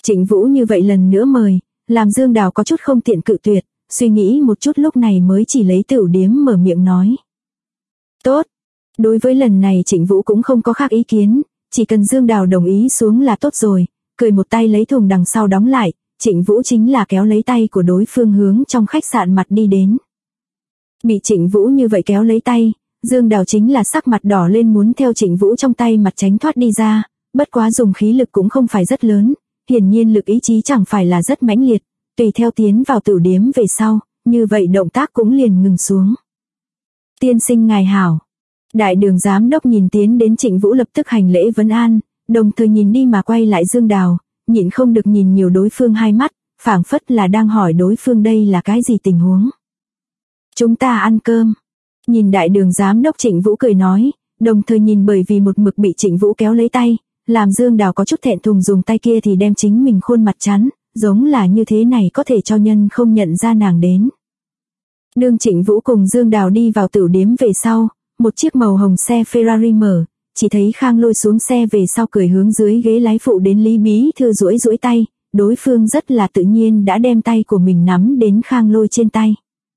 Trịnh Vũ như vậy lần nữa mời, làm Dương Đào có chút không tiện cự tuyệt, suy nghĩ một chút lúc này mới chỉ lấy tửu điếm mở miệng nói. Tốt. Đối với lần này Trịnh Vũ cũng không có khác ý kiến, chỉ cần Dương Đào đồng ý xuống là tốt rồi, cười một tay lấy thùng đằng sau đóng lại, Trịnh Vũ chính là kéo lấy tay của đối phương hướng trong khách sạn mặt đi đến. Bị Trịnh Vũ như vậy kéo lấy tay, Dương Đào chính là sắc mặt đỏ lên muốn theo Trịnh Vũ trong tay mặt tránh thoát đi ra, bất quá dùng khí lực cũng không phải rất lớn, hiển nhiên lực ý chí chẳng phải là rất mãnh liệt, tùy theo tiến vào tửu điếm về sau, như vậy động tác cũng liền ngừng xuống. Tiên sinh ngài hảo. Đại đường giám đốc nhìn tiến đến Trịnh Vũ lập tức hành lễ vấn an, đồng thời nhìn đi mà quay lại Dương Đào, nhịn không được nhìn nhiều đối phương hai mắt, phảng phất là đang hỏi đối phương đây là cái gì tình huống. Chúng ta ăn cơm. Nhìn đại đường giám đốc Trịnh Vũ cười nói, đồng thời nhìn bởi vì một mực bị Trịnh Vũ kéo lấy tay, làm Dương Đào có chút thẹn thùng dùng tay kia thì đem chính mình khuôn mặt chắn, giống là như thế này có thể cho nhân không nhận ra nàng đến. Đương Trịnh Vũ cùng Dương Đào đi vào tửu điếm về sau, một chiếc màu hồng xe Ferrari mở, chỉ thấy Khang Lôi xuống xe về sau cười hướng dưới ghế lái phụ đến Lý Bí Thư duỗi tay, đối phương rất là tự nhiên đã đem tay của mình nắm đến Khang Lôi trên tay.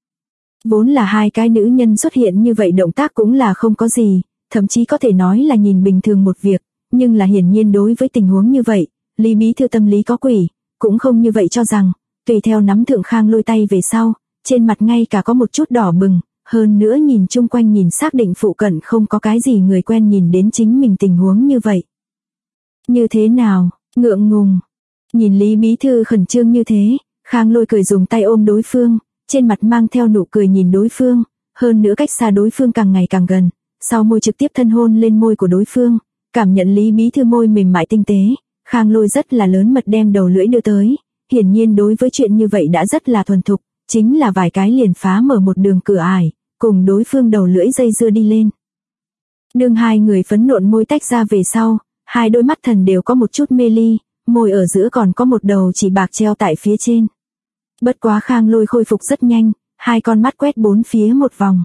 Vốn là hai cái nữ nhân xuất hiện như vậy động tác cũng là không có gì, thậm chí có thể nói là nhìn bình thường một việc, nhưng là hiển nhiên đối với tình huống như vậy, Lý Bí Thư tâm lý có quỷ, cũng không như vậy cho rằng, tùy theo nắm thượng Khang Lôi tay về sau, trên mặt ngay cả có một chút đỏ bừng, hơn nữa nhìn chung quanh nhìn xác định phụ cận không có cái gì người quen nhìn đến chính mình tình huống như vậy. Như thế nào, ngượng ngùng. Nhìn Lý Bí Thư khẩn trương như thế, Khang Lôi cười dùng tay ôm đối phương, trên mặt mang theo nụ cười nhìn đối phương, hơn nữa cách xa đối phương càng ngày càng gần, sau môi trực tiếp thân hôn lên môi của đối phương, cảm nhận Lý Bí Thư môi mềm mại tinh tế, Khang Lôi rất là lớn mật đem đầu lưỡi đưa tới, hiển nhiên đối với chuyện như vậy đã rất là thuần thục, chính là vài cái liền phá mở một đường cửa ải, cùng đối phương đầu lưỡi dây dưa đi lên. Đương hai người phấn nộn môi tách ra về sau, hai đôi mắt thần đều có một chút mê ly, môi ở giữa còn có một đầu chỉ bạc treo tại phía trên. Bất quá Khang Lôi khôi phục rất nhanh, hai con mắt quét bốn phía một vòng.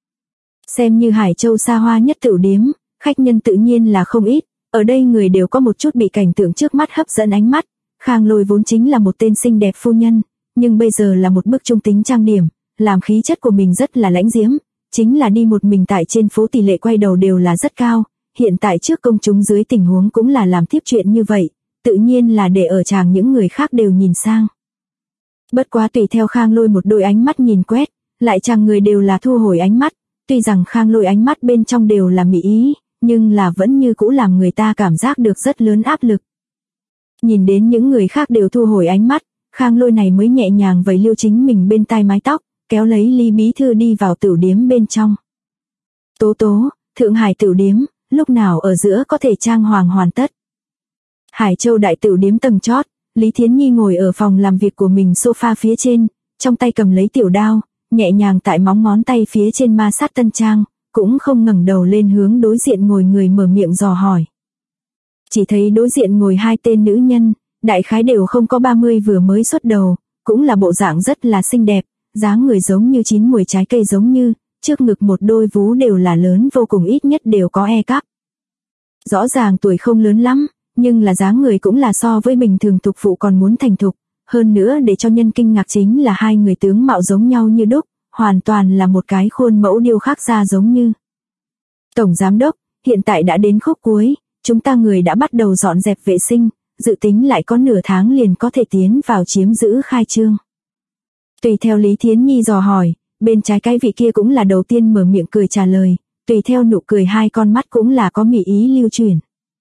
Xem như Hải Châu xa hoa nhất tửu điếm, khách nhân tự nhiên là không ít, ở đây người đều có một chút bị cảnh tượng trước mắt hấp dẫn ánh mắt. Khang Lôi vốn chính là một tên xinh đẹp phu nhân, nhưng bây giờ là một bức trung tính trang điểm, làm khí chất của mình rất là lãnh diễm, chính là đi một mình tại trên phố tỷ lệ quay đầu đều là rất cao, hiện tại trước công chúng dưới tình huống cũng là làm tiếp chuyện như vậy, tự nhiên là để ở chàng những người khác đều nhìn sang. Bất quá tùy theo Khang Lôi một đôi ánh mắt nhìn quét, lại chàng người đều là thu hồi ánh mắt, tuy rằng Khang Lôi ánh mắt bên trong đều là mỹ ý, nhưng là vẫn như cũ làm người ta cảm giác được rất lớn áp lực. Nhìn đến những người khác đều thu hồi ánh mắt, Khang Lôi này mới nhẹ nhàng vẫy liêu chính mình bên tai mái tóc, kéo lấy Lý Bí Thư đi vào tửu điếm bên trong. Tố tố, Thượng Hải tửu điếm, lúc nào ở giữa có thể trang hoàng hoàn tất. Hải Châu đại tửu điếm tầng chót, Lý Thiến Nhi ngồi ở phòng làm việc của mình sofa phía trên, trong tay cầm lấy tiểu đao, nhẹ nhàng tại móng ngón tay phía trên ma sát tân trang, cũng không ngẩng đầu lên hướng đối diện ngồi người mở miệng dò hỏi. Chỉ thấy đối diện ngồi hai tên nữ nhân, đại khái đều không có 30 vừa mới xuất đầu, cũng là bộ dạng rất là xinh đẹp, dáng người giống như chín muồi trái cây giống như, trước ngực một đôi vú đều là lớn vô cùng ít nhất đều có E cắp. Rõ ràng tuổi không lớn lắm, nhưng là dáng người cũng là so với bình thường tục phụ còn muốn thành thục, hơn nữa để cho nhân kinh ngạc chính là hai người tướng mạo giống nhau như đúc, hoàn toàn là một cái khuôn mẫu điêu khắc ra giống như. Tổng giám đốc, hiện tại đã đến khúc cuối, chúng ta người đã bắt đầu dọn dẹp vệ sinh, dự tính lại có nửa tháng liền có thể tiến vào chiếm giữ khai trương. Tùy theo Lý Thiến Nhi dò hỏi, bên trái cái vị kia cũng là đầu tiên mở miệng cười trả lời, tùy theo nụ cười hai con mắt cũng là có mỹ ý lưu chuyển.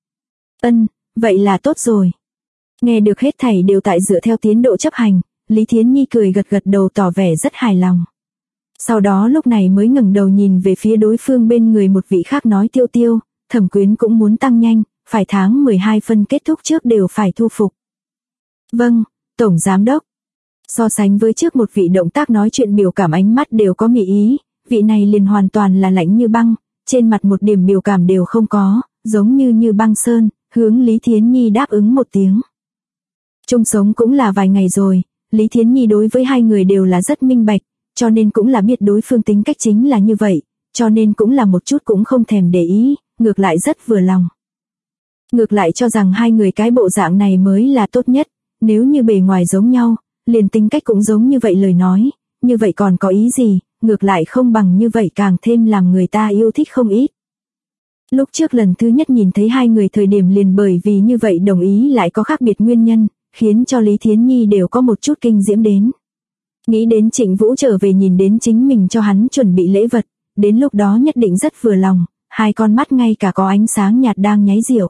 Vậy là tốt rồi. Nghe được hết thảy đều tại dựa theo tiến độ chấp hành, Lý Thiến Nhi cười gật gật đầu tỏ vẻ rất hài lòng. Sau đó lúc này mới ngẩng đầu nhìn về phía đối phương bên người một vị khác nói Tiêu Tiêu, Thẩm Quyến cũng muốn tăng nhanh, phải tháng 12 phân kết thúc trước đều phải thu phục. Vâng, Tổng Giám đốc. So sánh với trước một vị động tác nói chuyện biểu cảm ánh mắt đều có mỹ ý, vị này liền hoàn toàn là lạnh như băng, trên mặt một điểm biểu cảm đều không có, giống như băng sơn, hướng Lý Thiến Nhi đáp ứng một tiếng. Chung sống cũng là vài ngày rồi, Lý Thiến Nhi đối với hai người đều là rất minh bạch, cho nên cũng là biết đối phương tính cách chính là như vậy, cho nên cũng là một chút cũng không thèm để ý, ngược lại rất vừa lòng. Ngược lại cho rằng hai người cái bộ dạng này mới là tốt nhất, Nếu như bề ngoài giống nhau, liền tính cách cũng giống như vậy lời nói, như vậy còn có ý gì, ngược lại không bằng như vậy càng thêm làm người ta yêu thích không ít. Lúc trước lần thứ nhất nhìn thấy hai người thời điểm liền bởi vì như vậy đồng ý lại có khác biệt nguyên nhân, khiến cho Lý Thiến Nhi đều có một chút kinh diễm đến. Nghĩ đến Trịnh Vũ trở về nhìn đến chính mình cho hắn chuẩn bị lễ vật, đến lúc đó nhất định rất vừa lòng, hai con mắt ngay cả có ánh sáng nhạt đang nháy diệu.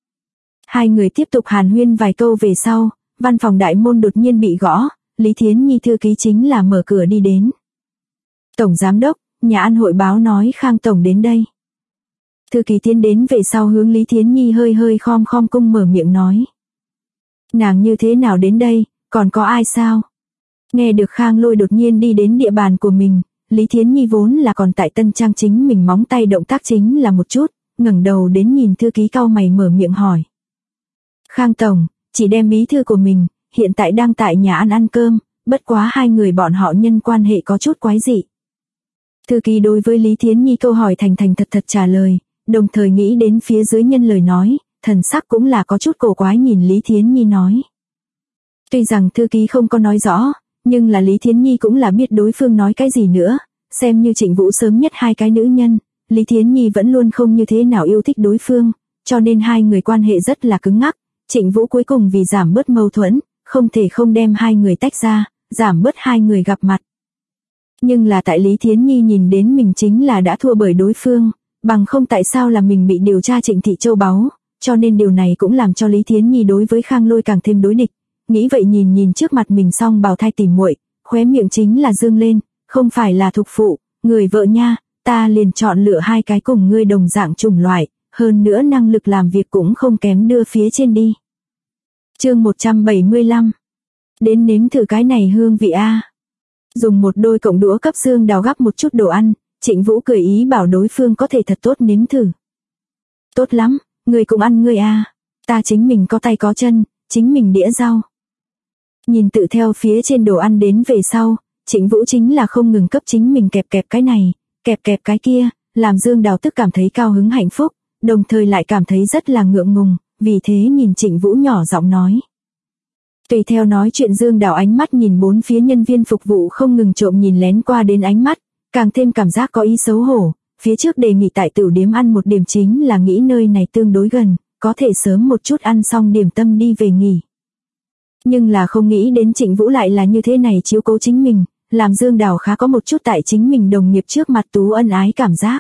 Hai người tiếp tục hàn huyên vài câu về sau, văn phòng đại môn đột nhiên bị gõ, Lý Thiến Nhi thư ký chính là mở cửa đi đến. Tổng giám đốc, nhà ăn hội báo nói Khang tổng đến đây. Thư ký tiến đến về sau hướng Lý Thiến Nhi hơi hơi khom khom cung mở miệng nói. Nàng như thế nào đến đây, còn có ai sao? Nghe được Khang Lôi đột nhiên đi đến địa bàn của mình, Lý Thiến Nhi vốn là còn tại tân trang chính mình móng tay động tác chính là một chút, ngẩng đầu đến nhìn thư ký cau mày mở miệng hỏi. Khang tổng, chỉ đem bí thư của mình, hiện tại đang tại nhà ăn cơm, bất quá hai người bọn họ nhân quan hệ có chút quái dị. Thư ký đối với Lý Thiến Nhi câu hỏi thành thành thật thật trả lời, đồng thời nghĩ đến phía dưới nhân lời nói, thần sắc cũng là có chút cổ quái nhìn Lý Thiến Nhi nói. Tuy rằng thư ký không có nói rõ, nhưng là Lý Thiến Nhi cũng là biết đối phương nói cái gì nữa, xem như Trịnh Vũ sớm nhất hai cái nữ nhân, Lý Thiến Nhi vẫn luôn không như thế nào yêu thích đối phương, cho nên hai người quan hệ rất là cứng ngắc. Trịnh Vũ cuối cùng vì giảm bớt mâu thuẫn, không thể không đem hai người tách ra, giảm bớt hai người gặp mặt. Nhưng là tại Lý Thiến Nhi nhìn đến mình chính là đã thua bởi đối phương, bằng không tại sao là mình bị điều tra Trịnh thị châu báu, cho nên điều này cũng làm cho Lý Thiến Nhi đối với Khang Lôi càng thêm đối địch. Nghĩ vậy nhìn trước mặt mình song bào thai tỉ muội, khóe miệng chính là dương lên, không phải là thục phụ, người vợ nha, ta liền chọn lựa hai cái cùng ngươi đồng dạng chủng loại, hơn nữa năng lực làm việc cũng không kém đưa phía trên đi. Chương 175. Đến nếm thử cái này hương vị a. Dùng một đôi cọng đũa cấp Dương Đào gắp một chút đồ ăn, Trịnh Vũ cười ý bảo đối phương có thể thật tốt nếm thử. Tốt lắm, ngươi cũng ăn ngươi a, ta chính mình có tay có chân, chính mình đĩa rau. Nhìn tự theo phía trên đồ ăn đến về sau, Trịnh Vũ chính là không ngừng cấp chính mình kẹp cái này, kẹp cái kia, làm Dương Đào tức cảm thấy cao hứng hạnh phúc, đồng thời lại cảm thấy rất là ngượng ngùng, vì thế nhìn Trịnh Vũ nhỏ giọng nói. Tùy theo nói chuyện Dương Đào ánh mắt nhìn bốn phía nhân viên phục vụ không ngừng trộm nhìn lén qua đến ánh mắt, càng thêm cảm giác có ý xấu hổ, phía trước đề nghị tại tửu điếm ăn một điểm chính là nghĩ nơi này tương đối gần, có thể sớm một chút ăn xong điểm tâm đi về nghỉ. Nhưng là không nghĩ đến Trịnh Vũ lại là như thế này chiếu cố chính mình, làm Dương Đào khá có một chút tại chính mình đồng nghiệp trước mặt tú ân ái cảm giác.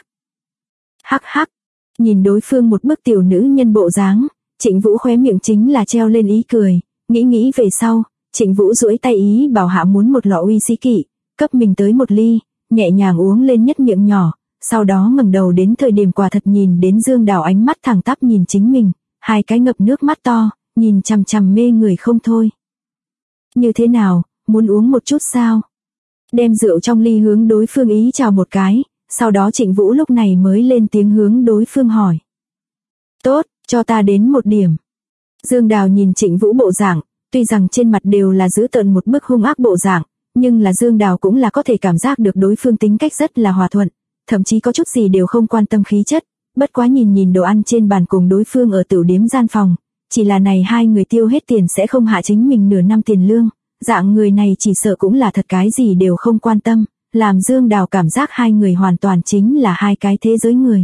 Hắc hắc, nhìn đối phương một bức tiểu nữ nhân bộ dáng, Trịnh Vũ khóe miệng chính là treo lên ý cười, nghĩ về sau, Trịnh Vũ duỗi tay ý bảo hạ muốn một lọ whisky, cấp mình tới một ly, nhẹ nhàng uống lên nhất miệng nhỏ, sau đó ngẩng đầu đến thời điểm quả thật nhìn đến Dương Đào ánh mắt thẳng tắp nhìn chính mình, hai cái ngập nước mắt to, nhìn chằm chằm mê người không thôi. Như thế nào, muốn uống một chút sao? Đem rượu trong ly hướng đối phương ý chào một cái, sau đó Trịnh Vũ lúc này mới lên tiếng hướng đối phương hỏi. Tốt, cho ta đến một điểm. Dương Đào nhìn Trịnh Vũ bộ dạng, tuy rằng trên mặt đều là giữ tợn một bức hung ác bộ dạng, nhưng là Dương Đào cũng là có thể cảm giác được đối phương tính cách rất là hòa thuận, thậm chí có chút gì đều không quan tâm khí chất, bất quá nhìn đồ ăn trên bàn cùng đối phương ở tửu điếm gian phòng, chỉ là này hai người tiêu hết tiền sẽ không hạ chính mình nửa năm tiền lương, dạng người này chỉ sợ cũng là thật cái gì đều không quan tâm, làm Dương Đào cảm giác hai người hoàn toàn chính là hai cái thế giới người.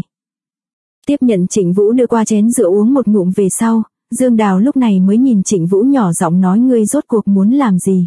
Tiếp nhận Trịnh Vũ đưa qua chén rượu uống một ngụm về sau, Dương Đào lúc này mới nhìn Trịnh Vũ nhỏ giọng nói ngươi rốt cuộc muốn làm gì?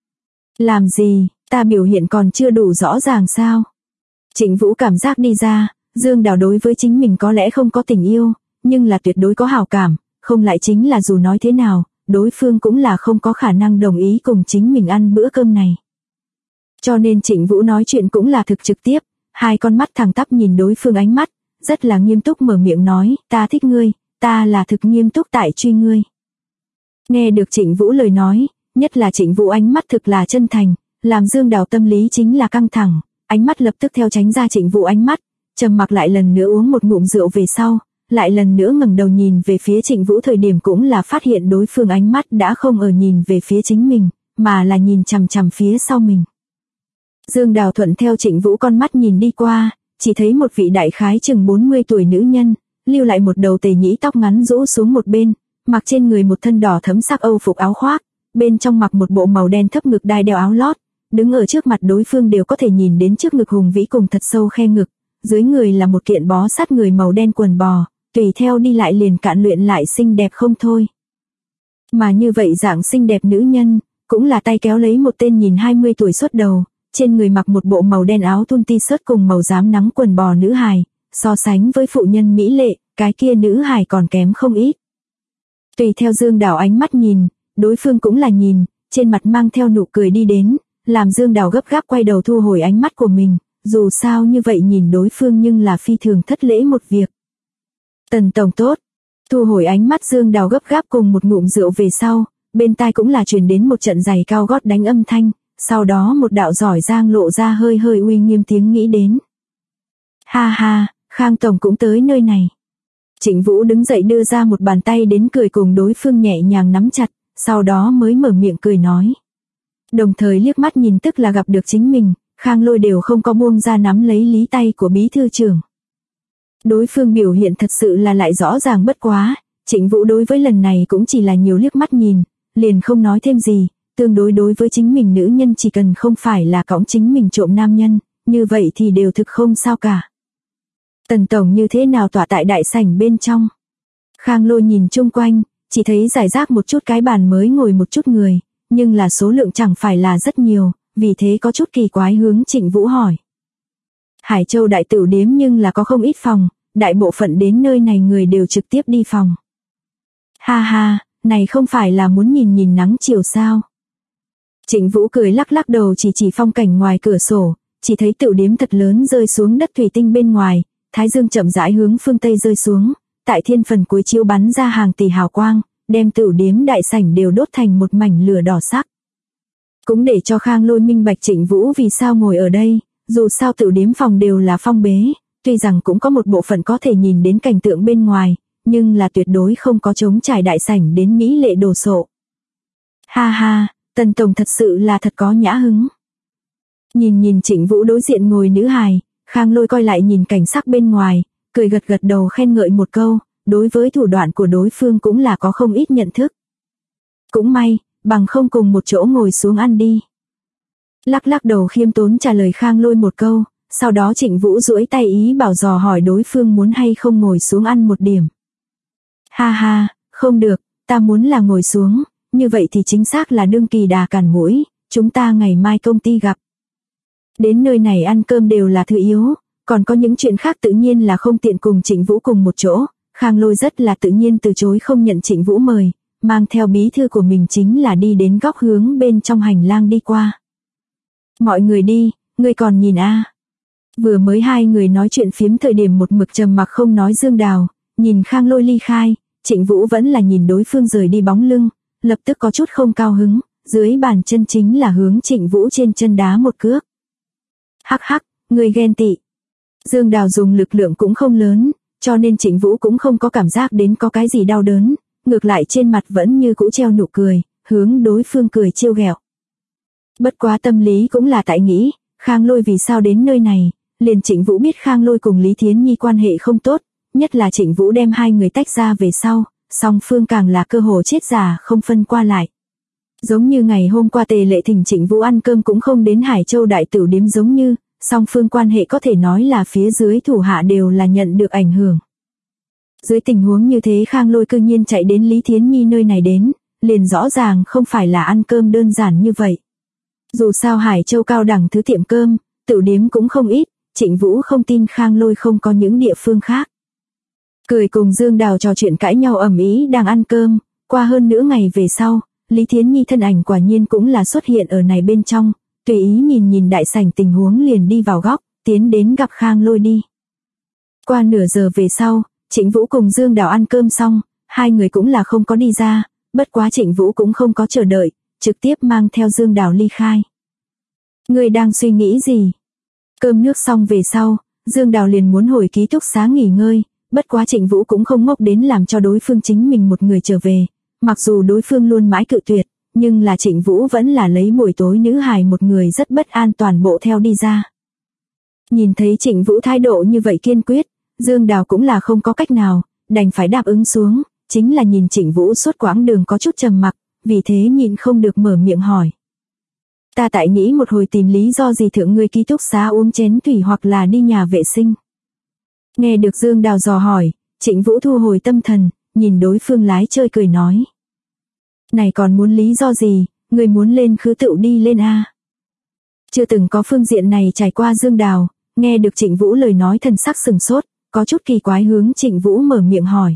Làm gì, ta biểu hiện còn chưa đủ rõ ràng sao? Trịnh Vũ cảm giác đi ra, Dương Đào đối với chính mình có lẽ không có tình yêu, nhưng là tuyệt đối có hảo cảm, không lại chính là dù nói thế nào, đối phương cũng là không có khả năng đồng ý cùng chính mình ăn bữa cơm này. Cho nên Trịnh Vũ nói chuyện cũng là thực trực tiếp, hai con mắt thẳng tắp nhìn đối phương ánh mắt, rất là nghiêm túc mở miệng nói, ta thích ngươi, ta là thực nghiêm túc tại truy ngươi. Nghe được Trịnh Vũ lời nói, nhất là Trịnh Vũ ánh mắt thực là chân thành, làm Dương Đào tâm lý chính là căng thẳng, ánh mắt lập tức theo tránh ra Trịnh Vũ ánh mắt, trầm mặc lại lần nữa uống một ngụm rượu về sau, lại lần nữa ngẩng đầu nhìn về phía Trịnh Vũ thời điểm cũng là phát hiện đối phương ánh mắt đã không ở nhìn về phía chính mình, mà là nhìn chằm chằm phía sau mình. Dương Đào thuận theo Trịnh Vũ con mắt nhìn đi qua, chỉ thấy một vị đại khái chừng 40 tuổi nữ nhân, lưu lại một đầu tề nhĩ tóc ngắn rũ xuống một bên, mặc trên người một thân đỏ thẫm sắc Âu phục áo khoác, bên trong mặc một bộ màu đen thấp ngực đai đeo áo lót, đứng ở trước mặt đối phương đều có thể nhìn đến trước ngực hùng vĩ cùng thật sâu khe ngực, dưới người là một kiện bó sát người màu đen quần bò, tùy theo đi lại liền cạn luyện lại xinh đẹp không thôi. Mà như vậy dạng xinh đẹp nữ nhân, cũng là tay kéo lấy một tên nhìn 20 tuổi xuất đầu, trên người mặc một bộ màu đen áo thun t-shirt cùng màu rám nắng quần bò nữ hài, so sánh với phụ nhân mỹ lệ, cái kia nữ hài còn kém không ít. Tùy theo Dương Đào ánh mắt nhìn, đối phương cũng là nhìn, trên mặt mang theo nụ cười đi đến, làm Dương Đào gấp gáp quay đầu thu hồi ánh mắt của mình, dù sao như vậy nhìn đối phương nhưng là phi thường thất lễ một việc. Tần tổng tốt. Thu hồi ánh mắt Dương Đào gấp gáp cùng một ngụm rượu về sau, bên tai cũng là truyền đến một trận giày cao gót đánh âm thanh, sau đó một đạo giỏi giang lộ ra hơi hơi uy nghiêm tiếng nghĩ đến. Ha ha, Khang tổng cũng tới nơi này. Trịnh Vũ đứng dậy đưa ra một bàn tay đến cười cùng đối phương nhẹ nhàng nắm chặt, sau đó mới mở miệng cười nói. Đồng thời liếc mắt nhìn tức là gặp được chính mình, Khang Lôi đều không có buông ra nắm lấy lý tay của bí thư trưởng. Đối phương biểu hiện thật sự là lại rõ ràng bất quá, Trịnh Vũ đối với lần này cũng chỉ là nhiều liếc mắt nhìn, liền không nói thêm gì, tương đối với chính mình nữ nhân chỉ cần không phải là cõng chính mình trộm nam nhân, như vậy thì đều thực không sao cả. Tần tổng như thế nào tỏa tại đại sảnh bên trong? Khang Lôi nhìn chung quanh, chỉ thấy rải rác một chút cái bàn mới ngồi một chút người, nhưng là số lượng chẳng phải là rất nhiều, vì thế có chút kỳ quái hướng Trịnh Vũ hỏi. Hải Châu đại tửu điếm nhưng là có không ít phòng, đại bộ phận đến nơi này người đều trực tiếp đi phòng. Ha ha, này không phải là muốn nhìn nắng chiều sao? Trịnh Vũ cười lắc lắc đầu chỉ phong cảnh ngoài cửa sổ, chỉ thấy tửu điếm thật lớn rơi xuống đất thủy tinh bên ngoài, thái dương chậm rãi hướng phương tây rơi xuống, tại thiên phần cuối chiếu bắn ra hàng tỷ hào quang, đem tửu điếm đại sảnh đều đốt thành một mảnh lửa đỏ sắc. Cũng để cho Khang Lôi minh bạch Trịnh Vũ vì sao ngồi ở đây, dù sao tửu điếm phòng đều là phong bế, tuy rằng cũng có một bộ phận có thể nhìn đến cảnh tượng bên ngoài, nhưng là tuyệt đối không có trống trải đại sảnh đến mỹ lệ đồ sộ. Ha ha, Tần tổng thật sự là thật có nhã hứng. Nhìn Trịnh Vũ đối diện ngồi nữ hài, Khang Lôi coi lại nhìn cảnh sắc bên ngoài, cười gật đầu khen ngợi một câu, đối với thủ đoạn của đối phương cũng là có không ít nhận thức. Cũng may, bằng không cùng một chỗ ngồi xuống ăn đi. Lắc đầu khiêm tốn trả lời Khang Lôi một câu, sau đó Trịnh Vũ duỗi tay ý bảo dò hỏi đối phương muốn hay không ngồi xuống ăn một điểm. Ha ha, không được, ta muốn là ngồi xuống, như vậy thì chính xác là đương kỳ đà cản mũi, chúng ta ngày mai công ty gặp. Đến nơi này ăn cơm đều là thứ yếu, còn có những chuyện khác tự nhiên là không tiện cùng Trịnh Vũ cùng một chỗ, Khang Lôi rất là tự nhiên từ chối không nhận Trịnh Vũ mời, mang theo bí thư của mình chính là đi đến góc hướng bên trong hành lang đi qua. Mọi người đi, ngươi còn nhìn a? Vừa mới hai người nói chuyện phiếm thời điểm một mực trầm mặc không nói Dương Đào, nhìn Khang Lôi ly khai, Trịnh Vũ vẫn là nhìn đối phương rời đi bóng lưng, lập tức có chút không cao hứng, dưới bàn chân chính là hướng Trịnh Vũ trên chân đá một cước. Hắc hắc, người ghen tị. Dương Đào dùng lực lượng cũng không lớn, cho nên Trịnh Vũ cũng không có cảm giác đến có cái gì đau đớn, ngược lại trên mặt vẫn như cũ treo nụ cười, hướng đối phương cười trêu ghẹo. Bất quá tâm lý cũng là tại nghĩ, Khang Lôi vì sao đến nơi này, liền Trịnh Vũ biết Khang Lôi cùng Lý Thiến Nhi quan hệ không tốt, nhất là Trịnh Vũ đem hai người tách ra về sau, song phương càng là cơ hồ chết già không phân qua lại. Giống như ngày hôm qua Tề Lệ thỉnh Trịnh Vũ ăn cơm cũng không đến Hải Châu đại tửu điếm giống như, song phương quan hệ có thể nói là phía dưới thủ hạ đều là nhận được ảnh hưởng. Dưới tình huống như thế Khang Lôi cư nhiên chạy đến Lý Thiến Nhi nơi này đến, liền rõ ràng không phải là ăn cơm đơn giản như vậy. Dù sao Hải Châu cao đẳng thứ tiệm cơm, tửu điếm cũng không ít, Trịnh Vũ không tin Khang Lôi không có những địa phương khác. Cười cùng Dương Đào trò chuyện cãi nhau ầm ĩ đang ăn cơm, qua hơn nửa ngày về sau, Lý Thiến Nhi thân ảnh quả nhiên cũng là xuất hiện ở này bên trong, tùy ý nhìn đại sảnh tình huống liền đi vào góc, tiến đến gặp Khang Lôi đi. Qua nửa giờ về sau, Trịnh Vũ cùng Dương Đào ăn cơm xong, hai người cũng là không có đi ra, bất quá Trịnh Vũ cũng không có chờ đợi, trực tiếp mang theo Dương Đào ly khai. Ngươi đang suy nghĩ gì? Cơm nước xong về sau, Dương Đào liền muốn hồi ký túc xá nghỉ ngơi, bất quá Trịnh Vũ cũng không ngốc đến làm cho đối phương chính mình một người trở về, mặc dù đối phương luôn mãi cự tuyệt, nhưng là Trịnh Vũ vẫn là lấy buổi tối nữ hài một người rất bất an toàn bộ theo đi ra. Nhìn thấy Trịnh Vũ thái độ như vậy kiên quyết, Dương Đào cũng là không có cách nào, đành phải đáp ứng xuống, chính là nhìn Trịnh Vũ suốt quãng đường có chút trầm mặc, vì thế nhịn không được mở miệng hỏi. Ta tại nghĩ một hồi tìm lý do gì thượng ngươi ký túc xá uống chén thủy hoặc là đi nhà vệ sinh. Nghe được Dương Đào dò hỏi, Trịnh Vũ thu hồi tâm thần, nhìn đối phương lái chơi cười nói. Này còn muốn lý do gì, ngươi muốn lên khứ tựu đi lên a. Chưa từng có phương diện này trải qua Dương Đào, nghe được Trịnh Vũ lời nói thần sắc sừng sốt, có chút kỳ quái hướng Trịnh Vũ mở miệng hỏi.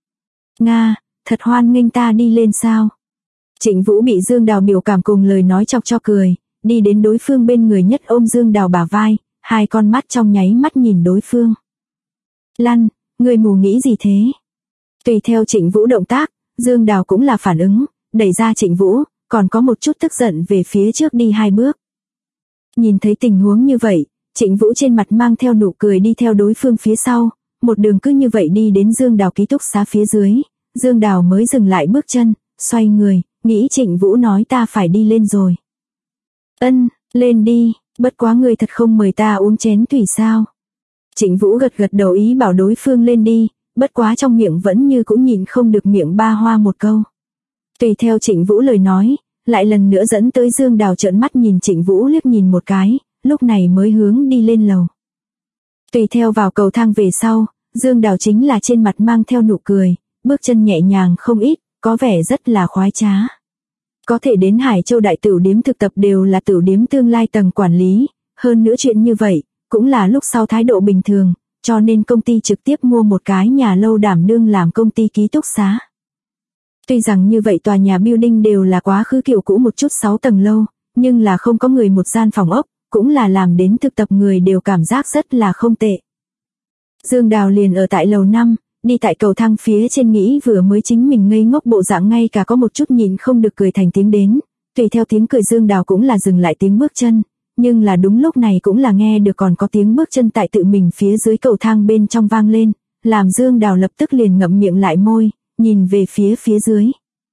Nga, thật hoan nghênh ta đi lên sao? Trịnh Vũ bị Dương Đào biểu cảm cùng lời nói chọc cho cười, đi đến đối phương bên người nhất ôm Dương Đào bả vai, hai con mắt trong nháy mắt nhìn đối phương. Lăn, người mù nghĩ gì thế? Tùy theo Trịnh Vũ động tác, Dương Đào cũng là phản ứng, đẩy ra Trịnh Vũ, còn có một chút tức giận về phía trước đi hai bước. Nhìn thấy tình huống như vậy, Trịnh Vũ trên mặt mang theo nụ cười đi theo đối phương phía sau, một đường cứ như vậy đi đến Dương Đào ký túc xá phía dưới, Dương Đào mới dừng lại bước chân, xoay người, nghĩ Trịnh Vũ nói ta phải đi lên rồi. Ân, lên đi, bất quá người thật không mời ta uống chén thủy sao? Trịnh Vũ gật gật đầu ý bảo đối phương lên đi, bất quá trong miệng vẫn như cũng nhịn không được miệng ba hoa một câu. Tùy theo Trịnh Vũ lời nói, lại lần nữa dẫn tới Dương Đào trợn mắt nhìn Trịnh Vũ liếc nhìn một cái, lúc này mới hướng đi lên lầu. Tùy theo vào cầu thang về sau, Dương Đào chính là trên mặt mang theo nụ cười, bước chân nhẹ nhàng không ít, có vẻ rất là khoái trá. Có thể đến Hải Châu Đại Tửu Điếm thực tập đều là tửu điếm tương lai tầng quản lý, hơn nữa chuyện như vậy, cũng là lúc sau thái độ bình thường, cho nên công ty trực tiếp mua một cái nhà lâu đảm đương làm công ty ký túc xá. Tuy rằng như vậy tòa nhà building đều là quá khứ kiểu cũ một chút 6 tầng lâu, nhưng là không có người một gian phòng ốc, cũng là làm đến thực tập người đều cảm giác rất là không tệ. Dương Đào liền ở tại lầu 5, đi tại cầu thang phía trên nghĩ vừa mới chính mình ngây ngốc bộ dạng ngay cả có một chút nhìn không được cười thành tiếng đến, tùy theo tiếng cười Dương Đào cũng là dừng lại tiếng bước chân, nhưng là đúng lúc này cũng là nghe được còn có tiếng bước chân tại tự mình phía dưới cầu thang bên trong vang lên, làm Dương Đào lập tức liền ngậm miệng lại môi, nhìn về phía dưới.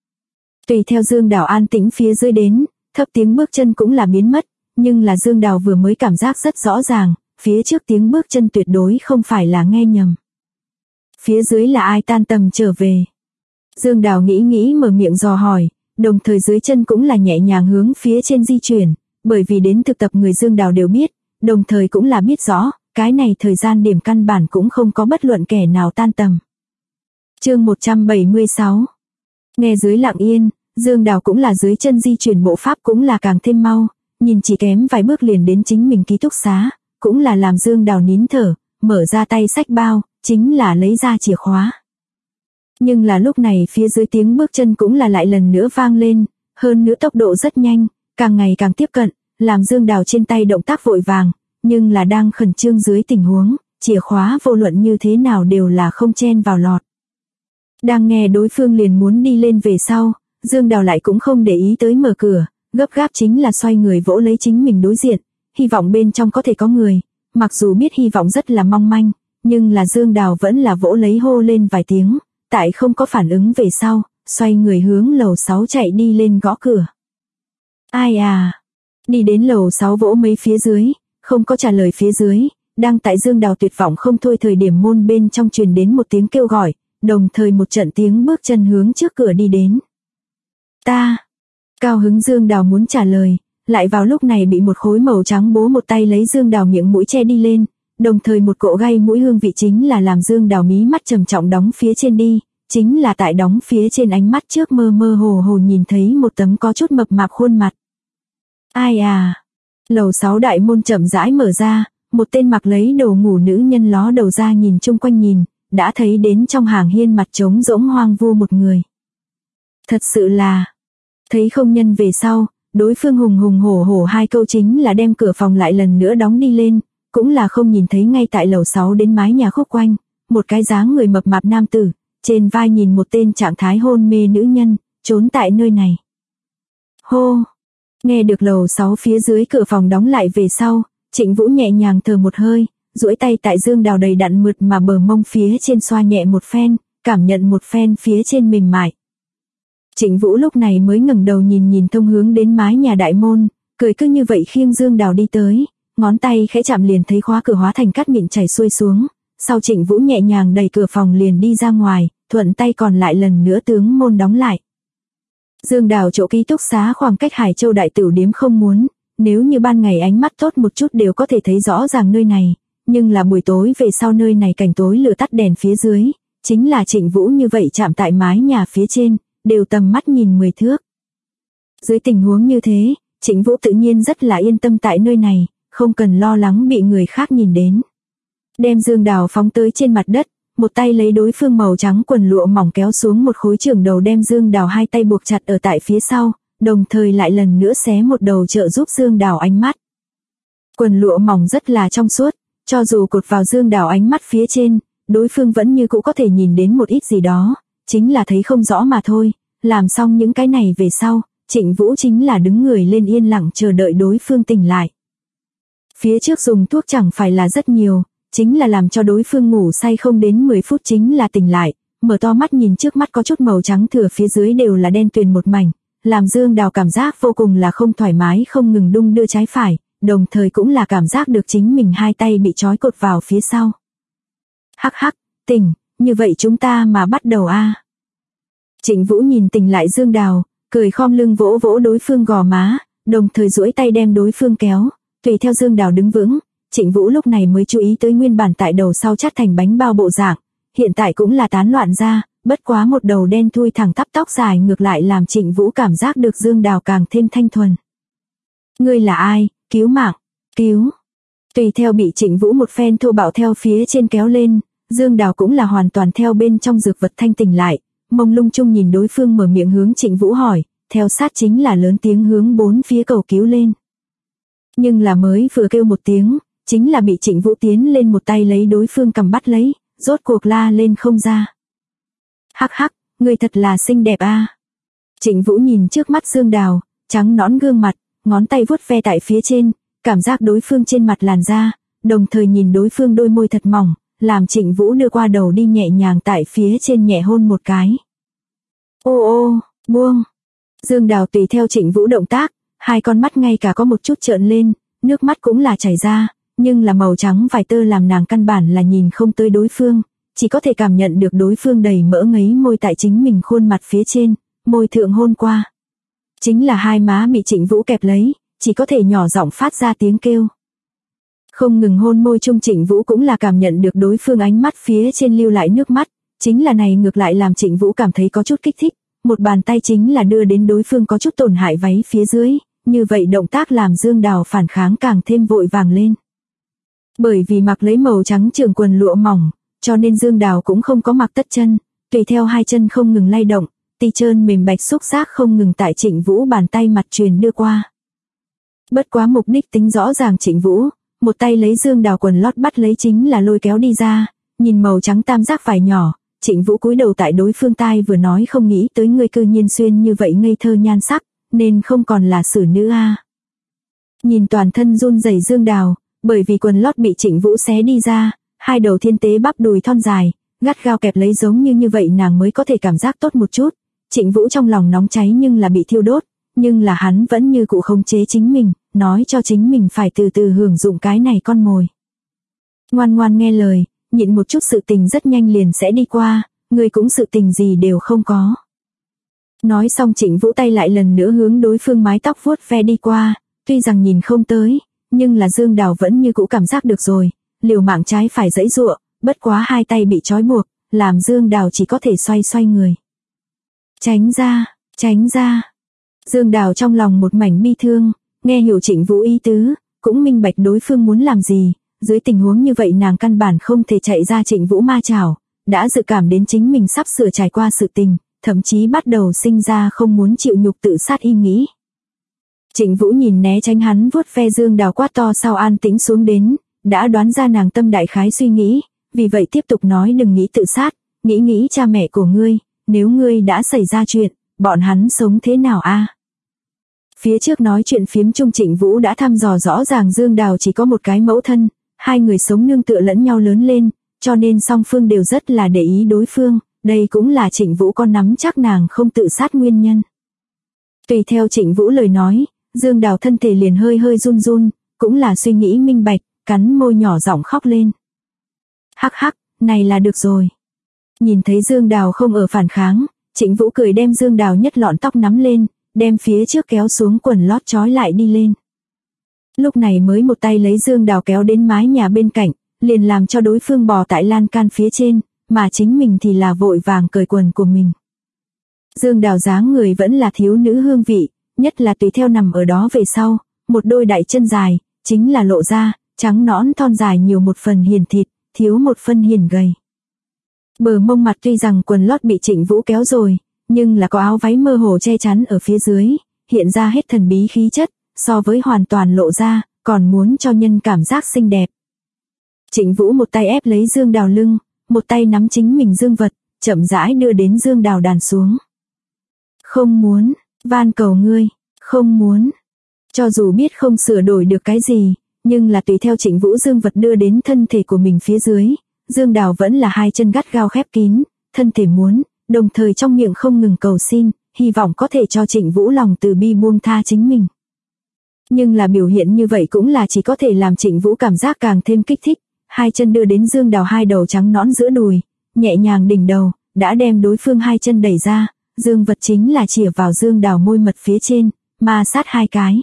Tùy theo Dương Đào an tĩnh phía dưới đến, thấp tiếng bước chân cũng là biến mất, nhưng là Dương Đào vừa mới cảm giác rất rõ ràng, phía trước tiếng bước chân tuyệt đối không phải là nghe nhầm. Phía dưới là ai tan tầm trở về? Dương Đào nghĩ mở miệng dò hỏi, đồng thời dưới chân cũng là nhẹ nhàng hướng phía trên di chuyển, bởi vì đến thực tập người Dương Đào đều biết, đồng thời cũng là biết rõ, cái này thời gian điểm căn bản cũng không có bất luận kẻ nào tan tầm. Chương 176. Nghe dưới lặng yên, Dương Đào cũng là dưới chân di chuyển bộ pháp cũng là càng thêm mau, nhìn chỉ kém vài bước liền đến chính mình ký túc xá, cũng là làm Dương Đào nín thở, mở ra tay xách bao, chính là lấy ra chìa khóa. Nhưng là lúc này phía dưới tiếng bước chân cũng là lại lần nữa vang lên, hơn nữa tốc độ rất nhanh, càng ngày càng tiếp cận, làm Dương Đào trên tay động tác vội vàng, nhưng là đang khẩn trương dưới tình huống, chìa khóa vô luận như thế nào đều là không chen vào lọt. Đang nghe đối phương liền muốn đi lên về sau, Dương Đào lại cũng không để ý tới mở cửa, gấp gáp chính là xoay người vỗ lấy chính mình đối diện, hy vọng bên trong có thể có người, mặc dù biết hy vọng rất là mong manh, nhưng là Dương Đào vẫn là vỗ lấy hô lên vài tiếng, tại không có phản ứng về sau, xoay người hướng lầu 6 chạy đi lên gõ cửa. Ai à? Đi đến lầu 6 vỗ mấy phía dưới, không có trả lời phía dưới, đang tại Dương Đào tuyệt vọng không thôi thời điểm môn bên trong truyền đến một tiếng kêu gọi, đồng thời một trận tiếng bước chân hướng trước cửa đi đến. Ta! Cao hứng Dương Đào muốn trả lời, lại vào lúc này bị một khối màu trắng bố một tay lấy Dương Đào miệng mũi che đi lên, đồng thời một cỗ gây mũi hương vị chính là làm Dương Đào mí mắt trầm trọng đóng phía trên đi, chính là tại đóng phía trên ánh mắt trước mơ mơ hồ hồ nhìn thấy một tấm có chút mập mạp khuôn mặt. Ai à? Lầu 6 đại môn chậm rãi mở ra, một tên mặc lấy đồ ngủ nữ nhân ló đầu ra nhìn chung quanh nhìn, đã thấy đến trong hàng hiên mặt trống rỗng hoang vu một người. Thật sự là, thấy không nhân về sau, đối phương hùng hùng hổ hổ hai câu chính là đem cửa phòng lại lần nữa đóng đi lên, cũng là không nhìn thấy ngay tại lầu 6 đến mái nhà khúc quanh, một cái dáng người mập mạp nam tử, trên vai nhìn một tên trạng thái hôn mê nữ nhân, trốn tại nơi này. Hô! Nghe được lầu 6 phía dưới cửa phòng đóng lại về sau, Trịnh Vũ nhẹ nhàng thở một hơi, duỗi tay tại Dương Đào đầy đặn mượt mà bờ mông phía trên xoa nhẹ một phen, cảm nhận một phen phía trên mềm mại. Trịnh Vũ lúc này mới ngẩng đầu nhìn thông hướng đến mái nhà đại môn, cười cứ như vậy khiêng Dương Đào đi tới, ngón tay khẽ chạm liền thấy khóa cửa hóa thành cát mịn chảy xuôi xuống, sau Trịnh Vũ nhẹ nhàng đẩy cửa phòng liền đi ra ngoài, thuận tay còn lại lần nữa tướng môn đóng lại. Dương Đào chỗ ký túc xá khoảng cách Hải Châu đại tửu điếm không muốn, nếu như ban ngày ánh mắt tốt một chút đều có thể thấy rõ ràng nơi này, nhưng là buổi tối về sau nơi này cảnh tối lửa tắt đèn phía dưới, chính là Trịnh Vũ như vậy chạm tại mái nhà phía trên, đều tầm mắt nhìn 10 thước. Dưới tình huống như thế, Trịnh Vũ tự nhiên rất là yên tâm tại nơi này, không cần lo lắng bị người khác nhìn đến. Đem Dương Đào phóng tới trên mặt đất, một tay lấy đối phương màu trắng quần lụa mỏng kéo xuống một khối trưởng đầu đem Dương Đào hai tay buộc chặt ở tại phía sau, đồng thời lại lần nữa xé một đầu trợ giúp Dương Đào ánh mắt. Quần lụa mỏng rất là trong suốt, cho dù cột vào Dương Đào ánh mắt phía trên, đối phương vẫn như cũ có thể nhìn đến một ít gì đó, chính là thấy không rõ mà thôi. Làm xong những cái này về sau, Trịnh Vũ chính là đứng người lên yên lặng chờ đợi đối phương tỉnh lại. Phía trước dùng thuốc chẳng phải là rất nhiều, chính là làm cho đối phương ngủ say không đến 10 phút chính là tỉnh lại, mở to mắt nhìn trước mắt có chút màu trắng thừa phía dưới đều là đen tuyền một mảnh, làm Dương Đào cảm giác vô cùng là không thoải mái không ngừng đung đưa trái phải, đồng thời cũng là cảm giác được chính mình hai tay bị trói cột vào phía sau. Hắc hắc, tỉnh, như vậy chúng ta mà bắt đầu a. Trịnh Vũ nhìn tỉnh lại Dương Đào, cười khom lưng vỗ vỗ đối phương gò má, đồng thời duỗi tay đem đối phương kéo, tùy theo Dương Đào đứng vững. Trịnh Vũ lúc này mới chú ý tới nguyên bản tại đầu sau chắt thành bánh bao bộ dạng, hiện tại cũng là tán loạn ra, bất quá một đầu đen thui thẳng tắp tóc dài ngược lại làm Trịnh Vũ cảm giác được Dương Đào càng thêm thanh thuần. Ngươi là ai, cứu mạng, cứu. Tùy theo bị Trịnh Vũ một phen thô bạo theo phía trên kéo lên, Dương Đào cũng là hoàn toàn theo bên trong dược vật thanh tỉnh lại, mông lung chung nhìn đối phương mở miệng hướng Trịnh Vũ hỏi, theo sát chính là lớn tiếng hướng bốn phía cầu cứu lên. Nhưng là mới vừa kêu một tiếng, chính là bị Trịnh Vũ tiến lên một tay lấy đối phương cầm bắt lấy, rốt cuộc la lên không ra. Hắc hắc, người thật là xinh đẹp a. Trịnh Vũ nhìn trước mắt Dương Đào, trắng nõn gương mặt, ngón tay vuốt ve tại phía trên, cảm giác đối phương trên mặt làn da, đồng thời nhìn đối phương đôi môi thật mỏng, làm Trịnh Vũ đưa qua đầu đi nhẹ nhàng tại phía trên nhẹ hôn một cái. Ô ô, buông. Dương Đào tùy theo Trịnh Vũ động tác, hai con mắt ngay cả có một chút trợn lên, nước mắt cũng là chảy ra, nhưng là màu trắng vải tơ làm nàng căn bản là nhìn không tới đối phương, chỉ có thể cảm nhận được đối phương đầy mỡ ngấy môi tại chính mình khuôn mặt phía trên, môi thượng hôn qua. Chính là hai má bị Trịnh Vũ kẹp lấy, chỉ có thể nhỏ giọng phát ra tiếng kêu. Không ngừng hôn môi chung Trịnh Vũ cũng là cảm nhận được đối phương ánh mắt phía trên lưu lại nước mắt, chính là này ngược lại làm Trịnh Vũ cảm thấy có chút kích thích, một bàn tay chính là đưa đến đối phương có chút tổn hại váy phía dưới, như vậy động tác làm Dương Đào phản kháng càng thêm vội vàng lên. Bởi vì mặc lấy màu trắng trường quần lụa mỏng, cho nên Dương Đào cũng không có mặc tất chân, tùy theo hai chân không ngừng lay động, ti trơn mềm bạch xúc giác không ngừng tại Trịnh Vũ bàn tay mặt truyền đưa qua. Bất quá mục đích tính rõ ràng Trịnh Vũ, một tay lấy Dương Đào quần lót bắt lấy chính là lôi kéo đi ra, nhìn màu trắng tam giác vải nhỏ, Trịnh Vũ cúi đầu tại đối phương tai vừa nói không nghĩ tới ngươi cư nhiên xuyên như vậy ngây thơ nhan sắc, nên không còn là xử nữ a. Nhìn toàn thân run rẩy Dương Đào, bởi vì quần lót bị Trịnh Vũ xé đi ra, hai đầu thiên tế bắp đùi thon dài, gắt gao kẹp lấy giống như vậy nàng mới có thể cảm giác tốt một chút. Trịnh Vũ trong lòng nóng cháy nhưng là bị thiêu đốt, nhưng là hắn vẫn như cụ khống chế chính mình, nói cho chính mình phải từ từ hưởng dụng cái này con mồi. Ngoan ngoan nghe lời, nhịn một chút sự tình rất nhanh liền sẽ đi qua, người cũng sự tình gì đều không có. Nói xong Trịnh Vũ tay lại lần nữa hướng đối phương mái tóc vuốt ve đi qua, tuy rằng nhìn không tới, nhưng là Dương Đào vẫn như cũ cảm giác được rồi, liều mạng trái phải giãy giụa, bất quá hai tay bị trói buộc, làm Dương Đào chỉ có thể xoay người. Tránh ra, tránh ra. Dương Đào trong lòng một mảnh bi thương, nghe hiểu Trịnh Vũ ý tứ, cũng minh bạch đối phương muốn làm gì, dưới tình huống như vậy nàng căn bản không thể chạy ra Trịnh Vũ ma chảo, đã dự cảm đến chính mình sắp sửa trải qua sự tình, thậm chí bắt đầu sinh ra không muốn chịu nhục tự sát ý nghĩ. Trịnh Vũ nhìn né tránh hắn vuốt ve Dương Đào quát to sau an tĩnh xuống đến, đã đoán ra nàng tâm đại khái suy nghĩ, vì vậy tiếp tục nói đừng nghĩ tự sát, nghĩ cha mẹ của ngươi, nếu ngươi đã xảy ra chuyện, bọn hắn sống thế nào a? Phía trước nói chuyện phiếm chung Trịnh Vũ đã thăm dò rõ ràng Dương Đào chỉ có một cái mẫu thân, hai người sống nương tựa lẫn nhau lớn lên, cho nên song phương đều rất là để ý đối phương, đây cũng là Trịnh Vũ có nắm chắc nàng không tự sát nguyên nhân. Tùy theo Trịnh Vũ lời nói, Dương Đào thân thể liền hơi run run, cũng là suy nghĩ minh bạch, cắn môi nhỏ giọng khóc lên. Hắc hắc, này là được rồi. Nhìn thấy Dương Đào không ở phản kháng, Trịnh Vũ cười đem Dương Đào nhất lọn tóc nắm lên, đem phía trước kéo xuống quần lót trói lại đi lên. Lúc này mới một tay lấy Dương Đào kéo đến mái nhà bên cạnh, liền làm cho đối phương bò tại lan can phía trên, mà chính mình thì là vội vàng cởi quần của mình. Dương Đào dáng người vẫn là thiếu nữ hương vị, nhất là tùy theo nằm ở đó về sau, một đôi đại chân dài, chính là lộ ra, trắng nõn thon dài nhiều một phần hiền thịt, thiếu một phân hiền gầy. Bờ mông mặt tuy rằng quần lót bị Trịnh Vũ kéo rồi, nhưng là có áo váy mơ hồ che chắn ở phía dưới, hiện ra hết thần bí khí chất, so với hoàn toàn lộ ra, còn muốn cho nhân cảm giác xinh đẹp. Trịnh Vũ một tay ép lấy Dương Đào lưng, một tay nắm chính mình dương vật, chậm rãi đưa đến Dương Đào đàn xuống. Không muốn, van cầu ngươi, không muốn. Cho dù biết không sửa đổi được cái gì, nhưng là tùy theo Trịnh Vũ dương vật đưa đến thân thể của mình phía dưới, Dương Đào vẫn là hai chân gắt gao khép kín, thân thể muốn, đồng thời trong miệng không ngừng cầu xin, hy vọng có thể cho Trịnh Vũ lòng từ bi buông tha chính mình. Nhưng là biểu hiện như vậy cũng là chỉ có thể làm Trịnh Vũ cảm giác càng thêm kích thích, hai chân đưa đến Dương Đào hai đầu trắng nõn giữa đùi, nhẹ nhàng đỉnh đầu, đã đem đối phương hai chân đẩy ra, dương vật chính là chìa vào Dương Đào môi mật phía trên, ma sát hai cái.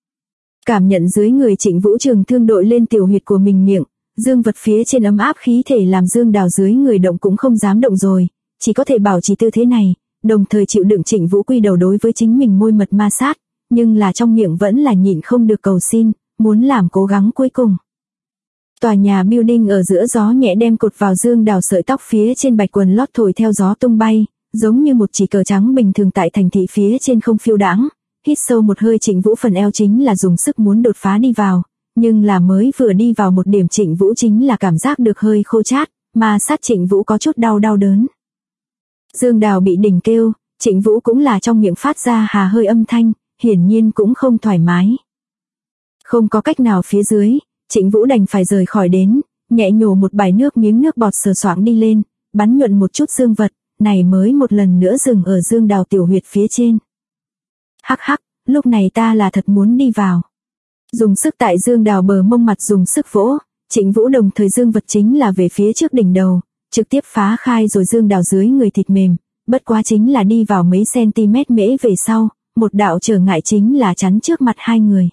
Cảm nhận dưới người Trịnh Vũ trường thương đội lên tiểu huyệt của mình miệng, dương vật phía trên ấm áp khí thể làm Dương Đào dưới người động cũng không dám động rồi, chỉ có thể bảo trì tư thế này, đồng thời chịu đựng Trịnh Vũ quy đầu đối với chính mình môi mật ma sát, nhưng là trong miệng vẫn là nhịn không được cầu xin, muốn làm cố gắng cuối cùng. Tòa nhà building ở giữa gió nhẹ đem cột vào Dương Đào sợi tóc phía trên bạch quần lót thổi theo gió tung bay, giống như một chỉ cờ trắng bình thường tại thành thị phía trên không phiêu đãng. Hít sâu một hơi Trịnh Vũ phần eo chính là dùng sức muốn đột phá đi vào, nhưng là mới vừa đi vào một điểm Trịnh Vũ chính là cảm giác được hơi khô chát, mà sát Trịnh Vũ có chút đau đớn. Dương Đào bị đỉnh kêu, Trịnh Vũ cũng là trong miệng phát ra hà hơi âm thanh, hiển nhiên cũng không thoải mái. Không có cách nào phía dưới, Trịnh Vũ đành phải rời khỏi đến, nhẹ nhổ một bài nước miếng nước bọt sờ soạng đi lên, bắn nhuận một chút dương vật, này mới một lần nữa dừng ở Dương Đào tiểu huyệt phía trên. Hắc hắc, lúc này ta là thật muốn đi vào. Dùng sức tại Dương Đào bờ mông mặt dùng sức vỗ, Trịnh Vũ đồng thời dương vật chính là về phía trước đỉnh đầu, trực tiếp phá khai rồi Dương Đào dưới người thịt mềm, bất quá chính là đi vào mấy cm mễ về sau, một đạo trở ngại chính là chắn trước mặt hai người.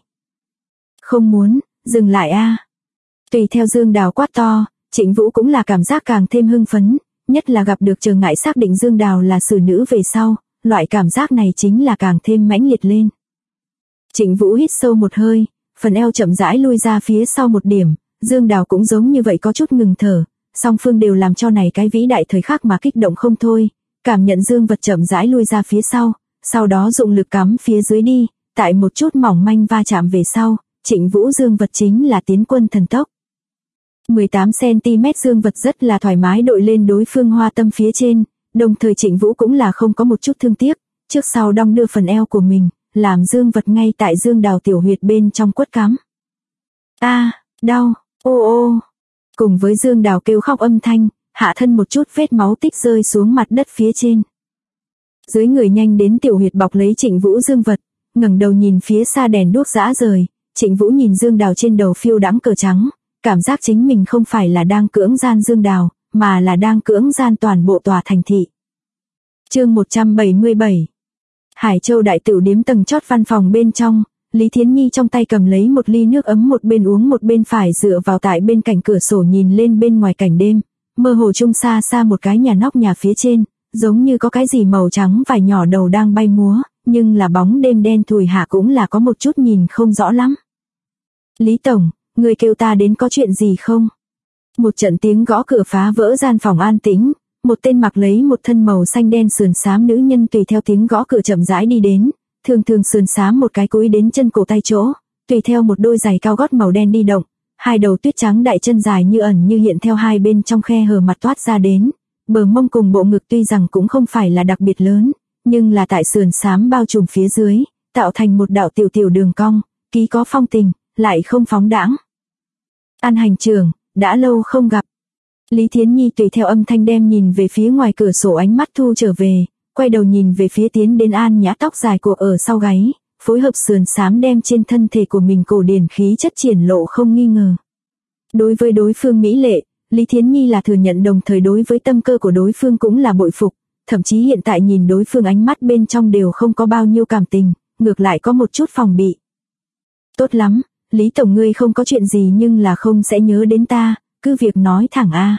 Không muốn, dừng lại a. Tùy theo Dương Đào quát to, Trịnh Vũ cũng là cảm giác càng thêm hưng phấn, nhất là gặp được trở ngại xác định Dương Đào là xử nữ về sau, loại cảm giác này chính là càng thêm mãnh liệt lên. Trịnh Vũ hít sâu một hơi, phần eo chậm rãi lui ra phía sau một điểm, Dương Đào cũng giống như vậy có chút ngừng thở, song phương đều làm cho này cái vĩ đại thời khắc mà kích động không thôi, cảm nhận dương vật chậm rãi lui ra phía sau đó dụng lực cắm phía dưới đi, tại một chút mỏng manh va chạm về sau, Trịnh Vũ dương vật chính là tiến quân thần tốc. 18 cm dương vật rất là thoải mái đội lên đối phương hoa tâm phía trên, đồng thời Trịnh Vũ cũng là không có một chút thương tiếc, trước sau đong đưa phần eo của mình, làm dương vật ngay tại Dương Đào tiểu huyệt bên trong quất cắm. Đau, ô. Cùng với Dương Đào kêu khóc âm thanh, hạ thân một chút vết máu tích rơi xuống mặt đất phía trên. Dưới người nhanh đến tiểu huyệt bọc lấy Trịnh Vũ dương vật, ngẩng đầu nhìn phía xa đèn đuốc rã rời, Trịnh Vũ nhìn Dương Đào trên đầu phiêu đãng cờ trắng, cảm giác chính mình không phải là đang cưỡng gian Dương Đào, mà là đang cưỡng gian toàn bộ tòa thành thị. Chương 177. Hải Châu đại tửu điếm tầng chót văn phòng bên trong, Lý Thiến Nhi trong tay cầm lấy một ly nước ấm, một bên uống một bên phải dựa vào tại bên cạnh cửa sổ nhìn lên bên ngoài cảnh đêm, mơ hồ trông xa xa một cái nhà nóc nhà phía trên, giống như có cái gì màu trắng vài nhỏ đầu đang bay múa, nhưng là bóng đêm đen thùi hạ cũng là có một chút nhìn không rõ lắm. Lý tổng, người kêu ta đến có chuyện gì không? Một trận tiếng gõ cửa phá vỡ gian phòng an tĩnh, một tên mặc lấy một thân màu xanh đen sườn xám nữ nhân tùy theo tiếng gõ cửa chậm rãi đi đến, thường sườn xám một cái cúi đến chân cổ tay chỗ, tùy theo một đôi giày cao gót màu đen đi động, hai đầu tuyết trắng đại chân dài như ẩn như hiện theo hai bên trong khe hở mặt toát ra đến, bờ mông cùng bộ ngực tuy rằng cũng không phải là đặc biệt lớn, nhưng là tại sườn xám bao trùm phía dưới, tạo thành một đạo tiểu đường cong, ký có phong tình, lại không phóng đãng. An hành trưởng, đã lâu không gặp. Lý Thiến Nhi tùy theo âm thanh đem nhìn về phía ngoài cửa sổ ánh mắt thu trở về, quay đầu nhìn về phía tiến đến An Nhã tóc dài của ở sau gáy, phối hợp sườn xám đem trên thân thể của mình cổ điển khí chất triển lộ không nghi ngờ. Đối với đối phương mỹ lệ, Lý Thiến Nhi là thừa nhận, đồng thời đối với tâm cơ của đối phương cũng là bội phục, thậm chí hiện tại nhìn đối phương ánh mắt bên trong đều không có bao nhiêu cảm tình, ngược lại có một chút phòng bị. Tốt lắm, Lý Tổng ngươi không có chuyện gì nhưng là không sẽ nhớ đến ta, cứ việc nói thẳng a.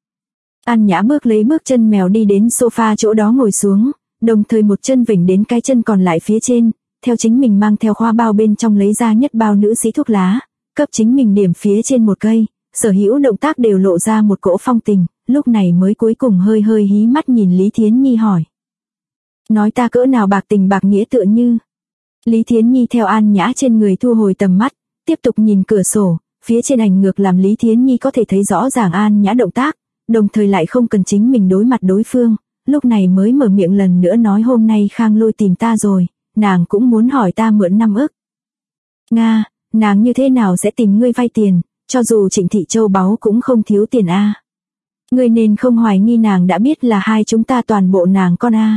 An Nhã bước lấy bước chân mèo đi đến sofa chỗ đó ngồi xuống, đồng thời một chân vểnh đến cái chân còn lại phía trên, theo chính mình mang theo khoa bao bên trong lấy ra nhất bao nữ sĩ thuốc lá, cấp chính mình điểm phía trên một cây, sở hữu động tác đều lộ ra một cỗ phong tình, lúc này mới cuối cùng hơi hơi hí mắt nhìn Lý Thiến Nhi hỏi. Nói ta cỡ nào bạc tình bạc nghĩa tựa như. Lý Thiến Nhi theo An Nhã trên người thu hồi tầm mắt, tiếp tục nhìn cửa sổ, phía trên ảnh ngược làm Lý Thiến Nhi có thể thấy rõ ràng An Nhã động tác, đồng thời lại không cần chính mình đối mặt đối phương, lúc này mới mở miệng lần nữa nói hôm nay Khang Lôi tìm ta rồi, nàng cũng muốn hỏi ta mượn 5 ức. Nga, nàng như thế nào sẽ tìm ngươi vay tiền, cho dù Trịnh Thị Châu báu cũng không thiếu tiền a. Ngươi nên không hoài nghi nàng đã biết là hai chúng ta toàn bộ nàng con a.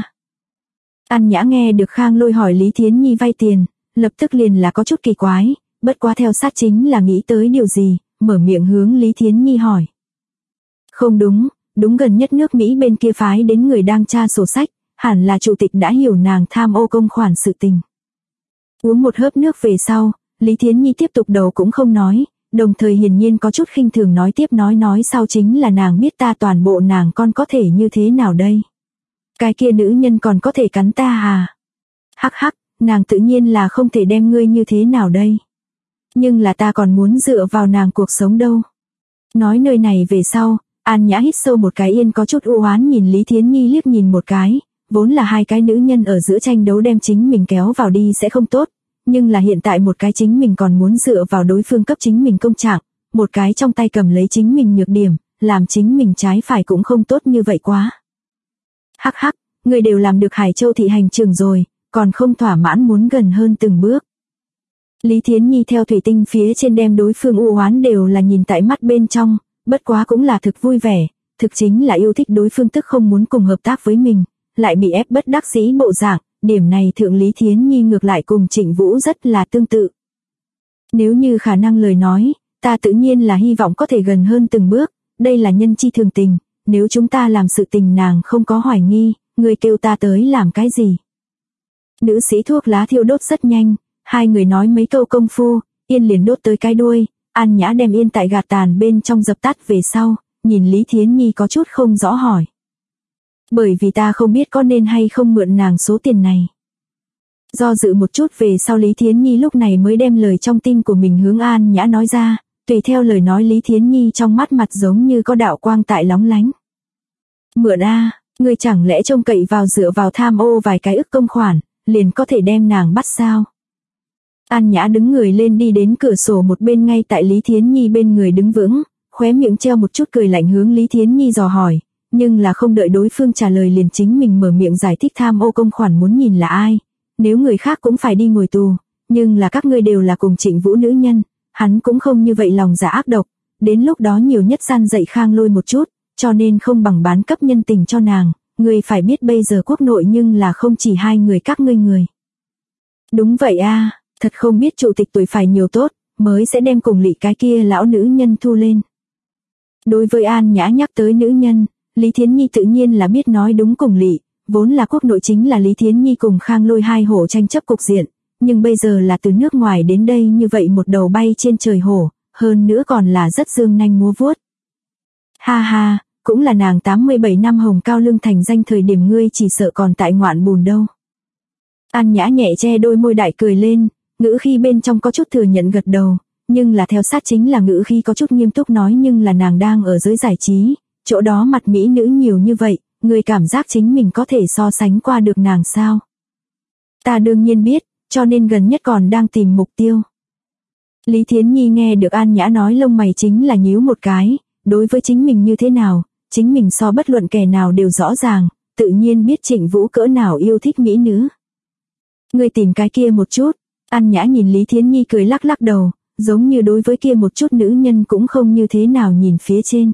An Nhã nghe được Khang Lôi hỏi Lý Thiến Nhi vay tiền, lập tức liền là có chút kỳ quái, bất quá theo sát chính là nghĩ tới điều gì, mở miệng hướng Lý Thiến Nhi hỏi. Không đúng, đúng gần nhất nước Mỹ bên kia phái đến người đang tra sổ sách, hẳn là chủ tịch đã hiểu nàng tham ô công khoản sự tình. Uống một hớp nước về sau, Lý Thiến Nhi tiếp tục đầu cũng không nói, đồng thời hiển nhiên có chút khinh thường nói tiếp nói sau chính là nàng biết ta toàn bộ nàng con có thể như thế nào đây. Cái kia nữ nhân còn có thể cắn ta à? Hắc hắc, nàng tự nhiên là không thể đem ngươi như thế nào đây. Nhưng là ta còn muốn dựa vào nàng cuộc sống đâu. Nói nơi này về sau, An Nhã hít sâu một cái yên có chút u oán nhìn Lý Thiến Nhi liếc nhìn một cái, vốn là hai cái nữ nhân ở giữa tranh đấu đem chính mình kéo vào đi sẽ không tốt, nhưng là hiện tại một cái chính mình còn muốn dựa vào đối phương cấp chính mình công trạng, một cái trong tay cầm lấy chính mình nhược điểm, làm chính mình trái phải cũng không tốt như vậy quá. Hắc hắc, người đều làm được Hải Châu thị hành trường rồi, còn không thỏa mãn muốn gần hơn từng bước. Lý Thiến Nhi theo thủy tinh phía trên đem đối phương u oán đều là nhìn tại mắt bên trong, bất quá cũng là thực vui vẻ, thực chính là yêu thích đối phương tức không muốn cùng hợp tác với mình, lại bị ép bất đắc dĩ bộ dạng, điểm này thượng Lý Thiến Nhi ngược lại cùng Trịnh Vũ rất là tương tự. Nếu như khả năng lời nói, ta tự nhiên là hy vọng có thể gần hơn từng bước, đây là nhân chi thường tình, nếu chúng ta làm sự tình nàng không có hoài nghi, người kêu ta tới làm cái gì. Nữ sĩ thuốc lá thiêu đốt rất nhanh, hai người nói mấy câu công phu, yên liền đốt tới cái đuôi, An Nhã đem yên tại gạt tàn bên trong dập tắt về sau, nhìn Lý Thiến Nhi có chút không rõ hỏi. Bởi vì ta không biết có nên hay không mượn nàng số tiền này. Do dự một chút về sau Lý Thiến Nhi lúc này mới đem lời trong tim của mình hướng An Nhã nói ra, tùy theo lời nói Lý Thiến Nhi trong mắt mặt giống như có đạo quang tại lóng lánh. Mượn a, ngươi chẳng lẽ trông cậy vào dựa vào tham ô vài cái ức công khoản, liền có thể đem nàng bắt sao? An Nhã đứng người lên đi đến cửa sổ một bên ngay tại Lý Thiến Nhi bên người đứng vững, khóe miệng treo một chút cười lạnh hướng Lý Thiến Nhi dò hỏi, nhưng là không đợi đối phương trả lời liền chính mình mở miệng giải thích tham ô công khoản muốn nhìn là ai, nếu người khác cũng phải đi ngồi tù, nhưng là các ngươi đều là cùng Trịnh Vũ nữ nhân, hắn cũng không như vậy lòng dạ ác độc, đến lúc đó nhiều nhất gian dạy Khang Lôi một chút, cho nên không bằng bán cấp nhân tình cho nàng, ngươi phải biết bây giờ quốc nội nhưng là không chỉ hai người các ngươi người. Đúng vậy a, thật không biết chủ tịch tuổi phải nhiều tốt, mới sẽ đem cùng lị cái kia lão nữ nhân thu lên. Đối với An Nhã nhắc tới nữ nhân, Lý Thiến Nhi tự nhiên là biết nói đúng cùng lị, vốn là quốc nội chính là Lý Thiến Nhi cùng Khang Lôi hai hổ tranh chấp cục diện, nhưng bây giờ là từ nước ngoài đến đây như vậy một đầu bay trên trời hổ, hơn nữa còn là rất dương nanh múa vuốt. Ha ha, cũng là nàng 87 năm hồng cao lương thành danh thời điểm ngươi chỉ sợ còn tại ngoạn bùn đâu. An Nhã nhẹ che đôi môi đại cười lên, ngữ khi bên trong có chút thừa nhận gật đầu, nhưng là theo sát chính là ngữ khi có chút nghiêm túc nói nhưng là nàng đang ở giới giải trí, chỗ đó mặt mỹ nữ nhiều như vậy, người cảm giác chính mình có thể so sánh qua được nàng sao? Ta đương nhiên biết, cho nên gần nhất còn đang tìm mục tiêu. Lý Thiến Nhi nghe được An Nhã nói lông mày chính là nhíu một cái, đối với chính mình như thế nào, chính mình so bất luận kẻ nào đều rõ ràng, tự nhiên biết Trịnh Vũ cỡ nào yêu thích mỹ nữ. Người tìm cái kia một chút, An Nhã nhìn Lý Thiến Nhi cười lắc lắc đầu, giống như đối với kia một chút nữ nhân cũng không như thế nào nhìn phía trên.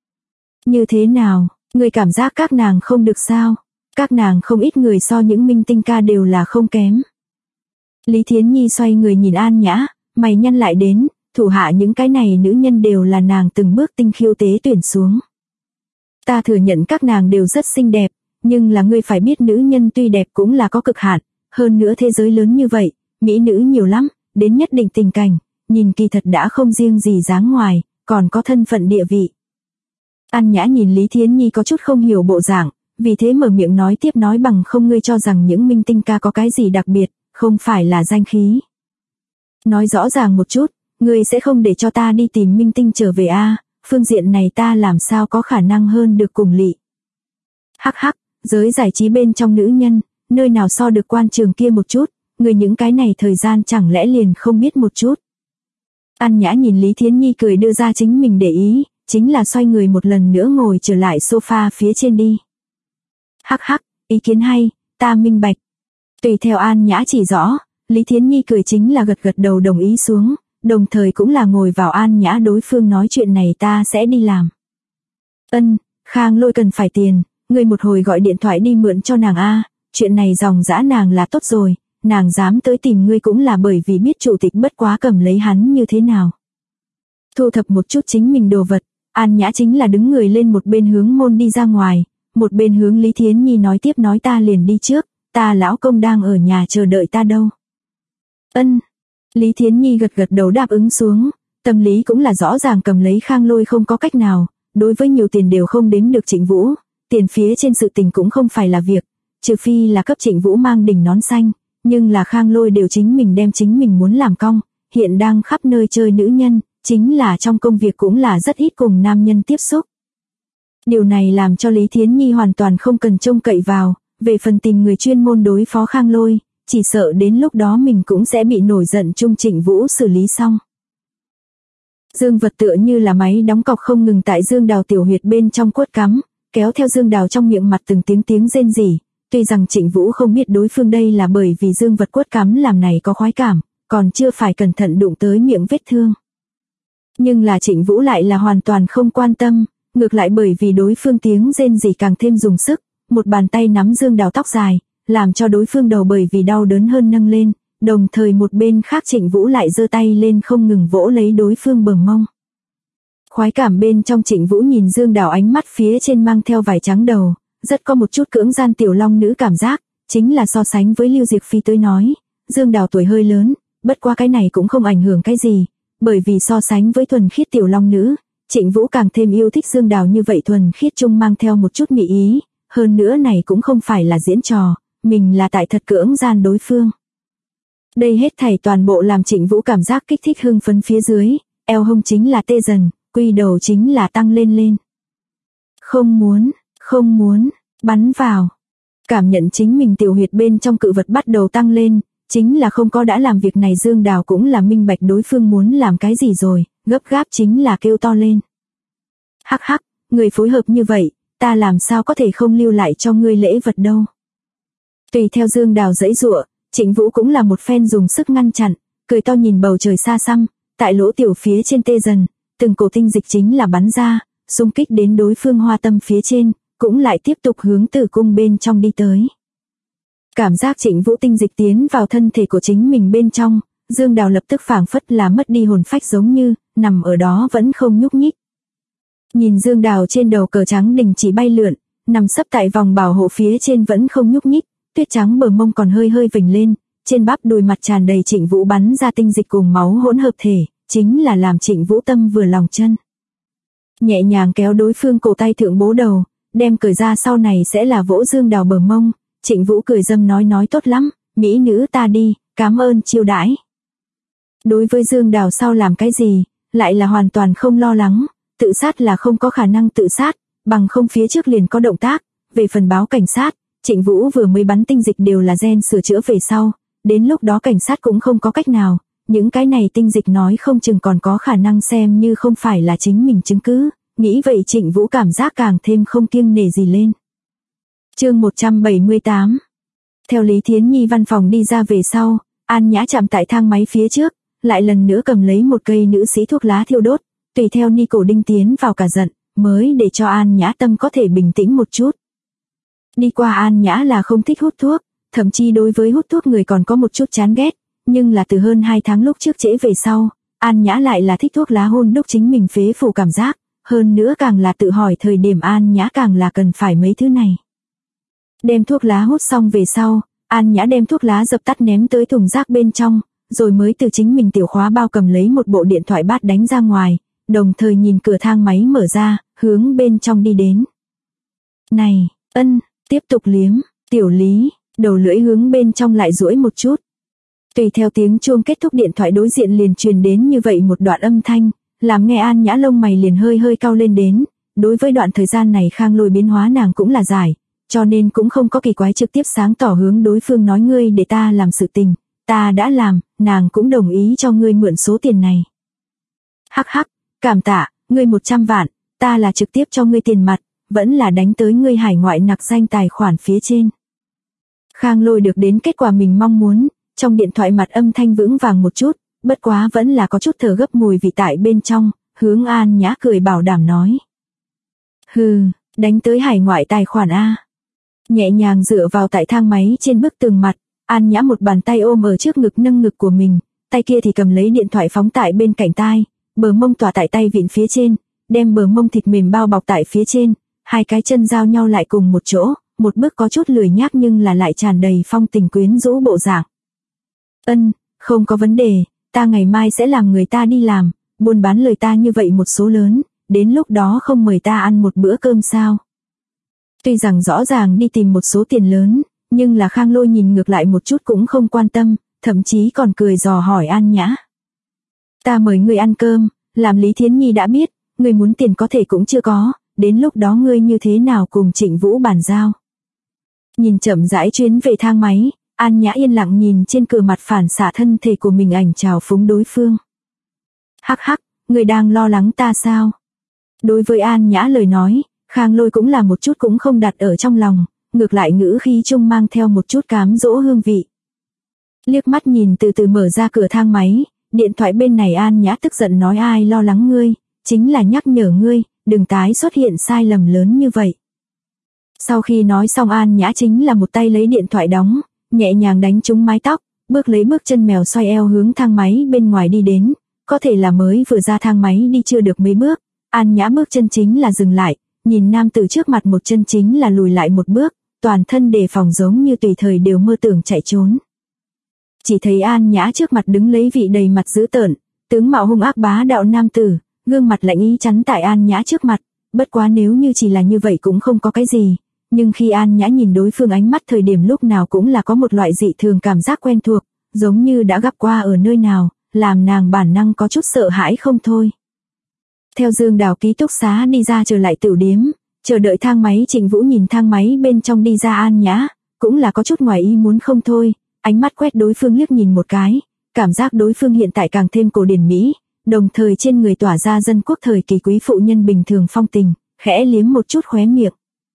Như thế nào, người cảm giác các nàng không được sao, các nàng không ít người so những minh tinh ca đều là không kém. Lý Thiến Nhi xoay người nhìn An Nhã, mày nhăn lại đến, thủ hạ những cái này nữ nhân đều là nàng từng bước tinh khiêu tế tuyển xuống. Ta thừa nhận các nàng đều rất xinh đẹp, Nhưng là ngươi phải biết nữ nhân tuy đẹp cũng là có cực hạn, hơn nữa thế giới lớn như vậy, mỹ nữ nhiều lắm, đến nhất định tình cảnh, nhìn kỳ thật đã không riêng gì dáng ngoài, còn có thân phận địa vị. An Nhã nhìn Lý Thiến Nhi có chút không hiểu bộ dạng, vì thế mở miệng nói tiếp nói bằng không ngươi cho rằng những minh tinh ca có cái gì đặc biệt, không phải là danh khí. Nói rõ ràng một chút, ngươi sẽ không để cho ta đi tìm minh tinh trở về a? Phương diện này ta làm sao có khả năng hơn được cùng Lị. Hắc hắc, giới giải trí bên trong nữ nhân, nơi nào so được quan trường kia một chút, người những cái này thời gian chẳng lẽ liền không biết một chút. An Nhã nhìn Lý Thiến Nhi cười đưa ra chính mình để ý, chính là xoay người một lần nữa ngồi trở lại sofa phía trên đi. Hắc hắc, ý kiến hay, ta minh bạch. Tùy theo An Nhã chỉ rõ, Lý Thiến Nhi cười chính là gật gật đầu đồng ý xuống, đồng thời cũng là ngồi vào An Nhã đối phương nói chuyện này ta sẽ đi làm. Khang Lôi cần phải tiền, ngươi một hồi gọi điện thoại đi mượn cho nàng a, chuyện này dòng dã nàng là tốt rồi, nàng dám tới tìm ngươi cũng là bởi vì biết chủ tịch bất quá cầm lấy hắn như thế nào. Thu thập một chút chính mình đồ vật, An Nhã chính là đứng người lên một bên hướng môn đi ra ngoài, một bên hướng Lý Thiến Nhi nói tiếp nói ta liền đi trước, ta lão công đang ở nhà chờ đợi ta đâu. Lý Thiến Nhi gật gật đầu đáp ứng xuống, tâm lý cũng là rõ ràng cầm lấy Khang Lôi không có cách nào, đối với nhiều tiền đều không đếm được Trịnh Vũ, tiền phía trên sự tình cũng không phải là việc, trừ phi là cấp Trịnh Vũ mang đỉnh nón xanh, nhưng là Khang Lôi đều chính mình đem chính mình muốn làm cong, hiện đang khắp nơi chơi nữ nhân, chính là trong công việc cũng là rất ít cùng nam nhân tiếp xúc. Điều này làm cho Lý Thiến Nhi hoàn toàn không cần trông cậy vào, về phần tìm người chuyên môn đối phó Khang Lôi, chỉ sợ đến lúc đó mình cũng sẽ bị nổi giận chung Trịnh Vũ xử lý xong. Dương Vật tựa như là máy đóng cọc không ngừng tại Dương Đào tiểu huyệt bên trong quất cắm, kéo theo Dương Đào trong miệng mặt từng tiếng rên rỉ, tuy rằng Trịnh Vũ không biết đối phương đây là bởi vì Dương Vật quất cắm làm này có khoái cảm, còn chưa phải cẩn thận đụng tới miệng vết thương. Nhưng là Trịnh Vũ lại là hoàn toàn không quan tâm, ngược lại bởi vì đối phương tiếng rên rỉ càng thêm dùng sức, một bàn tay nắm Dương Đào tóc dài, làm cho đối phương đầu bởi vì đau đớn hơn nâng lên, đồng thời một bên khác Trịnh Vũ lại giơ tay lên không ngừng vỗ lấy đối phương bờ mông. Khoái cảm bên trong Trịnh Vũ nhìn Dương Đào ánh mắt phía trên mang theo vải trắng đầu, rất có một chút cưỡng gian tiểu long nữ cảm giác, chính là so sánh với Lưu Diệc Phi tới nói, Dương Đào tuổi hơi lớn, bất qua cái này cũng không ảnh hưởng cái gì, bởi vì so sánh với thuần khiết tiểu long nữ, Trịnh Vũ càng thêm yêu thích Dương Đào như vậy thuần khiết chung mang theo một chút mị ý, hơn nữa này cũng không phải là diễn trò, mình là tại thật cưỡng gian đối phương. Đây hết thảy toàn bộ làm Trịnh Vũ cảm giác kích thích hưng phấn phía dưới, eo hông chính là tê dần, quy đầu chính là tăng lên. Không muốn, bắn vào. Cảm nhận chính mình tiểu huyệt bên trong cự vật bắt đầu tăng lên, chính là không có đã làm việc này Dương Đào cũng là minh bạch đối phương muốn làm cái gì rồi, gấp gáp chính là kêu to lên. Hắc hắc, người phối hợp như vậy, ta làm sao có thể không lưu lại cho ngươi lễ vật đâu. Tùy theo Dương Đào giãy giụa, Trịnh Vũ cũng là một phen dùng sức ngăn chặn, cười to nhìn bầu trời xa xăm, tại lỗ tiểu phía trên tê dần, từng cổ tinh dịch chính là bắn ra, xung kích đến đối phương hoa tâm phía trên, cũng lại tiếp tục hướng tử cung bên trong đi tới. Cảm giác Trịnh Vũ tinh dịch tiến vào thân thể của chính mình bên trong, Dương Đào lập tức phảng phất là mất đi hồn phách giống như, nằm ở đó vẫn không nhúc nhích. Nhìn Dương Đào trên đầu cờ trắng đình chỉ bay lượn, nằm sấp tại vòng bảo hộ phía trên vẫn không nhúc nhích, tuyết trắng bờ mông còn hơi vểnh lên, trên bắp đùi mặt tràn đầy Trịnh Vũ bắn ra tinh dịch cùng máu hỗn hợp thể, chính là làm Trịnh Vũ tâm vừa lòng chân. Nhẹ nhàng kéo đối phương cổ tay thượng bố đầu, đem cởi ra sau này sẽ là vỗ Dương Đào bờ mông, Trịnh Vũ cười dâm nói tốt lắm, mỹ nữ ta đi, cảm ơn chiêu đãi. Đối với Dương Đào sau làm cái gì, lại là hoàn toàn không lo lắng, tự sát là không có khả năng tự sát, bằng không phía trước liền có động tác, về phần báo cảnh sát, Trịnh Vũ vừa mới bắn tinh dịch đều là gen sửa chữa về sau, đến lúc đó cảnh sát cũng không có cách nào, những cái này tinh dịch nói không chừng còn có khả năng xem như không phải là chính mình chứng cứ, nghĩ vậy Trịnh Vũ cảm giác càng thêm không kiêng nể gì lên. Chương 178. Theo Lý Thiến Nhi văn phòng đi ra về sau, An Nhã chạm tại thang máy phía trước, lại lần nữa cầm lấy một cây nữ sĩ thuốc lá thiêu đốt, tùy theo ni cổ đinh tiến vào cả giận, mới để cho An Nhã tâm có thể bình tĩnh một chút. Đi qua An Nhã là không thích hút thuốc, thậm chí đối với hút thuốc người còn có một chút chán ghét, nhưng là từ hơn 2 tháng lúc trước trễ về sau, An Nhã lại là thích thuốc lá hôn đúc chính mình phế phủ cảm giác, hơn nữa càng là tự hỏi thời điểm An Nhã càng là cần phải mấy thứ này. Đem thuốc lá hút xong về sau, An Nhã đem thuốc lá dập tắt ném tới thùng rác bên trong, rồi mới từ chính mình tiểu khóa bao cầm lấy một bộ điện thoại bát đánh ra ngoài, đồng thời nhìn cửa thang máy mở ra, hướng bên trong đi đến. Này, Ân, tiếp tục liếm, Tiểu Lý, đầu lưỡi hướng bên trong lại duỗi một chút. Tùy theo tiếng chuông kết thúc điện thoại đối diện liền truyền đến như vậy một đoạn âm thanh, làm nghe An Nhã lông mày liền hơi hơi cau lên đến, đối với đoạn thời gian này Khang Lôi biến hóa nàng cũng là giải, cho nên cũng không có kỳ quái trực tiếp sáng tỏ hướng đối phương nói ngươi để ta làm sự tình, ta đã làm, nàng cũng đồng ý cho ngươi mượn số tiền này. Hắc hắc, cảm tạ, ngươi 100 vạn, ta là trực tiếp cho ngươi tiền mặt, vẫn là đánh tới ngươi hải ngoại nặc danh tài khoản phía trên. Khang Lôi được đến kết quả mình mong muốn, trong điện thoại mặt âm thanh vững vàng một chút, bất quá vẫn là có chút thở gấp mùi vị tại bên trong, hướng An Nhã cười bảo đảm nói. Hừ, đánh tới hải ngoại tài khoản A. Nhẹ nhàng dựa vào tại thang máy trên bức tường mặt, An Nhã một bàn tay ôm ở trước ngực nâng ngực của mình, tay kia thì cầm lấy điện thoại phóng tại bên cạnh tai, bờ mông tỏa tại tay vịn phía trên, đem bờ mông thịt mềm bao bọc tại phía trên, hai cái chân giao nhau lại cùng một chỗ, một bước có chút lười nhác nhưng là lại tràn đầy phong tình quyến rũ bộ dạng. Ân, không có vấn đề, ta ngày mai sẽ làm người ta đi làm, buôn bán lời ta như vậy một số lớn, đến lúc đó không mời ta ăn một bữa cơm sao. Tuy rằng rõ ràng đi tìm một số tiền lớn, nhưng là Khang Lôi nhìn ngược lại một chút cũng không quan tâm, thậm chí còn cười dò hỏi An Nhã. Ta mời ngươi ăn cơm, làm Lý Thiến Nhi đã biết, ngươi muốn tiền có thể cũng chưa có, đến lúc đó ngươi như thế nào cùng Trịnh Vũ bàn giao. Nhìn chậm rãi chuyến về thang máy, An Nhã yên lặng nhìn trên cửa mặt phản xạ thân thể của mình ảnh chào phúng đối phương. Hắc hắc, ngươi đang lo lắng ta sao? Đối với An Nhã lời nói, Khang Lôi cũng là một chút cũng không đặt ở trong lòng, ngược lại ngữ khí chung mang theo một chút cám dỗ hương vị. Liếc mắt nhìn từ từ mở ra cửa thang máy, điện thoại bên này An Nhã tức giận nói ai lo lắng ngươi, chính là nhắc nhở ngươi, đừng tái xuất hiện sai lầm lớn như vậy. Sau khi nói xong An Nhã chính là một tay lấy điện thoại đóng, nhẹ nhàng đánh trúng mái tóc, bước lấy bước chân mèo xoay eo hướng thang máy bên ngoài đi đến, có thể là mới vừa ra thang máy đi chưa được mấy bước, An Nhã bước chân chính là dừng lại, nhìn nam tử trước mặt một chân chính là lùi lại một bước, toàn thân đề phòng giống như tùy thời đều mơ tưởng chạy trốn. Chỉ thấy An Nhã trước mặt đứng lấy vị đầy mặt dữ tợn, tướng mạo hung ác bá đạo nam tử, gương mặt lạnh ý chắn tại An Nhã trước mặt, bất quá nếu như chỉ là như vậy cũng không có cái gì, nhưng khi An Nhã nhìn đối phương ánh mắt thời điểm lúc nào cũng là có một loại dị thường cảm giác quen thuộc, giống như đã gặp qua ở nơi nào, làm nàng bản năng có chút sợ hãi không thôi. Theo Dương Đào ký túc xá đi ra trở lại tửu điếm, chờ đợi thang máy Trịnh Vũ nhìn thang máy bên trong đi ra An Nhã, cũng là có chút ngoài ý muốn không thôi, ánh mắt quét đối phương liếc nhìn một cái, cảm giác đối phương hiện tại càng thêm cổ điển mỹ, đồng thời trên người tỏa ra dân quốc thời kỳ quý phụ nhân bình thường phong tình, khẽ liếm một chút khóe miệng.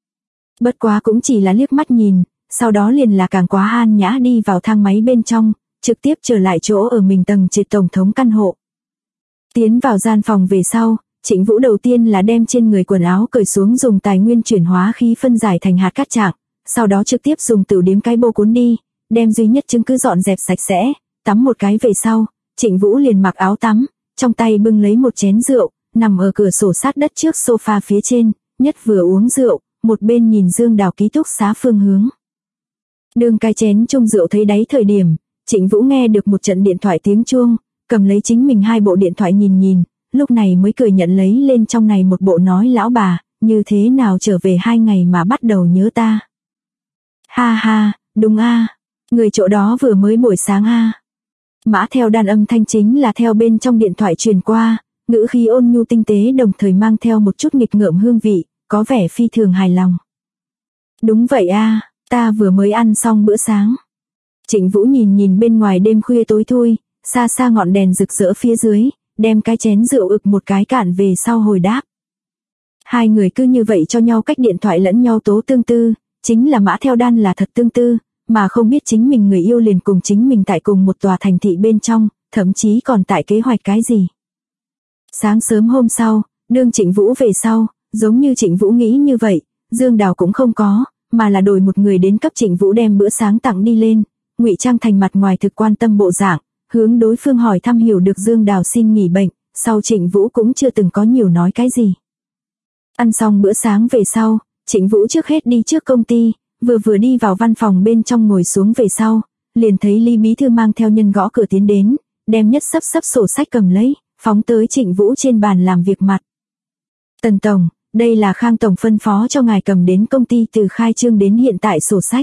Bất quá cũng chỉ là liếc mắt nhìn, sau đó liền là càng quá An Nhã đi vào thang máy bên trong, trực tiếp trở lại chỗ ở mình tầng trệt tổng thống căn hộ. Tiến vào gian phòng về sau, Trịnh Vũ đầu tiên là đem trên người quần áo cởi xuống dùng tài nguyên chuyển hóa khí phân giải thành hạt cát trạng, sau đó trực tiếp dùng tửu điếm cái bô cuốn đi, đem duy nhất chứng cứ dọn dẹp sạch sẽ, tắm một cái về sau, Trịnh Vũ liền mặc áo tắm, trong tay bưng lấy một chén rượu, nằm ở cửa sổ sát đất trước sofa phía trên, nhất vừa uống rượu, một bên nhìn Dương Đào ký túc xá phương hướng. Đương cái chén chung rượu thấy đáy thời điểm, Trịnh Vũ nghe được một trận điện thoại tiếng chuông, cầm lấy chính mình hai bộ điện thoại nhìn, lúc này mới cười nhận lấy lên trong này một bộ nói lão bà, như thế nào trở về 2 ngày mà bắt đầu nhớ ta. Ha ha, đúng a, người chỗ đó vừa mới buổi sáng a. Mã theo đàn âm thanh chính là theo bên trong điện thoại truyền qua, ngữ khí ôn nhu tinh tế đồng thời mang theo một chút nghịch ngợm hương vị, có vẻ phi thường hài lòng. Đúng vậy a, ta vừa mới ăn xong bữa sáng. Trịnh Vũ nhìn bên ngoài đêm khuya tối thui, xa xa ngọn đèn rực rỡ phía dưới, đem cái chén rượu ực một cái cạn về sau hồi đáp. Hai người cứ như vậy cho nhau cách điện thoại lẫn nhau tố tương tư, chính là Mã Theo Đan là thật tương tư, mà không biết chính mình người yêu liền cùng chính mình tại cùng một tòa thành thị bên trong, thậm chí còn tại kế hoạch cái gì. Sáng sớm hôm sau, đương Trịnh Vũ về sau, giống như Trịnh Vũ nghĩ như vậy, Dương Đào cũng không có, mà là đổi một người đến cấp Trịnh Vũ đem bữa sáng tặng đi lên, ngụy trang thành mặt ngoài thực quan tâm bộ dạng, hướng đối phương hỏi thăm hiểu được Dương Đào xin nghỉ bệnh, sau Trịnh Vũ cũng chưa từng có nhiều nói cái gì. Ăn xong bữa sáng về sau, Trịnh Vũ trước hết đi trước công ty, vừa đi vào văn phòng bên trong ngồi xuống về sau, liền thấy Lý bí thư mang theo nhân gõ cửa tiến đến, đem nhất sấp sổ sách cầm lấy, phóng tới Trịnh Vũ trên bàn làm việc mặt. Tần tổng, đây là Khang tổng phân phó cho ngài cầm đến công ty từ khai trương đến hiện tại sổ sách.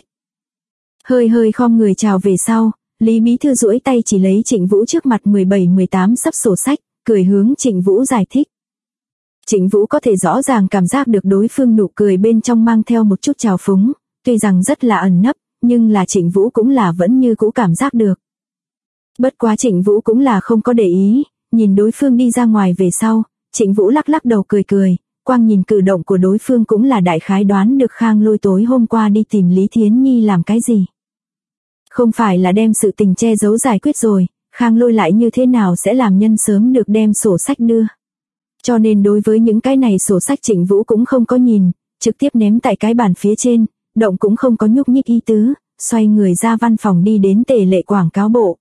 Hơi khom người chào về sau, Lý bí thư duỗi tay chỉ lấy Trịnh Vũ trước mặt 17-18 sấp sổ sách, cười hướng Trịnh Vũ giải thích. Trịnh Vũ có thể rõ ràng cảm giác được đối phương nụ cười bên trong mang theo một chút trào phúng, tuy rằng rất là ẩn nấp, nhưng là Trịnh Vũ cũng là vẫn như cũ cảm giác được. Bất quá Trịnh Vũ cũng là không có để ý, nhìn đối phương đi ra ngoài về sau, Trịnh Vũ lắc đầu cười, quang nhìn cử động của đối phương cũng là đại khái đoán được Khang Lôi tối hôm qua đi tìm Lý Thiến Nhi làm cái gì. Không phải là đem sự tình che giấu giải quyết rồi, Khang Lôi lại như thế nào sẽ làm nhân sớm được đem sổ sách đưa. Cho nên đối với những cái này sổ sách Trịnh Vũ cũng không có nhìn, trực tiếp ném tại cái bàn phía trên, động cũng không có nhúc nhích ý tứ, xoay người ra văn phòng đi đến Tề Lệ quảng cáo bộ.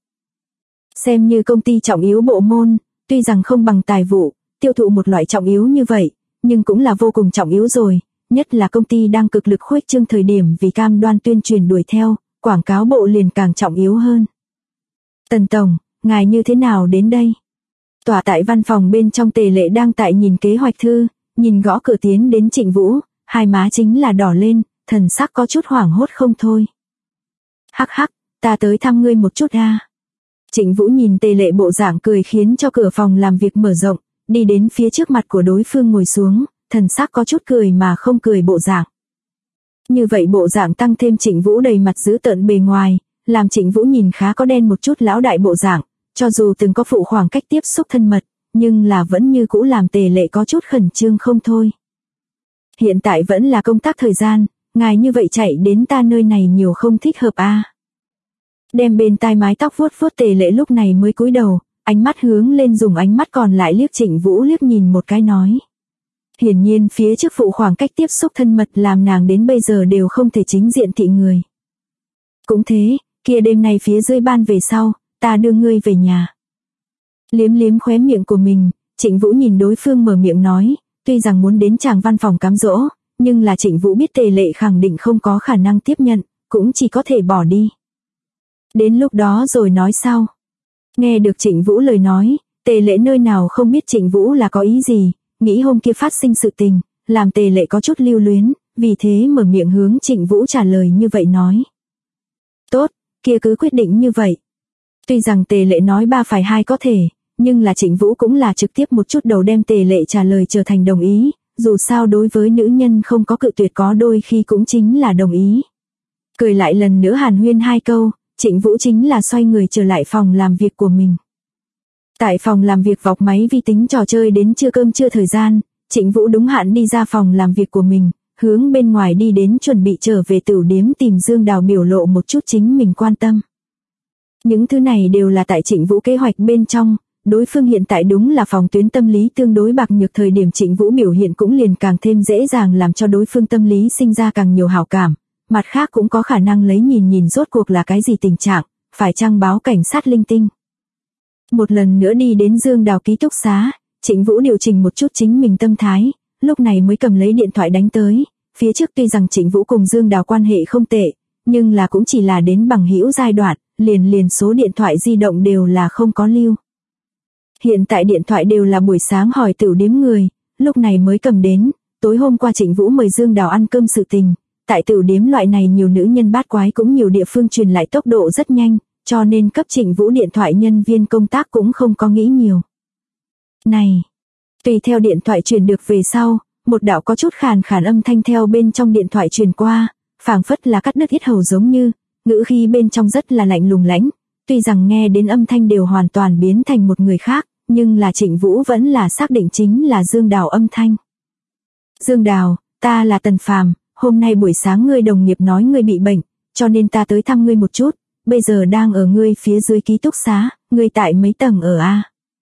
Xem như công ty trọng yếu bộ môn, tuy rằng không bằng tài vụ, tiêu thụ một loại trọng yếu như vậy, nhưng cũng là vô cùng trọng yếu rồi, nhất là công ty đang cực lực khuếch trương thời điểm vì cam đoan tuyên truyền đuổi theo, quảng cáo bộ liền càng trọng yếu hơn. Tần tổng, ngài như thế nào đến đây? Tòa tại văn phòng bên trong Tề Lệ đang tại nhìn kế hoạch thư, nhìn gõ cửa tiến đến Trịnh Vũ, hai má chính là đỏ lên, thần sắc có chút hoảng hốt không thôi. Hắc, ta tới thăm ngươi một chút a. Trịnh Vũ nhìn Tề Lệ bộ dạng cười khiến cho cửa phòng làm việc mở rộng, đi đến phía trước mặt của đối phương ngồi xuống, thần sắc có chút cười mà không cười bộ dạng. Như vậy bộ dạng tăng thêm Trịnh Vũ đầy mặt dữ tợn bề ngoài, làm Trịnh Vũ nhìn khá có đen một chút lão đại bộ dạng, cho dù từng có phụ khoảng cách tiếp xúc thân mật, nhưng là vẫn như cũ làm Tề Lệ có chút khẩn trương không thôi. Hiện tại vẫn là công tác thời gian, ngài như vậy chạy đến ta nơi này nhiều không thích hợp a. Đem bên tai mái tóc vuốt Tề Lệ lúc này mới cúi đầu, ánh mắt hướng lên dùng ánh mắt còn lại liếc Trịnh Vũ liếc nhìn một cái nói. Hiển nhiên phía trước phụ khoảng cách tiếp xúc thân mật làm nàng đến bây giờ đều không thể chính diện thị người. Cũng thế, kia đêm nay phía dưới ban về sau, ta đưa ngươi về nhà. Liếm khóe miệng của mình, Trịnh Vũ nhìn đối phương mở miệng nói, tuy rằng muốn đến chàng văn phòng cám dỗ, nhưng là Trịnh Vũ biết Tề Lệ khẳng định không có khả năng tiếp nhận, cũng chỉ có thể bỏ đi. Đến lúc đó rồi nói sau. Nghe được Trịnh Vũ lời nói, Tề Lệ nơi nào không biết Trịnh Vũ là có ý gì, nghĩ hôm kia phát sinh sự tình, làm Tề Lệ có chút lưu luyến, vì thế mở miệng hướng Trịnh Vũ trả lời như vậy nói. Tốt, kia cứ quyết định như vậy. Tuy rằng Tề Lệ nói 3 phải 2 có thể, nhưng là Trịnh Vũ cũng là trực tiếp một chút đầu đem Tề Lệ trả lời trở thành đồng ý, dù sao đối với nữ nhân không có cự tuyệt có đôi khi cũng chính là đồng ý. Cười lại lần nữa hàn huyên 2 câu, Trịnh Vũ chính là xoay người trở lại phòng làm việc của mình. Tại phòng làm việc vọc máy vi tính trò chơi đến trưa cơm trưa thời gian, Trịnh Vũ đúng hạn đi ra phòng làm việc của mình, hướng bên ngoài đi đến chuẩn bị trở về tửu điếm tìm Dương Đào biểu lộ một chút chính mình quan tâm. Những thứ này đều là tại Trịnh Vũ kế hoạch bên trong, đối phương hiện tại đúng là phòng tuyến tâm lý tương đối bạc nhược, thời điểm Trịnh Vũ biểu hiện cũng liền càng thêm dễ dàng làm cho đối phương tâm lý sinh ra càng nhiều hảo cảm, mặt khác cũng có khả năng lấy nhìn rốt cuộc là cái gì tình trạng, phải chăng báo cảnh sát linh tinh. Một lần nữa đi đến Dương Đào ký túc xá, Trịnh Vũ điều chỉnh một chút chính mình tâm thái, lúc này mới cầm lấy điện thoại đánh tới, phía trước tuy rằng Trịnh Vũ cùng Dương Đào quan hệ không tệ, nhưng là cũng chỉ là đến bằng hữu giai đoạn, liền số điện thoại di động đều là không có lưu. Hiện tại điện thoại đều là buổi sáng hỏi tửu điếm người, lúc này mới cầm đến, tối hôm qua Trịnh Vũ mời Dương Đào ăn cơm sự tình, tại tửu điếm loại này nhiều nữ nhân bát quái cũng nhiều địa phương truyền lại tốc độ rất nhanh, cho nên cấp Trịnh Vũ điện thoại nhân viên công tác cũng không có nghĩ nhiều. Này, tùy theo điện thoại truyền được về sau, một đạo có chút khàn âm thanh theo bên trong điện thoại truyền qua, phảng phất là cắt đứt yết hầu giống như, ngữ khí bên trong rất là lạnh lùng lãnh, tuy rằng nghe đến âm thanh đều hoàn toàn biến thành một người khác, nhưng là Trịnh Vũ vẫn là xác định chính là Dương Đào âm thanh. Dương Đào, ta là Tần Phàm, hôm nay buổi sáng ngươi đồng nghiệp nói ngươi bị bệnh, cho nên ta tới thăm ngươi một chút, bây giờ đang ở ngươi phía dưới ký túc xá, ngươi tại mấy tầng ở a?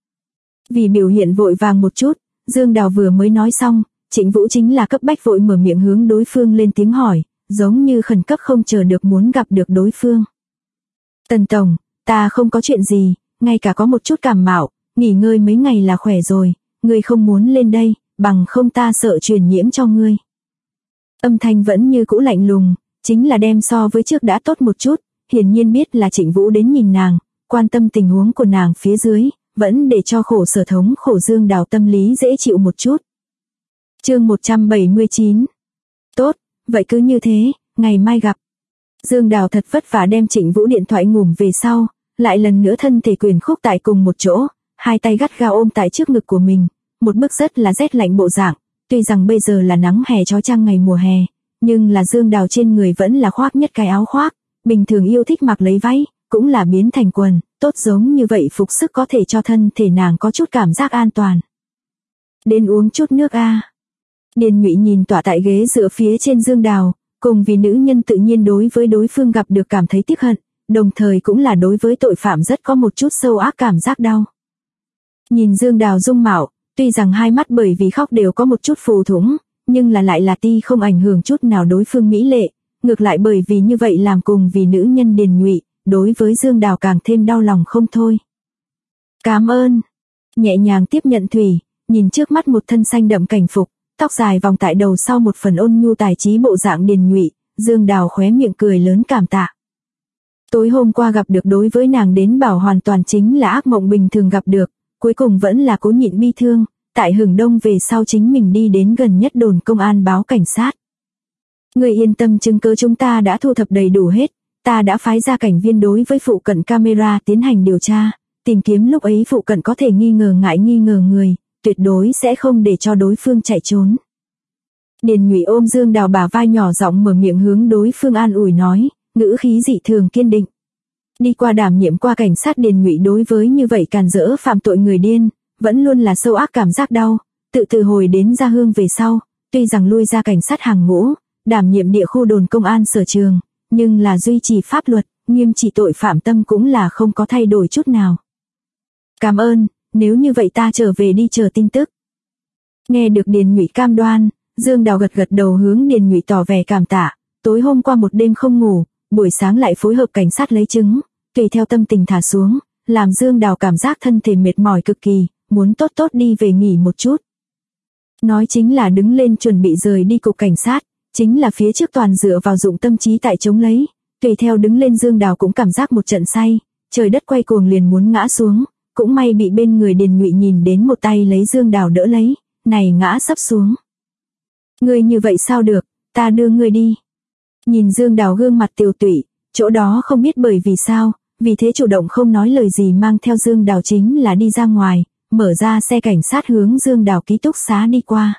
Vì biểu hiện vội vàng một chút, Dương Đào vừa mới nói xong, Trịnh Vũ chính là cấp bách vội mở miệng hướng đối phương lên tiếng hỏi, giống như khẩn cấp không chờ được muốn gặp được đối phương. Tần tổng, ta không có chuyện gì, ngay cả có một chút cảm mạo, nghỉ ngơi mấy ngày là khỏe rồi, ngươi không muốn lên đây, bằng không ta sợ truyền nhiễm cho ngươi. Âm thanh vẫn như cũ lạnh lùng, chính là đem so với trước đã tốt một chút, hiển nhiên biết là Trịnh Vũ đến nhìn nàng, quan tâm tình huống của nàng phía dưới, vẫn để cho khổ sở thống khổ Dương Đào tâm lý dễ chịu một chút. Chương 179. Tốt, vậy cứ như thế, ngày mai gặp. Dương Đào thật vất vả đem Trịnh Vũ điện thoại ngủm về sau, lại lần nữa thân thể quyền khúc tại cùng một chỗ, hai tay gắt gao ôm tại trước ngực của mình, một bức rất là rét lạnh bộ dạng, tuy rằng bây giờ là nắng hè chói chang ngày mùa hè, nhưng là Dương Đào trên người vẫn là khoác nhất cái áo khoác, bình thường yêu thích mặc lấy váy, cũng là biến thành quần, tốt giống như vậy phục sức có thể cho thân thể nàng có chút cảm giác an toàn. Đến uống chút nước a. Điền Nhụy nhìn tọa tại ghế dựa phía trên Dương Đào, cùng vì nữ nhân tự nhiên đối với đối phương gặp được cảm thấy tiếc hận, đồng thời cũng là đối với tội phạm rất có một chút sâu ác cảm giác đau. Nhìn Dương Đào dung mạo, tuy rằng hai mắt bởi vì khóc đều có một chút phù thủng, nhưng là lại là ti không ảnh hưởng chút nào đối phương mỹ lệ, ngược lại bởi vì như vậy làm cùng vì nữ nhân Điền Nhụy, đối với Dương Đào càng thêm đau lòng không thôi. Cảm ơn. Nhẹ nhàng tiếp nhận thủy, nhìn trước mắt một thân xanh đậm cảnh phục, tóc dài vòng tại đầu sau một phần ôn nhu tài trí bộ dạng Điền Nhụy, Dương Đào khóe miệng cười lớn cảm tạ. Tối hôm qua gặp được đối với nàng đến bảo hoàn toàn chính là ác mộng bình thường gặp được, cuối cùng vẫn là cố nhịn bi thương, tại hưởng đông về sau chính mình đi đến gần nhất đồn công an báo cảnh sát. Người yên tâm, chứng cứ chúng ta đã thu thập đầy đủ hết, ta đã phái ra cảnh viên đối với phụ cận camera tiến hành điều tra, tìm kiếm lúc ấy phụ cận có thể nghi ngờ người, tuyệt đối sẽ không để cho đối phương chạy trốn. Điền Nhụy ôm Dương Đào bả vai nhỏ giọng mở miệng hướng đối phương an ủi nói, ngữ khí dị thường kiên định. Đi qua đảm nhiệm qua cảnh sát, Điền Nhụy đối với như vậy càn rỡ phạm tội người điên, vẫn luôn là sâu ác cảm giác đau, từ hồi đến Gia Hương về sau, tuy rằng lui ra cảnh sát hàng ngũ, đảm nhiệm địa khu đồn công an sở trường, nhưng là duy trì pháp luật, nghiêm trị tội phạm tâm cũng là không có thay đổi chút nào. Cảm ơn, nếu như vậy ta trở về đi chờ tin tức. Nghe được Điền Nhụy cam đoan, Dương Đào gật đầu hướng Điền Nhụy tỏ vẻ cảm tạ, tối hôm qua một đêm không ngủ, buổi sáng lại phối hợp cảnh sát lấy chứng, tùy theo tâm tình thả xuống, làm Dương Đào cảm giác thân thể mệt mỏi cực kỳ, muốn tốt đi về nghỉ một chút. Nói chính là đứng lên chuẩn bị rời đi cục cảnh sát, chính là phía trước toàn dựa vào dụng tâm trí tại chống lấy, tùy theo đứng lên Dương Đào cũng cảm giác một trận say, trời đất quay cuồng liền muốn ngã xuống, cũng may bị bên người Điền Nhụy nhìn đến một tay lấy Dương Đào đỡ lấy, này ngã sấp xuống. Ngươi như vậy sao được, ta đưa ngươi đi. Nhìn Dương Đào gương mặt tiều tụy, chỗ đó không biết bởi vì sao, vì thế chủ động không nói lời gì mang theo Dương Đào chính là đi ra ngoài, mở ra xe cảnh sát hướng Dương Đào ký túc xá đi qua.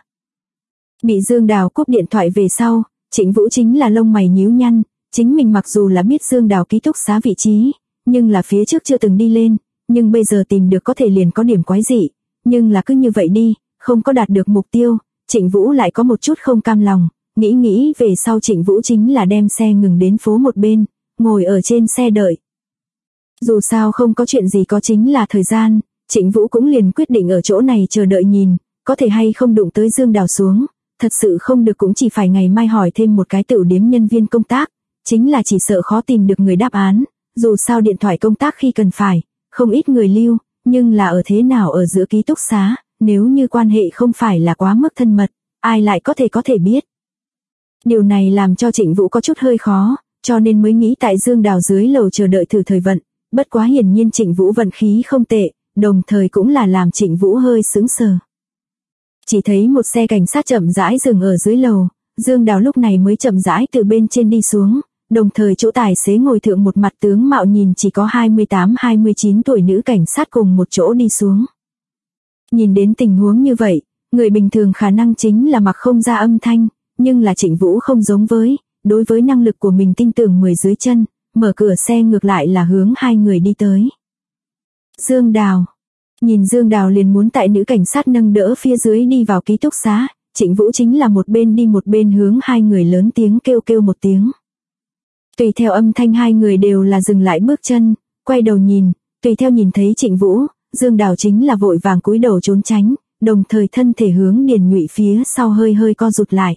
Bị Dương Đào cúp điện thoại về sau, Trịnh Vũ chính là lông mày nhíu nhăn, chính mình mặc dù là biết Dương Đào ký túc xá vị trí, nhưng là phía trước chưa từng đi lên, nhưng bây giờ tìm được có thể liền có điểm quái dị, nhưng là cứ như vậy đi, không có đạt được mục tiêu, Trịnh Vũ lại có một chút không cam lòng, nghĩ về sau Trịnh Vũ chính là đem xe ngừng đến phố một bên, ngồi ở trên xe đợi. Dù sao không có chuyện gì có chính là thời gian, Trịnh Vũ cũng liền quyết định ở chỗ này chờ đợi nhìn, có thể hay không đụng tới Dương Đào xuống, thật sự không được cũng chỉ phải ngày mai hỏi thêm một cái tửu điếm nhân viên công tác, chính là chỉ sợ khó tìm được người đáp án, dù sao điện thoại công tác khi cần phải, không ít người lưu, nhưng là ở thế nào ở giữa ký túc xá, nếu như quan hệ không phải là quá mức thân mật, ai lại có thể biết. Điều này làm cho Trịnh Vũ có chút hơi khó, cho nên mới nghĩ tại Dương Đào dưới lầu chờ đợi thử thời vận, bất quá hiển nhiên Trịnh Vũ vận khí không tệ, đồng thời cũng là làm Trịnh Vũ hơi sững sờ. Chỉ thấy một xe cảnh sát chậm rãi dừng ở dưới lầu, Dương Đào lúc này mới chậm rãi từ bên trên đi xuống, đồng thời chỗ tài xế ngồi thượng một mặt tướng mạo nhìn chỉ có 28-29 tuổi nữ cảnh sát cùng một chỗ đi xuống. Nhìn đến tình huống như vậy, người bình thường khả năng chính là mặc không ra âm thanh, nhưng là Trịnh Vũ không giống với, đối với năng lực của mình tin tưởng 10 dưới chân, mở cửa xe ngược lại là hướng hai người đi tới. Dương Đào. Nhìn Dương Đào liền muốn tại nữ cảnh sát nâng đỡ phía dưới đi vào ký túc xá, Trịnh Vũ chính là một bên đi một bên hướng hai người lớn tiếng kêu một tiếng. Tùy theo âm thanh hai người đều là dừng lại bước chân, quay đầu nhìn, tùy theo nhìn thấy Trịnh Vũ, Dương Đào chính là vội vàng cúi đầu trốn tránh, đồng thời thân thể hướng Điền Nhụy phía sau hơi co rụt lại.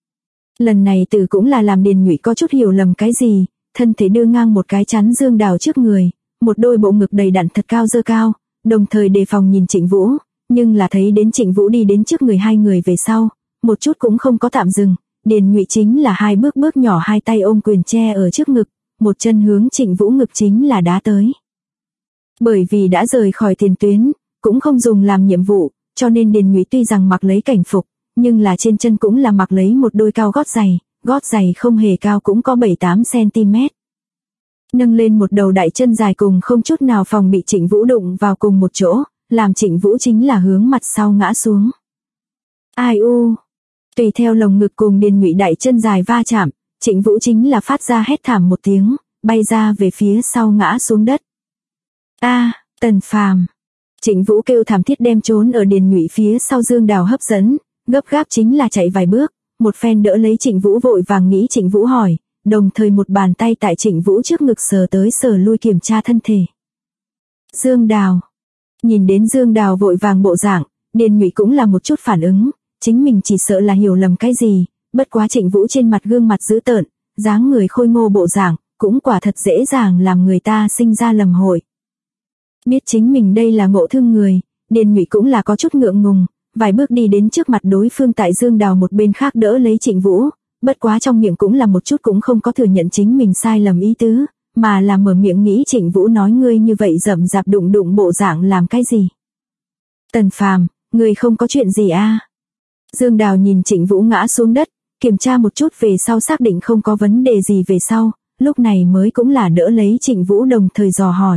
Lần này từ cũng là làm Điền Nhụy có chút hiểu lầm cái gì, thân thể đưa ngang một cái chắn Dương Đào trước người, một đôi bộ ngực đầy đặn thật cao dơ cao, đồng thời đề phòng nhìn Trịnh Vũ, nhưng là thấy đến Trịnh Vũ đi đến trước người hai người về sau, một chút cũng không có tạm dừng, Điền Nhụy chính là hai bước bước nhỏ, hai tay ôm quyền tre ở trước ngực, một chân hướng Trịnh Vũ ngực chính là đá tới. Bởi vì đã rời khỏi tiền tuyến, cũng không dùng làm nhiệm vụ, cho nên Điền Nhụy tuy rằng mặc lấy cảnh phục, nhưng là trên chân cũng là mặc lấy một đôi cao gót giày không hề cao cũng có 7-8 cm. Nâng lên một đầu đại chân dài cùng không chút nào phòng bị Trịnh Vũ đụng vào cùng một chỗ, làm Trịnh Vũ chính là hướng mặt sau ngã xuống. Ai u! Tùy theo lồng ngực cùng Điền Nhụy đại chân dài va chạm, Trịnh Vũ chính là phát ra hét thảm một tiếng, bay ra về phía sau ngã xuống đất. Tần Phàm! Trịnh Vũ kêu thảm thiết đem trốn ở Điền Nhụy phía sau Dương Đào hấp dẫn, gấp gáp chính là chạy vài bước, một phen đỡ lấy Trịnh Vũ vội vàng nghĩ Trịnh Vũ hỏi, đồng thời một bàn tay tại Trịnh Vũ trước ngực sờ tới sờ lui kiểm tra thân thể. Dương Đào! Nhìn đến Dương Đào vội vàng bộ dạng, Điền Nhụy cũng là một chút phản ứng, chính mình chỉ sợ là hiểu lầm cái gì, bất quá Trịnh Vũ trên mặt gương mặt dữ tợn, dáng người khôi ngô bộ dạng, cũng quả thật dễ dàng làm người ta sinh ra lầm hội. Biết chính mình đây là ngộ thương người, Điền Nhụy cũng là có chút ngượng ngùng, vài bước đi đến trước mặt đối phương tại Dương Đào một bên khác đỡ lấy Trịnh Vũ, bất quá trong miệng cũng là một chút cũng không có thừa nhận chính mình sai lầm ý tứ, mà là mở miệng nghĩ Trịnh Vũ nói ngươi như vậy rậm rạp đụng bộ dạng làm cái gì. Tần Phàm, ngươi không có chuyện gì à? Dương Đào nhìn Trịnh Vũ ngã xuống đất, kiểm tra một chút về sau xác định không có vấn đề gì về sau, lúc này mới cũng là đỡ lấy Trịnh Vũ đồng thời dò hỏi.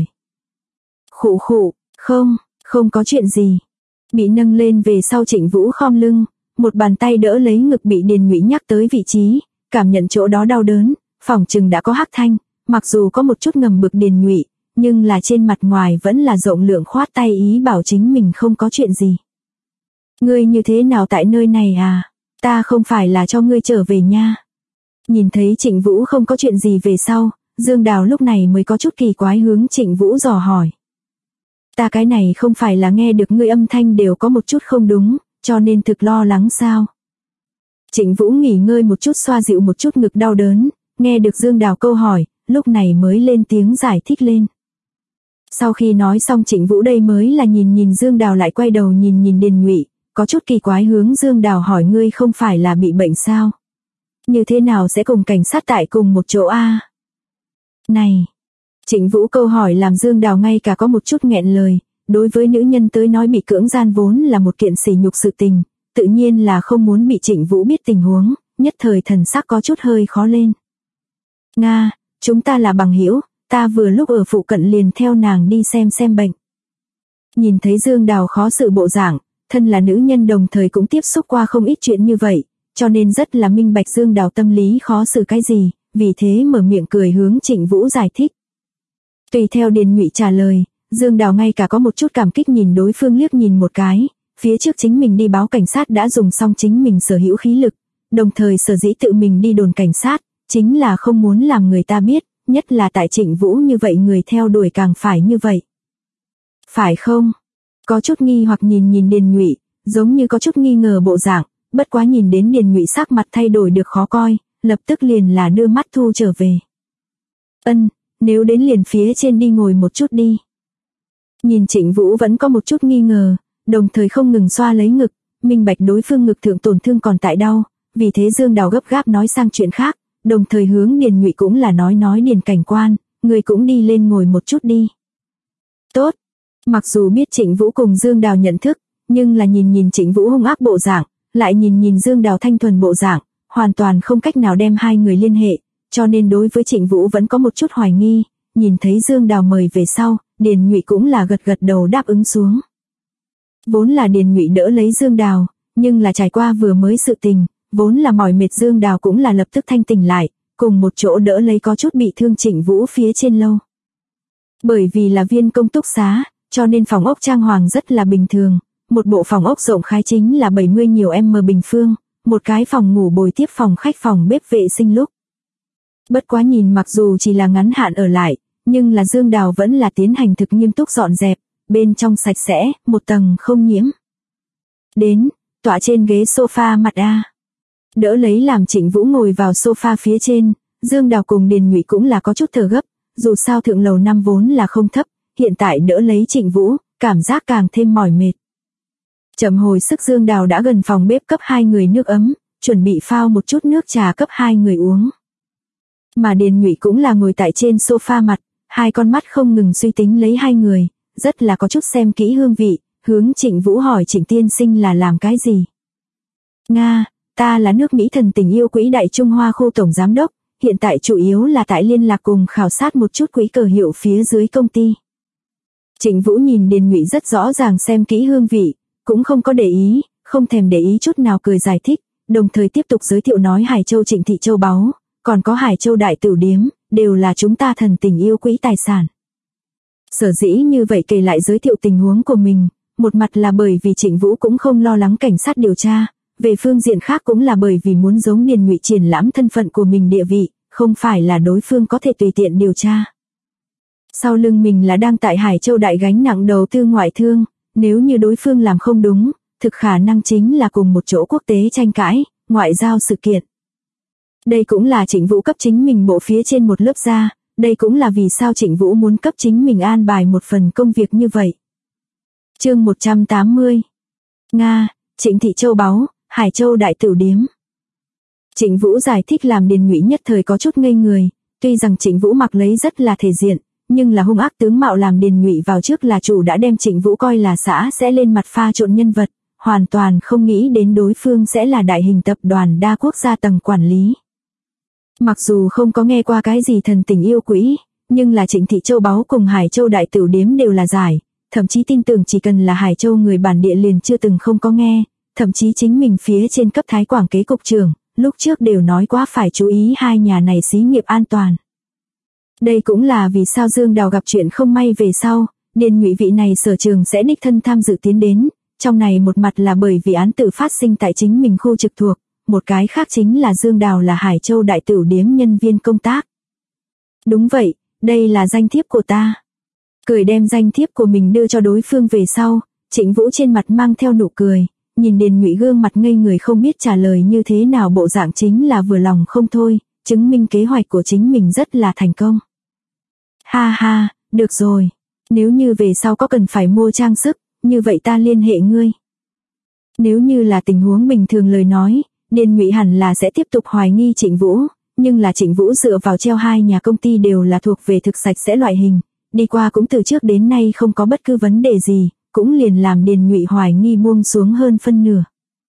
Khụ khụ, không có chuyện gì. Bị nâng lên về sau Trịnh Vũ khom lưng, một bàn tay đỡ lấy ngực bị Điền Nhụy nhắc tới vị trí, cảm nhận chỗ đó đau đớn, phỏng chừng đã có hắc thanh, mặc dù có một chút ngầm bực Điền Nhụy, nhưng là trên mặt ngoài vẫn là rộng lượng khoát tay ý bảo chính mình không có chuyện gì. Ngươi như thế nào tại nơi này à? Ta không phải là cho ngươi trở về nha. Nhìn thấy Trịnh Vũ không có chuyện gì về sau, Dương Đào lúc này mới có chút kỳ quái hướng Trịnh Vũ dò hỏi. Ta cái này không phải là nghe được ngươi âm thanh đều có một chút không đúng, cho nên thực lo lắng sao? Trịnh Vũ nghỉ ngơi một chút xoa dịu một chút ngực đau đớn, nghe được Dương Đào câu hỏi, lúc này mới lên tiếng giải thích lên. Sau khi nói xong Trịnh Vũ đây mới là nhìn Dương Đào lại quay đầu nhìn Điền Nhụy, có chút kỳ quái hướng Dương Đào hỏi ngươi không phải là bị bệnh sao? Như thế nào sẽ cùng cảnh sát tại cùng một chỗ a? Này! Trịnh Vũ câu hỏi làm Dương Đào ngay cả có một chút nghẹn lời, đối với nữ nhân tới nói bị cưỡng gian vốn là một kiện sỉ nhục sự tình, tự nhiên là không muốn bị Trịnh Vũ biết tình huống, nhất thời thần sắc có chút hơi khó lên. Nga, chúng ta là bằng hữu, ta vừa lúc ở phụ cận liền theo nàng đi xem bệnh. Nhìn thấy Dương Đào khó xử bộ dạng, thân là nữ nhân đồng thời cũng tiếp xúc qua không ít chuyện như vậy, cho nên rất là minh bạch Dương Đào tâm lý khó xử cái gì, vì thế mở miệng cười hướng Trịnh Vũ giải thích. Tùy theo Điền Nhụy trả lời, Dương Đào ngay cả có một chút cảm kích nhìn đối phương liếc nhìn một cái, phía trước chính mình đi báo cảnh sát đã dùng xong chính mình sở hữu khí lực, đồng thời sở dĩ tự mình đi đồn cảnh sát, chính là không muốn làm người ta biết, nhất là tại Trịnh Vũ như vậy người theo đuổi càng phải như vậy. Phải không? Có chút nghi hoặc nhìn Điền Nhụy, giống như có chút nghi ngờ bộ dạng, bất quá nhìn đến Điền Nhụy sắc mặt thay đổi được khó coi, lập tức liền là đưa mắt thu trở về. Nếu đến liền phía trên đi ngồi một chút đi. Nhìn Trịnh Vũ vẫn có một chút nghi ngờ, đồng thời không ngừng xoa lấy ngực, minh bạch đối phương ngực thượng tổn thương còn tại đau, vì thế Dương Đào gấp gáp nói sang chuyện khác, đồng thời hướng Điền Nhụy cũng là nói Điền cảnh quan, người cũng đi lên ngồi một chút đi. Tốt. Mặc dù biết Trịnh Vũ cùng Dương Đào nhận thức, nhưng là nhìn Trịnh Vũ hung ác bộ dạng, lại nhìn Dương Đào thanh thuần bộ dạng, hoàn toàn không cách nào đem hai người liên hệ, cho nên đối với Trịnh Vũ vẫn có một chút hoài nghi, nhìn thấy Dương Đào mời về sau, Điền Nhụy cũng là gật đầu đáp ứng xuống. Vốn là Điền Nhụy đỡ lấy Dương Đào, nhưng là trải qua vừa mới sự tình, vốn là mỏi mệt Dương Đào cũng là lập tức thanh tỉnh lại, cùng một chỗ đỡ lấy có chút bị thương Trịnh Vũ phía trên lâu. Bởi vì là viên công túc xá, cho nên phòng ốc trang hoàng rất là bình thường, một bộ phòng ốc rộng khái chính là 70 nhiều m bình phương, một cái phòng ngủ bồi tiếp phòng khách phòng bếp vệ sinh lúc. Bất quá nhìn mặc dù chỉ là ngắn hạn ở lại, nhưng là Dương Đào vẫn là tiến hành thực nghiêm túc dọn dẹp, bên trong sạch sẽ, một tầng không nhiễm. Đến, tọa trên ghế sofa mặt A. Đỡ lấy làm Trịnh Vũ ngồi vào sofa phía trên, Dương Đào cùng Điền Nhụy cũng là có chút thở gấp, dù sao thượng lầu năm vốn là không thấp, hiện tại đỡ lấy Trịnh Vũ, cảm giác càng thêm mỏi mệt. Chậm hồi sức Dương Đào đã gần phòng bếp cấp hai người nước ấm, chuẩn bị phao một chút nước trà cấp hai người uống. Mà Điền Nhụy cũng là ngồi tại trên sofa mặt, hai con mắt không ngừng suy tính lấy hai người, rất là có chút xem kỹ hương vị, hướng Trịnh Vũ hỏi Trịnh tiên sinh là làm cái gì. Nga, ta là nước Mỹ Thần Tình Yêu Quỹ Đại Trung Hoa khu tổng giám đốc, hiện tại chủ yếu là tại liên lạc cùng khảo sát một chút quỹ cờ hiệu phía dưới công ty. Trịnh Vũ nhìn Điền Nhụy rất rõ ràng xem kỹ hương vị, cũng không có để ý, không thèm để ý chút nào cười giải thích, đồng thời tiếp tục giới thiệu nói Hải Châu Trịnh Thị Châu Báu, còn có Hải Châu Đại Tửu Điếm, đều là chúng ta Thần Tình Yêu Quỹ tài sản. Sở dĩ như vậy kể lại giới thiệu tình huống của mình, một mặt là bởi vì Trịnh Vũ cũng không lo lắng cảnh sát điều tra, về phương diện khác cũng là bởi vì muốn giống Điền Nhụy triển lãm thân phận của mình địa vị, không phải là đối phương có thể tùy tiện điều tra. Sau lưng mình là đang tại Hải Châu đại gánh nặng đầu tư ngoại thương, nếu như đối phương làm không đúng, thực khả năng chính là cùng một chỗ quốc tế tranh cãi, ngoại giao sự kiện. Đây cũng là Trịnh Vũ cấp chính mình bộ phía trên một lớp da, đây cũng là vì sao Trịnh Vũ muốn cấp chính mình an bài một phần công việc như vậy. Chương 180. Nga, Trịnh Thị Châu Báu, Hải Châu Đại Tửu Điếm. Trịnh Vũ giải thích làm Điền Nhụy nhất thời có chút ngây người, tuy rằng Trịnh Vũ mặc lấy rất là thể diện, nhưng là hung ác tướng mạo làm Điền Nhụy vào trước là chủ đã đem Trịnh Vũ coi là xã sẽ lên mặt pha trộn nhân vật, hoàn toàn không nghĩ đến đối phương sẽ là đại hình tập đoàn đa quốc gia tầng quản lý. Mặc dù không có nghe qua cái gì Thần Tình Yêu Quỹ, nhưng là Trịnh Thị Châu Báu cùng Hải Châu Đại Tửu Điếm đều là giải, thậm chí tin tưởng chỉ cần là Hải Châu người bản địa liền chưa từng không có nghe, thậm chí chính mình phía trên cấp thái quảng kế cục trưởng, lúc trước đều nói quá phải chú ý hai nhà này xí nghiệp an toàn. Đây cũng là vì sao Dương Đào gặp chuyện không may về sau, Điền Nhụy vị này sở trường sẽ đích thân tham dự tiến đến, trong này một mặt là bởi vì án tử phát sinh tại chính mình khu trực thuộc, một cái khác chính là Dương Đào là Hải Châu Đại Tửu Điếm nhân viên công tác. Đúng vậy, đây là danh thiếp của ta. Cười đem danh thiếp của mình đưa cho đối phương về sau, Trịnh Vũ trên mặt mang theo nụ cười, nhìn Điền Nhụy gương mặt ngây người không biết trả lời như thế nào bộ dạng chính là vừa lòng không thôi, chứng minh kế hoạch của chính mình rất là thành công. Ha ha, được rồi, nếu như về sau có cần phải mua trang sức, như vậy ta liên hệ ngươi. Nếu như là tình huống bình thường lời nói, Điền Nhụy hẳn là sẽ tiếp tục hoài nghi Trịnh Vũ, nhưng là Trịnh Vũ dựa vào treo hai nhà công ty đều là thuộc về thực sạch sẽ loại hình, đi qua cũng từ trước đến nay không có bất cứ vấn đề gì, cũng liền làm Điền Nhụy hoài nghi buông xuống hơn phân nửa.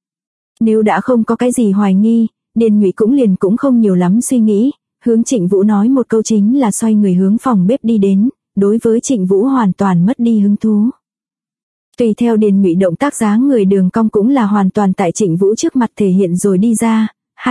Nếu đã không có cái gì hoài nghi, Điền Nhụy cũng liền cũng không nhiều lắm suy nghĩ, hướng Trịnh Vũ nói một câu chính là xoay người hướng phòng bếp đi đến, đối với Trịnh Vũ hoàn toàn mất đi hứng thú. Tùy theo Điền Nhụy động tác dáng người đường cong cũng là hoàn toàn tại Trịnh Vũ trước mặt thể hiện rồi đi ra,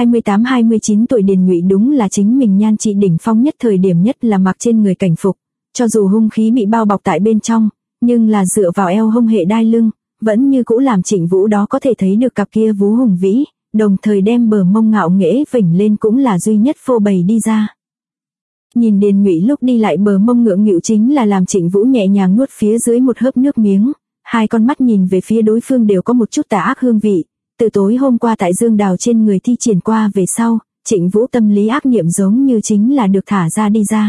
28-29 tuổi Điền Nhụy đúng là chính mình nhan trị đỉnh phong nhất thời điểm nhất là mặc trên người cảnh phục, cho dù hung khí bị bao bọc tại bên trong, nhưng là dựa vào eo hông hệ đai lưng, vẫn như cũ làm Trịnh Vũ đó có thể thấy được cặp kia vú hùng vĩ, đồng thời đem bờ mông ngạo nghễ vểnh lên cũng là duy nhất phô bày đi ra. Nhìn Điền Nhụy lúc đi lại bờ mông ngượng nghịu chính là làm Trịnh Vũ nhẹ nhàng nuốt phía dưới một hớp nước miếng, hai con mắt nhìn về phía đối phương đều có một chút tà ác hương vị, từ tối hôm qua tại Dương Đào trên người thi triển qua về sau, Trịnh Vũ tâm lý ác niệm giống như chính là được thả ra đi ra.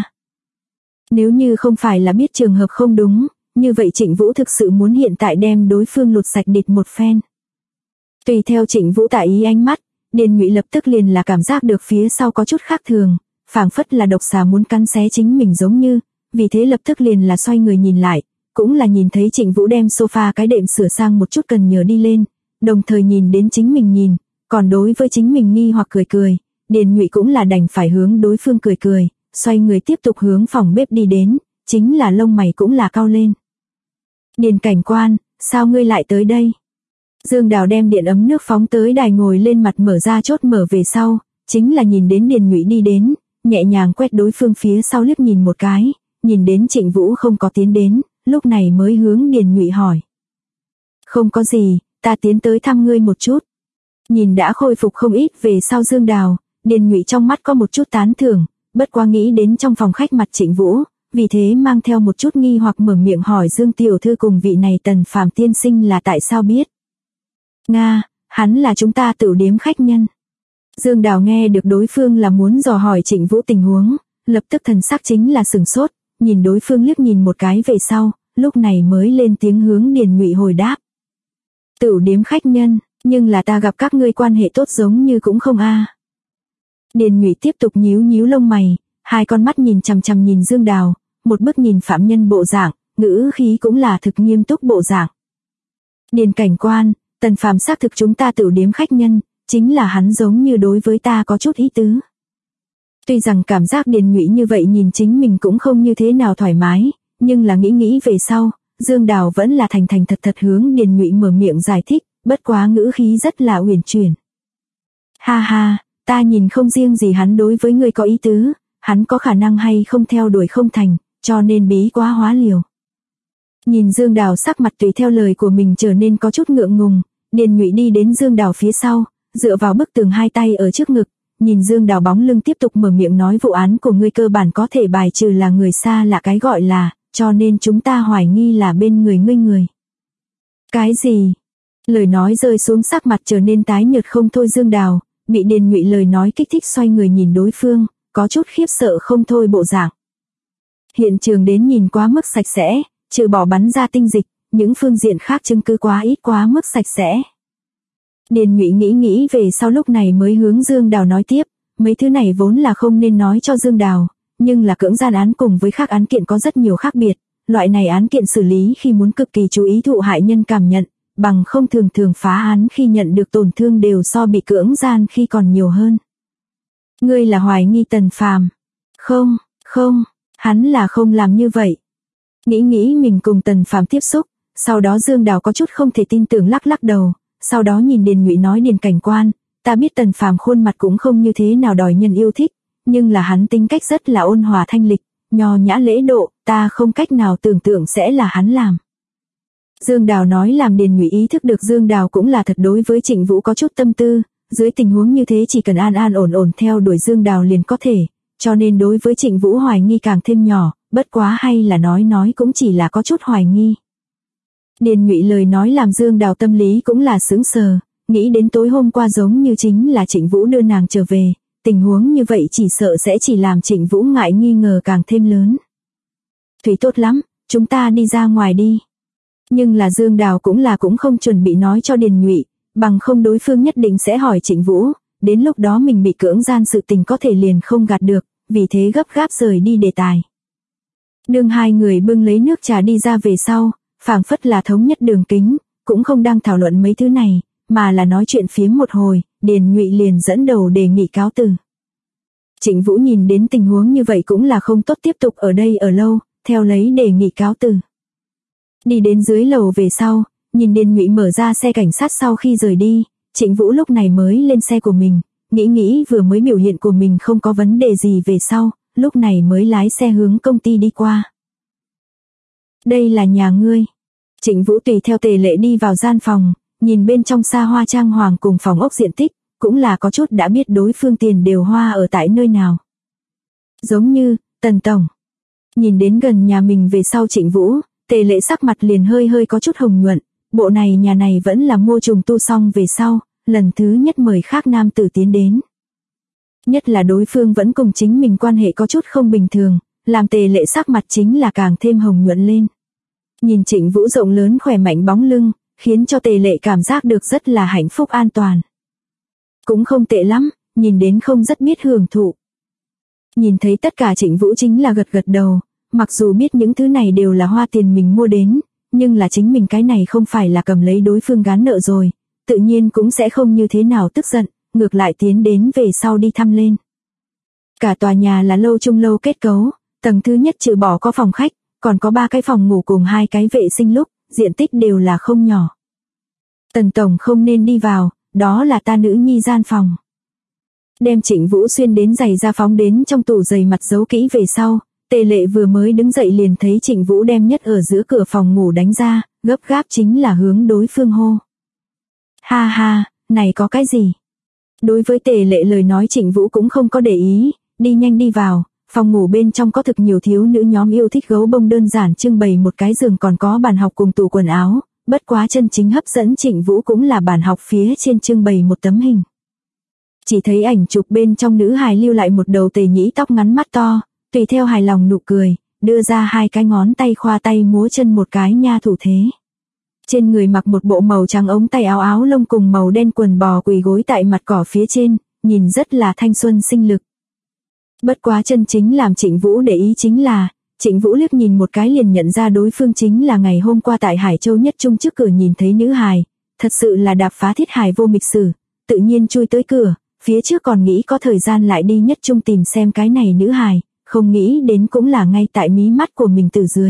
Nếu như không phải là biết trường hợp không đúng, như vậy Trịnh Vũ thực sự muốn hiện tại đem đối phương lột sạch địt một phen. Tùy theo Trịnh Vũ tả ý ánh mắt, Điền Nhụy lập tức liền là cảm giác được phía sau có chút khác thường, phảng phất là độc xà muốn cắn xé chính mình giống như, vì thế lập tức liền là xoay người nhìn lại, cũng là nhìn thấy Trịnh Vũ đem sofa cái đệm sửa sang một chút cần nhờ đi lên, đồng thời nhìn đến chính mình nhìn, còn đối với chính mình nghi hoặc cười cười, Điền Nhụy cũng là đành phải hướng đối phương cười cười, xoay người tiếp tục hướng phòng bếp đi đến, chính là lông mày cũng là cau lên. Điền cảnh quan, sao ngươi lại tới đây? Dương Đào đem điện ấm nước phóng tới đài ngồi lên mặt mở ra chốt mở về sau, chính là nhìn đến Điền Nhụy đi đến, nhẹ nhàng quét đối phương phía sau liếc nhìn một cái, nhìn đến Trịnh Vũ không có tiến đến, lúc này mới hướng Điền Nhụy hỏi. Không có gì, ta tiến tới thăm ngươi một chút. Nhìn đã khôi phục không ít về sau Dương Đào, Điền Nhụy trong mắt có một chút tán thưởng, bất quá nghĩ đến trong phòng khách mặt Trịnh Vũ, vì thế mang theo một chút nghi hoặc mở miệng hỏi Dương tiểu thư cùng vị này Tần Phàm tiên sinh là tại sao biết. Nga, hắn là chúng ta Tửu Điếm khách nhân. Dương Đào nghe được đối phương là muốn dò hỏi Trịnh Vũ tình huống, lập tức thần sắc chính là sừng sốt, nhìn đối phương liếc nhìn một cái về sau, lúc này mới lên tiếng hướng Điền Nhụy hồi đáp. Tửu Điếm khách nhân, Nhưng là ta gặp các ngươi quan hệ tốt giống như cũng không a. Điền Nhụy tiếp tục nhíu nhíu lông mày, hai con mắt nhìn chằm chằm nhìn Dương Đào, một bức nhìn phạm nhân bộ dạng, ngữ khí cũng là thực nghiêm túc bộ dạng. Điền cảnh quan, Tần Phàm xác thực chúng ta tửu điếm khách nhân, chính là hắn giống như đối với ta có chút ý tứ. Tuy rằng cảm giác Điền Nhụy như vậy nhìn chính mình cũng không như thế nào thoải mái, nhưng là nghĩ về sau, Dương Đào vẫn là thành thành thật thật hướng Điền Nhụy mở miệng giải thích, bất quá ngữ khí rất là uyển chuyển. Ha ha, ta nhìn không riêng gì hắn đối với ngươi có ý tứ, hắn có khả năng hay không theo đuổi không thành, cho nên bí quá hóa liều. Nhìn Dương Đào sắc mặt tùy theo lời của mình trở nên có chút ngượng ngùng, Điền Nhụy đi đến Dương Đào phía sau, dựa vào bức tường hai tay ở trước ngực, nhìn Dương Đào bóng lưng tiếp tục mở miệng nói vụ án của ngươi cơ bản có thể bài trừ là người xa lạ cái gọi là, cho nên chúng ta hoài nghi là bên người ngươi người. Cái gì? Lời nói rơi xuống sắc mặt trở nên tái nhợt không thôi Dương Đào, bị Điền Nhụy lời nói kích thích xoay người nhìn đối phương, có chút khiếp sợ không thôi bộ dạng. Hiện trường đến nhìn quá mức sạch sẽ, trừ bỏ bắn ra tinh dịch, những phương diện khác chứng cứ quá ít quá mức sạch sẽ. Điền Nhụy nghĩ về sau lúc này mới hướng Dương Đào nói tiếp, mấy thứ này vốn là không nên nói cho Dương Đào, nhưng là cưỡng gian án cùng với khác án kiện có rất nhiều khác biệt, loại này án kiện xử lý khi muốn cực kỳ chú ý thụ hại nhân cảm nhận, bằng không thường phá án khi nhận được tổn thương đều so bị cưỡng gian khi còn nhiều hơn. Ngươi là hoài nghi Tần Phàm? Không, hắn là không làm như vậy. Nghĩ mình cùng Tần Phàm tiếp xúc, sau đó Dương Đào có chút không thể tin tưởng lắc đầu, sau đó nhìn Điền Nhụy nói Điền cảnh quan, ta biết Tần Phàm khuôn mặt cũng không như thế nào đòi nhân yêu thích, nhưng là hắn tính cách rất là ôn hòa thanh lịch, nho nhã lễ độ, ta không cách nào tưởng tượng sẽ là hắn làm. Dương Đào nói làm Điền Nhụy ý thức được Dương Đào cũng là thật đối với Trịnh Vũ có chút tâm tư, dưới tình huống như thế chỉ cần an ổn theo đuổi Dương Đào liền có thể, cho nên đối với Trịnh Vũ hoài nghi càng thêm nhỏ, bất quá hay là nói cũng chỉ là có chút hoài nghi. Điền Nhụy lời nói làm Dương Đào tâm lý cũng là sững sờ, nghĩ đến tối hôm qua giống như chính là Trịnh Vũ đưa nàng trở về, tình huống như vậy chỉ sợ sẽ chỉ làm Trịnh Vũ ngại nghi ngờ càng thêm lớn. Thủy tốt lắm, chúng ta đi ra ngoài đi. Nhưng là Dương Đào cũng không chuẩn bị nói cho Điền Nhụy, bằng không đối phương nhất định sẽ hỏi Trịnh Vũ, đến lúc đó mình bị cưỡng gian sự tình có thể liền không gạt được, vì thế gấp gáp rời đi đề tài. Đương hai người bưng lấy nước trà đi ra về sau, phảng phất là thống nhất đường kính, cũng không đang thảo luận mấy thứ này, mà là nói chuyện phiếm một hồi, Điền Nhụy liền dẫn đầu đề nghị cáo từ. Trịnh Vũ nhìn đến tình huống như vậy cũng là không tốt tiếp tục ở đây ở lâu, theo lấy đề nghị cáo từ. Đi đến dưới lầu về sau, nhìn Điền Nhụy mở ra xe cảnh sát sau khi rời đi, Trịnh Vũ lúc này mới lên xe của mình, nghĩ vừa mới biểu hiện của mình không có vấn đề gì về sau, lúc này mới lái xe hướng công ty đi qua. Đây là nhà ngươi. Trịnh Vũ tùy theo Tề Lệ đi vào gian phòng, nhìn bên trong xa hoa trang hoàng cùng phòng ốc diện tích, cũng là có chút đã biết đối phương tiền đều hoa ở tại nơi nào. Giống như, Tần Tổng. Nhìn đến gần nhà mình về sau Trịnh Vũ, Tề Lệ sắc mặt liền hơi có chút hồng nhuận, bộ này nhà này vẫn là mua trùng tu xong về sau, lần thứ nhất mời khác nam tử tiến đến. Nhất là đối phương vẫn cùng chính mình quan hệ có chút không bình thường, làm Tề Lệ sắc mặt chính là càng thêm hồng nhuận lên. Nhìn Trịnh Vũ rộng lớn khỏe mạnh bóng lưng, khiến cho Tề Lệ cảm giác được rất là hạnh phúc an toàn. Cũng không tệ lắm, nhìn đến không rất biết hưởng thụ. Nhìn thấy tất cả Trịnh Vũ chính là gật đầu, mặc dù biết những thứ này đều là hoa tiền mình mua đến, nhưng là chính mình cái này không phải là cầm lấy đối phương gán nợ rồi, tự nhiên cũng sẽ không như thế nào tức giận, ngược lại tiến đến về sau đi thăm lên. Cả tòa nhà là lâu trung lâu kết cấu, tầng thứ nhất trừ bỏ có phòng khách, còn có 3 cái phòng ngủ cùng 2 cái vệ sinh lúc, diện tích đều là không nhỏ. Tần Tổng không nên đi vào, đó là ta nữ nhi gian phòng. Đem Trịnh Vũ xuyên đến giày ra phóng đến trong tủ giày mặt giấu kỹ về sau, Tề Lệ vừa mới đứng dậy liền thấy Trịnh Vũ đem nhất ở giữa cửa phòng ngủ đánh ra, gấp gáp chính là hướng đối phương hô. Ha ha, này có cái gì? Đối với Tề Lệ lời nói Trịnh Vũ cũng không có để ý, đi nhanh đi vào, phòng ngủ bên trong có thực nhiều thiếu nữ nhóm yêu thích gấu bông đơn giản trưng bày một cái giường còn có bàn học cùng tủ quần áo, bất quá chân chính hấp dẫn Trịnh Vũ cũng là bàn học phía trên trưng bày một tấm hình. Chỉ thấy ảnh chụp bên trong nữ hài lưu lại một đầu tề nhĩ tóc ngắn mắt to, tùy theo hài lòng nụ cười, đưa ra 2 cái ngón tay khoa tay múa chân một cái nha thủ thế. Trên người mặc một bộ màu trắng ống tay áo áo lông cùng màu đen quần bò quỳ gối tại mặt cỏ phía trên, nhìn rất là thanh xuân sinh lực. Bất quá chân chính làm Trịnh Vũ để ý chính là, Trịnh Vũ liếc nhìn một cái liền nhận ra đối phương chính là ngày hôm qua tại Hải Châu Nhất Trung trước cửa nhìn thấy nữ hài, thật sự là đạp phá thiết hài vô mịch sử, tự nhiên chui tới cửa, phía trước còn nghĩ có thời gian lại đi Nhất Trung tìm xem cái này nữ hài, không nghĩ đến cũng là ngay tại mí mắt của mình từ dưới.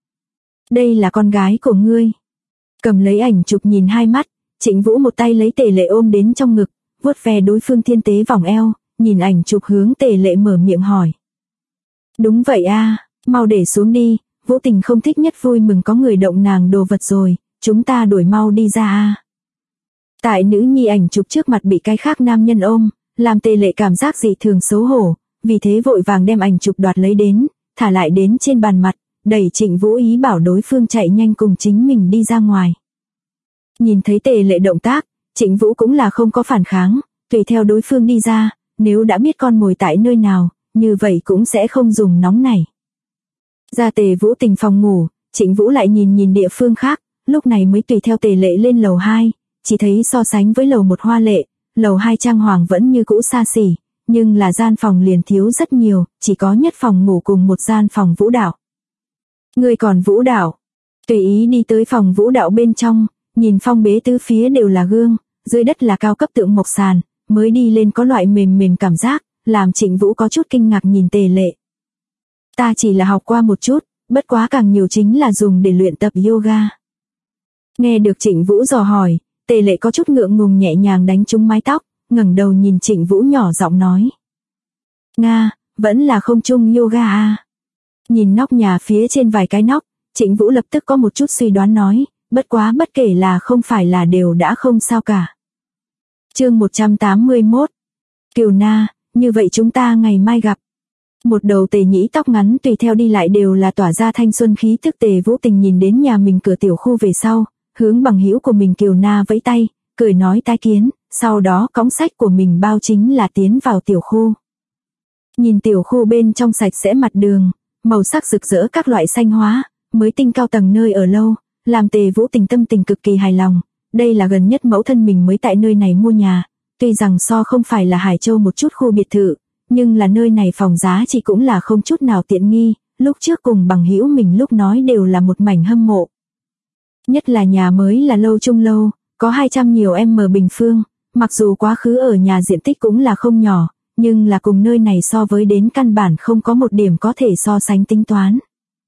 Đây là con gái của ngươi. Cầm lấy ảnh chụp nhìn hai mắt, Trịnh Vũ một tay lấy Tề Lệ ôm đến trong ngực, vuốt ve đối phương thiên tế vòng eo, nhìn ảnh chụp hướng Tề Lệ mở miệng hỏi. Đúng vậy a, mau để xuống đi, Vũ Tình không thích nhất vui mừng có người động nàng đồ vật rồi, chúng ta đuổi mau đi ra a. Tại nữ nhi ảnh chụp trước mặt bị cái khác nam nhân ôm, làm Tề Lệ cảm giác dị thường xấu hổ, vì thế vội vàng đem ảnh chụp đoạt lấy đến, thả lại đến trên bàn mặt, đẩy Trịnh Vũ ý bảo đối phương chạy nhanh cùng chính mình đi ra ngoài. Nhìn thấy Tề Lệ động tác, Trịnh Vũ cũng là không có phản kháng, tùy theo đối phương đi ra, nếu đã biết con mồi tại nơi nào, như vậy cũng sẽ không dùng nóng này. Ra Tề Vũ Tình phòng ngủ, Trịnh Vũ lại nhìn nhìn địa phương khác, lúc này mới tùy theo Tề Lệ lên lầu 2, chỉ thấy so sánh với lầu 1 hoa lệ, lầu 2 trang hoàng vẫn như cũ xa xỉ, nhưng là gian phòng liền thiếu rất nhiều, chỉ có nhất phòng ngủ cùng một gian phòng vũ đạo. Người còn vũ đạo, tùy ý đi tới phòng vũ đạo bên trong, nhìn phong bế tứ phía đều là gương, dưới đất là cao cấp tượng mộc sàn, mới đi lên có loại mềm mềm cảm giác, làm Trịnh Vũ có chút kinh ngạc nhìn Tề Lệ. Ta chỉ là học qua một chút, bất quá càng nhiều chính là dùng để luyện tập yoga. Nghe được Trịnh Vũ dò hỏi, Tề Lệ có chút ngượng ngùng nhẹ nhàng đánh trúng mái tóc, ngẩng đầu nhìn Trịnh Vũ nhỏ giọng nói. Nga, vẫn là không trung yoga à. Nhìn nóc nhà phía trên vài cái nóc, Trịnh Vũ lập tức có một chút suy đoán nói, bất quá bất kể là không phải là đều đã không sao cả. Chương 181. Kiều Na, như vậy chúng ta ngày mai gặp. Một đầu Tề Nhĩ tóc ngắn tùy theo đi lại đều là tỏa ra thanh xuân khí tức. Tề Vũ Tình nhìn đến nhà mình cửa tiểu khu về sau, hướng bằng hữu của mình Kiều Na vẫy tay, cười nói tái kiến, sau đó cõng sách của mình bao chính là tiến vào tiểu khu. Nhìn tiểu khu bên trong sạch sẽ mặt đường, màu sắc rực rỡ các loại xanh hóa, mới tinh cao tầng nơi ở lâu, làm Tề Vũ Tình tâm tình cực kỳ hài lòng. Đây là gần nhất mẫu thân mình mới tại nơi này mua nhà, tuy rằng so không phải là Hải Châu một chút khu biệt thự, nhưng là nơi này phòng giá chỉ cũng là không chút nào tiện nghi, lúc trước cùng bằng hữu mình lúc nói đều là một mảnh hâm mộ. Nhất là nhà mới là lâu trung lâu, có 200 nhiều m bình phương, mặc dù quá khứ ở nhà diện tích cũng là không nhỏ, nhưng là cùng nơi này so với đến căn bản không có một điểm có thể so sánh tính toán.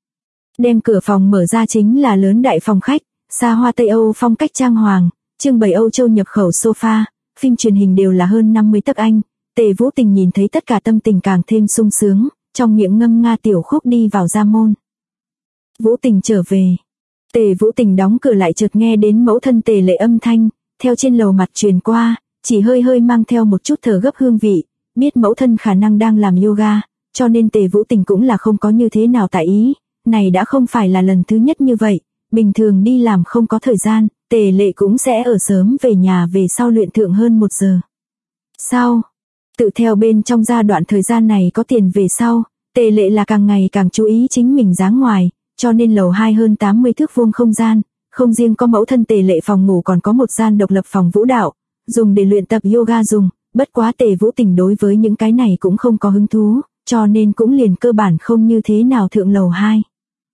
Đem cửa phòng mở ra chính là lớn đại phòng khách, xa hoa Tây Âu phong cách trang hoàng, trưng bày Âu Châu nhập khẩu sofa, phim truyền hình đều là hơn 50 tấc Anh. Tề Vũ Tình nhìn thấy tất cả tâm tình càng thêm sung sướng, trong miệng ngâm nga tiểu khúc đi vào ra môn. Vũ Tình trở về. Tề Vũ Tình đóng cửa lại chợt nghe đến mẫu thân Tề Lệ âm thanh, theo trên lầu mặt truyền qua, chỉ hơi hơi mang theo một chút thở gấp hương vị, biết mẫu thân khả năng đang làm yoga, cho nên Tề Vũ Tình cũng là không có như thế nào tại ý, này đã không phải là lần thứ nhất như vậy, bình thường đi làm không có thời gian, Tề Lệ cũng sẽ ở sớm về nhà về sau luyện thượng hơn 1 giờ. Sau, tự theo bên trong giai đoạn thời gian này có tiền về sau, Tề Lệ là càng ngày càng chú ý chính mình dáng ngoài, cho nên lầu 2 hơn 80 thước vuông không gian, không riêng có mẫu thân Tề Lệ phòng ngủ còn có một gian độc lập phòng vũ đạo, dùng để luyện tập yoga dùng, bất quá Tề Vũ Tình đối với những cái này cũng không có hứng thú, cho nên cũng liền cơ bản không như thế nào thượng lầu 2.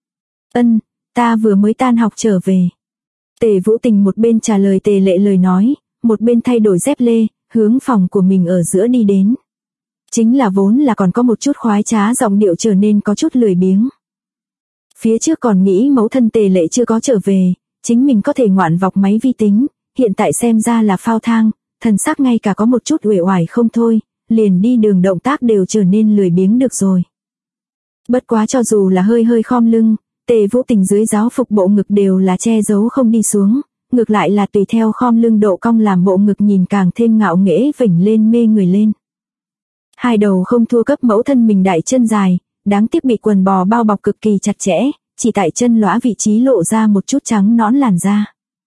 Ta vừa mới tan học trở về. Tề Vũ Tình một bên trả lời Tề Lệ lời nói, một bên thay đổi dép lê, hướng phòng của mình ở giữa đi đến. Chính là vốn là còn có một chút khoái trá giọng điệu trở nên có chút lười biếng. Phía trước còn nghĩ mẫu thân Tề Lệ chưa có trở về, chính mình có thể ngoạn vọc máy vi tính, hiện tại xem ra là phao thang, thần sắc ngay cả có một chút uể oải không thôi, liền đi đường động tác đều trở nên lười biếng được rồi. Bất quá cho dù là hơi hơi khom lưng, Tề Vũ Tình dưới giáo phục bộ ngực đều là che giấu không đi xuống, ngược lại là tùy theo khom lưng độ cong làm bộ ngực nhìn càng thêm ngạo nghễ vểnh lên mê người lên. Hai đầu không thua cấp mẫu thân mình đại chân dài, đáng tiếc bị quần bò bao bọc cực kỳ chặt chẽ, chỉ tại chân lõa vị trí lộ ra một chút trắng nõn làn da.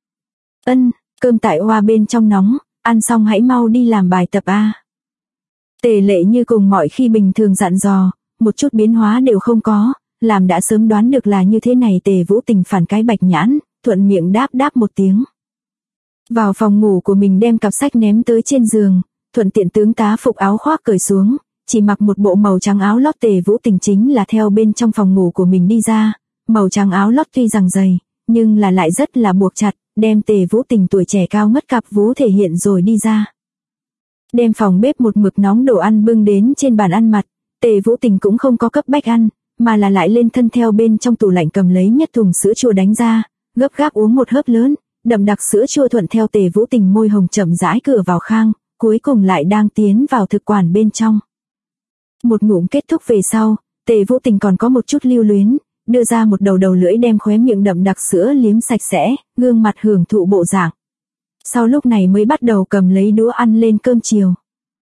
Cơm tại hoa bên trong nóng, ăn xong hãy mau đi làm bài tập a. Tề Lệ như cùng mọi khi bình thường dặn dò, một chút biến hóa đều không có, làm đã sớm đoán được là như thế này. Tề Vũ Tình phản cái bạch nhãn, thuận miệng đáp một tiếng. Vào phòng ngủ của mình đem cặp sách ném tới trên giường, thuận tiện tướng tá phục áo khoác cởi xuống, chỉ mặc một bộ màu trắng áo lót. Tề Vũ Tình chính là theo bên trong phòng ngủ của mình đi ra, màu trắng áo lót tuy rằng dày, nhưng là lại rất là buộc chặt, đem Tề Vũ Tình tuổi trẻ cao ngất cặp vú thể hiện rồi đi ra. Đem phòng bếp một mực nóng đồ ăn bưng đến trên bàn ăn mặt, Tề Vũ Tình cũng không có cấp bách ăn, mà là lại lên thân theo bên trong tủ lạnh cầm lấy nhất thùng sữa chua đánh ra, gấp gáp uống một hớp lớn, đậm đặc sữa chua thuận theo Tề Vũ Tình môi hồng chậm rãi cửa vào khang, cuối cùng lại đang tiến vào thực quản bên trong. Một ngụm kết thúc về sau, Tề Vũ Tình còn có một chút lưu luyến, đưa ra một đầu lưỡi đem khóe miệng đậm đặc sữa liếm sạch sẽ, gương mặt hưởng thụ bộ dạng. Sau lúc này mới bắt đầu cầm lấy đũa ăn lên cơm chiều.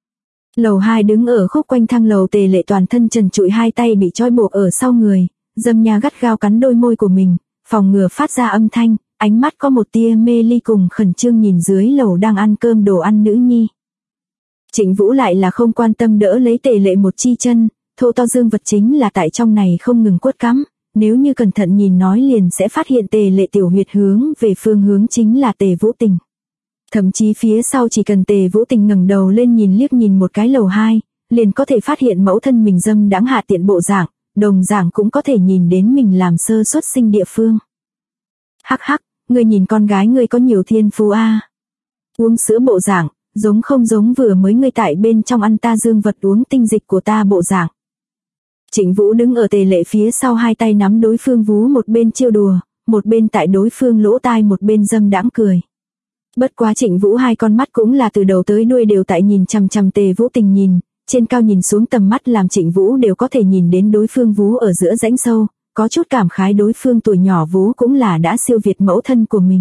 Lầu 2 đứng ở khúc quanh thang lầu, Tề Lệ toàn thân trần trụi, hai tay bị trói buộc ở sau người, dâm nha gắt gao cắn đôi môi của mình, phòng ngừa phát ra âm thanh, ánh mắt có một tia mê ly cùng khẩn trương nhìn dưới lầu đang ăn cơm đồ ăn nữ nhi. Trịnh Vũ lại là không quan tâm đỡ lấy Tề Lệ một chi chân, thô to dương vật chính là tại trong này không ngừng quất cắm, nếu như cẩn thận nhìn nói liền sẽ phát hiện Tề Lệ tiểu huyệt hướng về phương hướng chính là Tề Vũ Tình. Thậm chí phía sau chỉ cần Tề Vũ Tình ngẩng đầu lên nhìn liếc nhìn một cái lầu 2, liền có thể phát hiện mẫu thân mình dâm đãng hạ tiện bộ dạng, đồng dạng cũng có thể nhìn đến mình làm sơ xuất sinh địa phương. Hắc hắc, ngươi nhìn con gái ngươi có nhiều thiên phú a. Uống sữa bộ dạng, giống không giống vừa mới ngươi tại bên trong ăn ta dương vật uống tinh dịch của ta bộ dạng. Trịnh Vũ đứng ở Tề Lệ phía sau, hai tay nắm đối phương vú, một bên trêu đùa, một bên tại đối phương lỗ tai một bên dâm đãng cười. Bất quá Trịnh Vũ hai con mắt cũng là từ đầu tới đuôi đều tại nhìn chằm chằm Tề Vũ Tình nhìn, trên cao nhìn xuống tầm mắt làm Trịnh Vũ đều có thể nhìn đến đối phương vú ở giữa rãnh sâu, có chút cảm khái đối phương tuổi nhỏ vú cũng là đã siêu việt mẫu thân của mình.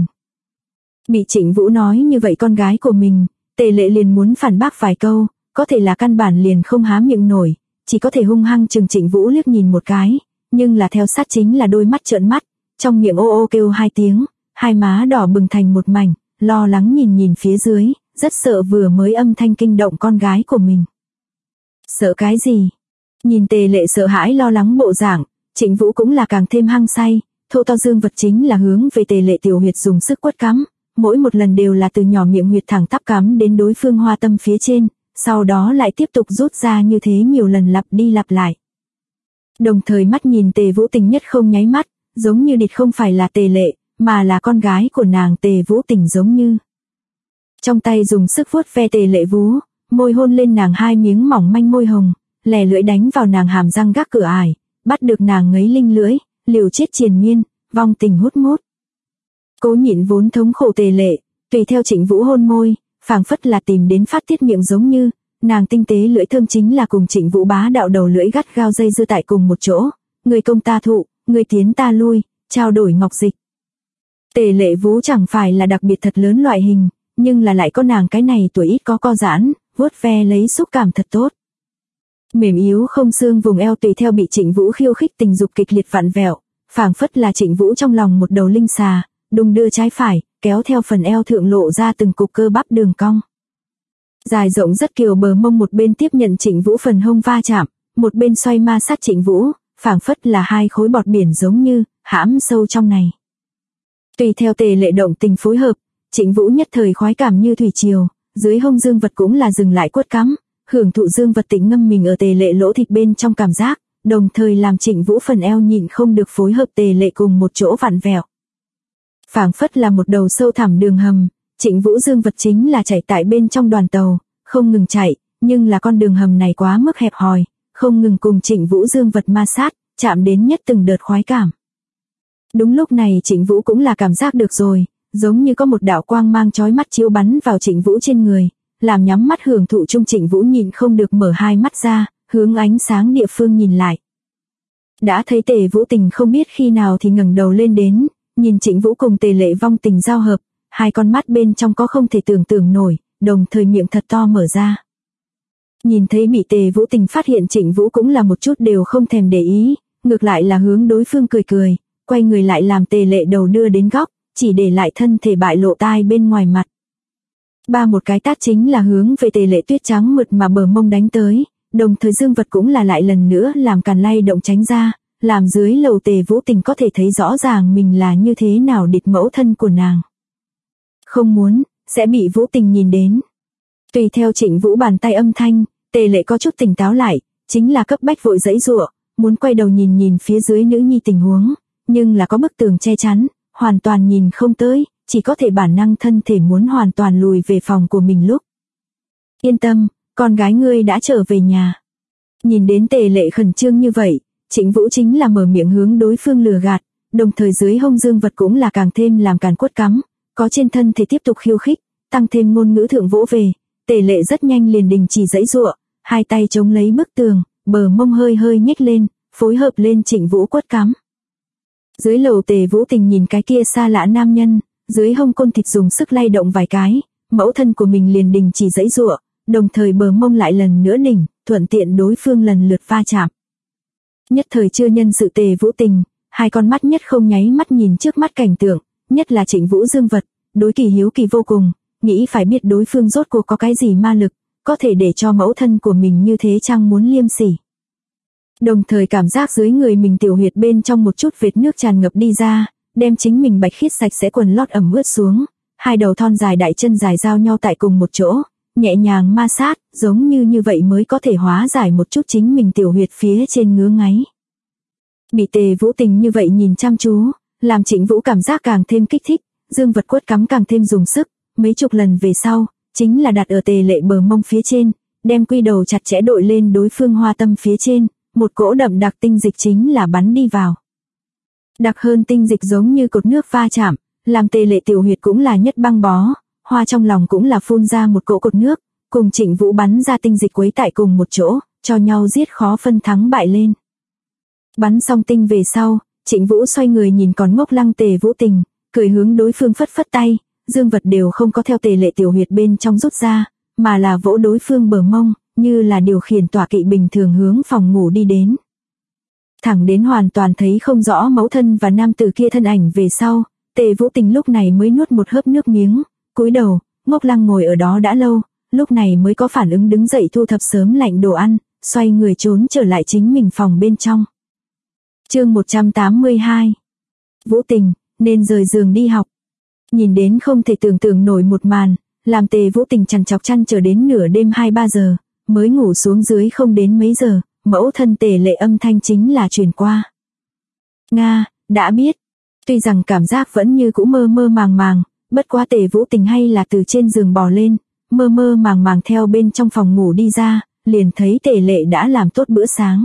Bị Trịnh Vũ nói như vậy con gái của mình, Tề Lệ liền muốn phản bác vài câu, có thể là căn bản liền không há miệng nổi, chỉ có thể hung hăng chừng Trịnh Vũ liếc nhìn một cái, nhưng là theo sát chính là đôi mắt trợn mắt, trong miệng ô ô kêu hai tiếng, hai má đỏ bừng thành một mảnh, lo lắng nhìn phía dưới, rất sợ vừa mới âm thanh kinh động con gái của mình. Sợ cái gì? Nhìn Tề Lệ sợ hãi lo lắng bộ dạng, Trịnh Vũ cũng là càng thêm hăng say, thô to dương vật chính là hướng về Tề Lệ tiểu huyệt dùng sức quất cắm, mỗi một lần đều là từ nhỏ miệng huyệt thẳng tắp cắm đến đối phương hoa tâm phía trên, sau đó lại tiếp tục rút ra như thế nhiều lần lặp đi lặp lại. Đồng thời mắt nhìn Tề Vũ Tình nhất không nháy mắt, giống như địch không phải là Tề Lệ, mà là con gái của nàng Tề Vũ Tình giống như. Trong tay dùng sức vuốt ve Tề Lệ vú, môi hôn lên nàng hai miếng mỏng manh môi hồng, lè lưỡi đánh vào nàng hàm răng gác cửa ải, bắt được nàng ngấy linh lưỡi, liều chết triền miên, vong tình hút mút. Cố nhịn vốn thống khổ Tề Lệ, tùy theo Trịnh Vũ hôn môi, phảng phất là tìm đến phát tiết miệng giống như, nàng tinh tế lưỡi thơm chính là cùng Trịnh Vũ bá đạo đầu lưỡi gắt gao dây dưa tại cùng một chỗ, người công ta thụ, người tiến ta lui, trao đổi ngọc dịch. Tề Lệ vú chẳng phải là đặc biệt thật lớn loại hình, nhưng là lại có nàng cái này tuổi ít có co giãn, vuốt ve lấy xúc cảm thật tốt. Mềm yếu không xương vùng eo tùy theo bị Trịnh Vũ khiêu khích tình dục kịch liệt vặn vẹo, phảng phất là Trịnh Vũ trong lòng một đầu linh xà, đung đưa trái phải, kéo theo phần eo thượng lộ ra từng cục cơ bắp đường cong. Dài rộng rất kiều bờ mông một bên tiếp nhận Trịnh Vũ phần hông va chạm, một bên xoay ma sát Trịnh Vũ, phảng phất là hai khối bọt biển giống như, hãm sâu trong này. Tùy theo Tề Lệ động tình phối hợp, Trịnh Vũ nhất thời khoái cảm như thủy triều, dưới hông dương vật cũng là dừng lại quất cắm, hưởng thụ dương vật tĩnh ngâm mình ở Tề Lệ lỗ thịt bên trong cảm giác, đồng thời làm Trịnh Vũ phần eo nhịn không được phối hợp Tề Lệ cùng một chỗ vặn vẹo. Phảng phất là một đầu sâu thẳm đường hầm, Trịnh Vũ dương vật chính là chạy tại bên trong đoàn tàu, không ngừng chạy, nhưng là con đường hầm này quá mức hẹp hòi, không ngừng cùng Trịnh Vũ dương vật ma sát, chạm đến nhất từng đợt khoái cảm. Đúng lúc này Trịnh Vũ cũng là cảm giác được rồi, giống như có một đạo quang mang chói mắt chiếu bắn vào Trịnh Vũ trên người, làm nhắm mắt hưởng thụ chung Trịnh Vũ nhịn không được mở hai mắt ra, hướng ánh sáng địa phương nhìn lại. Đã thấy Tề Vũ Tình không biết khi nào thì ngẩng đầu lên đến, nhìn Trịnh Vũ cùng Tề Lệ vong tình giao hợp, hai con mắt bên trong có không thể tưởng tượng nổi, đồng thời miệng thật to mở ra. Nhìn thấy bị Tề Vũ Tình phát hiện Trịnh Vũ cũng là một chút đều không thèm để ý, ngược lại là hướng đối phương cười cười, quay người lại làm Tề Lệ đầu đưa đến góc, chỉ để lại thân thể bại lộ tai bên ngoài mặt. Ba một cái tát chính là hướng về Tề Lệ tuyết trắng mượt mà bờ mông đánh tới, đồng thời dương vật cũng là lại lần nữa làm càn lay động tránh ra, làm dưới lầu Tề Vũ Tình có thể thấy rõ ràng mình là như thế nào địch mẫu thân của nàng. Không muốn, sẽ bị Vũ Tình nhìn đến. Tùy theo Trịnh Vũ bàn tay âm thanh, Tề Lệ có chút tỉnh táo lại, chính là cấp bách vội giãy giụa, muốn quay đầu nhìn phía dưới nữ nhi tình huống, nhưng là có bức tường che chắn, hoàn toàn nhìn không tới, chỉ có thể bản năng thân thể muốn hoàn toàn lùi về phòng của mình lúc. Yên tâm, con gái ngươi đã trở về nhà. Nhìn đến Tề Lệ khẩn trương như vậy, Trịnh Vũ chính là mở miệng hướng đối phương lừa gạt, đồng thời dưới hông Dương Vật cũng là càng thêm làm càn quất cắm, có trên thân thể tiếp tục khiêu khích, tăng thêm ngôn ngữ thượng vỗ về, Tề Lệ rất nhanh liền đình chỉ giãy giụa, hai tay chống lấy bức tường, bờ mông hơi hơi nhếch lên, phối hợp lên Trịnh Vũ quất cắm. Dưới lầu Tề Vũ Tình nhìn cái kia xa lạ nam nhân, dưới hông côn thịt dùng sức lay động vài cái, mẫu thân của mình liền đình chỉ giãy giụa, đồng thời bờ mông lại lần nữa đỉnh, thuận tiện đối phương lần lượt va chạm. Nhất thời chưa nhân sự Tề Vũ Tình, hai con mắt nhất không nháy mắt nhìn trước mắt cảnh tượng, nhất là Trịnh Vũ Dương Vật, đối kỳ hiếu kỳ vô cùng, nghĩ phải biết đối phương rốt cuộc có cái gì ma lực, có thể để cho mẫu thân của mình như thế chăng muốn liêm sỉ. Đồng thời cảm giác dưới người mình tiểu huyệt bên trong một chút vệt nước tràn ngập đi ra, đem chính mình bạch khiết sạch sẽ quần lót ẩm ướt xuống, hai đầu thon dài đại chân dài giao nhau tại cùng một chỗ, nhẹ nhàng ma sát, giống như vậy mới có thể hóa giải một chút chính mình tiểu huyệt phía trên ngứa ngáy. Bị Tề Vũ Tình như vậy nhìn chăm chú, làm Trịnh Vũ cảm giác càng thêm kích thích, Dương Vật quất cắm càng thêm dùng sức, mấy chục lần về sau, chính là đặt ở Tề Lệ bờ mông phía trên, đem quy đầu chặt chẽ đội lên đối phương hoa tâm phía trên, một cỗ đậm đặc tinh dịch chính là bắn đi vào. Đặc hơn tinh dịch giống như cột nước va chạm, làm Tề Lệ tiểu huyệt cũng là nhất băng bó, hoa trong lòng cũng là phun ra một cỗ cột nước, cùng Trịnh Vũ bắn ra tinh dịch quấy tại cùng một chỗ, cho nhau giết khó phân thắng bại lên. Bắn xong tinh về sau, Trịnh Vũ xoay người nhìn còn ngốc lăng Tề Vũ Tình, cười hướng đối phương phất phất tay, Dương Vật đều không có theo Tề Lệ tiểu huyệt bên trong rút ra, mà là vỗ đối phương bờ mông, như là điều khiển tọa kỵ bình thường hướng phòng ngủ đi đến. Thẳng đến hoàn toàn thấy không rõ mẫu thân và nam tử kia thân ảnh về sau, Tề Vũ Tình lúc này mới nuốt một hớp nước miếng, cúi đầu, ngốc lăng ngồi ở đó đã lâu, lúc này mới có phản ứng đứng dậy thu thập sớm lạnh đồ ăn, xoay người trốn trở lại chính mình phòng bên trong. Chương 182. Vũ Tình, nên rời giường đi học. Nhìn đến không thể tưởng tượng nổi một màn, làm Tề Vũ Tình trằn trọc chăn chờ đến nửa đêm 2-3 giờ, mới ngủ xuống dưới không đến mấy giờ, mẫu thân Tề Lệ âm thanh chính là truyền qua. Nga, đã biết. Tuy rằng cảm giác vẫn như cũ mơ mơ màng màng, bất quá Tề Vũ Tình hay là từ trên giường bò lên, mơ mơ màng màng theo bên trong phòng ngủ đi ra, liền thấy Tề Lệ đã làm tốt bữa sáng.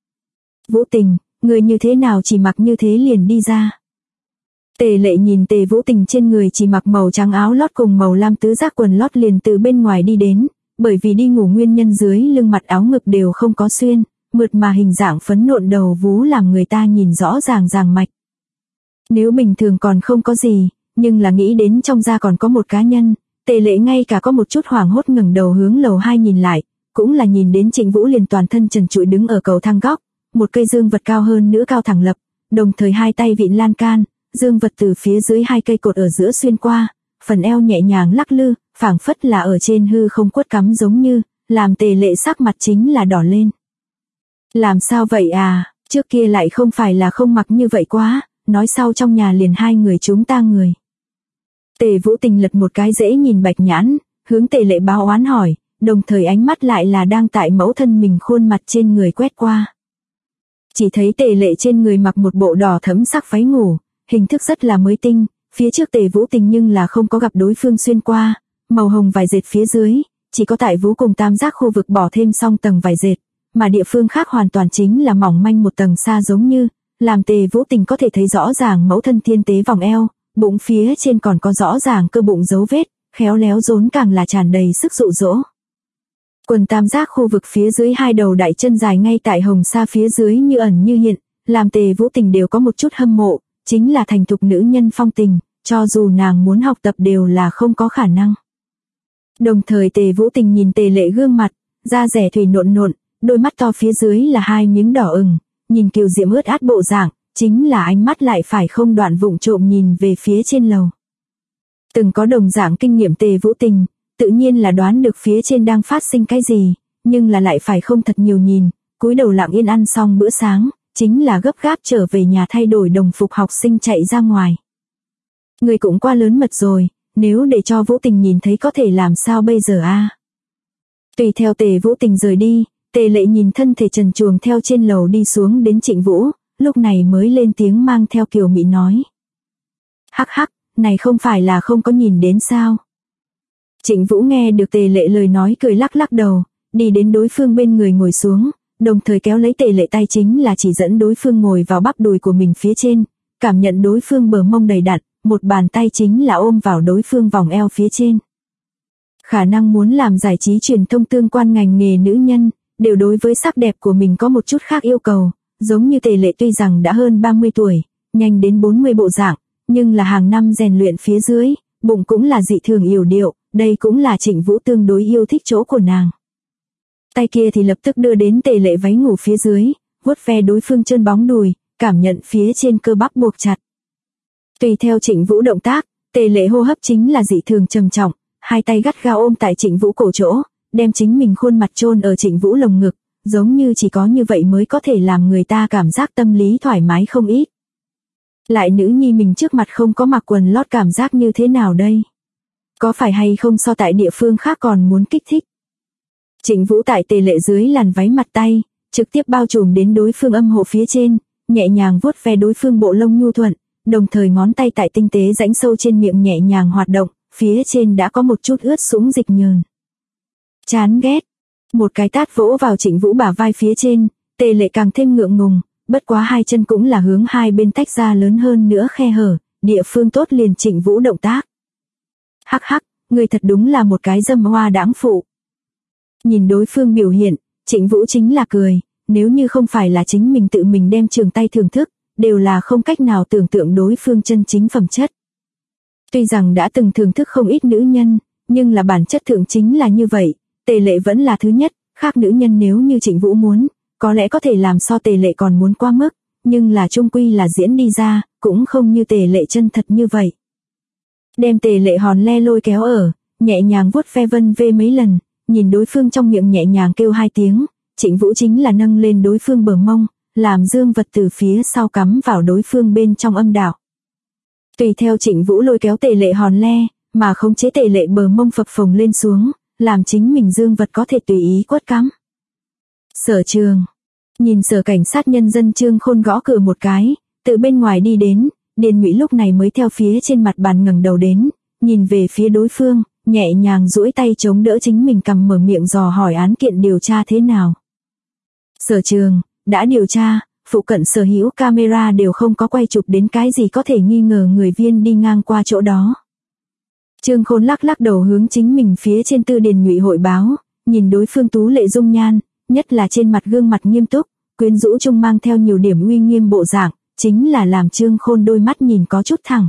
Vũ Tình, người như thế nào chỉ mặc như thế liền đi ra. Tề Lệ nhìn Tề Vũ Tình trên người chỉ mặc màu trắng áo lót cùng màu lam tứ giác quần lót liền từ bên ngoài đi đến, bởi vì đi ngủ nguyên nhân dưới lưng mặt áo ngực đều không có xuyên, mượt mà hình dạng phấn nộn đầu vú làm người ta nhìn rõ ràng ràng mạch. Nếu bình thường còn không có gì, nhưng là nghĩ đến trong gia còn có một cá nhân, Tề Lệ ngay cả có một chút hoảng hốt ngẩng đầu hướng lầu 2 nhìn lại, cũng là nhìn đến Trịnh Vũ liền toàn thân trần trụi đứng ở cầu thang góc, một cây dương vật cao hơn nữa cao thẳng lập, đồng thời hai tay vịn lan can, dương vật từ phía dưới hai cây cột ở giữa xuyên qua, phần eo nhẹ nhàng lắc lư, phảng phất là ở trên hư không quất cắm giống như, làm Tề Lệ sắc mặt chính là đỏ lên. Làm sao vậy à, trước kia lại không phải là không mặc như vậy quá, nói sau trong nhà liền hai người chúng ta người. Tề Vũ Tình lật một cái dễ nhìn bạch nhãn, hướng Tề Lệ báo oán hỏi, đồng thời ánh mắt lại là đang tại mẫu thân mình khuôn mặt trên người quét qua. Chỉ thấy Tề Lệ trên người mặc một bộ đỏ thẫm sắc váy ngủ, hình thức rất là mới tinh, phía trước Tề Vũ Tình nhưng là không có gặp đối phương xuyên qua, màu hồng vải dệt phía dưới, chỉ có tại vú cùng tam giác khu vực bỏ thêm xong tầng vải dệt, mà địa phương khác hoàn toàn chính là mỏng manh một tầng xa giống như, làm Tề Vũ Tình có thể thấy rõ ràng mẫu thân thiên tế vòng eo, bụng phía trên còn có rõ ràng cơ bụng dấu vết, khéo léo rốn càng là tràn đầy sức dụ dỗ. Quần tam giác khu vực phía dưới hai đầu đại chân dài ngay tại hồng sa phía dưới như ẩn như hiện, làm Tề Vũ Tình đều có một chút hâm mộ, chính là thành thục nữ nhân phong tình, cho dù nàng muốn học tập đều là không có khả năng. Đồng thời Tề Vũ Tình nhìn Tề Lệ gương mặt, da rẻ thủy nộn nộn, đôi mắt to phía dưới là hai miếng đỏ ửng, nhìn kiều diễm ướt át bộ dạng, chính là ánh mắt lại phải không đoạn vụng trộm nhìn về phía trên lầu. Từng có đồng dạng kinh nghiệm Tề Vũ Tình, tự nhiên là đoán được phía trên đang phát sinh cái gì, nhưng là lại phải không thật nhiều nhìn, cúi đầu lặng yên ăn xong bữa sáng, chính là gấp gáp trở về nhà thay đổi đồng phục học sinh chạy ra ngoài. Người cũng quá lớn mật rồi, nếu để cho Vũ Tình nhìn thấy có thể làm sao bây giờ a? Tùy theo Tề Vũ Tình rời đi, Tề Lệ nhìn thân thể trần truồng theo trên lầu đi xuống đến Trịnh Vũ, lúc này mới lên tiếng mang theo kiều mị nói. Hắc hắc, này không phải là không có nhìn đến sao? Trịnh Vũ nghe được Tề Lệ lời nói cười lắc lắc đầu, đi đến đối phương bên người ngồi xuống, đồng thời kéo lấy Tề Lệ tay chính là chỉ dẫn đối phương ngồi vào bắp đùi của mình phía trên, cảm nhận đối phương bờ mông đầy đặn, một bàn tay chính là ôm vào đối phương vòng eo phía trên. Khả năng muốn làm giải trí truyền thông tương quan ngành nghề nữ nhân, đều đối với sắc đẹp của mình có một chút khác yêu cầu, giống như Tề Lệ tuy rằng đã hơn 30 tuổi, nhanh đến 40 bộ dạng, nhưng là hàng năm rèn luyện phía dưới, bụng cũng là dị thường yểu điệu, đây cũng là Trịnh Vũ tương đối yêu thích chỗ của nàng. Tay kia thì lập tức đưa đến Tề Lệ váy ngủ phía dưới, vuốt ve đối phương chân bóng đùi, cảm nhận phía trên cơ bắp buộc chặt. Tùy theo Trịnh Vũ động tác, Tề Lệ hô hấp chính là dị thường trầm trọng, hai tay gắt gao ôm tại Trịnh Vũ cổ chỗ, đem chính mình khuôn mặt chôn ở Trịnh Vũ lồng ngực, giống như chỉ có như vậy mới có thể làm người ta cảm giác tâm lý thoải mái không ít. Lại nữ nhi mình trước mặt không có mặc quần lót cảm giác như thế nào đây? Có phải hay không so tại địa phương khác còn muốn kích thích? Trịnh Vũ tại Tề Lệ dưới làn váy mặt tay, trực tiếp bao trùm đến đối phương âm hộ phía trên, nhẹ nhàng vuốt ve đối phương bộ lông nhu thuận, đồng thời ngón tay tại tinh tế rãnh sâu trên miệng nhẹ nhàng hoạt động, phía trên đã có một chút ướt sũng dịch nhờn. Chán ghét. Một cái tát vỗ vào Trịnh Vũ bả vai phía trên, Tề Lệ càng thêm ngượng ngùng, bất quá hai chân cũng là hướng hai bên tách ra lớn hơn nữa khe hở, địa phương tốt liền Trịnh Vũ động tác. Hắc hắc, người thật đúng là một cái dâm hoa đãng phụ. Nhìn đối phương biểu hiện, Trịnh Vũ chính là cười, nếu như không phải là chính mình tự mình đem trường tay thưởng thức, đều là không cách nào tưởng tượng đối phương chân chính phẩm chất. Tuy rằng đã từng thưởng thức không ít nữ nhân, nhưng là bản chất thượng chính là như vậy, Tề Lệ vẫn là thứ nhất, khác nữ nhân nếu như Trịnh Vũ muốn, có lẽ có thể làm so Tề Lệ còn muốn quá mức, nhưng là chung quy là diễn đi ra, cũng không như Tề Lệ chân thật như vậy. Đem Tề Lệ hòn le lôi kéo ở, nhẹ nhàng vuốt ve vân vê mấy lần, nhìn đối phương trong miệng nhẹ nhàng kêu hai tiếng, Trịnh Vũ chính là nâng lên đối phương bờ mông, làm dương vật từ phía sau cắm vào đối phương bên trong âm đạo. Tùy theo Trịnh Vũ lôi kéo Tề Lệ hòn le, mà khống chế Tề Lệ bờ mông phập phồng lên xuống, làm chính mình dương vật có thể tùy ý quất cắm. Sở Trường. Nhìn Sở Cảnh sát nhân dân Trương Khôn gõ cửa một cái, từ bên ngoài đi đến, Điền Nhụy lúc này mới theo phía trên mặt bàn ngẩng đầu đến, nhìn về phía đối phương, nhẹ nhàng duỗi tay chống đỡ chính mình cầm mở miệng dò hỏi án kiện điều tra thế nào. Sở Trường, đã điều tra, phụ cận sở hữu camera đều không có quay chụp đến cái gì có thể nghi ngờ người viên đi ngang qua chỗ đó. Trương Khôn lắc lắc đầu hướng chính mình phía trên tư Điền Nhụy hội báo, nhìn đối phương tú lệ dung nhan, nhất là trên mặt gương mặt nghiêm túc, quyến rũ trung mang theo nhiều điểm uy nghiêm bộ dạng, chính là làm Trương Khôn đôi mắt nhìn có chút thẳng.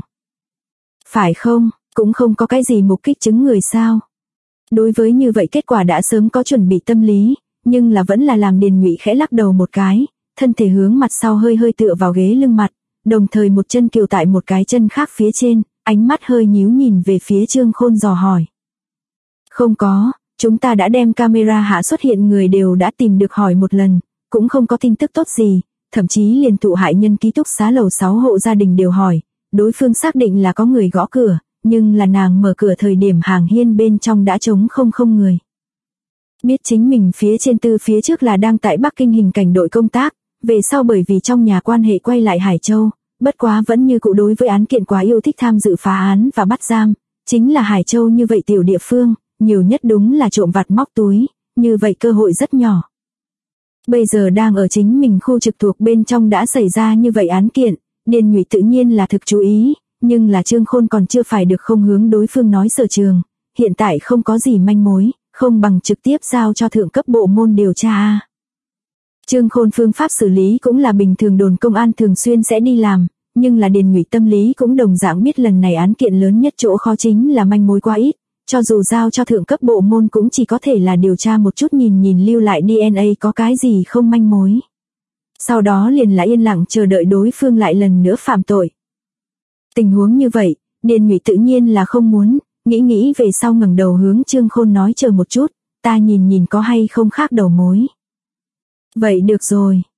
Phải không, cũng không có cái gì mục kích chứng người sao. Đối với như vậy kết quả đã sớm có chuẩn bị tâm lý, nhưng là vẫn là làm Điền Nhụy khẽ lắc đầu một cái, thân thể hướng mặt sau hơi hơi tựa vào ghế lưng mặt, đồng thời một chân kiều tại một cái chân khác phía trên, ánh mắt hơi nhíu nhìn về phía Trương Khôn dò hỏi. Không có, chúng ta đã đem camera hạ xuất hiện người đều đã tìm được hỏi một lần, cũng không có tin tức tốt gì, thậm chí liền thụ hại nhân ký túc xá lầu 6 hộ gia đình đều hỏi, đối phương xác định là có người gõ cửa, nhưng là nàng mở cửa thời điểm hàng hiên bên trong đã trống không người. Biết chính mình phía trên tư phía trước là đang tại Bắc Kinh hình cảnh đội công tác, về sau bởi vì trong nhà quan hệ quay lại Hải Châu, bất quá vẫn như cụ đối với án kiện quá yêu thích tham dự phá án và bắt giam, chính là Hải Châu như vậy tiểu địa phương, nhiều nhất đúng là trộm vặt móc túi, như vậy cơ hội rất nhỏ. Bây giờ đang ở chính mình khu trực thuộc bên trong đã xảy ra như vậy án kiện, Điền Nhụy tự nhiên là thực chú ý, nhưng là Trương Khôn còn chưa phải được không hướng đối phương nói Sở Trường, hiện tại không có gì manh mối, không bằng trực tiếp giao cho thượng cấp bộ môn điều tra. Trương Khôn phương pháp xử lý cũng là bình thường đồn công an thường xuyên sẽ đi làm, nhưng là Điền Nhụy tâm lý cũng đồng dạng biết lần này án kiện lớn nhất chỗ khó chính là manh mối quá ít, cho dù giao cho thượng cấp bộ môn cũng chỉ có thể là điều tra một chút nhìn lưu lại DNA có cái gì không manh mối. Sau đó liền là yên lặng chờ đợi đối phương lại lần nữa phạm tội. Tình huống như vậy, Điền Nhụy tự nhiên là không muốn, nghĩ về sau ngẩng đầu hướng Trương Khôn nói chờ một chút, ta nhìn có hay không khác đầu mối. Vậy được rồi.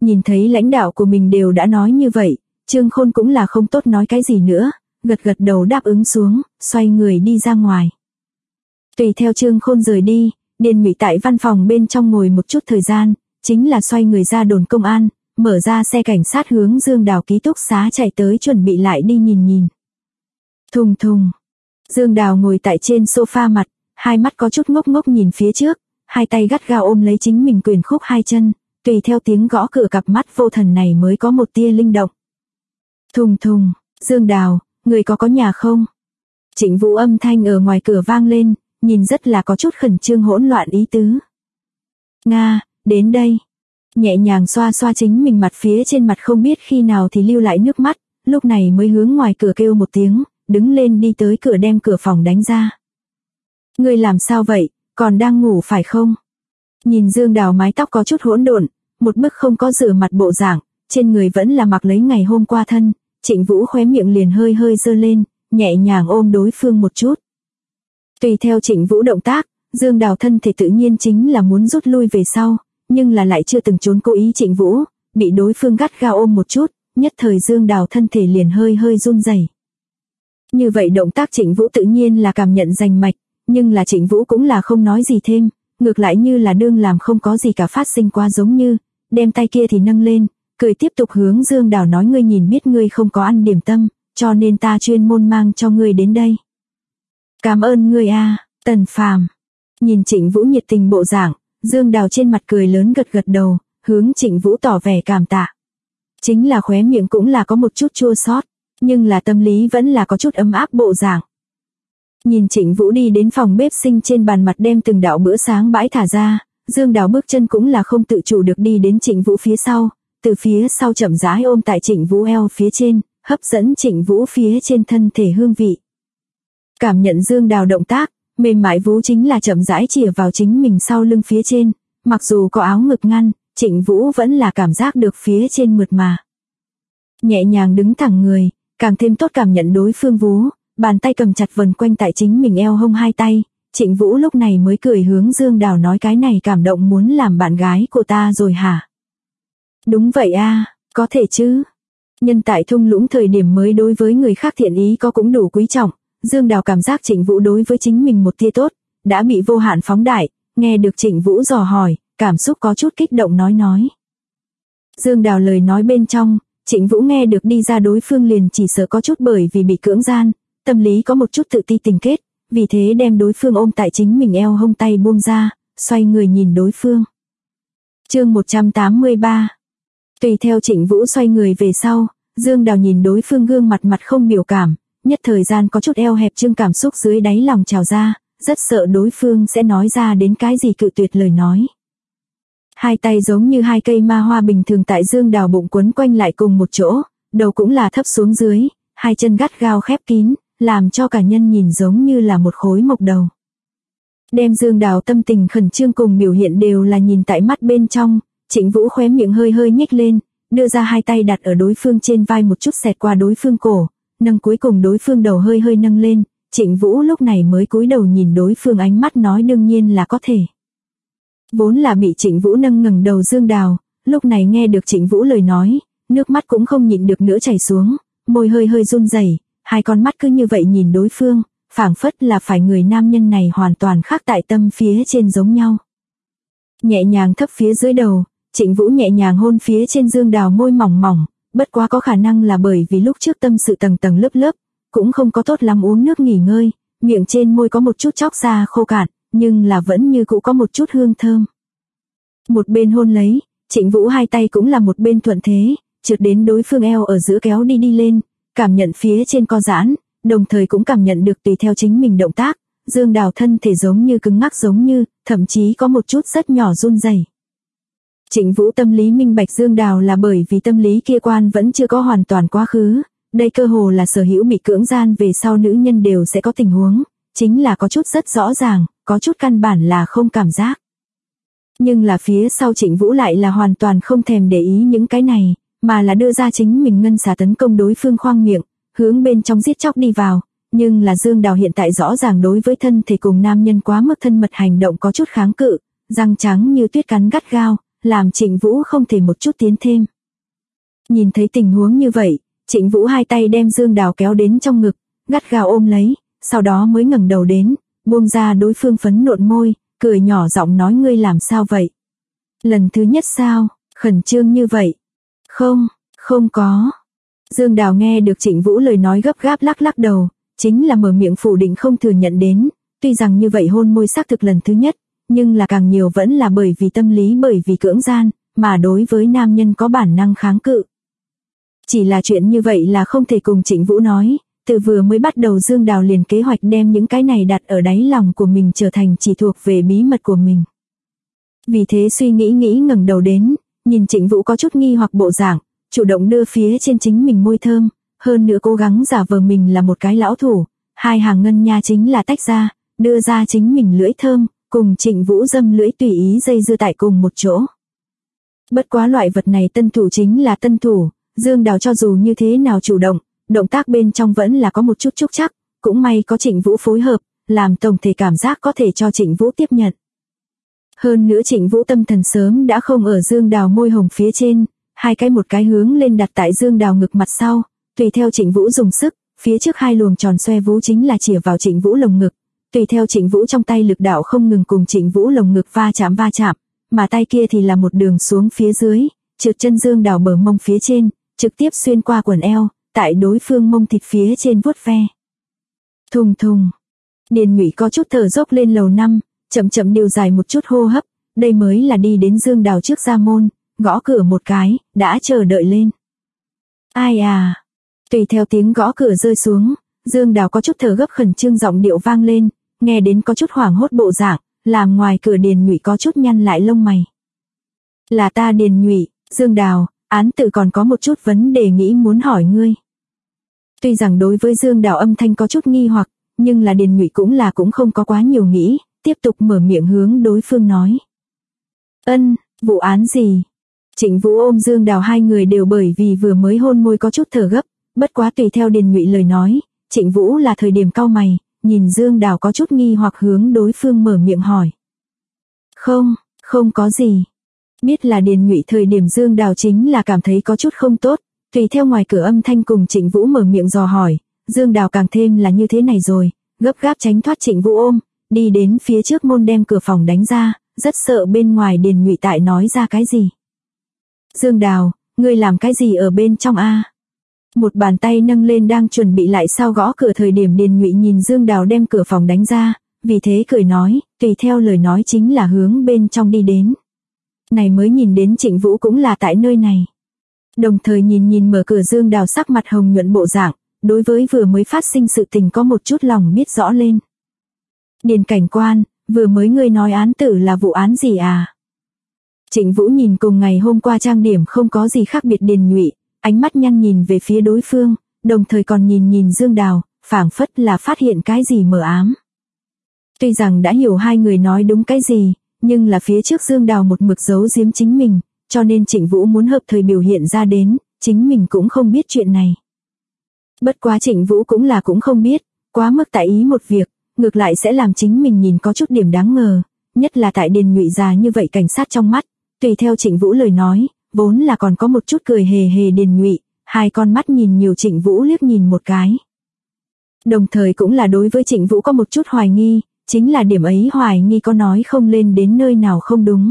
Nhìn thấy lãnh đạo của mình đều đã nói như vậy, Trương Khôn cũng là không tốt nói cái gì nữa, gật gật đầu đáp ứng xuống, xoay người đi ra ngoài. Tùy theo Trương Khôn rời đi, Điền Mị tại văn phòng bên trong ngồi một chút thời gian, chính là xoay người ra đồn công an, mở ra xe cảnh sát hướng Dương Đào ký túc xá chạy tới chuẩn bị lại đi nhìn nhìn. Thùng thùng. Dương Đào ngồi tại trên sofa mặt, hai mắt có chút ngốc ngốc nhìn phía trước, hai tay gắt gao ôm lấy chính mình quyền khúc hai chân, tùy theo tiếng gõ cửa cặp mắt vô thần này mới có một tia linh động. Thùng thùng, Dương Đào, người có nhà không? Trịnh Vũ âm thanh ở ngoài cửa vang lên, nhìn rất là có chút khẩn trương hỗn loạn ý tứ. Nga, đến đây. Nhẹ nhàng xoa xoa chính mình mặt phía trên mặt không biết khi nào thì lưu lại nước mắt, lúc này mới hướng ngoài cửa kêu một tiếng, đứng lên đi tới cửa đem cửa phòng đánh ra. Ngươi làm sao vậy, còn đang ngủ phải không? Nhìn Dương Đào mái tóc có chút hỗn độn, một bức không có rửa mặt bộ dạng, trên người vẫn là mặc lấy ngày hôm qua thân, Trịnh Vũ khóe miệng liền hơi hơi giơ lên, nhẹ nhàng ôm đối phương một chút. Tùy theo Trịnh Vũ động tác, Dương Đào thân thể tự nhiên chính là muốn rút lui về sau, nhưng là lại chưa từng trốn cố ý Trịnh Vũ, bị đối phương gắt gao ôm một chút, nhất thời Dương Đào thân thể liền hơi hơi run rẩy. Như vậy động tác Trịnh Vũ tự nhiên là cảm nhận rành mạch, nhưng là Trịnh Vũ cũng là không nói gì thêm, ngược lại như là đương làm không có gì cả phát sinh qua giống như, đem tay kia thì nâng lên, cười tiếp tục hướng Dương Đào nói ngươi nhìn biết ngươi không có ăn điểm tâm, cho nên ta chuyên môn mang cho ngươi đến đây. Cảm ơn ngươi a, Tần Phàm. Nhìn Trịnh Vũ nhiệt tình bộ dạng, Dương Đào trên mặt cười lớn gật gật đầu, hướng Trịnh Vũ tỏ vẻ cảm tạ. Chính là khóe miệng cũng là có một chút chua xót, nhưng là tâm lý vẫn là có chút ấm áp bộ dạng. Nhìn Trịnh Vũ đi đến phòng bếp sinh trên bàn mặt đem từng đạo bữa sáng bãi thả ra, Dương Đào bước chân cũng là không tự chủ được đi đến Trịnh Vũ phía sau, từ phía sau chậm rãi ôm tại Trịnh Vũ eo phía trên, hấp dẫn Trịnh Vũ phía trên thân thể hương vị. Cảm nhận Dương Đào động tác, mềm mại vú chính là chậm rãi chìa vào chính mình sau lưng phía trên, mặc dù có áo ngực ngăn, Trịnh Vũ vẫn là cảm giác được phía trên mượt mà. Nhẹ nhàng đứng thẳng người, càng thêm tốt cảm nhận đối phương vú, bàn tay cầm chặt vần quanh tại chính mình eo hông hai tay, Trịnh Vũ lúc này mới cười hướng Dương Đào nói cái này cảm động muốn làm bạn gái của ta rồi hả? Đúng vậy a, có thể chứ. Nhân tại thung lũng thời điểm mới đối với người khác thiện ý có cũng đủ quý trọng, Dương Đào cảm giác Trịnh Vũ đối với chính mình một tia tốt, đã bị vô hạn phóng đại, nghe được Trịnh Vũ dò hỏi, cảm xúc có chút kích động nói. Dương Đào lời nói bên trong, Trịnh Vũ nghe được đi ra đối phương liền chỉ sợ có chút bởi vì bị cưỡng gian, tâm lý có một chút tự ti tình kết, vì thế đem đối phương ôm tại chính mình eo hông tay buông ra, xoay người nhìn đối phương. Chương 183. Tùy theo Trịnh Vũ xoay người về sau, Dương Đào nhìn đối phương gương mặt không biểu cảm, nhất thời gian có chút eo hẹp trương cảm xúc dưới đáy lòng trào ra, rất sợ đối phương sẽ nói ra đến cái gì cự tuyệt lời nói. Hai tay giống như hai cây ma hoa bình thường tại Dương Đào bụng quấn quanh lại cùng một chỗ, đầu cũng là thấp xuống dưới, hai chân gắt gao khép kín, làm cho cả nhân nhìn giống như là một khối mộc đầu. Đem Dương Đào tâm tình khẩn trương cùng biểu hiện đều là nhìn tại mắt bên trong, Trịnh Vũ khóe miệng hơi hơi nhếch lên, đưa ra hai tay đặt ở đối phương trên vai một chút xẹt qua đối phương cổ, nâng cuối cùng đối phương đầu hơi hơi nâng lên, Trịnh Vũ lúc này mới cúi đầu nhìn đối phương ánh mắt nói đương nhiên là có thể. Vốn là bị Trịnh Vũ nâng ngẩng đầu Dương Đào, lúc này nghe được Trịnh Vũ lời nói, nước mắt cũng không nhịn được nữa chảy xuống, môi hơi hơi run rẩy, hai con mắt cứ như vậy nhìn đối phương, phảng phất là phải người nam nhân này hoàn toàn khác tại tâm phía trên giống nhau. Nhẹ nhàng thấp phía dưới đầu, Trịnh Vũ nhẹ nhàng hôn phía trên Dương Đào môi mỏng mỏng, bất quá có khả năng là bởi vì lúc trước tâm sự tầng tầng lớp lớp, cũng không có tốt lắm uống nước nghỉ ngơi, miệng trên môi có một chút chóc ra khô cạn, nhưng là vẫn như cũ có một chút hương thơm. Một bên hôn lấy, Trịnh Vũ hai tay cũng là một bên thuận thế, trượt đến đối phương eo ở giữa kéo đi lên, cảm nhận phía trên co giãn, đồng thời cũng cảm nhận được tùy theo chính mình động tác, Dương Đào thân thể giống như cứng ngắc giống như, thậm chí có một chút rất nhỏ run rẩy. Trịnh Vũ tâm lý minh bạch Dương Đào là bởi vì tâm lý kia quan vẫn chưa có hoàn toàn quá khứ, đây cơ hồ là sở hữu bị cưỡng gian về sau nữ nhân đều sẽ có tình huống, chính là có chút rất rõ ràng, có chút căn bản là không cảm giác. Nhưng là phía sau Trịnh Vũ lại là hoàn toàn không thèm để ý những cái này, mà là đưa ra chính mình ngân xà tấn công đối phương khoang miệng, hướng bên trong giết chóc đi vào, nhưng là Dương Đào hiện tại rõ ràng đối với thân thể cùng nam nhân quá mức thân mật hành động có chút kháng cự, răng trắng như tuyết cắn gắt gao, làm Trịnh Vũ không thể một chút tiến thêm. Nhìn thấy tình huống như vậy, Trịnh Vũ hai tay đem Dương Đào kéo đến trong ngực, gắt gao ôm lấy, sau đó mới ngẩng đầu đến, buông ra đối phương phấn nộn môi, cười nhỏ giọng nói ngươi làm sao vậy? Lần thứ nhất sao, khẩn trương như vậy? Không có. Dương Đào nghe được Trịnh Vũ lời nói gấp gáp lắc lắc đầu, chính là mở miệng phủ định không thừa nhận đến, tuy rằng như vậy hôn môi xác thực lần thứ nhất, nhưng là càng nhiều vẫn là bởi vì tâm lý bởi vì cưỡng gian, mà đối với nam nhân có bản năng kháng cự. Chỉ là chuyện như vậy là không thể cùng Trịnh Vũ nói, từ vừa mới bắt đầu Dương Đào liền kế hoạch đem những cái này đặt ở đáy lòng của mình trở thành chỉ thuộc về bí mật của mình. Vì thế suy nghĩ ngẩng đầu đến, nhìn Trịnh Vũ có chút nghi hoặc bộ dạng, chủ động đưa phía trên chính mình môi thơm, hơn nữa cố gắng giả vờ mình là một cái lão thủ, hai hàng ngân nha chính là tách ra, đưa ra chính mình lưỡi thơm, cùng Trịnh Vũ dâm lưỡi tùy ý dây dưa tại cùng một chỗ. Bất quá loại vật này tân thủ chính là tân thủ, Dương Đào cho dù như thế nào chủ động, động tác bên trong vẫn là có một chút trúc chắc, cũng may có Trịnh Vũ phối hợp, làm tổng thể cảm giác có thể cho Trịnh Vũ tiếp nhận. Hơn nữa Trịnh Vũ tâm thần sớm đã không ở Dương Đào môi hồng phía trên, hai cái một cái hướng lên đặt tại Dương Đào ngực mặt sau, tùy theo Trịnh Vũ dùng sức, phía trước hai luồng tròn xoe vú chính là chĩa vào Trịnh Vũ lồng ngực, tùy theo Trịnh Vũ trong tay lực đạo không ngừng cùng Trịnh Vũ lồng ngực va chạm, mà tay kia thì là một đường xuống phía dưới, trượt chân Dương Đào bờ mông phía trên, trực tiếp xuyên qua quần eo, tại đối phương mông thịt phía trên vuốt ve. Thùng thùng. Điền Nhụy có chút thở dốc lên lầu 5, chậm điều dài một chút hô hấp, đây mới là đi đến Dương Đào trước ra môn, gõ cửa một cái, đã chờ đợi lên. Ai à? Tùy theo tiếng gõ cửa rơi xuống, Dương Đào có chút thở gấp khẩn trương giọng điệu vang lên, nghe đến có chút hoảng hốt bộ dạng, làm ngoài cửa Điền Nhụy có chút nhăn lại lông mày. Là ta Điền Nhụy, Dương Đào, án tự còn có một chút vấn đề nghĩ muốn hỏi ngươi. Tuy rằng đối với Dương Đào âm thanh có chút nghi hoặc, nhưng là Điền Nhụy cũng không có quá nhiều nghĩ, tiếp tục mở miệng hướng đối phương nói. Vụ án gì? Trịnh Vũ ôm Dương Đào hai người đều bởi vì vừa mới hôn môi có chút thở gấp, bất quá tùy theo Điền Nhụy lời nói, Trịnh Vũ là thời điểm cau mày, nhìn Dương Đào có chút nghi hoặc hướng đối phương mở miệng hỏi. Không có gì. Biết là Điền Nhụy thời điểm Dương Đào chính là cảm thấy có chút không tốt, tùy theo ngoài cửa âm thanh cùng Trịnh Vũ mở miệng dò hỏi, Dương Đào càng thêm là như thế này rồi, gấp gáp tránh thoát Trịnh Vũ ôm, đi đến phía trước môn đem cửa phòng đánh ra, rất sợ bên ngoài Điền Nhụy tại nói ra cái gì. Dương Đào, ngươi làm cái gì ở bên trong a? Một bàn tay nâng lên đang chuẩn bị lại sau gõ cửa thời điểm Điền Nhụy nhìn Dương Đào đem cửa phòng đánh ra, vì thế cười nói, tùy theo lời nói chính là hướng bên trong đi đến. Này mới nhìn đến Trịnh Vũ cũng là tại nơi này. Đồng thời nhìn mở cửa Dương Đào sắc mặt hồng nhuận bộ dạng, đối với vừa mới phát sinh sự tình có một chút lòng biết rõ lên. Điền cảnh quan, vừa mới ngươi nói án tử là vụ án gì à? Trịnh Vũ nhìn cùng ngày hôm qua trang điểm không có gì khác biệt Điền Nhụy, ánh mắt nhăn nhìn về phía đối phương, đồng thời còn nhìn Dương Đào, phảng phất là phát hiện cái gì mờ ám. Tuy rằng đã hiểu hai người nói đúng cái gì, nhưng là phía trước Dương Đào một mực giấu giếm chính mình, cho nên Trịnh Vũ muốn hợp thời biểu hiện ra đến, chính mình cũng không biết chuyện này. Bất quá Trịnh Vũ cũng không biết, quá mức tại ý một việc, ngược lại sẽ làm chính mình nhìn có chút điểm đáng ngờ, nhất là tại Điền Nhụy già như vậy cảnh sát trong mắt, tùy theo Trịnh Vũ lời nói, vốn là còn có một chút cười hề Điền Nhụy, hai con mắt nhìn nhiều Trịnh Vũ liếc nhìn một cái. Đồng thời cũng là đối với Trịnh Vũ có một chút hoài nghi, chính là điểm ấy hoài nghi có nói không lên đến nơi nào không đúng.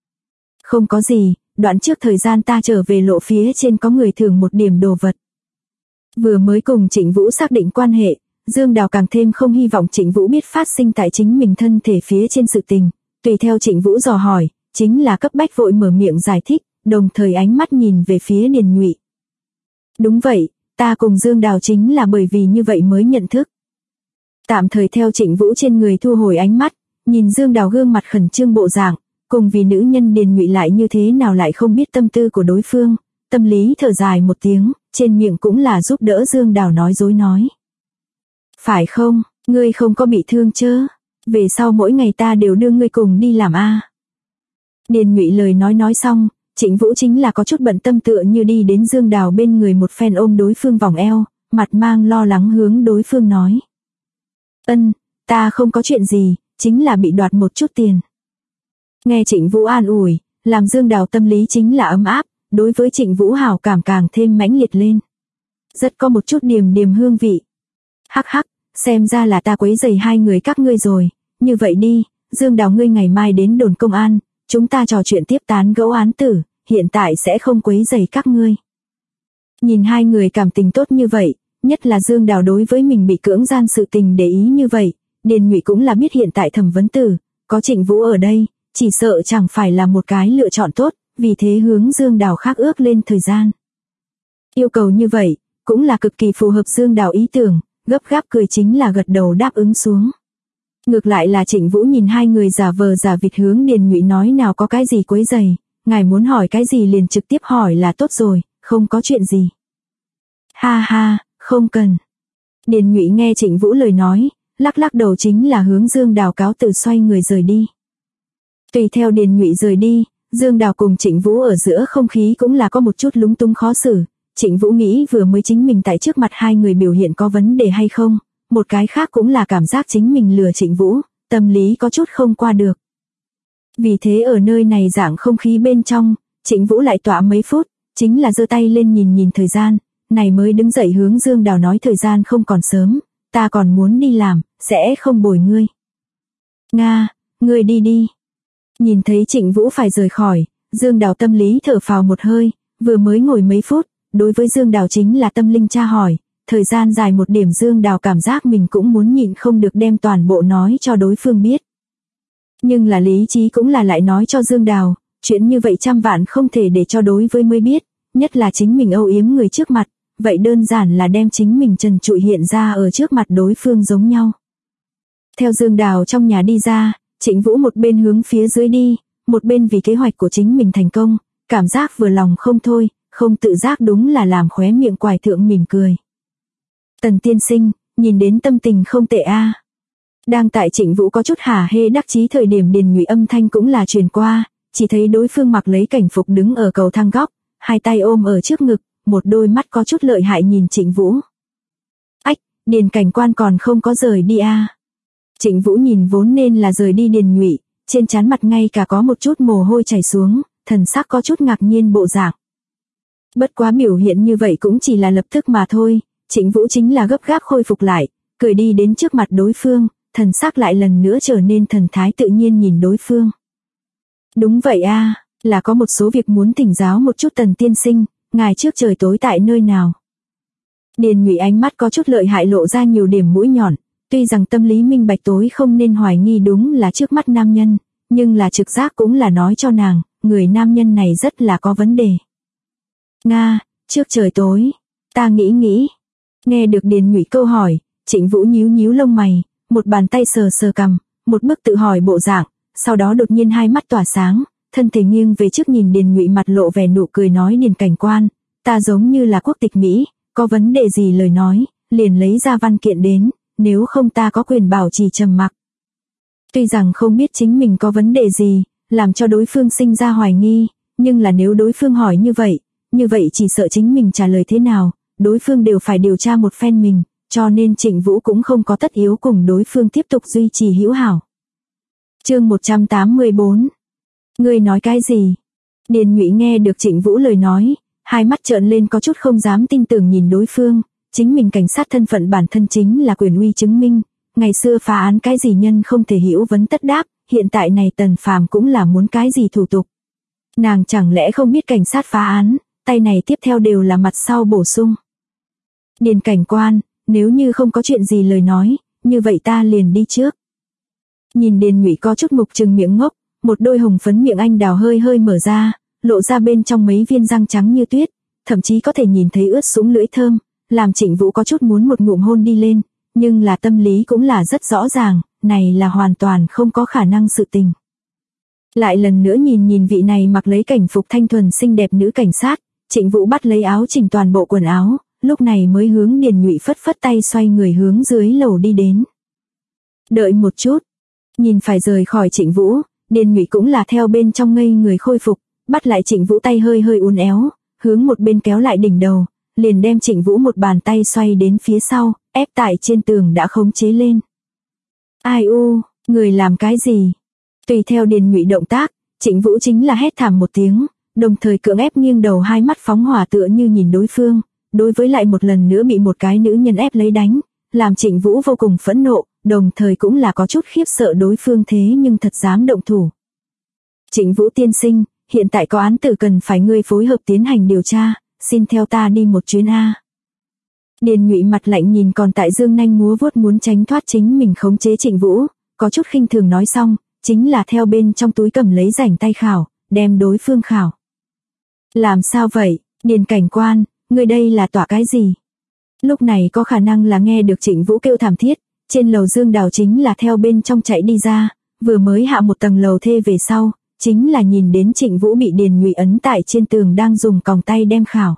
Không có gì, đoạn trước thời gian ta trở về lộ phía trên có người thưởng một điểm đồ vật. Vừa mới cùng Trịnh Vũ xác định quan hệ, Dương Đào càng thêm không hy vọng Trịnh Vũ biết phát sinh tại chính mình thân thể phía trên sự tình, tùy theo Trịnh Vũ dò hỏi, chính là cấp bách vội mở miệng giải thích, đồng thời ánh mắt nhìn về phía Điền Nhụy. Đúng vậy, ta cùng Dương Đào chính là bởi vì như vậy mới nhận thức. Tạm thời theo Trịnh Vũ trên người thu hồi ánh mắt, nhìn Dương Đào gương mặt khẩn trương bộ dạng, cùng vì nữ nhân Điền Nhụy lại như thế nào lại không biết tâm tư của đối phương, tâm lý thở dài một tiếng, trên miệng cũng là giúp đỡ Dương Đào nói dối nói. Phải không, ngươi không có bị thương chớ, về sau mỗi ngày ta đều đưa ngươi cùng đi làm a. Điền Nhụy lời nói xong, Trịnh Vũ chính là có chút bận tâm tựa như đi đến Dương Đào bên người một phen ôm đối phương vòng eo, mặt mang lo lắng hướng đối phương nói. Ta không có chuyện gì, chính là bị đoạt một chút tiền. Nghe Trịnh Vũ an ủi, làm Dương Đào tâm lý chính là ấm áp, đối với Trịnh Vũ hảo cảm càng thêm mãnh liệt lên. Rất có một chút điềm điềm hương vị. Hắc hắc, xem ra là ta quấy rầy hai người các ngươi rồi, như vậy đi, Dương Đào ngươi ngày mai đến đồn công an, chúng ta trò chuyện tiếp tán gẫu án tử, hiện tại sẽ không quấy rầy các ngươi. Nhìn hai người cảm tình tốt như vậy, nhất là Dương Đào đối với mình bị cưỡng gian sự tình để ý như vậy, Điền Nhụy cũng là biết hiện tại thẩm vấn tử, có Trịnh Vũ ở đây, chỉ sợ chẳng phải là một cái lựa chọn tốt, vì thế hướng Dương Đào khác ước lên thời gian. Yêu cầu như vậy, cũng là cực kỳ phù hợp Dương Đào ý tưởng, gấp gáp cười chính là gật đầu đáp ứng xuống. Ngược lại là Trịnh Vũ nhìn hai người giả vờ giả vịt hướng Điền Nhụy nói nào có cái gì quấy rầy, ngài muốn hỏi cái gì liền trực tiếp hỏi là tốt rồi, không có chuyện gì. Ha ha, không cần. Điền Nhụy nghe Trịnh Vũ lời nói, lắc lắc đầu chính là hướng Dương Đào cáo từ xoay người rời đi. Tùy theo Điền Nhụy rời đi, Dương Đào cùng Trịnh Vũ ở giữa không khí cũng là có một chút lúng túng khó xử. Trịnh Vũ nghĩ vừa mới chính mình tại trước mặt hai người biểu hiện có vấn đề hay không, một cái khác cũng là cảm giác chính mình lừa Trịnh Vũ, tâm lý có chút không qua được. Vì thế ở nơi này dạng không khí bên trong, Trịnh Vũ lại tọa mấy phút, chính là giơ tay lên nhìn nhìn thời gian, này mới đứng dậy hướng Dương Đào nói thời gian không còn sớm, ta còn muốn đi làm, sẽ không bồi ngươi. Nga, ngươi đi đi. Nhìn thấy Trịnh Vũ phải rời khỏi, Dương Đào tâm lý thở phào một hơi, vừa mới ngồi mấy phút, đối với Dương Đào chính là tâm linh tra hỏi, thời gian dài một điểm Dương Đào cảm giác mình cũng muốn nhịn không được đem toàn bộ nói cho đối phương biết. Nhưng là lý trí cũng là lại nói cho Dương Đào, chuyện như vậy trăm vạn không thể để cho đối với mới biết, nhất là chính mình âu yếm người trước mặt, vậy đơn giản là đem chính mình trần trụi hiện ra ở trước mặt đối phương giống nhau. Theo Dương Đào trong nhà đi ra, Trịnh Vũ một bên hướng phía dưới đi, một bên vì kế hoạch của chính mình thành công, cảm giác vừa lòng không thôi, không tự giác đúng là làm khóe miệng quải thượng mỉm cười. Tần tiên sinh, nhìn đến tâm tình không tệ a. Đang tại Trịnh Vũ có chút hả hê đắc chí thời điểm Điền Nhụy âm thanh cũng là truyền qua, chỉ thấy đối phương mặc lấy cảnh phục đứng ở cầu thang góc, hai tay ôm ở trước ngực, một đôi mắt có chút lợi hại nhìn Trịnh Vũ. Ách, Điền cảnh quan còn không có rời đi a. Trịnh Vũ nhìn vốn nên là rời đi Điền Nhụy, trên trán mặt ngay cả có một chút mồ hôi chảy xuống, thần sắc có chút ngạc nhiên bộ dạng. Bất quá biểu hiện như vậy cũng chỉ là lập tức mà thôi, Trịnh Vũ chính là gấp gáp khôi phục lại, cười đi đến trước mặt đối phương, thần sắc lại lần nữa trở nên thần thái tự nhiên nhìn đối phương. Đúng vậy a, là có một số việc muốn thỉnh giáo một chút Tần tiên sinh, ngài trước trời tối tại nơi nào. Điền Nhụy ánh mắt có chút lợi hại lộ ra nhiều điểm mũi nhọn, tuy rằng tâm lý minh bạch tối không nên hoài nghi đúng là trước mắt nam nhân, nhưng là trực giác cũng là nói cho nàng, người nam nhân này rất là có vấn đề. Nga, trước trời tối, ta nghĩ. Nghe được Điền Nhụy câu hỏi, Trịnh Vũ nhíu nhíu lông mày, một bàn tay sờ sờ cằm, một bức tự hỏi bộ dạng, sau đó đột nhiên hai mắt tỏa sáng, thân thể nghiêng về trước nhìn Điền Nhụy mặt lộ vẻ nụ cười nói Điền cảnh quan, ta giống như là quốc tịch Mỹ, có vấn đề gì lời nói, liền lấy ra văn kiện đến, nếu không ta có quyền bảo trì trầm mặc. Tuy rằng không biết chính mình có vấn đề gì, làm cho đối phương sinh ra hoài nghi, nhưng là nếu đối phương hỏi như vậy chỉ sợ chính mình trả lời thế nào, đối phương đều phải điều tra một phen mình, cho nên Trịnh Vũ cũng không có tất yếu cùng đối phương tiếp tục duy trì hữu hảo. Chương 184. Ngươi nói cái gì? Điền Nhụy nghe được Trịnh Vũ lời nói, hai mắt trợn lên có chút không dám tin tưởng nhìn đối phương, chính mình cảnh sát thân phận bản thân chính là quyền uy chứng minh, ngày xưa phá án cái gì nhân không thể hữu vấn tất đáp, hiện tại này Tần Phàm cũng là muốn cái gì thủ tục. Nàng chẳng lẽ không biết cảnh sát phá án, tay này tiếp theo đều là mặt sau bổ sung. Điền cảnh quan, nếu như không có chuyện gì lời nói, như vậy ta liền đi trước. Nhìn Điền Nhụy có chút mục trừng miệng ngốc, một đôi hồng phấn miệng anh đào hơi hơi mở ra, lộ ra bên trong mấy viên răng trắng như tuyết, thậm chí có thể nhìn thấy ướt sũng lưỡi thơm, làm Trịnh Vũ có chút muốn một ngụm hôn đi lên, nhưng là tâm lý cũng là rất rõ ràng, này là hoàn toàn không có khả năng sự tình. Lại lần nữa nhìn vị này mặc lấy cảnh phục thanh thuần xinh đẹp nữ cảnh sát, Trịnh Vũ bắt lấy áo chỉnh toàn bộ quần áo, lúc này mới hướng Điền Nhụy phất phất tay xoay người hướng dưới lầu đi đến. Đợi một chút, nhìn phải rời khỏi Trịnh Vũ, Điền Nhụy cũng là theo bên trong ngây người khôi phục, bắt lại Trịnh Vũ tay hơi hơi uốn éo, hướng một bên kéo lại đỉnh đầu, liền đem Trịnh Vũ một bàn tay xoay đến phía sau, ép tại trên tường đã khống chế lên. Ai u, người làm cái gì? Tùy theo Điền Nhụy động tác, Trịnh Vũ chính là hét thảm một tiếng, đồng thời cưỡng ép nghiêng đầu, hai mắt phóng hỏa tựa như nhìn đối phương, đối với lại một lần nữa bị một cái nữ nhân ép lấy đánh, làm Trịnh Vũ vô cùng phẫn nộ, đồng thời cũng là có chút khiếp sợ đối phương thế nhưng thật dám động thủ. Trịnh Vũ tiên sinh, hiện tại có án tử cần phải ngươi phối hợp tiến hành điều tra, xin theo ta đi một chuyến a. Điền Nhụy mặt lạnh nhìn còn tại dương nanh múa vuốt muốn tránh thoát chính mình khống chế Trịnh Vũ, có chút khinh thường nói xong, chính là theo bên trong túi cầm lấy rảnh tay khảo, đem đối phương khảo. Làm sao vậy, Điền cảnh quan, ngươi đây là tỏa cái gì? Lúc này có khả năng là nghe được Trịnh Vũ kêu thảm thiết, trên lầu Dương Đào chính là theo bên trong chạy đi ra, vừa mới hạ một tầng lầu thê về sau, chính là nhìn đến Trịnh Vũ bị Điền Nhụy ấn tại trên tường đang dùng còng tay đem khảo.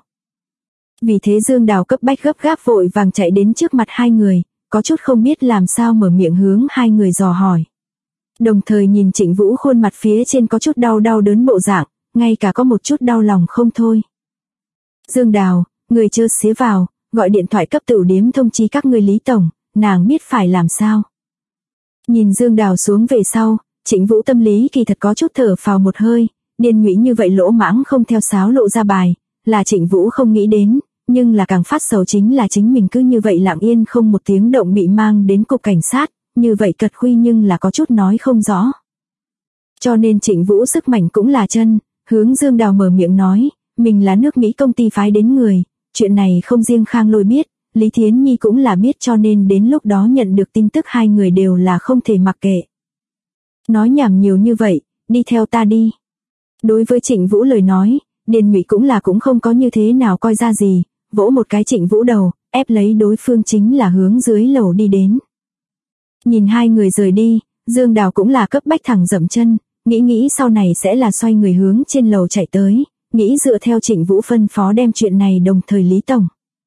Vì thế Dương Đào cấp bách gấp gáp vội vàng chạy đến trước mặt hai người, có chút không biết làm sao mở miệng hướng hai người dò hỏi. Đồng thời nhìn Trịnh Vũ khuôn mặt phía trên có chút đau đớn bộ dạng, ngay cả có một chút đau lòng không thôi. Dương Đào, người chớ xía vào, gọi điện thoại cấp tửu điếm thông chí các người Lý tổng, nàng biết phải làm sao. Nhìn Dương Đào xuống về sau, Trịnh Vũ tâm lý kỳ thật có chút thở phào một hơi, Điền Nhụy như vậy lỗ mãng không theo sáo lộ ra bài, là Trịnh Vũ không nghĩ đến, nhưng là càng phát sầu chính là chính mình cứ như vậy lặng yên không một tiếng động bị mang đến cục cảnh sát, như vậy cật khuy nhưng là có chút nói không rõ. Cho nên Trịnh Vũ sức mạnh cũng là chân, hướng Dương Đào mở miệng nói, mình là nước Mỹ công ty phái đến người, chuyện này không riêng Khang Lôi biết, Lý Thiến Nhi cũng là biết, cho nên đến lúc đó nhận được tin tức hai người đều là không thể mặc kệ. Nói nhảm nhiều như vậy, đi theo ta đi. Đối với Trịnh Vũ lời nói, Điền Nhụy cũng không có như thế nào coi ra gì, vỗ một cái Trịnh Vũ đầu, ép lấy đối phương chính là hướng dưới lầu đi đến. Nhìn hai người rời đi, Dương Đào cũng là cấp bách thẳng dậm chân, nghĩ sau này sẽ là xoay người hướng trên lầu chạy tới, nghĩ dựa theo Trịnh Vũ phân phó đem chuyện này đồng thời Lý tổng.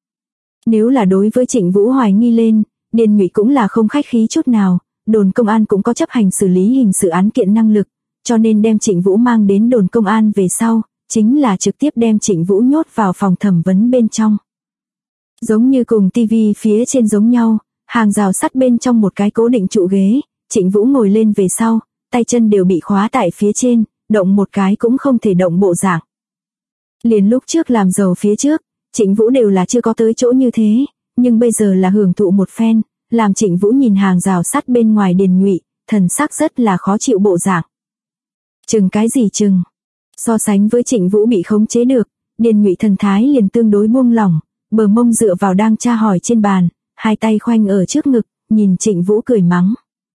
Nếu là đối với Trịnh Vũ hoài nghi lên, Điền Nhụy cũng là không khách khí chút nào, đồn công an cũng có chấp hành xử lý hình sự án kiện năng lực, cho nên đem Trịnh Vũ mang đến đồn công an về sau, chính là trực tiếp đem Trịnh Vũ nhốt vào phòng thẩm vấn bên trong. Giống như cùng tivi phía trên giống nhau, hàng rào sắt bên trong một cái cố định trụ ghế, Trịnh Vũ ngồi lên về sau, tay chân đều bị khóa tại phía trên, động một cái cũng không thể động bộ dạng. Liền lúc trước làm giàu phía trước, Trịnh Vũ đều là chưa có tới chỗ như thế, nhưng bây giờ là hưởng thụ một phen, làm Trịnh Vũ nhìn hàng rào sắt bên ngoài Điền Nhụy, thần sắc rất là khó chịu bộ dạng. Chừng cái gì chừng? So sánh với Trịnh Vũ bị khống chế được, Điền Nhụy thần thái liền tương đối buông lỏng, bờ mông dựa vào đang tra hỏi trên bàn, hai tay khoanh ở trước ngực, nhìn Trịnh Vũ cười mắng.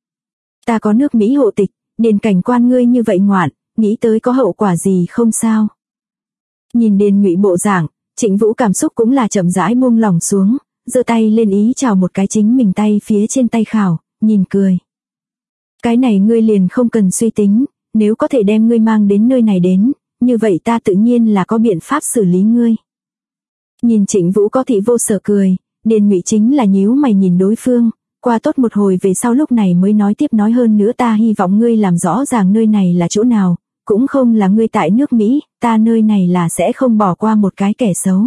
Ta có nước Mỹ hộ tịch, Điền cảnh quan ngươi như vậy ngoạn, nghĩ tới có hậu quả gì không sao? Nhìn Điền Nhụy bộ dạng, Trịnh Vũ cảm xúc cũng là chậm rãi buông lỏng xuống, giơ tay lên ý chào một cái chính mình tay phía trên tay khảo, nhìn cười. Cái này ngươi liền không cần suy tính, nếu có thể đem ngươi mang đến nơi này đến, như vậy ta tự nhiên là có biện pháp xử lý ngươi. Nhìn Trịnh Vũ có thị vô sở cười, Điền Nhụy chính là nhíu mày nhìn đối phương, qua tốt một hồi về sau lúc này mới nói tiếp, nói hơn nữa ta hy vọng ngươi làm rõ ràng nơi này là chỗ nào, cũng không là ngươi tại nước Mỹ, ta nơi này là sẽ không bỏ qua một cái kẻ xấu.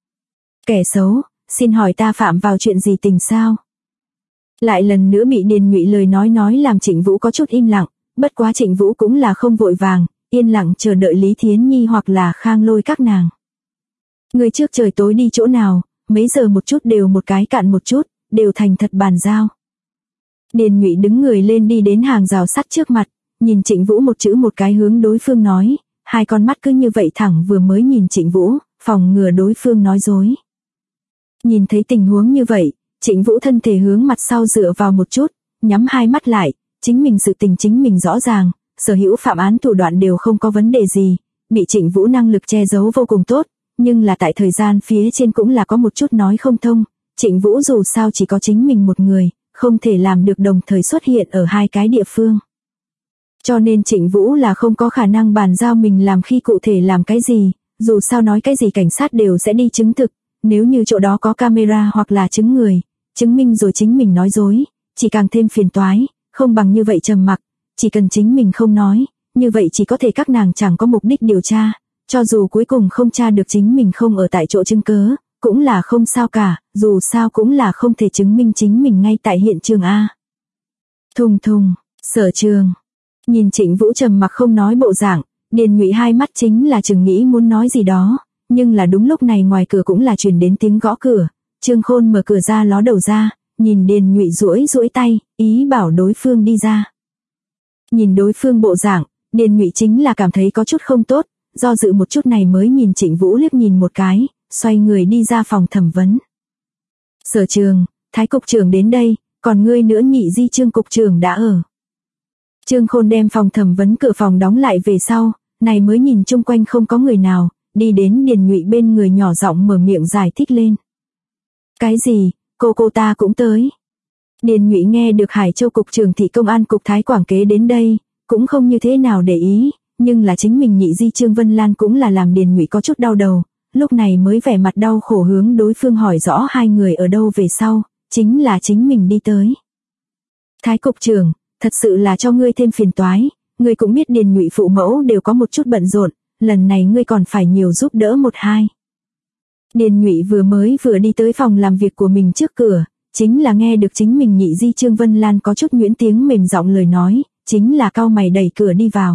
Kẻ xấu, xin hỏi ta phạm vào chuyện gì tình sao? Lại lần nữa bị Điền Nhụy lời nói làm Trịnh Vũ có chút im lặng, bất quá Trịnh Vũ cũng là không vội vàng, yên lặng chờ đợi Lý Thiến Nhi hoặc là Khang Lôi các nàng. Người trước trời tối đi chỗ nào, mấy giờ một chút đều một cái cạn một chút, đều thành thật bàn giao. Điền Nhụy đứng người lên đi đến hàng rào sắt trước mặt, nhìn Trịnh Vũ một chữ một cái hướng đối phương nói, hai con mắt cứ như vậy thẳng vừa mới nhìn Trịnh Vũ, phòng ngừa đối phương nói dối. Nhìn thấy tình huống như vậy, Trịnh Vũ thân thể hướng mặt sau dựa vào một chút, nhắm hai mắt lại, chính mình sự tình chính mình rõ ràng, sở hữu phạm án thủ đoạn đều không có vấn đề gì, bị Trịnh Vũ năng lực che giấu vô cùng tốt, nhưng là tại thời gian phía trên cũng là có một chút nói không thông, Trịnh Vũ dù sao chỉ có chính mình một người, không thể làm được đồng thời xuất hiện ở hai cái địa phương. Cho nên Trịnh Vũ là không có khả năng bàn giao mình làm khi cụ thể làm cái gì, dù sao nói cái gì cảnh sát đều sẽ đi chứng thực, nếu như chỗ đó có camera hoặc là chứng người, chứng minh rồi chính mình nói dối, chỉ càng thêm phiền toái, không bằng như vậy trầm mặc, chỉ cần chính mình không nói, như vậy chỉ có thể các nàng chẳng có mục đích điều tra, cho dù cuối cùng không tra được chính mình không ở tại chỗ chứng cớ, cũng là không sao cả, dù sao cũng là không thể chứng minh chính mình ngay tại hiện trường A. Thùng thùng, Sở Trường. Nhìn Trịnh Vũ trầm mặc không nói bộ dạng, Điền Nhụy hai mắt chính là chừng nghĩ muốn nói gì đó, nhưng là đúng lúc này ngoài cửa cũng là truyền đến tiếng gõ cửa. Trương Khôn mở cửa ra ló đầu ra, nhìn Điền Nhụy duỗi tay, ý bảo đối phương đi ra. Nhìn đối phương bộ dạng, Điền Nhụy chính là cảm thấy có chút không tốt, do dự một chút này mới nhìn Trịnh Vũ liếc nhìn một cái, xoay người đi ra phòng thẩm vấn. Sở Trường, Thái cục trưởng đến đây, còn ngươi nữa Nhị Di Trương cục trưởng đã ở. Trương Khôn đem phòng thẩm vấn cửa phòng đóng lại về sau, này mới nhìn chung quanh không có người nào, đi đến Điền Nhụy bên người nhỏ giọng mở miệng giải thích lên. Cái gì, cô ta cũng tới. Điền Nhụy nghe được Hải Châu cục trưởng thị công an cục Thái Quảng Kế đến đây, cũng không như thế nào để ý, nhưng là chính mình Nhị Di Trương Vân Lan cũng là làm Điền Nhụy có chút đau đầu, lúc này mới vẻ mặt đau khổ hướng đối phương hỏi rõ hai người ở đâu về sau, chính là chính mình đi tới. Thái cục trưởng, thật sự là cho ngươi thêm phiền toái, ngươi cũng biết Điền Nhụy phụ mẫu đều có một chút bận rộn, lần này ngươi còn phải nhiều giúp đỡ một hai. Điền Nhụy vừa đi tới phòng làm việc của mình trước cửa, chính là nghe được chính mình Nhị Di Trương Vân Lan có chút nhuyễn tiếng mềm giọng lời nói, chính là cau mày đẩy cửa đi vào.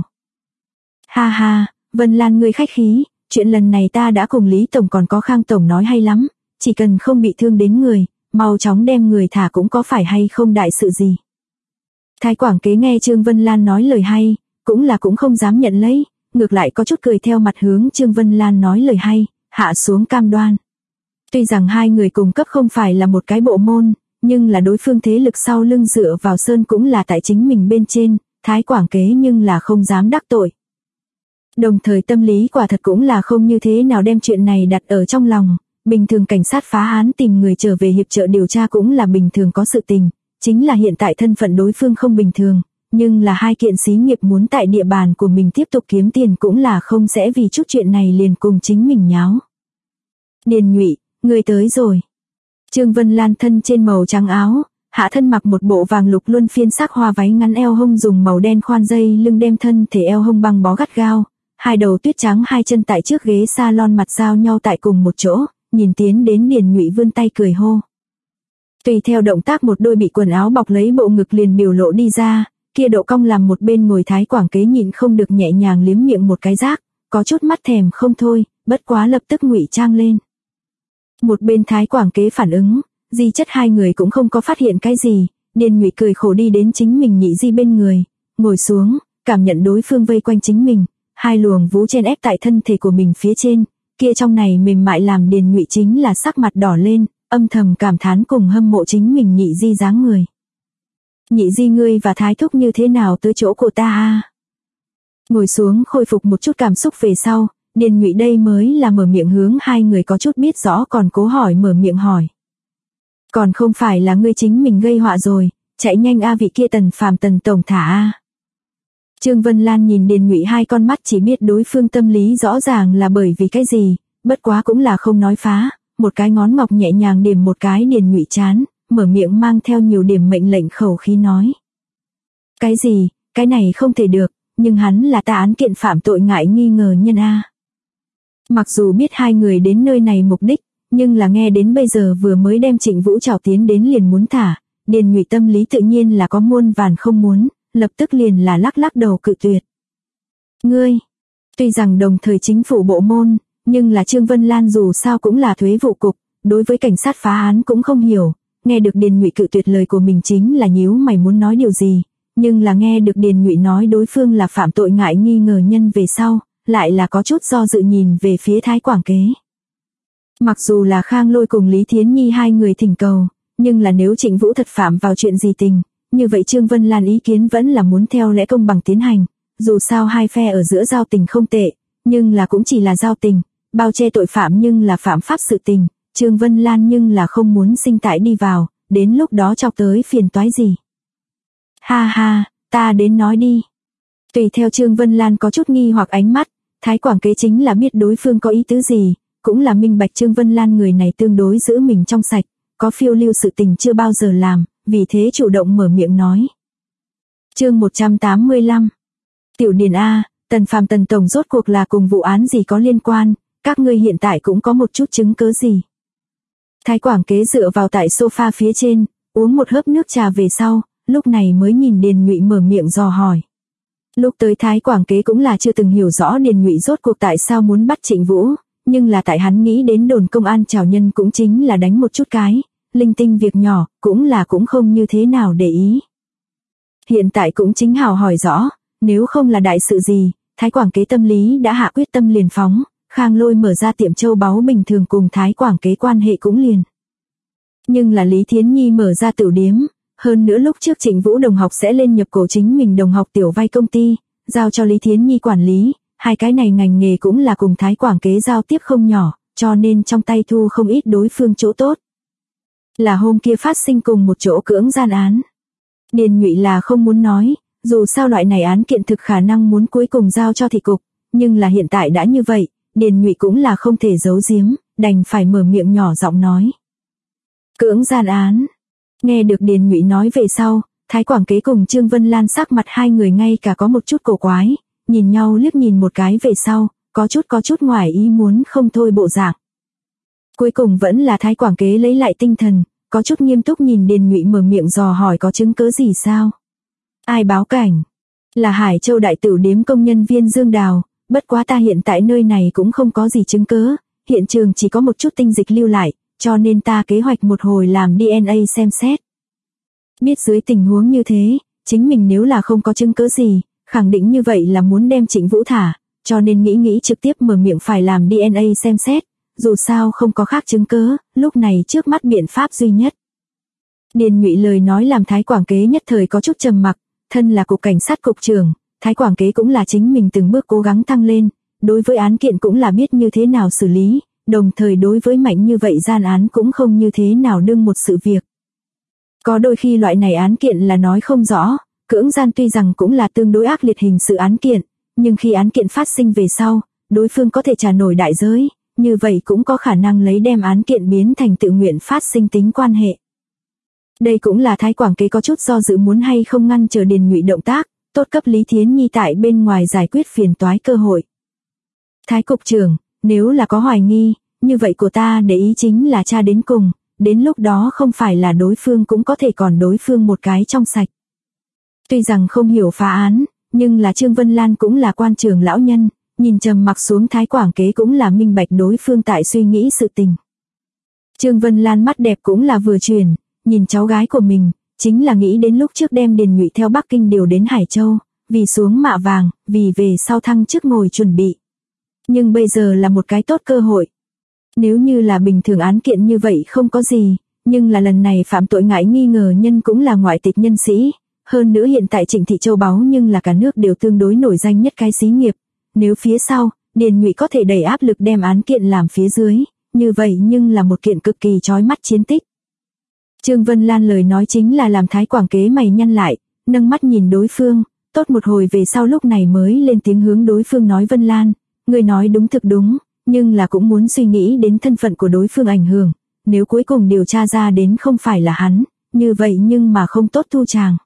Ha ha, Vân Lan ngươi khách khí, chuyện lần này ta đã cùng Lý Tổng còn có Khang Tổng nói hay lắm, chỉ cần không bị thương đến người, mau chóng đem người thả cũng có phải hay không đại sự gì. Thái Quảng Kế nghe Trương Vân Lan nói lời hay, cũng không dám nhận lấy, ngược lại có chút cười theo mặt hướng Trương Vân Lan nói lời hay, hạ xuống cam đoan. Tuy rằng hai người cùng cấp không phải là một cái bộ môn, nhưng là đối phương thế lực sau lưng dựa vào sơn cũng là tại chính mình bên trên, Thái Quảng Kế nhưng là không dám đắc tội. Đồng thời tâm lý quả thật cũng là không như thế nào đem chuyện này đặt ở trong lòng, bình thường cảnh sát phá án tìm người trở về hiệp trợ điều tra cũng là bình thường có sự tình, chính là hiện tại thân phận đối phương không bình thường, nhưng là hai kiện xí nghiệp muốn tại địa bàn của mình tiếp tục kiếm tiền cũng là không sẽ vì chút chuyện này liền cùng chính mình nháo. Điền Nhụy, người tới rồi. Trương Vân Lan thân trên màu trắng áo, hạ thân mặc một bộ vàng lục luân phiên sắc hoa váy ngắn eo hông dùng màu đen khoan dây lưng đem thân thể eo hông băng bó gắt gao, hai đầu tuyết trắng hai chân tại trước ghế salon mặt giao nhau tại cùng một chỗ, nhìn tiến đến Điền Nhụy vươn tay cười hô. Tùy theo động tác một đôi bị quần áo bọc lấy bộ ngực liền biểu lộ đi ra, kia độ cong làm một bên ngồi Thái Quảng Kế nhịn không được nhẹ nhàng liếm miệng một cái rác, có chút mắt thèm không thôi, bất quá lập tức ngụy trang lên. Một bên Thái Quảng Kế phản ứng, Di Chất hai người cũng không có phát hiện cái gì, Điền Nhụy cười khổ đi đến chính mình Nhị Di bên người, ngồi xuống, cảm nhận đối phương vây quanh chính mình, hai luồng vú chen ép tại thân thể của mình phía trên, kia trong này mềm mại làm Điền Nhụy chính là sắc mặt đỏ lên, âm thầm cảm thán cùng hâm mộ chính mình Nhị Di dáng người. Nhị Di ngươi và Thái Thúc như thế nào tới chỗ của ta a? Ngồi xuống khôi phục một chút cảm xúc về sau, Điền Nhụy đây mới là mở miệng hướng hai người có chút biết rõ còn cố hỏi mở miệng hỏi. Còn không phải là ngươi chính mình gây họa rồi, chạy nhanh a vị kia Tần Phàm Tần tổng thả a. Trương Vân Lan nhìn Điền Nhụy hai con mắt chỉ biết đối phương tâm lý rõ ràng là bởi vì cái gì, bất quá cũng là không nói phá, một cái ngón ngọc nhẹ nhàng điểm một cái Điền Nhụy chán, mở miệng mang theo nhiều điểm mệnh lệnh khẩu khí nói. Cái gì, cái này không thể được, nhưng hắn là ta án kiện phạm tội ngại nghi ngờ nhân a. Mặc dù biết hai người đến nơi này mục đích, nhưng là nghe đến bây giờ vừa mới đem Trịnh Vũ trảo tiến đến liền muốn thả, Điền Nhụy tâm lý tự nhiên là có muôn vàn không muốn, lập tức liền là lắc đầu cự tuyệt. Ngươi, tuy rằng đồng thời chính phủ bộ môn, nhưng là Trương Vân Lan dù sao cũng là thuế vụ cục, đối với cảnh sát phá án cũng không hiểu, nghe được Điền Nhụy cự tuyệt lời của mình chính là nhíu mày muốn nói điều gì, nhưng là nghe được Điền Nhụy nói đối phương là phạm tội ngại nghi ngờ nhân về sau, lại là có chút do dự nhìn về phía Thái Quảng Kế. Mặc dù là Khang Lôi cùng Lý Thiến Nhi hai người thỉnh cầu, nhưng là nếu Trịnh Vũ thật phạm vào chuyện gì tình, như vậy Trương Vân Lan ý kiến vẫn là muốn theo lẽ công bằng tiến hành, dù sao hai phe ở giữa giao tình không tệ, nhưng là cũng chỉ là giao tình, bao che tội phạm nhưng là phạm pháp sự tình, Trương Vân Lan nhưng là không muốn sinh tại đi vào, đến lúc đó chọc tới phiền toái gì. Ha ha, ta đến nói đi. Tùy theo Trương Vân Lan có chút nghi hoặc ánh mắt, Thái Quảng Kế chính là biết đối phương có ý tứ gì, cũng là minh bạch Trương Vân Lan người này tương đối giữ mình trong sạch, có phiêu lưu sự tình chưa bao giờ làm, vì thế chủ động mở miệng nói. Chương 185. Tiểu Điền a, Tần Phàm Tần tổng rốt cuộc là cùng vụ án gì có liên quan, các ngươi hiện tại cũng có một chút chứng cứ gì? Thái Quảng Kế dựa vào tại sofa phía trên, uống một hớp nước trà về sau, lúc này mới nhìn Điền Nhụy mở miệng dò hỏi. Lúc tới Thái Quảng Kế cũng là chưa từng hiểu rõ Điền Nhụy rốt cuộc tại sao muốn bắt Trịnh Vũ, nhưng là tại hắn nghĩ đến đồn công an chào nhân cũng chính là đánh một chút cái, linh tinh việc nhỏ, cũng không như thế nào để ý. Hiện tại cũng chính hào hỏi rõ, nếu không là đại sự gì, Thái Quảng Kế tâm lý đã hạ quyết tâm liền phóng, Khang Lôi mở ra tiệm châu báu bình thường cùng Thái Quảng Kế quan hệ cũng liền. Nhưng là Lý Thiến Nhi mở ra tửu điếm, hơn nữa lúc trước Trịnh Vũ đồng học sẽ lên nhập cổ chính mình đồng học tiểu vay công ty, giao cho Lý Thiến Nhi quản lý, hai cái này ngành nghề cũng là cùng Thái Quảng Kế giao tiếp không nhỏ, cho nên trong tay thu không ít đối phương chỗ tốt. Là hôm kia phát sinh cùng một chỗ cưỡng gian án. Điền Nhụy là không muốn nói, dù sao loại này án kiện thực khả năng muốn cuối cùng giao cho thị cục, nhưng là hiện tại đã như vậy, Điền Nhụy cũng là không thể giấu giếm, đành phải mở miệng nhỏ giọng nói. Cưỡng gian án. Nghe được Điền Nhụy nói về sau, Thái Quảng Kế cùng Trương Vân Lan sắc mặt hai người ngay cả có một chút cổ quái, nhìn nhau liếc nhìn một cái về sau, có chút ngoài ý muốn không thôi bộ dạng. Cuối cùng vẫn là Thái Quảng Kế lấy lại tinh thần, có chút nghiêm túc nhìn Điền Nhụy mở miệng dò hỏi có chứng cứ gì sao? Ai báo cảnh? Là Hải Châu đại tửu điếm công nhân viên Dương Đào, bất quá ta hiện tại nơi này cũng không có gì chứng cứ, hiện trường chỉ có một chút tinh dịch lưu lại, cho nên ta kế hoạch một hồi làm DNA xem xét. Biết dưới tình huống như thế, chính mình nếu là không có chứng cứ gì, khẳng định như vậy là muốn đem Trịnh Vũ thả, cho nên nghĩ trực tiếp mở miệng phải làm DNA xem xét, dù sao không có khác chứng cứ, lúc này trước mắt biện pháp duy nhất. Điền Nhụy lời nói làm Thái Quảng Kế nhất thời có chút trầm mặc, thân là cục cảnh sát cục trưởng, Thái Quảng Kế cũng là chính mình từng bước cố gắng thăng lên, đối với án kiện cũng là biết như thế nào xử lý, đồng thời đối với mạnh như vậy gian án cũng không như thế nào đương một sự việc. Có đôi khi loại này án kiện là nói không rõ, cưỡng gian tuy rằng cũng là tương đối ác liệt hình sự án kiện, nhưng khi án kiện phát sinh về sau, đối phương có thể trả nổi đại giới, như vậy cũng có khả năng lấy đem án kiện biến thành tự nguyện phát sinh tính quan hệ. Đây cũng là Thái Quảng Kế có chút do dự muốn hay không ngăn chờ Điền Nhụy động tác, tốt cấp Lý Thiến Nhi tại bên ngoài giải quyết phiền toái cơ hội. Thái cục trưởng, nếu là có hoài nghi, như vậy của ta để ý chính là tra đến cùng, đến lúc đó không phải là đối phương cũng có thể còn đối phương một cái trong sạch. Tuy rằng không hiểu phá án, nhưng là Trương Vân Lan cũng là quan trường lão nhân, nhìn trầm mặc xuống Thái Quảng Kế cũng là minh bạch đối phương tại suy nghĩ sự tình. Trương Vân Lan mắt đẹp cũng là vừa chuyển, nhìn cháu gái của mình, chính là nghĩ đến lúc trước đem Điền Nhụy theo Bắc Kinh điều đến Hải Châu, vì xuống mạ vàng, vì về sau thăng chức ngồi chuẩn bị. Nhưng bây giờ là một cái tốt cơ hội. Nếu như là bình thường án kiện như vậy không có gì, nhưng là lần này phạm tội ngại nghi ngờ nhân cũng là ngoại tịch nhân sĩ, hơn nữa hiện tại Trịnh thị châu báu nhưng là cả nước đều tương đối nổi danh nhất cái xí nghiệp. Nếu phía sau, Điền Nhụy có thể đẩy áp lực đem án kiện làm phía dưới, như vậy nhưng là một kiện cực kỳ chói mắt chiến tích. Trương Vân Lan lời nói chính là làm Thái Quảng Kế mày nhăn lại, nâng mắt nhìn đối phương, tốt một hồi về sau lúc này mới lên tiếng hướng đối phương nói Vân Lan, người nói đúng thực đúng, nhưng là cũng muốn suy nghĩ đến thân phận của đối phương ảnh hưởng, nếu cuối cùng điều tra ra đến không phải là hắn, như vậy nhưng mà không tốt thu chàng.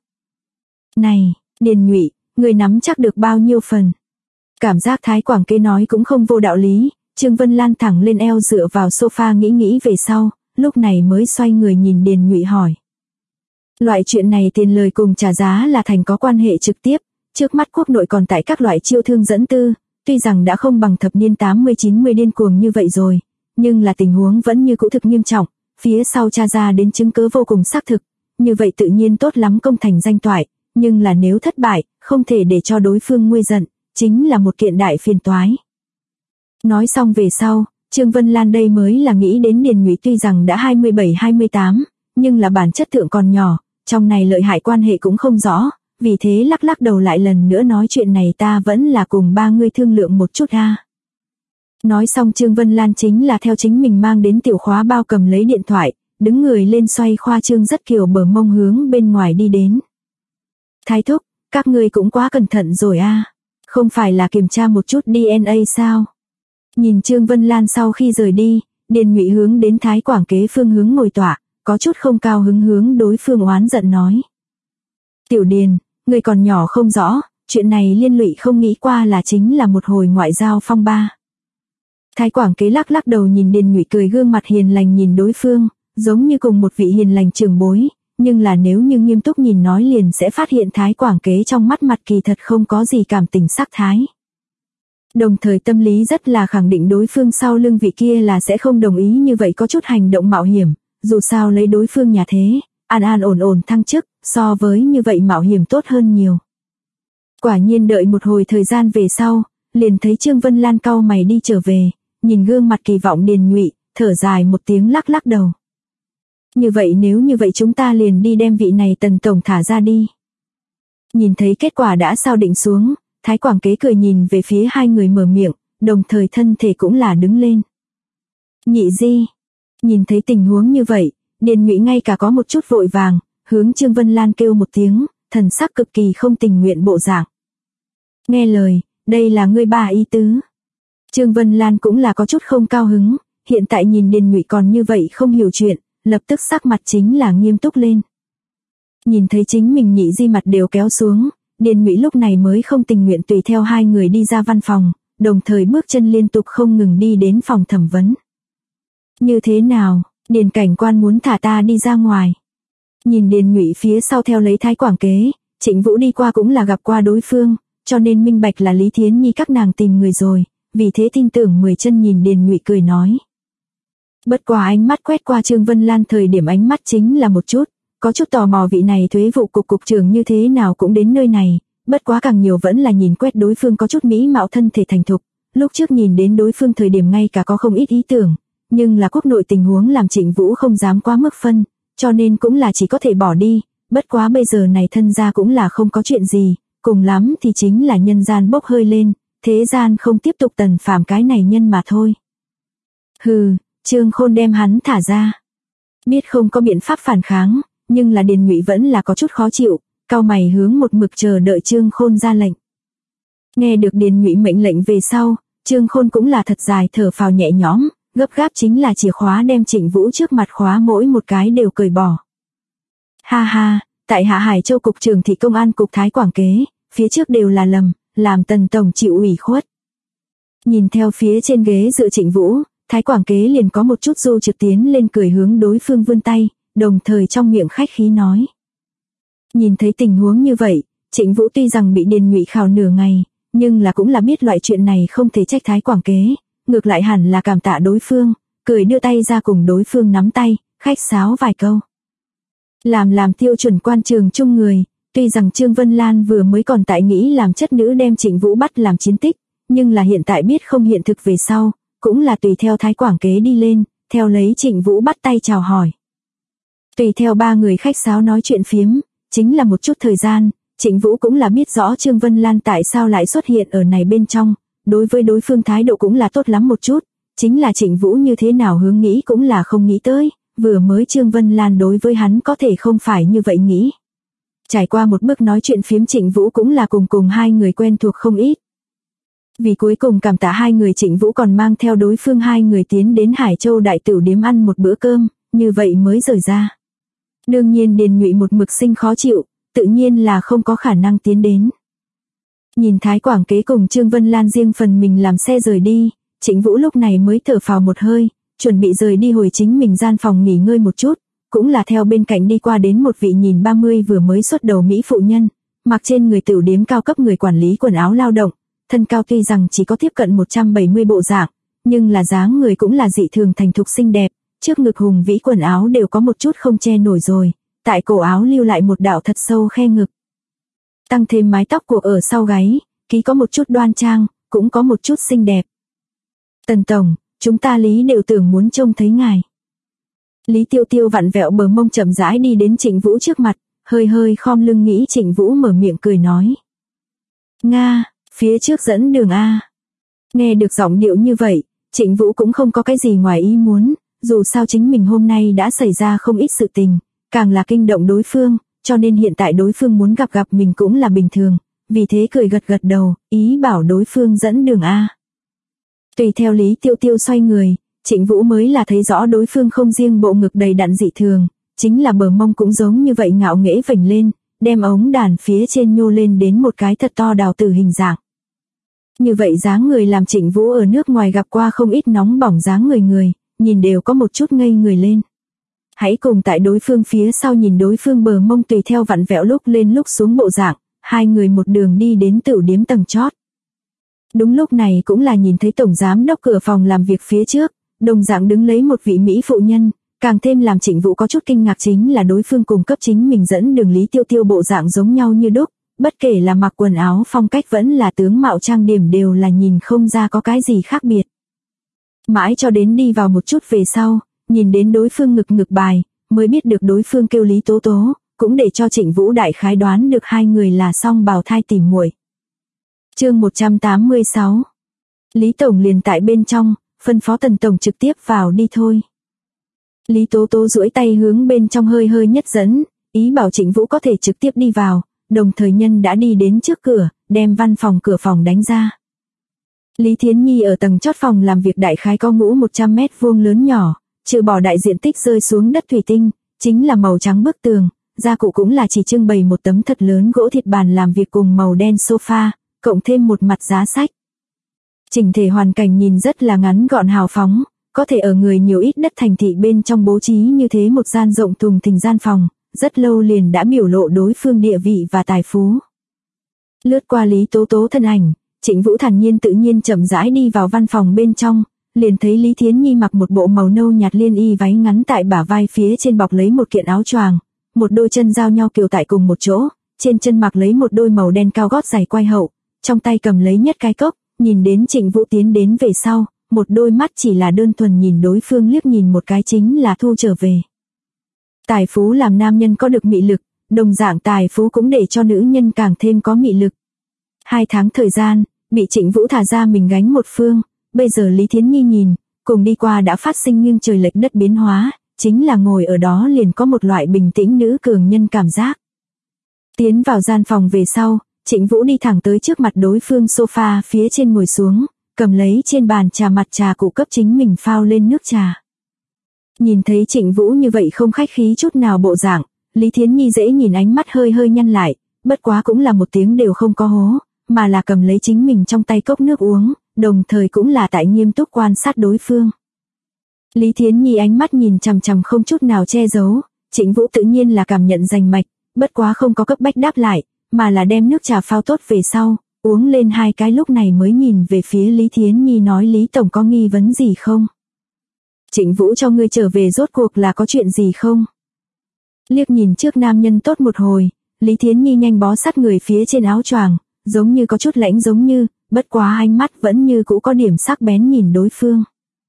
Này, Điền Nhụy, người nắm chắc được bao nhiêu phần? Cảm giác Thái Quảng Kế nói cũng không vô đạo lý, Trương Vân Lan thẳng lên eo dựa vào sofa nghĩ về sau, lúc này mới xoay người nhìn Điền Nhụy hỏi. Loại chuyện này tiền lời cùng trả giá là thành có quan hệ trực tiếp, trước mắt quốc nội còn tại các loại chiêu thương dẫn tư, tuy rằng đã không bằng thập niên 80-90 điên cuồng như vậy rồi, nhưng là tình huống vẫn như cũ thực nghiêm trọng, phía sau tra ra đến chứng cứ vô cùng xác thực, như vậy tự nhiên tốt lắm công thành danh toại, nhưng là nếu thất bại, không thể để cho đối phương nguôi giận, chính là một kiện đại phiền toái. Nói xong về sau, Trương Vân Lan đây mới là nghĩ đến Điền Nhụy tuy rằng đã 27-28, nhưng là bản chất thượng còn nhỏ, trong này lợi hại quan hệ cũng không rõ, vì thế lắc đầu lại lần nữa nói chuyện này ta vẫn là cùng ba người thương lượng một chút ha. Nói xong Trương Vân Lan chính là theo chính mình mang đến tiểu khóa bao cầm lấy điện thoại, đứng người lên xoay khoa trương rất kiều bờ mông hướng bên ngoài đi đến. Thái thúc, các ngươi cũng quá cẩn thận rồi a, không phải là kiểm tra một chút DNA sao? Nhìn Trương Vân Lan sau khi rời đi, Điền Nhụy hướng đến Thái Quảng Kế phương hướng ngồi tọa, có chút không cao hứng hướng đối phương oán giận nói. Tiểu Điền, người còn nhỏ không rõ, chuyện này liên lụy không nghĩ qua là chính là một hồi ngoại giao phong ba. Thái Quảng Kế lắc đầu nhìn Điền Nhụy cười gương mặt hiền lành nhìn đối phương, giống như cùng một vị hiền lành trưởng bối, nhưng là nếu như nghiêm túc nhìn nói liền sẽ phát hiện Thái Quảng Kế trong mắt mặt kỳ thật không có gì cảm tình sắc thái. Đồng thời tâm lý rất là khẳng định đối phương sau lưng vị kia là sẽ không đồng ý như vậy có chút hành động mạo hiểm, dù sao lấy đối phương nhà thế, an an ổn ổn thăng chức, so với như vậy mạo hiểm tốt hơn nhiều. Quả nhiên đợi một hồi thời gian về sau, liền thấy Trương Vân Lan cau mày đi trở về, nhìn gương mặt kỳ vọng Điền Nhụy, thở dài một tiếng lắc lắc đầu. Như vậy nếu như vậy chúng ta liền đi đem vị này Tần tổng thả ra đi. Nhìn thấy kết quả đã sao định xuống, Thái Quảng Kế cười nhìn về phía hai người mở miệng, đồng thời thân thể cũng là đứng lên. Nhị di, nhìn thấy tình huống như vậy, Điền Nhụy ngay cả có một chút vội vàng, hướng Trương Vân Lan kêu một tiếng, thần sắc cực kỳ không tình nguyện bộ dạng. Nghe lời, đây là ngươi ba ý tứ. Trương Vân Lan cũng là có chút không cao hứng, hiện tại nhìn Điền Nhụy còn như vậy không hiểu chuyện, lập tức sắc mặt chính là nghiêm túc lên. Nhìn thấy chính mình nhị di mặt đều kéo xuống, Điền Nhụy lúc này mới không tình nguyện tùy theo hai người đi ra văn phòng, đồng thời bước chân liên tục không ngừng đi đến phòng thẩm vấn. Như thế nào, Điền cảnh quan muốn thả ta đi ra ngoài. Nhìn Điền Nhụy phía sau theo lấy Thái Quảng Kế, Trịnh Vũ đi qua cũng là gặp qua đối phương, cho nên minh bạch là Lý Thiến Nhi các nàng tìm người rồi, vì thế tin tưởng 10 chân nhìn Điền Nhụy cười nói. Bất quá ánh mắt quét qua Trương Vân Lan thời điểm ánh mắt chính là một chút, có chút tò mò vị này thuế vụ cục trưởng như thế nào cũng đến nơi này, bất quá càng nhiều vẫn là nhìn quét đối phương có chút mỹ mạo thân thể thành thục, lúc trước nhìn đến đối phương thời điểm ngay cả có không ít ý tưởng, nhưng là quốc nội tình huống làm Trịnh Vũ không dám quá mức phân, cho nên cũng là chỉ có thể bỏ đi, bất quá bây giờ này thân ra cũng là không có chuyện gì, cùng lắm thì chính là nhân gian bốc hơi lên, thế gian không tiếp tục tần phàm cái này nhân mà thôi. Hừ, Trương Khôn đem hắn thả ra. Biết không có biện pháp phản kháng, nhưng là Điền Nhụy vẫn là có chút khó chịu, cau mày hướng một mực chờ đợi Trương Khôn ra lệnh. Nghe được Điền Nhụy mệnh lệnh về sau, Trương Khôn cũng là thật dài thở phào nhẹ nhõm, gấp gáp chính là chìa khóa đem Trịnh Vũ trước mặt khóa mỗi một cái đều cởi bỏ. Ha ha, tại Hạ Hải Châu cục trưởng thị công an cục Thái Quảng Kế, phía trước đều là lầm, làm Tần tổng chịu ủy khuất. Nhìn theo phía trên ghế dựa Trịnh Vũ, Thái Quảng Kế liền có một chút du trực tiến lên cười hướng đối phương vươn tay, đồng thời trong miệng khách khí nói. Nhìn thấy tình huống như vậy, Trịnh Vũ tuy rằng bị Điền Nhụy khảo nửa ngày, nhưng là cũng là biết loại chuyện này không thể trách Thái Quảng Kế, ngược lại hẳn là cảm tạ đối phương, cười đưa tay ra cùng đối phương nắm tay, khách sáo vài câu. Làm tiêu chuẩn quan trường chung người, tuy rằng Trương Vân Lan vừa mới còn tại nghĩ làm chất nữ đem Trịnh Vũ bắt làm chiến tích, nhưng là hiện tại biết không hiện thực về sau, cũng là tùy theo Thái Quảng Kế đi lên, theo lấy Trịnh Vũ bắt tay chào hỏi. Tùy theo ba người khách sáo nói chuyện phiếm, chính là một chút thời gian, Trịnh Vũ cũng là biết rõ Trương Vân Lan tại sao lại xuất hiện ở này bên trong, đối với đối phương thái độ cũng là tốt lắm một chút, chính là Trịnh Vũ như thế nào hướng nghĩ cũng là không nghĩ tới, vừa mới Trương Vân Lan đối với hắn có thể không phải như vậy nghĩ. Trải qua một bước nói chuyện phiếm Trịnh Vũ cũng là cùng hai người quen thuộc không ít. Vì cuối cùng cảm tạ hai người Trịnh Vũ còn mang theo đối phương hai người tiến đến Hải Châu đại tửu điếm ăn một bữa cơm, như vậy mới rời ra. Đương nhiên Điền Nhụy một mực sinh khó chịu, tự nhiên là không có khả năng tiến đến. Nhìn Thái Quảng Kế cùng Trương Vân Lan riêng phần mình làm xe rời đi, Trịnh Vũ lúc này mới thở phào một hơi, chuẩn bị rời đi hồi chính mình gian phòng nghỉ ngơi một chút, cũng là theo bên cạnh đi qua đến một vị nhìn 30 vừa mới xuất đầu mỹ phụ nhân, mặc trên người tửu điếm cao cấp người quản lý quần áo lao động, thân cao tuy rằng chỉ có tiếp cận 170 bộ dạng, nhưng là dáng người cũng là dị thường thành thục xinh đẹp, trước ngực hùng vĩ quần áo đều có một chút không che nổi rồi, tại cổ áo lưu lại một đạo thật sâu khe ngực. Tăng thêm mái tóc cuộc ở sau gáy, ký có một chút đoan trang, cũng có một chút xinh đẹp. Tần tổng, chúng ta Lý đều tưởng muốn trông thấy ngài. Lý Tiêu Tiêu vặn vẹo bờ mông chậm rãi đi đến Trịnh Vũ trước mặt, hơi khom lưng nghĩ Trịnh Vũ mở miệng cười nói. Nga, phía trước dẫn đường A. Nghe được giọng điệu như vậy, Trịnh Vũ cũng không có cái gì ngoài ý muốn, dù sao chính mình hôm nay đã xảy ra không ít sự tình, càng là kinh động đối phương, cho nên hiện tại đối phương muốn gặp mình cũng là bình thường, vì thế cười gật đầu, ý bảo đối phương dẫn đường A. Tùy theo Lý Tiêu Tiêu xoay người, Trịnh Vũ mới là thấy rõ đối phương không riêng bộ ngực đầy đặn dị thường, chính là bờ mông cũng giống như vậy ngạo nghễ vểnh lên, đem ống đàn phía trên nhô lên đến một cái thật to đào tử hình dạng. Như vậy dáng người làm Trịnh Vũ ở nước ngoài gặp qua không ít nóng bỏng dáng người, nhìn đều có một chút ngây người lên. hãy cùng tại đối phương phía sau nhìn đối phương bờ mông tùy theo vặn vẹo lúc lên lúc xuống bộ dạng, hai người một đường đi đến tửu điếm tầng chót. Đúng lúc này cũng là nhìn thấy tổng giám đốc cửa phòng làm việc phía trước, đồng dạng đứng lấy một vị mỹ phụ nhân, càng thêm làm Trịnh Vũ có chút kinh ngạc chính là đối phương cùng cấp chính mình dẫn đường Lý Tiêu Tiêu bộ dạng giống nhau như đúc, bất kể là mặc quần áo phong cách vẫn là tướng mạo trang điểm đều là nhìn không ra có cái gì khác biệt. Mãi cho đến đi vào một chút về sau, nhìn đến đối phương ngực bài, mới biết được đối phương kêu Lý Tố Tố, cũng để cho Trịnh Vũ đại khái đoán được hai người là song bào thai tỉ muội. Chương 186. Lý tổng liền tại bên trong, phân phó Tần tổng trực tiếp vào đi thôi. Lý Tố Tố duỗi tay hướng bên trong hơi hơi nhất dẫn, ý bảo Trịnh Vũ có thể trực tiếp đi vào, đồng thời nhân đã đi đến trước cửa, đem văn phòng cửa phòng đánh ra. Lý Thiến Nhi ở tầng chót phòng làm việc đại khái có ngũ 100 mét vuông lớn nhỏ, trừ bỏ đại diện tích rơi xuống đất thủy tinh, chính là màu trắng bức tường, gia cụ cũng là chỉ trưng bày một tấm thật lớn gỗ thịt bàn làm việc cùng màu đen sofa, cộng thêm một mặt giá sách. Chỉnh thể hoàn cảnh nhìn rất là ngắn gọn hào phóng, có thể ở người nhiều ít đất thành thị bên trong bố trí như thế một gian rộng thùng thình gian phòng, rất lâu liền đã biểu lộ đối phương địa vị và tài phú. Lướt qua Lý Tố Tố thân ảnh, Trịnh Vũ thản nhiên tự nhiên chậm rãi đi vào văn phòng bên trong, liền thấy Lý Thiến Nhi mặc một bộ màu nâu nhạt liên y váy ngắn tại bả vai phía trên bọc lấy một kiện áo choàng, một đôi chân giao nhau kiều tại cùng một chỗ, trên chân mặc lấy một đôi màu đen cao gót giày quai hậu, trong tay cầm lấy nhất cái cốc, nhìn đến Trịnh Vũ tiến đến về sau, một đôi mắt chỉ là đơn thuần nhìn đối phương liếc nhìn một cái chính là thu trở về. Tài phú làm nam nhân có được mị lực, đồng dạng tài phú cũng để cho nữ nhân càng thêm có mị lực. 2 tháng thời gian, bị Trịnh Vũ thả ra mình gánh một phương, bây giờ Lý Thiến Nhi nhìn, cùng đi qua đã phát sinh nghiêng trời lệch đất biến hóa, chính là ngồi ở đó liền có một loại bình tĩnh nữ cường nhân cảm giác. Tiến vào gian phòng về sau, Trịnh Vũ đi thẳng tới trước mặt đối phương sofa phía trên ngồi xuống, cầm lấy trên bàn trà mặt trà cụ cấp chính mình phao lên nước trà. Nhìn thấy Trịnh Vũ như vậy không khách khí chút nào bộ dạng, Lý Thiến Nhi dễ nhìn ánh mắt hơi hơi nhăn lại, bất quá cũng là một tiếng đều không có hố, mà là cầm lấy chính mình trong tay cốc nước uống, đồng thời cũng là tại nghiêm túc quan sát đối phương. Lý Thiến Nhi ánh mắt nhìn chằm chằm không chút nào che giấu, Trịnh Vũ tự nhiên là cảm nhận rành mạch, bất quá không có cấp bách đáp lại, mà là đem nước trà phao tốt về sau, uống lên 2 cái lúc này mới nhìn về phía Lý Thiến Nhi nói Lý tổng có nghi vấn gì không? Trịnh Vũ cho ngươi trở về rốt cuộc là có chuyện gì không? Liếc nhìn trước nam nhân tốt một hồi, Lý Thiến Nhi nhanh bó sát người phía trên áo choàng, giống như có chút lãnh giống như, bất quá ánh mắt vẫn như cũ có điểm sắc bén nhìn đối phương.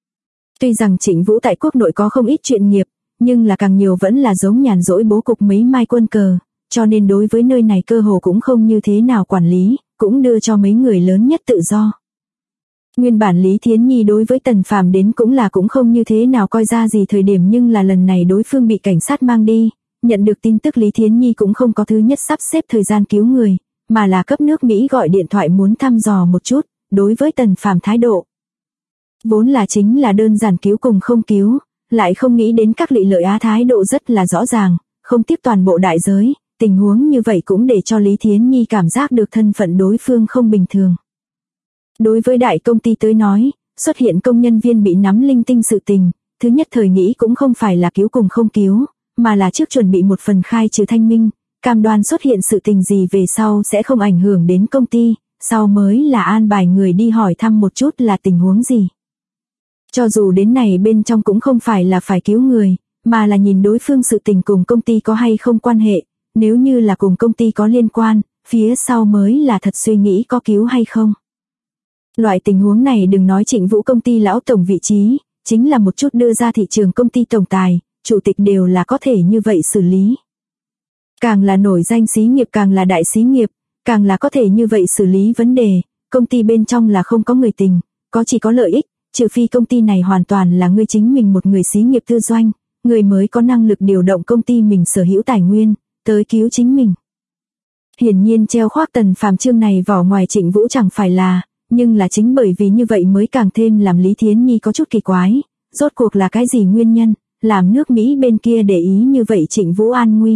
Tuy rằng Trịnh Vũ tại quốc nội có không ít chuyện nghiệp, nhưng là càng nhiều vẫn là giống nhàn rỗi bố cục mấy mai quân cờ, cho nên đối với nơi này cơ hồ cũng không như thế nào quản lý, cũng đưa cho mấy người lớn nhất tự do. Nguyên bản Lý Thiến Nhi đối với Tần Phàm đến cũng không như thế nào coi ra gì thời điểm, nhưng là lần này đối phương bị cảnh sát mang đi, nhận được tin tức Lý Thiến Nhi cũng không có thứ nhất sắp xếp thời gian cứu người, mà là cấp nước Mỹ gọi điện thoại muốn thăm dò một chút, đối với Tần Phàm thái độ. Vốn là chính là đơn giản cứu cùng không cứu, lại không nghĩ đến các lị lợi á thái độ rất là rõ ràng, không tiếp toàn bộ đại giới, tình huống như vậy cũng để cho Lý Thiến Nhi cảm giác được thân phận đối phương không bình thường. Đối với đại công ty tới nói, xuất hiện công nhân viên bị nắm linh tinh sự tình, thứ nhất thời nghĩ cũng không phải là cứu cùng không cứu, mà là trước chuẩn bị một phần khai trừ thanh minh, cam đoan xuất hiện sự tình gì về sau sẽ không ảnh hưởng đến công ty, sau mới là an bài người đi hỏi thăm một chút là tình huống gì. Cho dù đến này bên trong cũng không phải là phải cứu người, mà là nhìn đối phương sự tình cùng công ty có hay không quan hệ, nếu như là cùng công ty có liên quan, phía sau mới là thật suy nghĩ có cứu hay không. Loại tình huống này đừng nói Trịnh Vũ công ty lão tổng vị trí, chính là một chút đưa ra thị trường công ty tổng tài, chủ tịch đều là có thể như vậy xử lý. Càng là nổi danh xí nghiệp càng là đại xí nghiệp, càng là có thể như vậy xử lý vấn đề, công ty bên trong là không có người tình, có chỉ có lợi ích, trừ phi công ty này hoàn toàn là ngươi chính mình một người xí nghiệp tư doanh, người mới có năng lực điều động công ty mình sở hữu tài nguyên, tới cứu chính mình. Hiển nhiên treo khoác Tần Phàm chương này vỏ ngoài Trịnh Vũ chẳng phải là, nhưng là chính bởi vì như vậy mới càng thêm làm Lý Thiến Nhi có chút kỳ quái, rốt cuộc là cái gì nguyên nhân, làm nước Mỹ bên kia để ý như vậy Trịnh Vũ an nguy.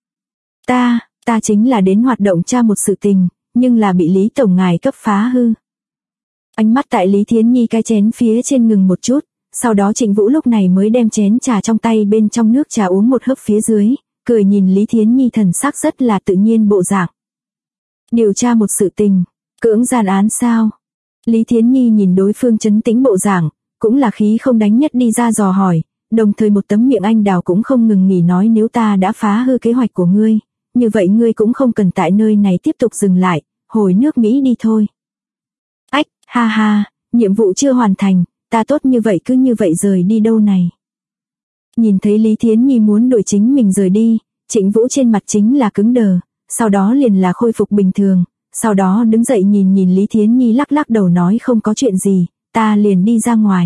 Ta chính là đến hoạt động tra một sự tình, nhưng là bị Lý tổng ngài cấp phá hư. Ánh mắt tại Lý Thiến Nhi cái chén phía trên ngừng một chút, sau đó Trịnh Vũ lúc này mới đem chén trà trong tay bên trong nước trà uống một hớp phía dưới, cười nhìn Lý Thiến Nhi thần sắc rất là tự nhiên bộ dạng. Điều tra một sự tình, cưỡng gian án sao? Lý Thiến Nhi nhìn đối phương trấn tĩnh bộ dạng, cũng là khí không đánh nhất đi ra dò hỏi, đồng thời một tấm miệng anh đào cũng không ngừng nghỉ nói nếu ta đã phá hư kế hoạch của ngươi, như vậy ngươi cũng không cần tại nơi này tiếp tục dừng lại, hồi nước Mỹ đi thôi. Ách, ha ha, nhiệm vụ chưa hoàn thành, ta tốt như vậy cứ như vậy rời đi đâu này. Nhìn thấy Lý Thiến Nhi muốn đuổi chính mình rời đi, Trịnh Vũ trên mặt chính là cứng đờ, sau đó liền là khôi phục bình thường, sau đó đứng dậy nhìn Lý Thiến Nhi lắc lắc đầu nói không có chuyện gì, ta liền đi ra ngoài.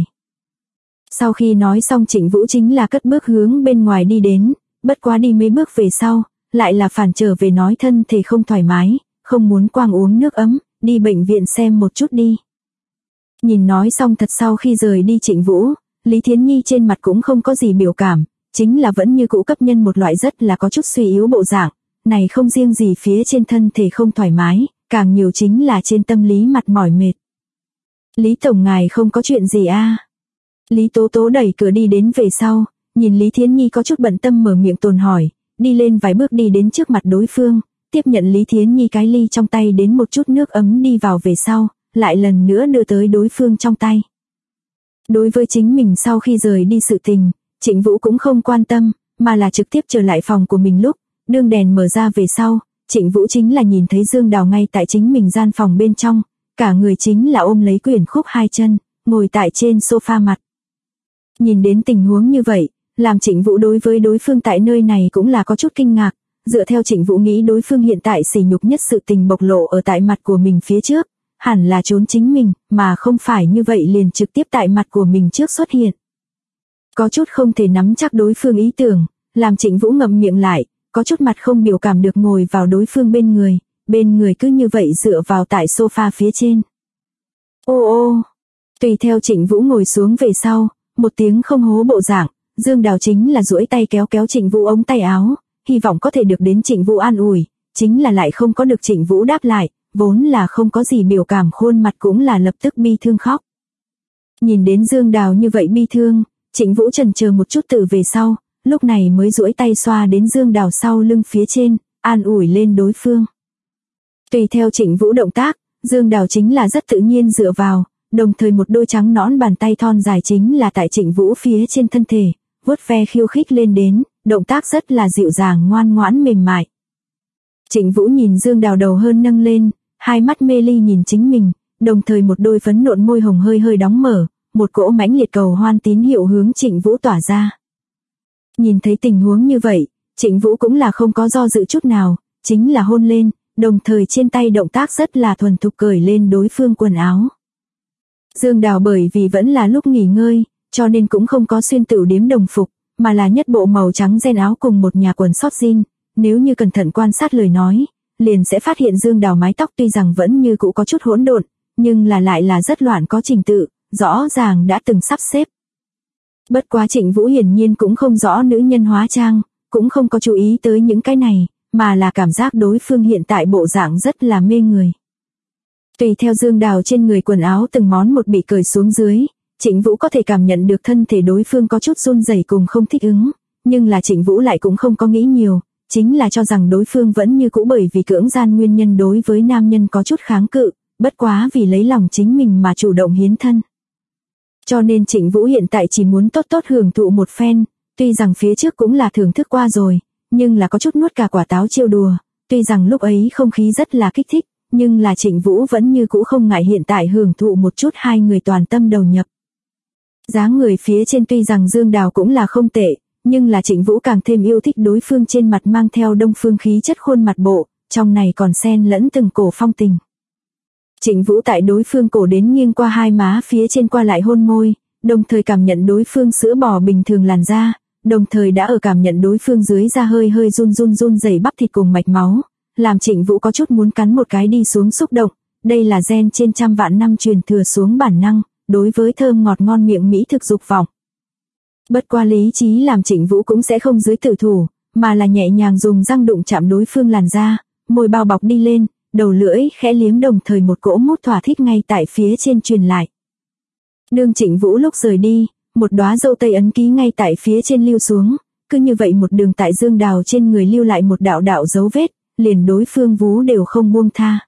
Sau khi nói xong Trịnh Vũ chính là cất bước hướng bên ngoài đi đến, bất quá đi mấy bước về sau, lại là phản trở về nói thân thể không thoải mái, không muốn quang uống nước ấm, đi bệnh viện xem một chút đi. Nhìn nói xong thật sau khi rời đi Trịnh Vũ, Lý Thiến Nhi trên mặt cũng không có gì biểu cảm, chính là vẫn như cũ cấp nhân một loại rất là có chút suy yếu bộ dạng, này không riêng gì phía trên thân thể không thoải mái, càng nhiều chính là trên tâm lý mặt mỏi mệt. Lý Tổng ngài không có chuyện gì a? Lý Tố Tố đẩy cửa đi đến về sau, nhìn Lý Thiến Nhi có chút bận tâm mở miệng tồn hỏi, đi lên vài bước đi đến trước mặt đối phương, tiếp nhận Lý Thiến Nhi cái ly trong tay đến một chút nước ấm đi vào về sau, lại lần nữa đưa tới đối phương trong tay. Đối với chính mình sau khi rời đi sự tình, Trịnh Vũ cũng không quan tâm, mà là trực tiếp trở lại phòng của mình lúc, đương đèn mở ra về sau, Trịnh Vũ chính là nhìn thấy Dương Đào ngay tại chính mình gian phòng bên trong, cả người chính là ôm lấy quyển khúc hai chân, ngồi tại trên sofa mặt. Nhìn đến tình huống như vậy, làm Trịnh Vũ đối với đối phương tại nơi này cũng là có chút kinh ngạc, dựa theo Trịnh Vũ nghĩ đối phương hiện tại sỉ nhục nhất sự tình bộc lộ ở tại mặt của mình phía trước, hẳn là trốn chính mình, mà không phải như vậy liền trực tiếp tại mặt của mình trước xuất hiện. Có chút không thể nắm chắc đối phương ý tưởng, làm Trịnh Vũ ngậm miệng lại, có chút mặt không biểu cảm được ngồi vào đối phương bên người cứ như vậy dựa vào tại sofa phía trên. Ô ô, tùy theo Trịnh Vũ ngồi xuống về sau, một tiếng không hố bộ dạng, Dương Đào chính là duỗi tay kéo kéo Trịnh Vũ ống tay áo, hy vọng có thể được đến Trịnh Vũ an ủi, chính là lại không có được Trịnh Vũ đáp lại, vốn là không có gì biểu cảm khuôn mặt cũng là lập tức bi thương khóc. Nhìn đến Dương Đào như vậy bi thương, Trịnh Vũ chần chờ một chút từ về sau, lúc này mới duỗi tay xoa đến Dương Đào sau lưng phía trên, an ủi lên đối phương. Tùy theo Trịnh Vũ động tác, Dương Đào chính là rất tự nhiên dựa vào, đồng thời một đôi trắng nõn bàn tay thon dài chính là tại Trịnh Vũ phía trên thân thể, vuốt ve khiêu khích lên đến, động tác rất là dịu dàng ngoan ngoãn mềm mại. Trịnh Vũ nhìn Dương Đào đầu hơn nâng lên, hai mắt mê ly nhìn chính mình, đồng thời một đôi phấn nộn môi hồng hơi hơi đóng mở, một cỗ mãnh liệt cầu hoan tín hiệu hướng Trịnh Vũ tỏa ra. Nhìn thấy tình huống như vậy, Trịnh Vũ cũng là không có do dự chút nào, chính là hôn lên, đồng thời trên tay động tác rất là thuần thục cởi lên đối phương quần áo. Dương Đào bởi vì vẫn là lúc nghỉ ngơi, cho nên cũng không có xuyên tửu điếm đồng phục, mà là nhất bộ màu trắng ren áo cùng một nhà quần sót jean, nếu như cẩn thận quan sát lời nói, liền sẽ phát hiện Dương Đào mái tóc tuy rằng vẫn như cũ có chút hỗn độn, nhưng là lại là rất loạn có trình tự, rõ ràng đã từng sắp xếp. Bất quá Trịnh Vũ hiển nhiên cũng không rõ nữ nhân hóa trang, cũng không có chú ý tới những cái này, mà là cảm giác đối phương hiện tại bộ dạng rất là mê người. Tùy theo Dương Đào trên người quần áo từng món một bị cởi xuống dưới, Trịnh Vũ có thể cảm nhận được thân thể đối phương có chút run rẩy cùng không thích ứng, nhưng là Trịnh Vũ lại cũng không có nghĩ nhiều, chính là cho rằng đối phương vẫn như cũ bởi vì cưỡng gian nguyên nhân đối với nam nhân có chút kháng cự, bất quá vì lấy lòng chính mình mà chủ động hiến thân. Cho nên Trịnh Vũ hiện tại chỉ muốn tốt tốt hưởng thụ một phen, tuy rằng phía trước cũng là thưởng thức qua rồi, nhưng là có chút nuốt cả quả táo trêu đùa, tuy rằng lúc ấy không khí rất là kích thích, nhưng là Trịnh Vũ vẫn như cũ không ngại hiện tại hưởng thụ một chút hai người toàn tâm đầu nhập. Dáng người phía trên tuy rằng Dương Đào cũng là không tệ, nhưng là Trịnh Vũ càng thêm yêu thích đối phương trên mặt mang theo đông phương khí chất khuôn mặt bộ, trong này còn xen lẫn từng cổ phong tình. Trịnh Vũ tại đối phương cổ đến nghiêng qua hai má phía trên qua lại hôn môi, đồng thời cảm nhận đối phương sữa bò bình thường làn da, đồng thời đã ở cảm nhận đối phương dưới da hơi hơi run rẩy bắp thịt cùng mạch máu, làm Trịnh Vũ có chút muốn cắn một cái đi xuống xúc động, đây là gen trên trăm vạn năm truyền thừa xuống bản năng, đối với thơm ngọt ngon miệng mỹ thực dục vọng. Bất qua lý trí làm Trịnh Vũ cũng sẽ không dưới tử thủ, mà là nhẹ nhàng dùng răng đụng chạm đối phương làn da, môi bao bọc đi lên, đầu lưỡi khẽ liếm đồng thời một cỗ mút thỏa thích ngay tại phía trên truyền lại. Đương Trịnh Vũ lúc rời đi, một đóa dâu tây ấn ký ngay tại phía trên lưu xuống, cứ như vậy một đường tại Dương Đào trên người lưu lại một đạo đạo dấu vết, liền đối phương vú đều không buông tha.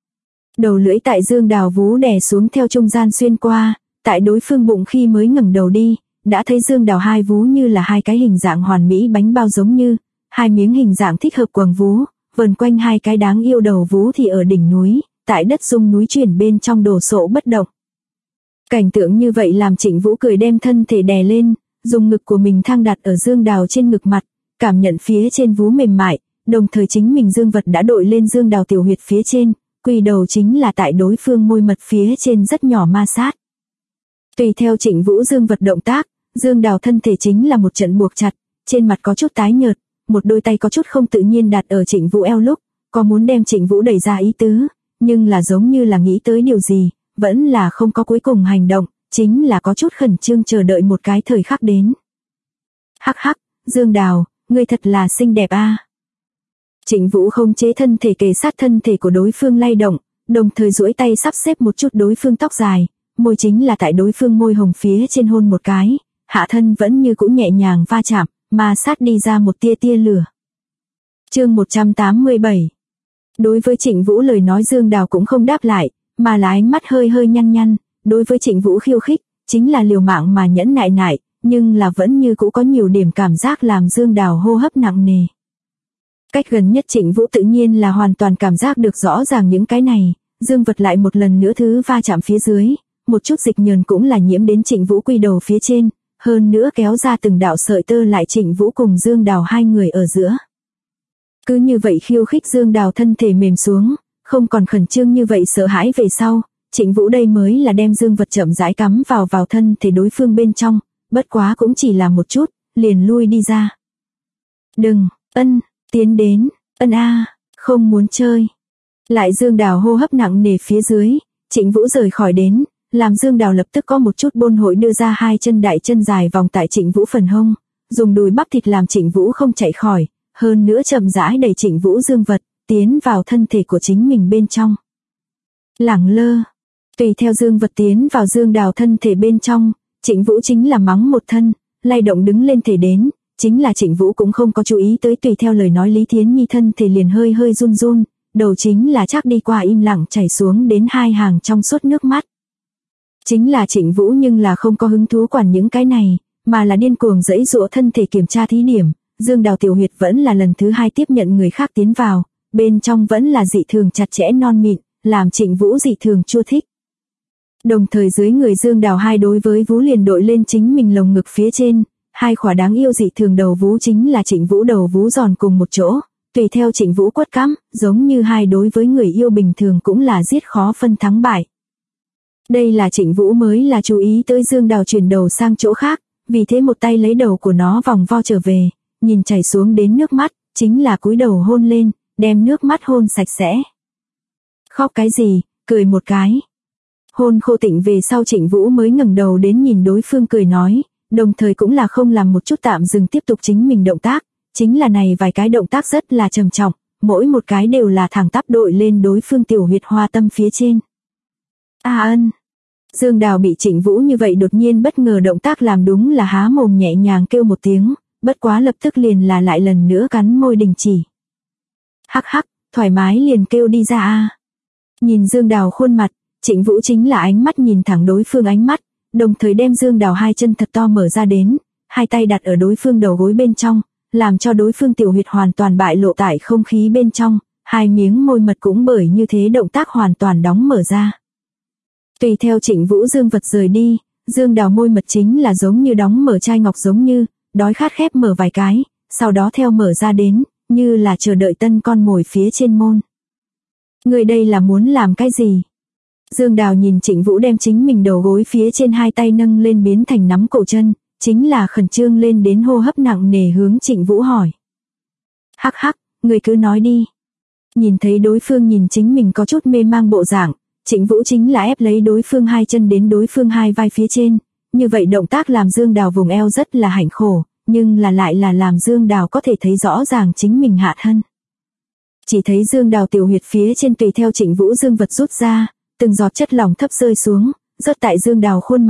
Đầu lưỡi tại Dương Đào vú đè xuống theo trung gian xuyên qua, tại đối phương bụng khi mới ngẩng đầu đi, đã thấy Dương Đào hai vú như là hai cái hình dạng hoàn mỹ bánh bao giống như, hai miếng hình dạng thích hợp quầng vú, vần quanh hai cái đáng yêu đầu vú thì ở đỉnh núi, tại đất rung núi chuyển bên trong đổ sộ bất động. Cảnh tượng như vậy làm Trịnh Vũ cười đem thân thể đè lên, dùng ngực của mình thang đặt ở Dương Đào trên ngực mặt, cảm nhận phía trên vú mềm mại, đồng thời chính mình dương vật đã đội lên Dương Đào tiểu huyệt phía trên, quỳ đầu chính là tại đối phương môi mật phía trên rất nhỏ ma sát. Tùy theo Trịnh Vũ dương vật động tác, Dương Đào thân thể chính là một trận buộc chặt, trên mặt có chút tái nhợt, một đôi tay có chút không tự nhiên đặt ở Trịnh Vũ eo lúc, có muốn đem Trịnh Vũ đẩy ra ý tứ, nhưng là giống như là nghĩ tới điều gì, vẫn là không có cuối cùng hành động, chính là có chút khẩn trương chờ đợi một cái thời khắc đến. Hắc hắc, Dương Đào, ngươi thật là xinh đẹp a. Trịnh Vũ không chế thân thể kề sát thân thể của đối phương lay động, đồng thời duỗi tay sắp xếp một chút đối phương tóc dài, môi chính là tại đối phương môi hồng phía trên hôn một cái, hạ thân vẫn như cũ nhẹ nhàng va chạm, mà sát đi ra một tia tia lửa. Chương 187. Đối với Trịnh Vũ lời nói Dương Đào cũng không đáp lại, mà là ánh mắt hơi hơi nhăn nhăn, đối với Trịnh Vũ khiêu khích, chính là liều mạng mà nhẫn nại nại, nhưng là vẫn như cũ có nhiều điểm cảm giác làm Dương Đào hô hấp nặng nề. Cách gần nhất Trịnh Vũ tự nhiên là hoàn toàn cảm giác được rõ ràng những cái này, dương vật lại một lần nữa thứ va chạm phía dưới, một chút dịch nhờn cũng là nhiễm đến Trịnh Vũ quy đầu phía trên, hơn nữa kéo ra từng đạo sợi tơ lại Trịnh Vũ cùng Dương Đào hai người ở giữa. Cứ như vậy khiêu khích Dương Đào thân thể mềm xuống, không còn khẩn trương như vậy sợ hãi về sau, Trịnh Vũ đây mới là đem dương vật chậm rãi cắm vào thân thể đối phương bên trong, bất quá cũng chỉ là một chút, liền lui đi ra. Đừng, tiến đến, không muốn chơi. Lại Dương Đào hô hấp nặng nề phía dưới, Trịnh Vũ rời khỏi đến, làm Dương Đào lập tức có một chút bôn hội đưa ra hai chân đại chân dài vòng tại Trịnh Vũ phần hông, dùng đùi bắp thịt làm Trịnh Vũ không chạy khỏi, hơn nữa chậm rãi đẩy Trịnh Vũ dương vật, tiến vào thân thể của chính mình bên trong. Lẳng lơ, tùy theo dương vật tiến vào Dương Đào thân thể bên trong, Trịnh Vũ chính là mắng một thân, lay động đứng lên thể đến, chính là Trịnh Vũ cũng không có chú ý tới tùy theo lời nói Lý Thiến Nhi thân thể liền hơi hơi run run, đầu chính là chắc đi qua im lặng chảy xuống đến hai hàng trong suốt nước mắt. Chính là Trịnh Vũ nhưng là không có hứng thú quản những cái này, mà là điên cuồng giãy giụa thân thể kiểm tra thí điểm, Dương Đào tiểu huyệt vẫn là lần thứ hai tiếp nhận người khác tiến vào, bên trong vẫn là dị thường chặt chẽ non mịn, làm Trịnh Vũ dị thường chua thích. Đồng thời dưới người Dương Đào hai đối với vú liền đội lên chính mình lồng ngực phía trên, hai khỏa đáng yêu dị thường đầu vú chính là Trịnh Vũ đầu vú giòn cùng một chỗ, tùy theo Trịnh Vũ quất cắm, giống như hai đối với người yêu bình thường cũng là giết khó phân thắng bại. Đây là Trịnh Vũ mới là chú ý tới Dương Đào chuyển đầu sang chỗ khác, vì thế một tay lấy đầu của nó vòng vo trở về, nhìn chảy xuống đến nước mắt, chính là cúi đầu hôn lên, đem nước mắt hôn sạch sẽ. Khóc cái gì, cười một cái. Hôn khô tịnh về sau Trịnh Vũ mới ngẩng đầu đến nhìn đối phương cười nói, đồng thời cũng là không làm một chút tạm dừng tiếp tục chính mình động tác, chính là này vài cái động tác rất là trầm trọng, mỗi một cái đều là thẳng tắp đội lên đối phương tiểu huyệt hoa tâm phía trên. Dương Đào bị Trịnh Vũ như vậy đột nhiên bất ngờ động tác làm đúng là há mồm nhẹ nhàng kêu một tiếng, bất quá lập tức liền là lại lần nữa cắn môi đình chỉ. Hắc hắc, thoải mái liền kêu đi ra a. Nhìn Dương Đào khuôn mặt, Trịnh Vũ chính là ánh mắt nhìn thẳng đối phương ánh mắt, đồng thời đem Dương Đào hai chân thật to mở ra đến, hai tay đặt ở đối phương đầu gối bên trong, làm cho đối phương tiểu huyệt hoàn toàn bại lộ tại không khí bên trong, hai miếng môi mật cũng bởi như thế động tác hoàn toàn đóng mở ra. Tùy theo Trịnh Vũ dương vật rời đi, Dương Đào môi mật chính là giống như đóng mở chai ngọc giống như, đói khát khép mở vài cái, sau đó theo mở ra đến, như là chờ đợi tân con mồi phía trên môn. Người đây là muốn làm cái gì? Dương Đào nhìn Trịnh Vũ đem chính mình đầu gối phía trên hai tay nâng lên biến thành nắm cổ chân, chính là khẩn trương lên đến hô hấp nặng nề hướng Trịnh Vũ hỏi. Hắc hắc, người cứ nói đi. Nhìn thấy đối phương nhìn chính mình có chút mê mang bộ dạng, Trịnh Vũ chính là ép lấy đối phương hai chân đến đối phương hai vai phía trên, như vậy động tác làm Dương Đào vùng eo rất là hạnh khổ, nhưng là lại là làm Dương Đào có thể thấy rõ ràng chính mình hạ thân. Chỉ thấy Dương Đào tiểu huyệt phía trên tùy theo Trịnh Vũ dương vật rút ra, từng giọt chất lỏng thấp rơi xuống, rớt tại Dương Đào khuôn mặt,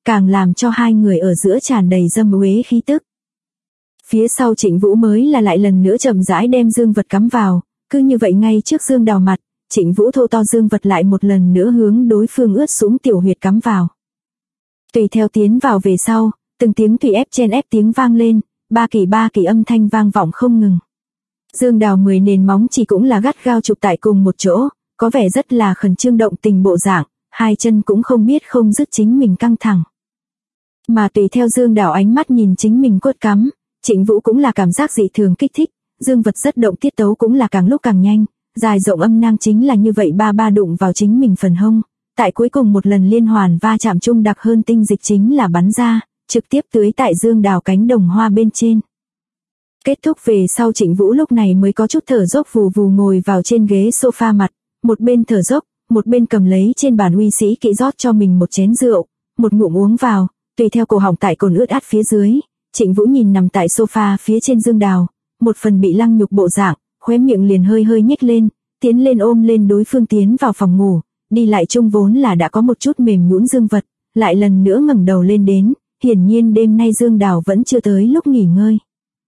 càng làm cho hai người ở giữa tràn đầy dâm uế khí tức. Phía sau Trịnh Vũ mới là lại lần nữa chậm rãi đem dương vật cắm vào, cứ như vậy ngay trước Dương Đào mặt, Trịnh Vũ thô to dương vật lại một lần nữa hướng đối phương ướt sũng tiểu huyệt cắm vào. Tùy theo tiến vào về sau, từng tiếng tùy ép chen ép tiếng vang lên, ba kỳ âm thanh vang vọng không ngừng. Dương Đào 10 nền móng chỉ cũng là gắt gao chụp tại cùng một chỗ, có vẻ rất là khẩn trương động tình bộ dạng, hai chân cũng không biết không dứt chính mình căng thẳng. Mà tùy theo Dương Đào ánh mắt nhìn chính mình cốt cắm, Trịnh Vũ cũng là cảm giác dị thường kích thích, dương vật rất động tiết tấu cũng là càng lúc càng nhanh, dài rộng âm nang chính là như vậy ba đụng vào chính mình phần hông, tại cuối cùng một lần liên hoàn va chạm chung đặc hơn tinh dịch chính là bắn ra, trực tiếp tưới tại Dương Đào cánh đồng hoa bên trên. Kết thúc về sau Trịnh Vũ lúc này mới có chút thở dốc vù vù ngồi vào trên ghế sofa mặt, một bên thở dốc, một bên cầm lấy trên bàn uy sĩ kỹ rót cho mình một chén rượu, một ngụm uống vào, tùy theo cổ họng tại cồn ướt át phía dưới, Trịnh Vũ nhìn nằm tại sofa phía trên Dương Đào, một phần bị lăng nhục bộ dạng, khóe miệng liền hơi nhếch lên, tiến lên ôm lên đối phương tiến vào phòng ngủ, đi lại chung vốn là đã có một chút mềm nhũn dương vật, lại lần nữa ngẩng đầu lên đến, hiển nhiên đêm nay Dương Đào vẫn chưa tới lúc nghỉ ngơi.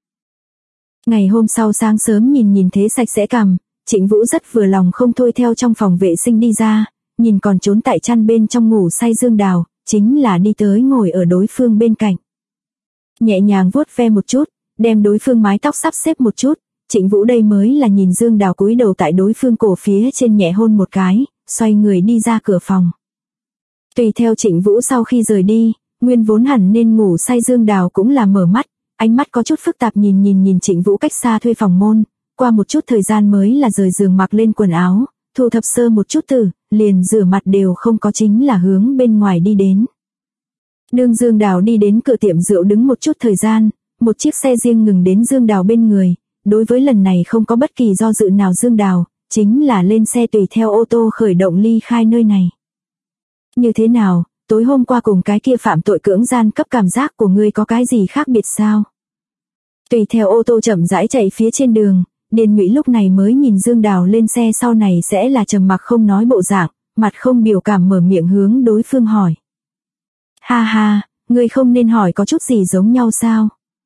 Ngày hôm sau sáng sớm nhìn thế sạch sẽ cằm, Trịnh Vũ rất vừa lòng không thôi theo trong phòng vệ sinh đi ra, nhìn còn trốn tại chăn bên trong ngủ say Dương Đào, chính là đi tới ngồi ở đối phương bên cạnh. Nhẹ nhàng vuốt ve một chút, đem đối phương mái tóc sắp xếp một chút, Trịnh Vũ đây mới là nhìn Dương Đào cúi đầu tại đối phương cổ phía trên nhẹ hôn một cái, xoay người đi ra cửa phòng. Tùy theo Trịnh Vũ sau khi rời đi, nguyên vốn hẳn nên ngủ say Dương Đào cũng là mở mắt, ánh mắt có chút phức tạp nhìn Trịnh Vũ cách xa thuê phòng môn, qua một chút thời gian mới là rời giường mặc lên quần áo, thu thập sơ một chút liền rửa mặt đều không có chính là hướng bên ngoài đi đến. Đương Dương Đào đi đến cửa tiệm rượu đứng một chút thời gian, một chiếc xe riêng ngừng đến Dương Đào bên người, đối với lần này không có bất kỳ do dự nào Dương Đào, chính là lên xe tùy theo ô tô khởi động ly khai nơi này. Như thế nào, tối hôm qua cùng cái kia phạm tội cưỡng gian cấp cảm giác của ngươi có cái gì khác biệt sao? Tùy theo ô tô chậm rãi chạy phía trên đường, Điền Nhụy lúc này mới nhìn Dương Đào lên xe sau này sẽ là trầm mặc không nói bộ dạng, mặt không biểu cảm mở miệng hướng đối phương hỏi. Ha ha, ngươi không nên hỏi có chút gì giống nhau sao?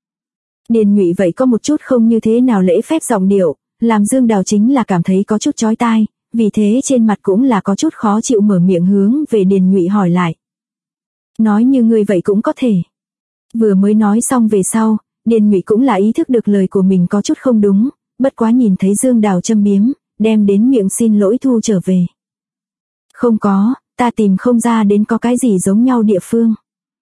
Điền Nhụy vậy có một chút không như thế nào lễ phép giọng điệu, làm Dương Đào chính là cảm thấy có chút chói tai, vì thế trên mặt cũng là có chút khó chịu mở miệng hướng về Điền Nhụy hỏi lại. Nói như ngươi vậy cũng có thể. Vừa mới nói xong về sau, Điền Nhụy cũng là ý thức được lời của mình có chút không đúng, bất quá nhìn thấy Dương Đào châm biếm, đem đến miệng xin lỗi thu trở về. Không có, ta tìm không ra đến có cái gì giống nhau địa phương.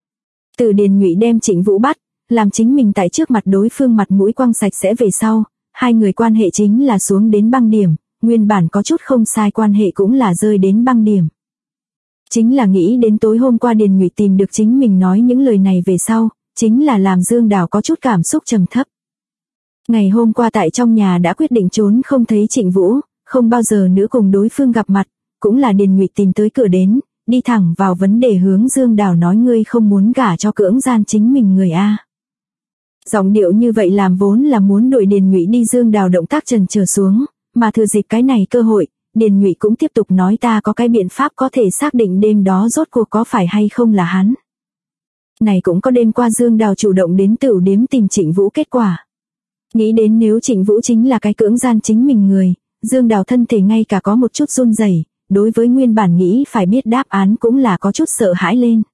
Từ Điền Nhụy đem Trịnh Vũ bắt, làm chính mình tại trước mặt đối phương mặt mũi quăng sạch sẽ về sau, hai người quan hệ chính là xuống đến băng điểm, nguyên bản có chút không sai quan hệ cũng là rơi đến băng điểm. Chính là nghĩ đến tối hôm qua Điền Nhụy tìm được chính mình nói những lời này về sau, chính là làm Dương Đào có chút cảm xúc trầm thấp. Ngày hôm qua tại trong nhà đã quyết định trốn không thấy Trịnh Vũ, không bao giờ nữa cùng đối phương gặp mặt, cũng là Điền Nhụy tìm tới cửa đến, đi thẳng vào vấn đề hướng Dương Đào nói ngươi không muốn gả cho cưỡng gian chính mình người a. Giọng điệu như vậy làm vốn là muốn đuổi Điền Nhụy đi Dương Đào động tác trần trở xuống, mà thừa dịp cái này cơ hội, Điền Nhụy cũng tiếp tục nói ta có cái biện pháp có thể xác định đêm đó rốt cuộc có phải hay không là hắn. Này cũng có đêm qua Dương Đào chủ động đến tửu điếm tìm Trịnh Vũ kết quả. Nghĩ đến nếu Trịnh Vũ chính là cái cưỡng gian chính mình người, Dương Đào thân thể ngay cả có một chút run rẩy, đối với nguyên bản nghĩ phải biết đáp án cũng là có chút sợ hãi lên.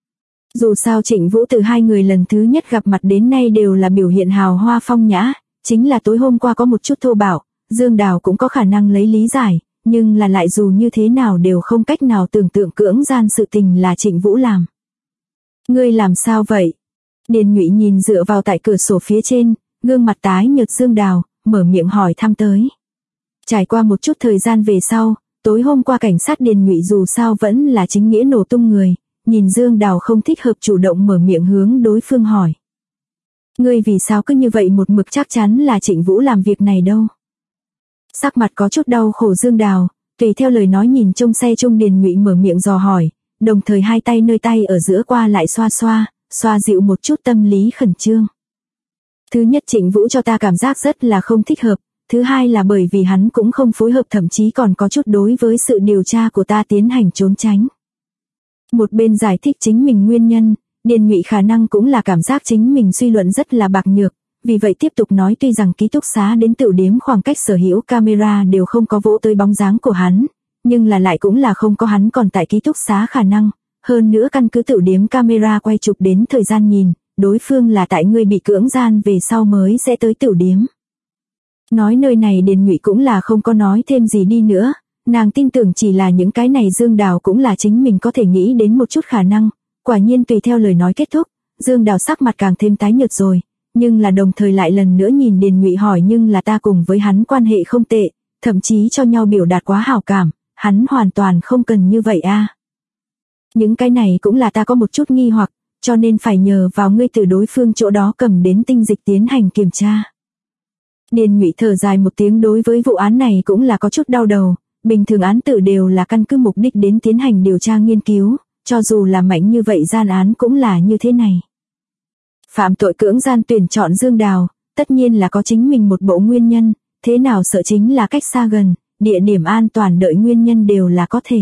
Dù sao Trịnh Vũ từ hai người lần thứ nhất gặp mặt đến nay đều là biểu hiện hào hoa phong nhã, chính là tối hôm qua có một chút thô bạo, Dương Đào cũng có khả năng lấy lý giải, nhưng là lại dù như thế nào đều không cách nào tưởng tượng cưỡng gian sự tình là Trịnh Vũ làm. Ngươi làm sao vậy? Điền Nhụy nhìn dựa vào tại cửa sổ phía trên, gương mặt tái nhợt Dương Đào, mở miệng hỏi thăm tới. Trải qua một chút thời gian về sau, tối hôm qua cảnh sát Điền Nhụy dù sao vẫn là chính nghĩa nổ tung người, nhìn Dương Đào không thích hợp chủ động mở miệng hướng đối phương hỏi. Ngươi vì sao cứ như vậy một mực chắc chắn là Trịnh Vũ làm việc này đâu? Sắc mặt có chút đau khổ Dương Đào, tùy theo lời nói nhìn trong xe chung Điền Nhụy mở miệng dò hỏi, đồng thời hai tay nơi tay ở giữa qua lại xoa dịu một chút tâm lý khẩn trương. Thứ nhất Trịnh Vũ cho ta cảm giác rất là không thích hợp, thứ hai là bởi vì hắn cũng không phối hợp thậm chí còn có chút đối với sự điều tra của ta tiến hành trốn tránh. Một bên giải thích chính mình nguyên nhân, Điền Nhụy khả năng cũng là cảm giác chính mình suy luận rất là bạc nhược, vì vậy tiếp tục nói tuy rằng ký túc xá đến tửu điếm khoảng cách sở hữu camera đều không có vỗ tới bóng dáng của hắn, nhưng là lại cũng là không có hắn còn tại ký túc xá khả năng, hơn nữa căn cứ tửu điếm camera quay chụp đến thời gian nhìn, đối phương là tại ngươi bị cưỡng gian về sau mới sẽ tới tửu điếm. Nói nơi này Điền Nhụy cũng là không có nói thêm gì đi nữa, nàng tin tưởng chỉ là những cái này Dương Đào cũng là chính mình có thể nghĩ đến một chút khả năng, quả nhiên tùy theo lời nói kết thúc, Dương Đào sắc mặt càng thêm tái nhợt rồi, nhưng là đồng thời lại lần nữa nhìn Điền Nhụy hỏi nhưng là ta cùng với hắn quan hệ không tệ, thậm chí cho nhau biểu đạt quá hảo cảm, hắn hoàn toàn không cần như vậy a. Những cái này cũng là ta có một chút nghi hoặc, cho nên phải nhờ vào ngươi từ đối phương chỗ đó cầm đến tinh dịch tiến hành kiểm tra. Điền Nhụy thở dài một tiếng, đối với vụ án này cũng là có chút đau đầu, bình thường án tử đều là căn cứ mục đích đến tiến hành điều tra nghiên cứu, cho dù là mạnh như vậy gian án cũng là như thế này. Phạm tội cưỡng gian tuyển chọn Dương Đào, tất nhiên là có chính mình một bộ nguyên nhân, thế nào sợ chính là cách xa gần, địa điểm an toàn đợi nguyên nhân đều là có thể.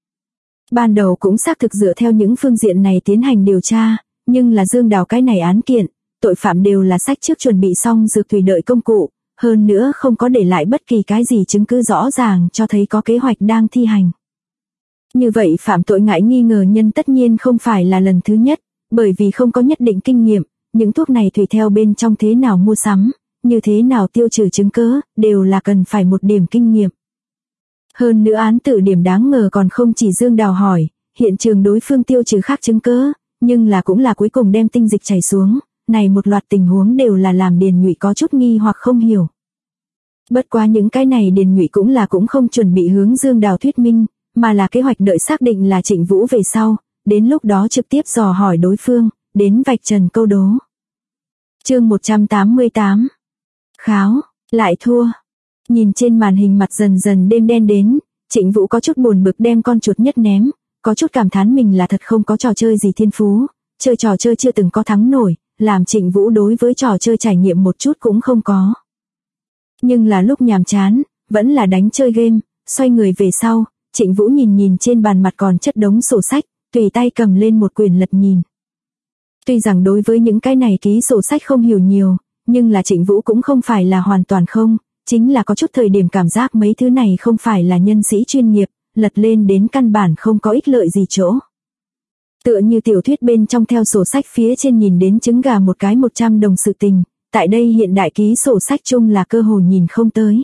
Ban đầu cũng xác thực dựa theo những phương diện này tiến hành điều tra, nhưng là Dương Đào cái này án kiện, tội phạm đều là sách trước chuẩn bị xong dược thủy đợi công cụ, hơn nữa không có để lại bất kỳ cái gì chứng cứ rõ ràng cho thấy có kế hoạch đang thi hành. Như vậy phạm tội ngại nghi ngờ nhân tất nhiên không phải là lần thứ nhất, bởi vì không có nhất định kinh nghiệm, những thuốc này tùy theo bên trong thế nào mua sắm, như thế nào tiêu trừ chứng cứ, đều là cần phải một điểm kinh nghiệm. Hơn nữa án tử điểm đáng ngờ còn không chỉ Dương Đào hỏi, hiện trường đối phương tiêu trừ khác chứng cứ, nhưng là cũng là cuối cùng đem tinh dịch chảy xuống, này một loạt tình huống đều là làm Điền Nhụy có chút nghi hoặc không hiểu. Bất quá những cái này Điền Nhụy cũng không chuẩn bị hướng Dương Đào thuyết minh, mà là kế hoạch đợi xác định là Trịnh Vũ về sau, đến lúc đó trực tiếp dò hỏi đối phương, đến vạch trần câu đố. Chương 188. Kháo, lại thua. Nhìn trên màn hình mặt dần dần đêm đen đến, Trịnh Vũ có chút buồn bực đem con chuột nhất ném, có chút cảm thán mình là thật không có trò chơi gì thiên phú, chơi trò chơi chưa từng có thắng nổi, làm Trịnh Vũ đối với trò chơi trải nghiệm một chút cũng không có. Nhưng là lúc nhàm chán, vẫn là đánh chơi game, xoay người về sau, Trịnh Vũ nhìn trên bàn mặt còn chất đống sổ sách, tùy tay cầm lên một quyển lật nhìn. Tuy rằng đối với những cái này ký sổ sách không hiểu nhiều, nhưng là Trịnh Vũ cũng không phải là hoàn toàn không, chính là có chút thời điểm cảm giác mấy thứ này không phải là nhân sĩ chuyên nghiệp, lật lên đến căn bản không có ích lợi gì chỗ. Tựa như tiểu thuyết bên trong theo sổ sách phía trên nhìn đến trứng gà một cái 100 đồng sự tình, tại đây hiện đại ký sổ sách chung là cơ hồ nhìn không tới.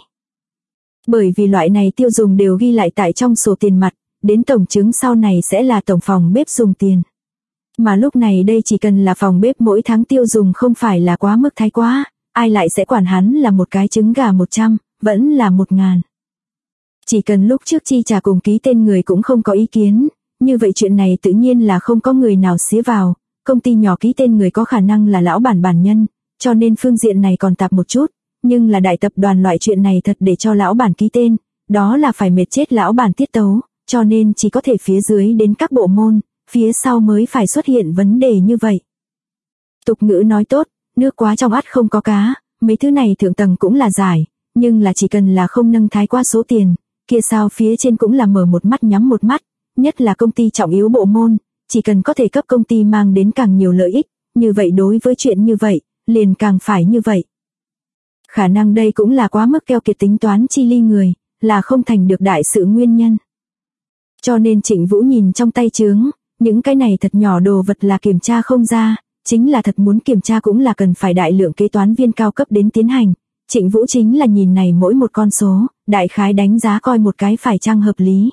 Bởi vì loại này tiêu dùng đều ghi lại tại trong sổ tiền mặt, đến tổng chứng sau này sẽ là tổng phòng bếp dùng tiền. Mà lúc này đây chỉ cần là phòng bếp mỗi tháng tiêu dùng không phải là quá mức thái quá, ai lại sẽ quản hắn là một cái trứng gà 100, vẫn là 1000. Chỉ cần lúc trước chi trả cùng ký tên người cũng không có ý kiến, như vậy chuyện này tự nhiên là không có người nào xía vào, công ty nhỏ ký tên người có khả năng là lão bản nhân, cho nên phương diện này còn tạp một chút, nhưng là đại tập đoàn loại chuyện này thật để cho lão bản ký tên, đó là phải mệt chết lão bản tiết tấu, cho nên chỉ có thể phía dưới đến các bộ môn, phía sau mới phải xuất hiện vấn đề như vậy. Tục ngữ nói tốt, nước quá trong ắt không có cá, mấy thứ này thượng tầng cũng là giải, nhưng là chỉ cần là không nâng thái qua số tiền, kia sao phía trên cũng là mở một mắt nhắm một mắt, nhất là công ty trọng yếu bộ môn, chỉ cần có thể cấp công ty mang đến càng nhiều lợi ích, như vậy đối với chuyện như vậy, liền càng phải như vậy. Khả năng đây cũng là quá mức keo kiệt tính toán chi ly người, là không thành được đại sự nguyên nhân. Cho nên Trịnh Vũ nhìn trong tay chướng, những cái này thật nhỏ đồ vật là kiểm tra không ra, chính là thật muốn kiểm tra cũng là cần phải đại lượng kế toán viên cao cấp đến tiến hành. Trịnh Vũ chính là nhìn này mỗi một con số, đại khái đánh giá coi một cái phải chăng hợp lý.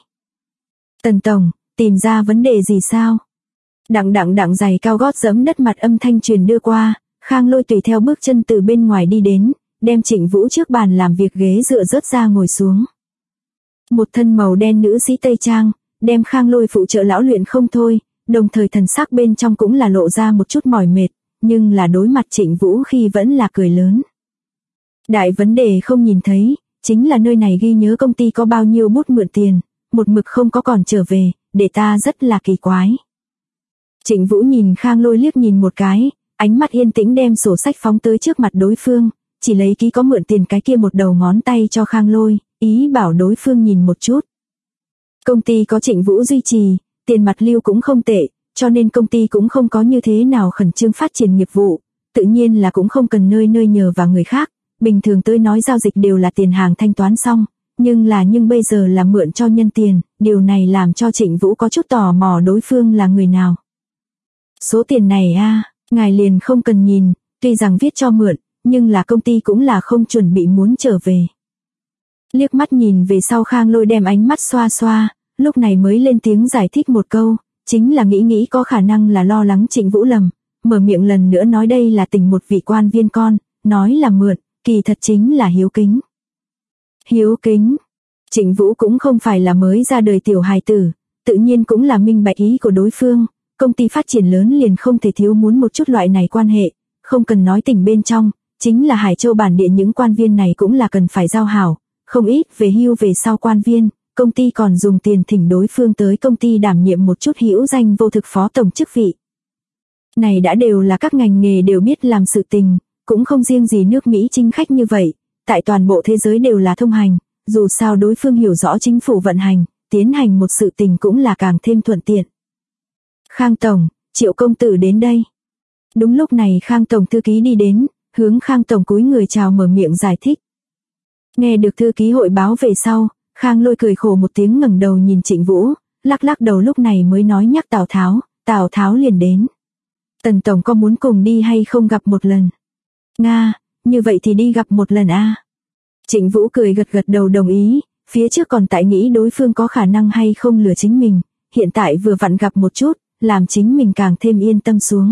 Tần tổng, tìm ra vấn đề gì sao? Đặng giày cao gót giẫm đất mặt âm thanh truyền đưa qua, Khang Lôi tùy theo bước chân từ bên ngoài đi đến, đem Trịnh Vũ trước bàn làm việc ghế dựa rớt ra ngồi xuống. Một thân màu đen nữ sĩ Tây Trang, đem Khang Lôi phụ trợ lão luyện không thôi, đồng thời thần sắc bên trong cũng là lộ ra một chút mỏi mệt, nhưng là đối mặt Trịnh Vũ khi vẫn là cười lớn. Đại vấn đề không nhìn thấy, chính là nơi này ghi nhớ công ty có bao nhiêu bút mượn tiền, một mực không có còn trở về, để ta rất là kỳ quái. Trịnh Vũ nhìn Khang Lôi liếc nhìn một cái, ánh mắt yên tĩnh đem sổ sách phóng tới trước mặt đối phương, chỉ lấy ký có mượn tiền cái kia một đầu ngón tay cho Khang Lôi, ý bảo đối phương nhìn một chút. Công ty có Trịnh Vũ duy trì, tiền mặt lưu cũng không tệ, cho nên công ty cũng không có như thế nào khẩn trương phát triển nghiệp vụ, tự nhiên là cũng không cần nơi nơi nhờ vào người khác, bình thường tới nói giao dịch đều là tiền hàng thanh toán xong, nhưng bây giờ là mượn cho nhân tiền, điều này làm cho Trịnh Vũ có chút tò mò đối phương là người nào. Số tiền này ngài liền không cần nhìn, tuy rằng viết cho mượn, nhưng là công ty cũng là không chuẩn bị muốn trở về. Liếc mắt nhìn về sau Khang Lôi đem ánh mắt xoa xoa, lúc này mới lên tiếng giải thích một câu, chính là nghĩ có khả năng là lo lắng Trịnh Vũ lầm, mở miệng lần nữa nói đây là tình một vị quan viên con, nói là mượn, kỳ thật chính là hiếu kính. Hiếu kính. Trịnh Vũ cũng không phải là mới ra đời tiểu hài tử, tự nhiên cũng là minh bạch ý của đối phương, công ty phát triển lớn liền không thể thiếu muốn một chút loại này quan hệ, không cần nói tỉnh bên trong, chính là Hải Châu bản địa những quan viên này cũng là cần phải giao hảo, không ít về hưu về sau quan viên, công ty còn dùng tiền thỉnh đối phương tới công ty đảm nhiệm một chút hữu danh vô thực phó tổng chức vị. Này đã đều là các ngành nghề đều biết làm sự tình, cũng không riêng gì nước Mỹ chính khách như vậy, tại toàn bộ thế giới đều là thông hành, dù sao đối phương hiểu rõ chính phủ vận hành, tiến hành một sự tình cũng là càng thêm thuận tiện. Khang Tổng, Triệu công tử đến đây. Đúng lúc này Khang Tổng thư ký đi đến, hướng Khang Tổng cúi người chào mở miệng giải thích. Nghe được thư ký hội báo về sau, Khang Lôi cười khổ một tiếng ngẩng đầu nhìn Trịnh Vũ, lắc đầu lúc này mới nói nhắc Tào Tháo liền đến. Tần Tổng có muốn cùng đi hay không gặp một lần? Nga, như vậy thì đi gặp một lần Trịnh Vũ cười gật đầu đồng ý, phía trước còn tại nghĩ đối phương có khả năng hay không lừa chính mình, hiện tại vừa vặn gặp một chút, làm chính mình càng thêm yên tâm xuống.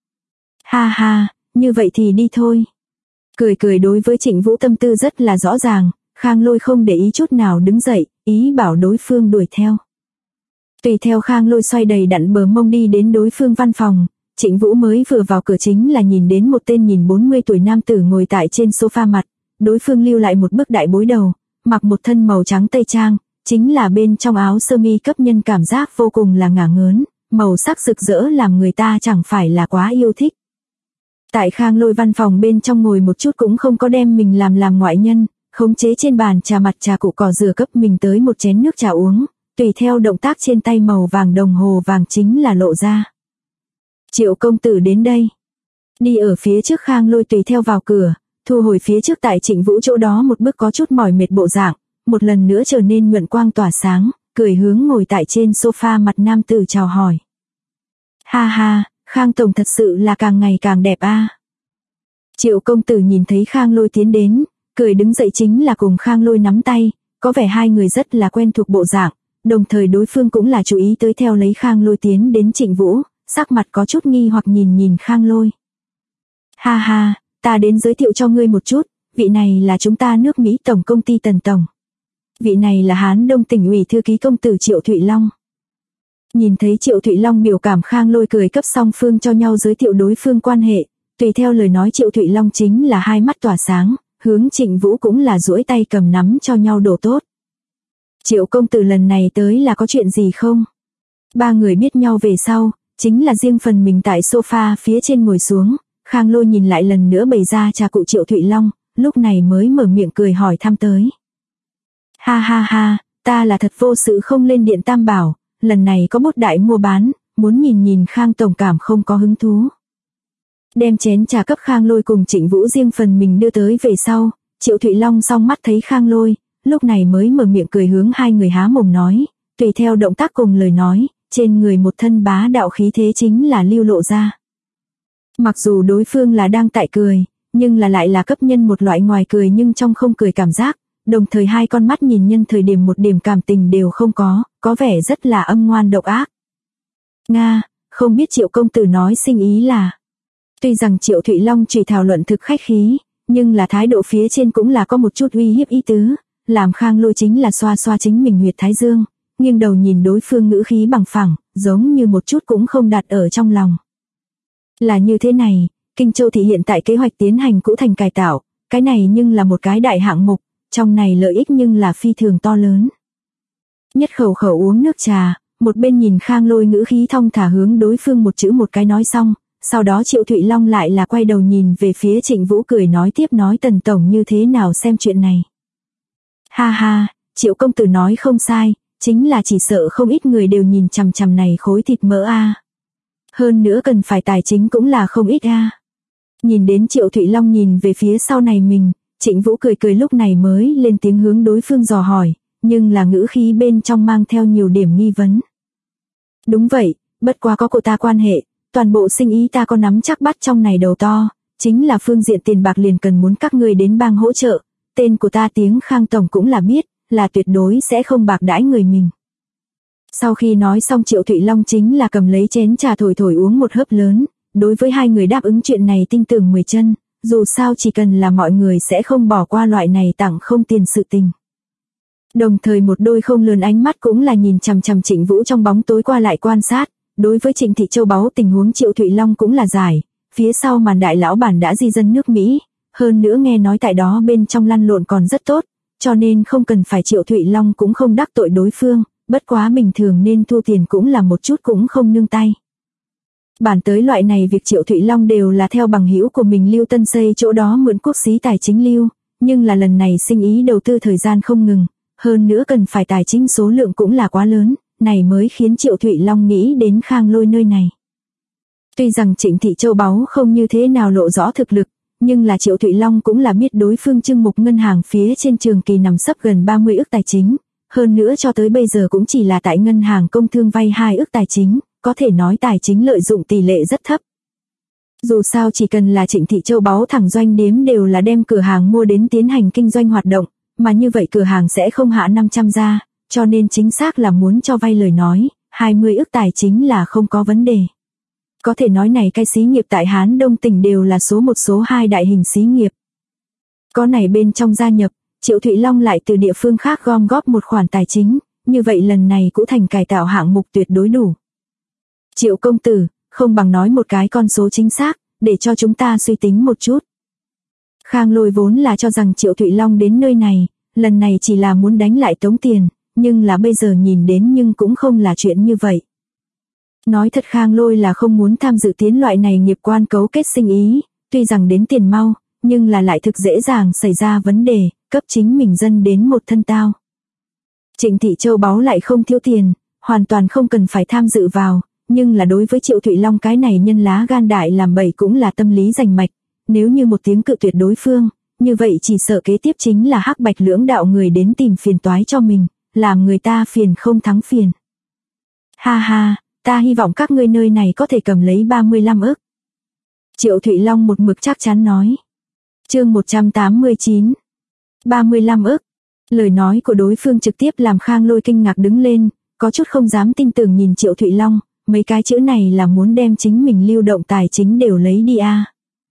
Ha, như vậy thì đi thôi. Cười đối với Trịnh Vũ tâm tư rất là rõ ràng, Khang Lôi không để ý chút nào đứng dậy, ý bảo đối phương đuổi theo. Tùy theo Khang Lôi xoay đầy đặn bờ mông đi đến đối phương văn phòng, Trịnh Vũ mới vừa vào cửa chính là nhìn đến một tên nhìn 40 tuổi nam tử ngồi tại trên sofa mặt, đối phương lưu lại một bức đại bối đầu, mặc một thân màu trắng tây trang, chính là bên trong áo sơ mi cấp nhân cảm giác vô cùng là ngả ngớn, màu sắc rực rỡ làm người ta chẳng phải là quá yêu thích. Tại Khang Lôi văn phòng bên trong ngồi một chút cũng không có đem mình làm ngoại nhân, khống chế trên bàn trà mặt trà cụ cỏ rửa cấp mình tới một chén nước trà uống, tùy theo động tác trên tay màu vàng đồng hồ vàng chính là lộ ra. Triệu công tử đến đây. Đi ở phía trước Khang Lôi tùy theo vào cửa, thu hồi phía trước tại Trịnh Vũ chỗ đó một bước có chút mỏi mệt bộ dạng, một lần nữa trở nên nhuận quang tỏa sáng, cười hướng ngồi tại trên sofa mặt nam tử chào hỏi. Ha, Khang Tổng thật sự là càng ngày càng đẹp Triệu công tử nhìn thấy Khang Lôi tiến đến, cười đứng dậy chính là cùng Khang Lôi nắm tay, có vẻ hai người rất là quen thuộc bộ dạng, đồng thời đối phương cũng là chú ý tới theo lấy Khang Lôi tiến đến Trịnh Vũ, sắc mặt có chút nghi hoặc nhìn Khang Lôi. Ha, ta đến giới thiệu cho ngươi một chút, vị này là chúng ta nước Mỹ tổng công ty Tần Tổng. Vị này là Hán Đông tỉnh ủy thư ký công tử Triệu Thụy Long. Nhìn thấy Triệu Thụy Long biểu cảm Khang Lôi cười cấp song phương cho nhau giới thiệu đối phương quan hệ, tùy theo lời nói Triệu Thụy Long chính là hai mắt tỏa sáng, hướng Trịnh Vũ cũng là duỗi tay cầm nắm cho nhau đổ tốt. Triệu công tử lần này tới là có chuyện gì không? Ba người biết nhau về sau, chính là riêng phần mình tại sofa phía trên ngồi xuống, Khang Lôi nhìn lại lần nữa bày ra trà cụ Triệu Thụy Long, lúc này mới mở miệng cười hỏi thăm tới. Ha, ta là thật vô sự không lên điện Tam Bảo, lần này có bút đại mua bán, muốn nhìn Khang Tổng cảm không có hứng thú. Đem chén trà cấp Khang Lôi cùng Trịnh Vũ riêng phần mình đưa tới về sau, Triệu Thụy Long song mắt thấy Khang Lôi, lúc này mới mở miệng cười hướng hai người há mồm nói, tùy theo động tác cùng lời nói, trên người một thân bá đạo khí thế chính là lưu lộ ra. Mặc dù đối phương là đang tại cười, nhưng là lại là cấp nhân một loại ngoài cười nhưng trong không cười cảm giác, đồng thời hai con mắt nhìn nhân thời điểm một điểm cảm tình đều không có vẻ rất là âm ngoan độc ác. Nga, không biết Triệu công tử nói sinh ý là. Tuy rằng Triệu Thụy Long chỉ thảo luận thực khách khí, nhưng là thái độ phía trên cũng là có một chút uy hiếp ý tứ, làm Khang Lôi chính là xoa xoa chính mình huyệt thái dương, nghiêng đầu nhìn đối phương ngữ khí bằng phẳng, giống như một chút cũng không đặt ở trong lòng. Là như thế này, Kinh Châu thị hiện tại kế hoạch tiến hành cũ thành cải tạo, cái này nhưng là một cái đại hạng mục, trong này lợi ích nhưng là phi thường to lớn. Nhất khẩu uống nước trà, một bên nhìn Khang Lôi ngữ khí thong thả hướng đối phương một chữ một cái nói xong, sau đó Triệu Thụy Long lại là quay đầu nhìn về phía Trịnh Vũ cười nói tiếp nói Tần Tổng như thế nào xem chuyện này. Ha, Triệu công tử nói không sai, chính là chỉ sợ không ít người đều nhìn chằm chằm này khối thịt mỡ a. Hơn nữa cần phải tài chính cũng là không ít a. Nhìn đến Triệu Thụy Long nhìn về phía sau này mình, Trịnh Vũ cười cười lúc này mới lên tiếng hướng đối phương dò hỏi, nhưng là ngữ khí bên trong mang theo nhiều điểm nghi vấn. Đúng vậy, bất quá có cô ta quan hệ, toàn bộ sinh ý ta có nắm chắc bắt trong này đầu to, chính là phương diện tiền bạc liền cần muốn các người đến bang hỗ trợ, tên của ta tiếng Khang Tổng cũng là biết, là tuyệt đối sẽ không bạc đãi người mình. Sau khi nói xong Triệu Thụy Long chính là cầm lấy chén trà thổi thổi uống một hớp lớn, đối với hai người đáp ứng chuyện này tin tưởng 10 chân, dù sao chỉ cần là mọi người sẽ không bỏ qua loại này tặng không tiền sự tình. Đồng thời một đôi không lườn ánh mắt cũng là nhìn chằm chằm Trịnh Vũ trong bóng tối qua lại quan sát, đối với Trịnh Thị Châu báu tình huống Triệu Thụy Long cũng là giải, phía sau màn đại lão bản đã di dân nước Mỹ, hơn nữa nghe nói tại đó bên trong lăn lộn còn rất tốt, cho nên không cần phải Triệu Thụy Long cũng không đắc tội đối phương, bất quá bình thường nên thu tiền cũng là một chút cũng không nương tay. Bản tới loại này việc Triệu Thụy Long đều là theo bằng hữu của mình Lưu Tân Xây chỗ đó mượn quốc xí tài chính lưu, nhưng là lần này sinh ý đầu tư thời gian không ngừng, hơn nữa cần phải tài chính số lượng cũng là quá lớn, này mới khiến Triệu Thụy Long nghĩ đến Khang Lôi nơi này. Tuy rằng Trịnh Thị Châu báu không như thế nào lộ rõ thực lực, nhưng là Triệu Thụy Long cũng là biết đối phương Trưng Mục ngân hàng phía trên trường kỳ nằm sấp gần 30 ức tài chính, hơn nữa cho tới bây giờ cũng chỉ là tại ngân hàng công thương vay 2 ức tài chính, có thể nói tài chính lợi dụng tỷ lệ rất thấp. Dù sao chỉ cần là Trịnh Thị Châu báu thẳng doanh điếm đều là đem cửa hàng mua đến tiến hành kinh doanh hoạt động, mà như vậy cửa hàng sẽ không hạ 500 ra, cho nên chính xác là muốn cho vay lời nói, 20 ức tài chính là không có vấn đề. Có thể nói này cái xí nghiệp tại Hán Đông tỉnh đều là số 1 số 2 đại hình xí nghiệp. Có này bên trong gia nhập, Triệu Thụy Long lại từ địa phương khác gom góp một khoản tài chính, như vậy lần này cũng thành cải tạo hạng mục tuyệt đối đủ. Triệu công tử, không bằng nói một cái con số chính xác, để cho chúng ta suy tính một chút. Khang Lôi vốn là cho rằng Triệu Thụy Long đến nơi này, lần này chỉ là muốn đánh lại tống tiền, nhưng là bây giờ nhìn đến nhưng cũng không là chuyện như vậy. Nói thật Khang Lôi là không muốn tham dự tiến loại này nghiệp quan cấu kết sinh ý, tuy rằng đến tiền mau, nhưng là lại thực dễ dàng xảy ra vấn đề, cấp chính mình dân đến một thân tao. Trịnh Thị Châu báu lại không thiếu tiền, hoàn toàn không cần phải tham dự vào, nhưng là đối với Triệu Thụy Long cái này nhân lá gan đại làm bậy cũng là tâm lý rành mạch, nếu như một tiếng cự tuyệt đối phương, như vậy chỉ sợ kế tiếp chính là hắc bạch lưỡng đạo người đến tìm phiền toái cho mình, làm người ta phiền không thắng phiền. Ha ha, ta hy vọng các ngươi nơi này có thể cầm lấy 35 ức. Triệu Thụy Long một mực chắc chắn nói. Chương 189. 35 ức. Lời nói của đối phương trực tiếp làm Khang Lôi kinh ngạc đứng lên, có chút không dám tin tưởng nhìn Triệu Thụy Long, mấy cái chữ này là muốn đem chính mình lưu động tài chính đều lấy đi à.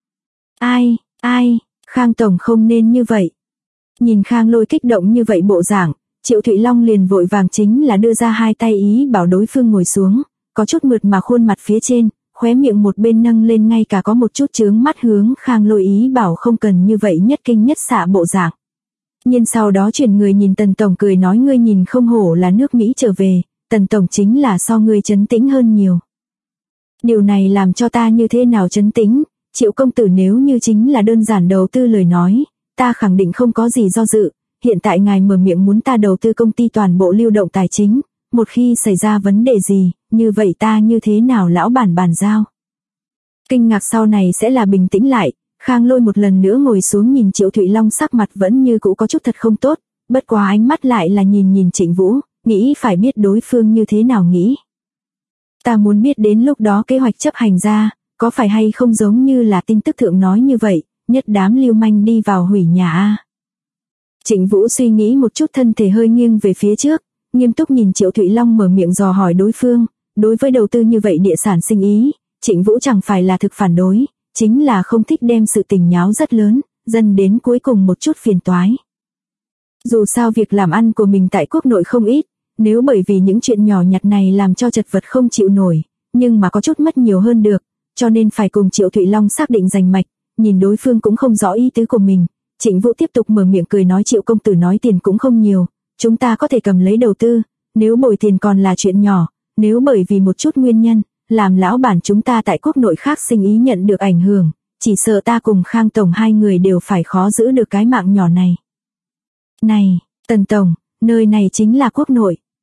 Ai, Khang Tổng không nên như vậy. Nhìn Khang Lôi kích động như vậy bộ dạng, Triệu Thụy Long liền vội vàng chính là đưa ra hai tay ý bảo đối phương ngồi xuống, có chút mượt mà khuôn mặt phía trên, khóe miệng một bên nâng lên ngay cả có một chút chướng mắt hướng Khang Lôi ý bảo không cần như vậy nhất kinh nhất xạ bộ dạng. Nhưng sau đó chuyển người nhìn Tần Tổng cười nói ngươi nhìn không hổ là nước Mỹ trở về, Tần Tổng chính là so ngươi trấn tĩnh hơn nhiều. Điều này làm cho ta như thế nào trấn tĩnh, Triệu công tử nếu như chính là đơn giản đầu tư lời nói, ta khẳng định không có gì do dự, hiện tại ngài mở miệng muốn ta đầu tư công ty toàn bộ lưu động tài chính, một khi xảy ra vấn đề gì, như vậy ta như thế nào lão bản bàn giao. Kinh ngạc sau này sẽ là bình tĩnh lại, Khang Lôi một lần nữa ngồi xuống nhìn Triệu Thụy Long sắc mặt vẫn như cũ có chút thật không tốt, bất quá ánh mắt lại là nhìn Trịnh Vũ, nghĩ phải biết đối phương như thế nào nghĩ. Ta muốn biết đến lúc đó kế hoạch chấp hành ra, có phải hay không giống như là tin tức thượng nói như vậy, nhất đám lưu manh đi vào hủy nhà a. Trịnh Vũ suy nghĩ một chút thân thể hơi nghiêng về phía trước, nghiêm túc nhìn Triệu Thụy Long mở miệng dò hỏi đối phương, đối với đầu tư như vậy địa sản sinh ý, Trịnh Vũ chẳng phải là thực phản đối, chính là không thích đem sự tình nháo rất lớn, dần đến cuối cùng một chút phiền toái. Dù sao việc làm ăn của mình tại quốc nội không ít, nếu bởi vì những chuyện nhỏ nhặt này làm cho chật vật không chịu nổi, nhưng mà có chút mất nhiều hơn được, cho nên phải cùng Triệu Thụy Long xác định rành mạch, nhìn đối phương cũng không rõ ý tứ của mình. Trịnh Vũ tiếp tục mở miệng cười nói Triệu công tử nói tiền cũng không nhiều, chúng ta có thể cầm lấy đầu tư, nếu bồi tiền còn là chuyện nhỏ, nếu bởi vì một chút nguyên nhân, làm lão bản chúng ta tại quốc nội khác sinh ý nhận được ảnh hưởng, chỉ sợ ta cùng Khang Tổng hai người đều phải khó giữ được cái mạng nhỏ này. Này, Tần Tổng, nơi này chính là quốc nội.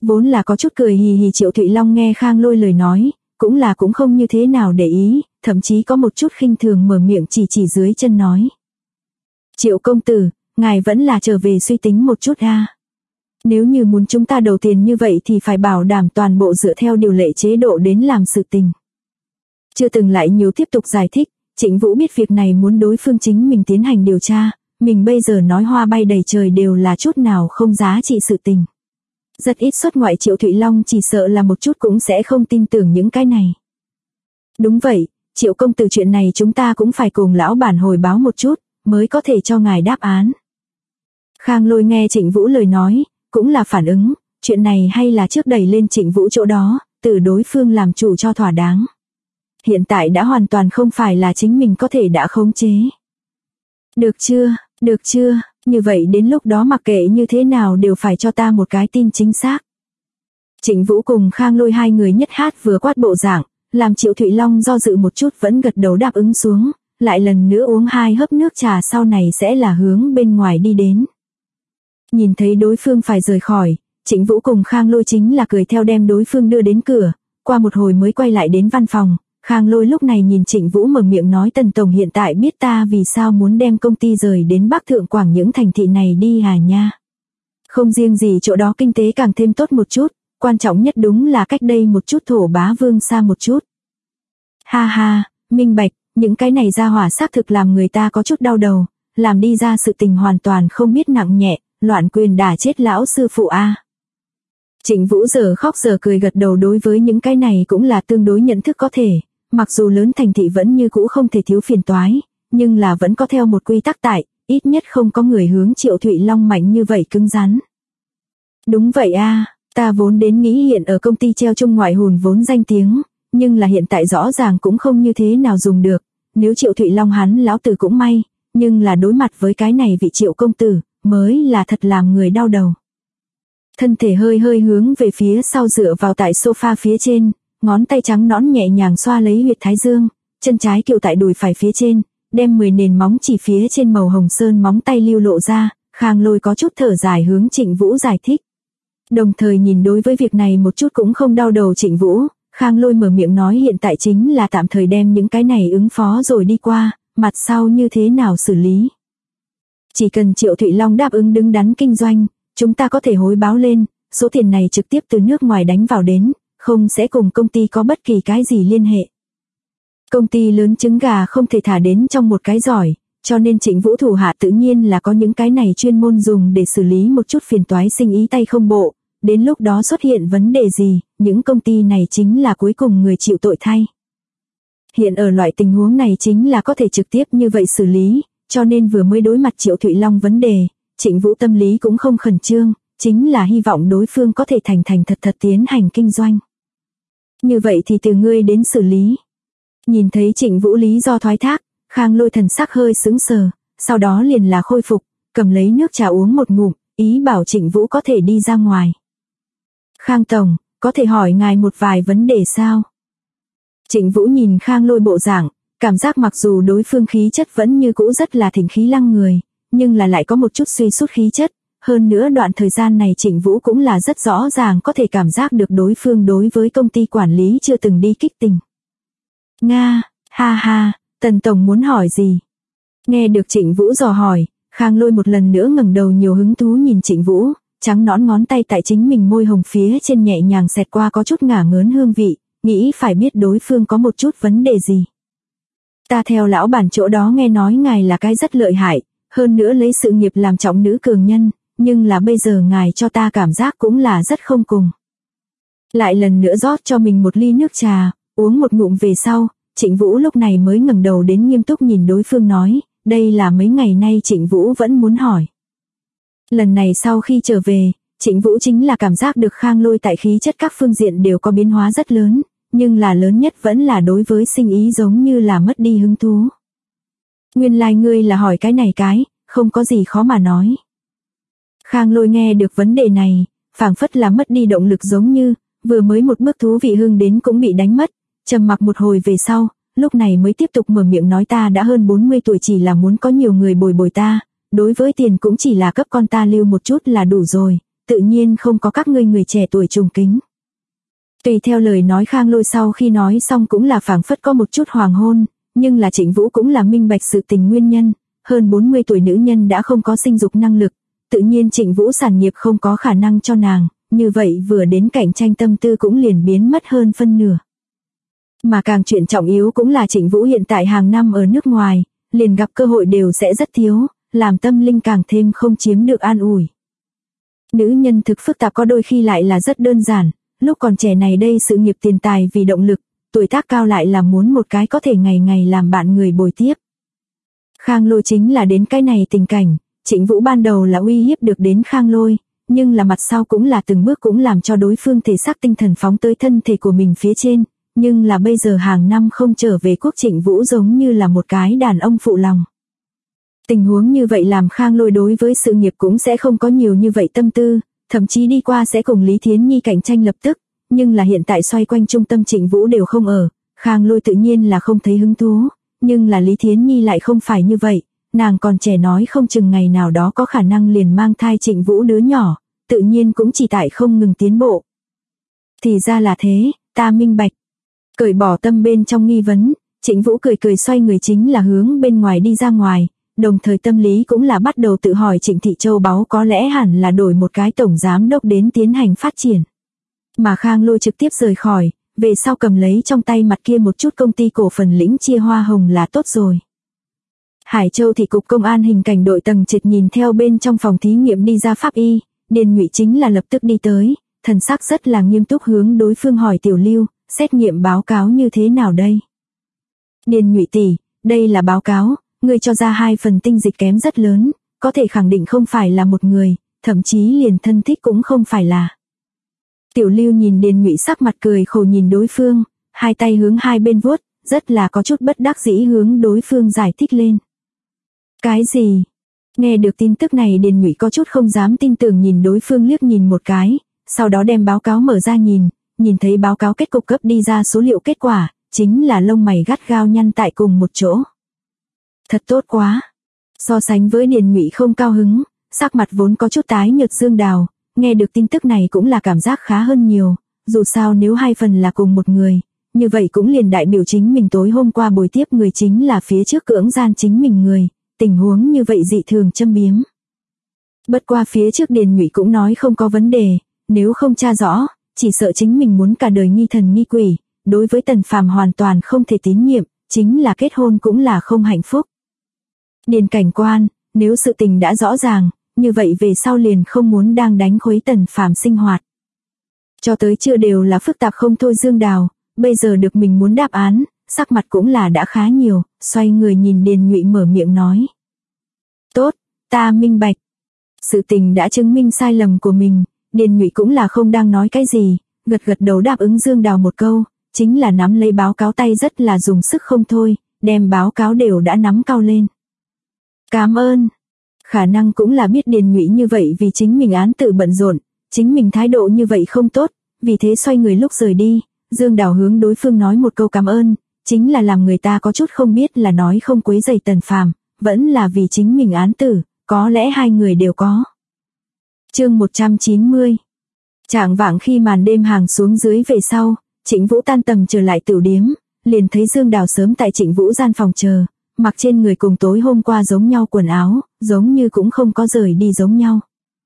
Vốn là có chút cười hì hì Triệu Thụy Long nghe Khang Lôi lời nói, cũng không như thế nào để ý, thậm chí có một chút khinh thường mở miệng chỉ dưới chân nói. Triệu công tử, ngài vẫn là trở về suy tính một chút ha. Nếu như muốn chúng ta đầu tiền như vậy thì phải bảo đảm toàn bộ dựa theo điều lệ chế độ đến làm sự tình. Chưa từng lại nhiều tiếp tục giải thích, Trịnh Vũ biết việc này muốn đối phương chính mình tiến hành điều tra, mình bây giờ nói hoa bay đầy trời đều là chút nào không giá trị sự tình. Rất ít xuất ngoại Triệu Thụy Long chỉ sợ là một chút cũng sẽ không tin tưởng những cái này. Đúng vậy, Triệu công tử chuyện này chúng ta cũng phải cùng lão bản hồi báo một chút, mới có thể cho ngài đáp án. Khang Lôi nghe Trịnh Vũ lời nói, cũng là phản ứng, chuyện này hay là trước đẩy lên Trịnh Vũ chỗ đó, từ đối phương làm chủ cho thỏa đáng. Hiện tại đã hoàn toàn không phải là chính mình có thể đã khống chế. Được chưa, như vậy đến lúc đó mặc kệ như thế nào đều phải cho ta một cái tin chính xác. Trịnh Vũ cùng Khang Lôi hai người nhất hát vừa quát bộ dạng, làm Triệu Thụy Long do dự một chút vẫn gật đầu đáp ứng xuống, lại lần nữa uống 2 hớp nước trà sau này sẽ là hướng bên ngoài đi đến. Nhìn thấy đối phương phải rời khỏi, Trịnh Vũ cùng Khang Lôi chính là cười theo đem đối phương đưa đến cửa, qua một hồi mới quay lại đến văn phòng. Khang Lôi lúc này nhìn Trịnh Vũ mở miệng nói Tần Tổng hiện tại biết ta vì sao muốn đem công ty rời đến Bắc Thượng Quảng những thành thị này đi à nha. Không riêng gì chỗ đó kinh tế càng thêm tốt một chút, quan trọng nhất đúng là cách đây một chút thổ bá vương xa một chút. Ha ha, minh bạch, những cái này ra hỏa xác thực làm người ta có chút đau đầu, làm đi ra sự tình hoàn toàn không biết nặng nhẹ, loạn quyền đả chết lão sư phụ a. Trịnh Vũ giờ khóc giờ cười gật đầu đối với những cái này cũng là tương đối nhận thức có thể. Mặc dù lớn thành thị vẫn như cũ không thể thiếu phiền toái, nhưng là vẫn có theo một quy tắc tại, ít nhất không có người hướng Triệu Thụy Long mạnh như vậy cứng rắn. Đúng vậy a, ta vốn đến nghĩ hiện ở công ty treo chung ngoại hùn vốn danh tiếng, nhưng là hiện tại rõ ràng cũng không như thế nào dùng được, nếu Triệu Thụy Long hắn lão tử cũng may, nhưng là đối mặt với cái này vị Triệu công tử, mới là thật làm người đau đầu. Thân thể hơi hơi hướng về phía sau dựa vào tại sofa phía trên, ngón tay trắng nõn nhẹ nhàng xoa lấy huyệt thái dương, chân trái kiệu tại đùi phải phía trên, đem 10 nền móng chỉ phía trên màu hồng sơn móng tay lưu lộ ra, Khang Lôi có chút thở dài hướng Trịnh Vũ giải thích. Đồng thời nhìn đối với việc này một chút cũng không đau đầu Trịnh Vũ, Khang Lôi mở miệng nói hiện tại chính là tạm thời đem những cái này ứng phó rồi đi qua, mặt sau như thế nào xử lý. Chỉ cần Triệu Thụy Long đáp ứng đứng đắn kinh doanh, chúng ta có thể hối báo lên, số tiền này trực tiếp từ nước ngoài đánh vào đến, không sẽ cùng công ty có bất kỳ cái gì liên hệ. Công ty lớn trứng gà không thể thả đến trong một cái giỏi, cho nên Trịnh Vũ thủ hạ tự nhiên là có những cái này chuyên môn dùng để xử lý một chút phiền toái sinh ý tay không bộ, đến lúc đó xuất hiện vấn đề gì, những công ty này chính là cuối cùng người chịu tội thay. Hiện ở loại tình huống này chính là có thể trực tiếp như vậy xử lý, cho nên vừa mới đối mặt Triệu Thụy Long vấn đề, Trịnh Vũ tâm lý cũng không khẩn trương, chính là hy vọng đối phương có thể thành thật tiến hành kinh doanh. Như vậy thì từ ngươi đến xử lý. Nhìn thấy Trịnh Vũ lý do thoái thác, Khang Lôi thần sắc hơi sững sờ, sau đó liền là khôi phục, cầm lấy nước trà uống một ngụm, ý bảo Trịnh Vũ có thể đi ra ngoài. Khang Tổng, có thể hỏi ngài một vài vấn đề sao? Trịnh Vũ nhìn Khang Lôi bộ dạng, cảm giác mặc dù đối phương khí chất vẫn như cũ rất là thịnh khí lăng người, nhưng là lại có một chút suy sút khí chất. Hơn nữa đoạn thời gian này Trịnh Vũ cũng là rất rõ ràng có thể cảm giác được đối phương đối với công ty quản lý chưa từng đi kích tình. Nga, ha ha, Tần Tổng muốn hỏi gì? Nghe được Trịnh Vũ dò hỏi, Khang Lôi một lần nữa ngẩng đầu nhiều hứng thú nhìn Trịnh Vũ, trắng nõn ngón tay tại chính mình môi hồng phía trên nhẹ nhàng xẹt qua có chút ngả ngớn hương vị, nghĩ phải biết đối phương có một chút vấn đề gì. Ta theo lão bản chỗ đó nghe nói ngài là cái rất lợi hại, hơn nữa lấy sự nghiệp làm trọng nữ cường nhân. Nhưng là bây giờ ngài cho ta cảm giác cũng là rất không cùng. Lại lần nữa rót cho mình một ly nước trà, uống một ngụm về sau, Trịnh Vũ lúc này mới ngẩng đầu đến nghiêm túc nhìn đối phương nói, đây là mấy ngày nay Trịnh Vũ vẫn muốn hỏi. Lần này sau khi trở về, Trịnh Vũ chính là cảm giác được Khang Lôi tại khí chất các phương diện đều có biến hóa rất lớn, nhưng là lớn nhất vẫn là đối với sinh ý giống như là mất đi hứng thú. Nguyên lai ngươi là hỏi cái này cái, không có gì khó mà nói. Khang Lôi nghe được vấn đề này, phảng phất là mất đi động lực giống như, vừa mới một bước thú vị hương đến cũng bị đánh mất, trầm mặc một hồi về sau, lúc này mới tiếp tục mở miệng nói ta đã hơn 40 tuổi chỉ là muốn có nhiều người bồi bồi ta, đối với tiền cũng chỉ là cấp con ta lưu một chút là đủ rồi, tự nhiên không có các ngươi người trẻ tuổi trùng kính. Tùy theo lời nói Khang Lôi sau khi nói xong cũng là phảng phất có một chút hoàng hôn, nhưng là Trịnh Vũ cũng là minh bạch sự tình nguyên nhân, hơn 40 tuổi nữ nhân đã không có sinh dục năng lực, tự nhiên Trịnh Vũ sản nghiệp không có khả năng cho nàng, như vậy vừa đến cạnh tranh tâm tư cũng liền biến mất hơn phân nửa. Mà càng chuyện trọng yếu cũng là Trịnh Vũ hiện tại hàng năm ở nước ngoài, liền gặp cơ hội đều sẽ rất thiếu, làm tâm linh càng thêm không chiếm được an ủi. Nữ nhân thực phức tạp có đôi khi lại là rất đơn giản, lúc còn trẻ này đây sự nghiệp tiền tài vì động lực, tuổi tác cao lại là muốn một cái có thể ngày ngày làm bạn người bồi tiếp. Khang Lôi chính là đến cái này tình cảnh, Trịnh Vũ ban đầu là uy hiếp được đến Khang Lôi, nhưng là mặt sau cũng là từng bước cũng làm cho đối phương thể xác tinh thần phóng tới thân thể của mình phía trên, nhưng là bây giờ hàng năm không trở về quốc Trịnh Vũ giống như là một cái đàn ông phụ lòng. Tình huống như vậy làm Khang Lôi đối với sự nghiệp cũng sẽ không có nhiều như vậy tâm tư, thậm chí đi qua sẽ cùng Lý Thiến Nhi cạnh tranh lập tức, nhưng là hiện tại xoay quanh trung tâm Trịnh Vũ đều không ở, Khang Lôi tự nhiên là không thấy hứng thú, nhưng là Lý Thiến Nhi lại không phải như vậy, nàng còn trẻ nói không chừng ngày nào đó có khả năng liền mang thai Trịnh Vũ đứa nhỏ, tự nhiên cũng chỉ tại không ngừng tiến bộ. Thì ra là thế, ta minh bạch. Cởi bỏ tâm bên trong nghi vấn, Trịnh Vũ cười cười xoay người chính là hướng bên ngoài đi ra ngoài, đồng thời tâm lý cũng là bắt đầu tự hỏi Trịnh Thị Châu báu có lẽ hẳn là đổi một cái tổng giám đốc đến tiến hành phát triển. Mà Khang Lôi trực tiếp rời khỏi, về sau cầm lấy trong tay mặt kia một chút công ty cổ phần lĩnh chia hoa hồng là tốt rồi. Hải Châu thị cục công an hình cảnh đội tầng trệt nhìn theo bên trong phòng thí nghiệm đi ra pháp y, Điền Nhụy chính là lập tức đi tới, thần sắc rất là nghiêm túc hướng đối phương hỏi Tiểu Lưu, xét nghiệm báo cáo như thế nào đây? Điền Nhụy tỷ, đây là báo cáo, người cho ra 2 phần tinh dịch kém rất lớn, có thể khẳng định không phải là một người, thậm chí liền thân thích cũng không phải là. Tiểu Lưu nhìn Điền Nhụy sắc mặt cười khổ nhìn đối phương, hai tay hướng hai bên vuốt, rất là có chút bất đắc dĩ hướng đối phương giải thích lên. Cái gì? Nghe được tin tức này Điền Nhụy có chút không dám tin tưởng nhìn đối phương liếc nhìn một cái, sau đó đem báo cáo mở ra nhìn thấy báo cáo kết cục cấp đi ra số liệu kết quả, chính là lông mày gắt gao nhăn tại cùng một chỗ. Thật tốt quá. So sánh với Điền Nhụy không cao hứng, sắc mặt vốn có chút tái nhợt Dương Đào, nghe được tin tức này cũng là cảm giác khá hơn nhiều, dù sao nếu 2 phần là cùng một người, như vậy cũng liền đại biểu chính mình tối hôm qua buổi tiếp người chính là phía trước cưỡng gian chính mình người, tình huống như vậy dị thường châm biếm. Bất qua phía trước Điền Nhụy cũng nói không có vấn đề, nếu không tra rõ, chỉ sợ chính mình muốn cả đời nghi thần nghi quỷ, đối với Tần Phàm hoàn toàn không thể tín nhiệm, chính là kết hôn cũng là không hạnh phúc. Điền cảnh quan, nếu sự tình đã rõ ràng, như vậy về sau liền không muốn đang đánh khuấy Tần Phàm sinh hoạt. Cho tới chưa đều là phức tạp không thôi Dương Đào, bây giờ được mình muốn đáp án, sắc mặt cũng là đã khá nhiều, xoay người nhìn Điền Nhụy mở miệng nói. Tốt, ta minh bạch. Sự tình đã chứng minh sai lầm của mình, Điền Nhụy cũng là không đang nói cái gì, gật gật đầu đáp ứng Dương Đào một câu, chính là nắm lấy báo cáo tay rất là dùng sức không thôi, đem báo cáo đều đã nắm cao lên. Cảm ơn. Khả năng cũng là biết Điền Nhụy như vậy vì chính mình án tự bận rộn, chính mình thái độ như vậy không tốt, vì thế xoay người lúc rời đi, Dương Đào hướng đối phương nói một câu cảm ơn, chính là làm người ta có chút không biết là nói không quấy rầy Tần Phàm, vẫn là vì chính mình án tử, có lẽ hai người đều có. Chương 190. Chạng vạng khi màn đêm hàng xuống dưới về sau, Trịnh Vũ tan tầm trở lại tửu điếm, liền thấy Dương Đào sớm tại Trịnh Vũ gian phòng chờ, mặc trên người cùng tối hôm qua giống nhau quần áo, giống như cũng không có rời đi giống nhau.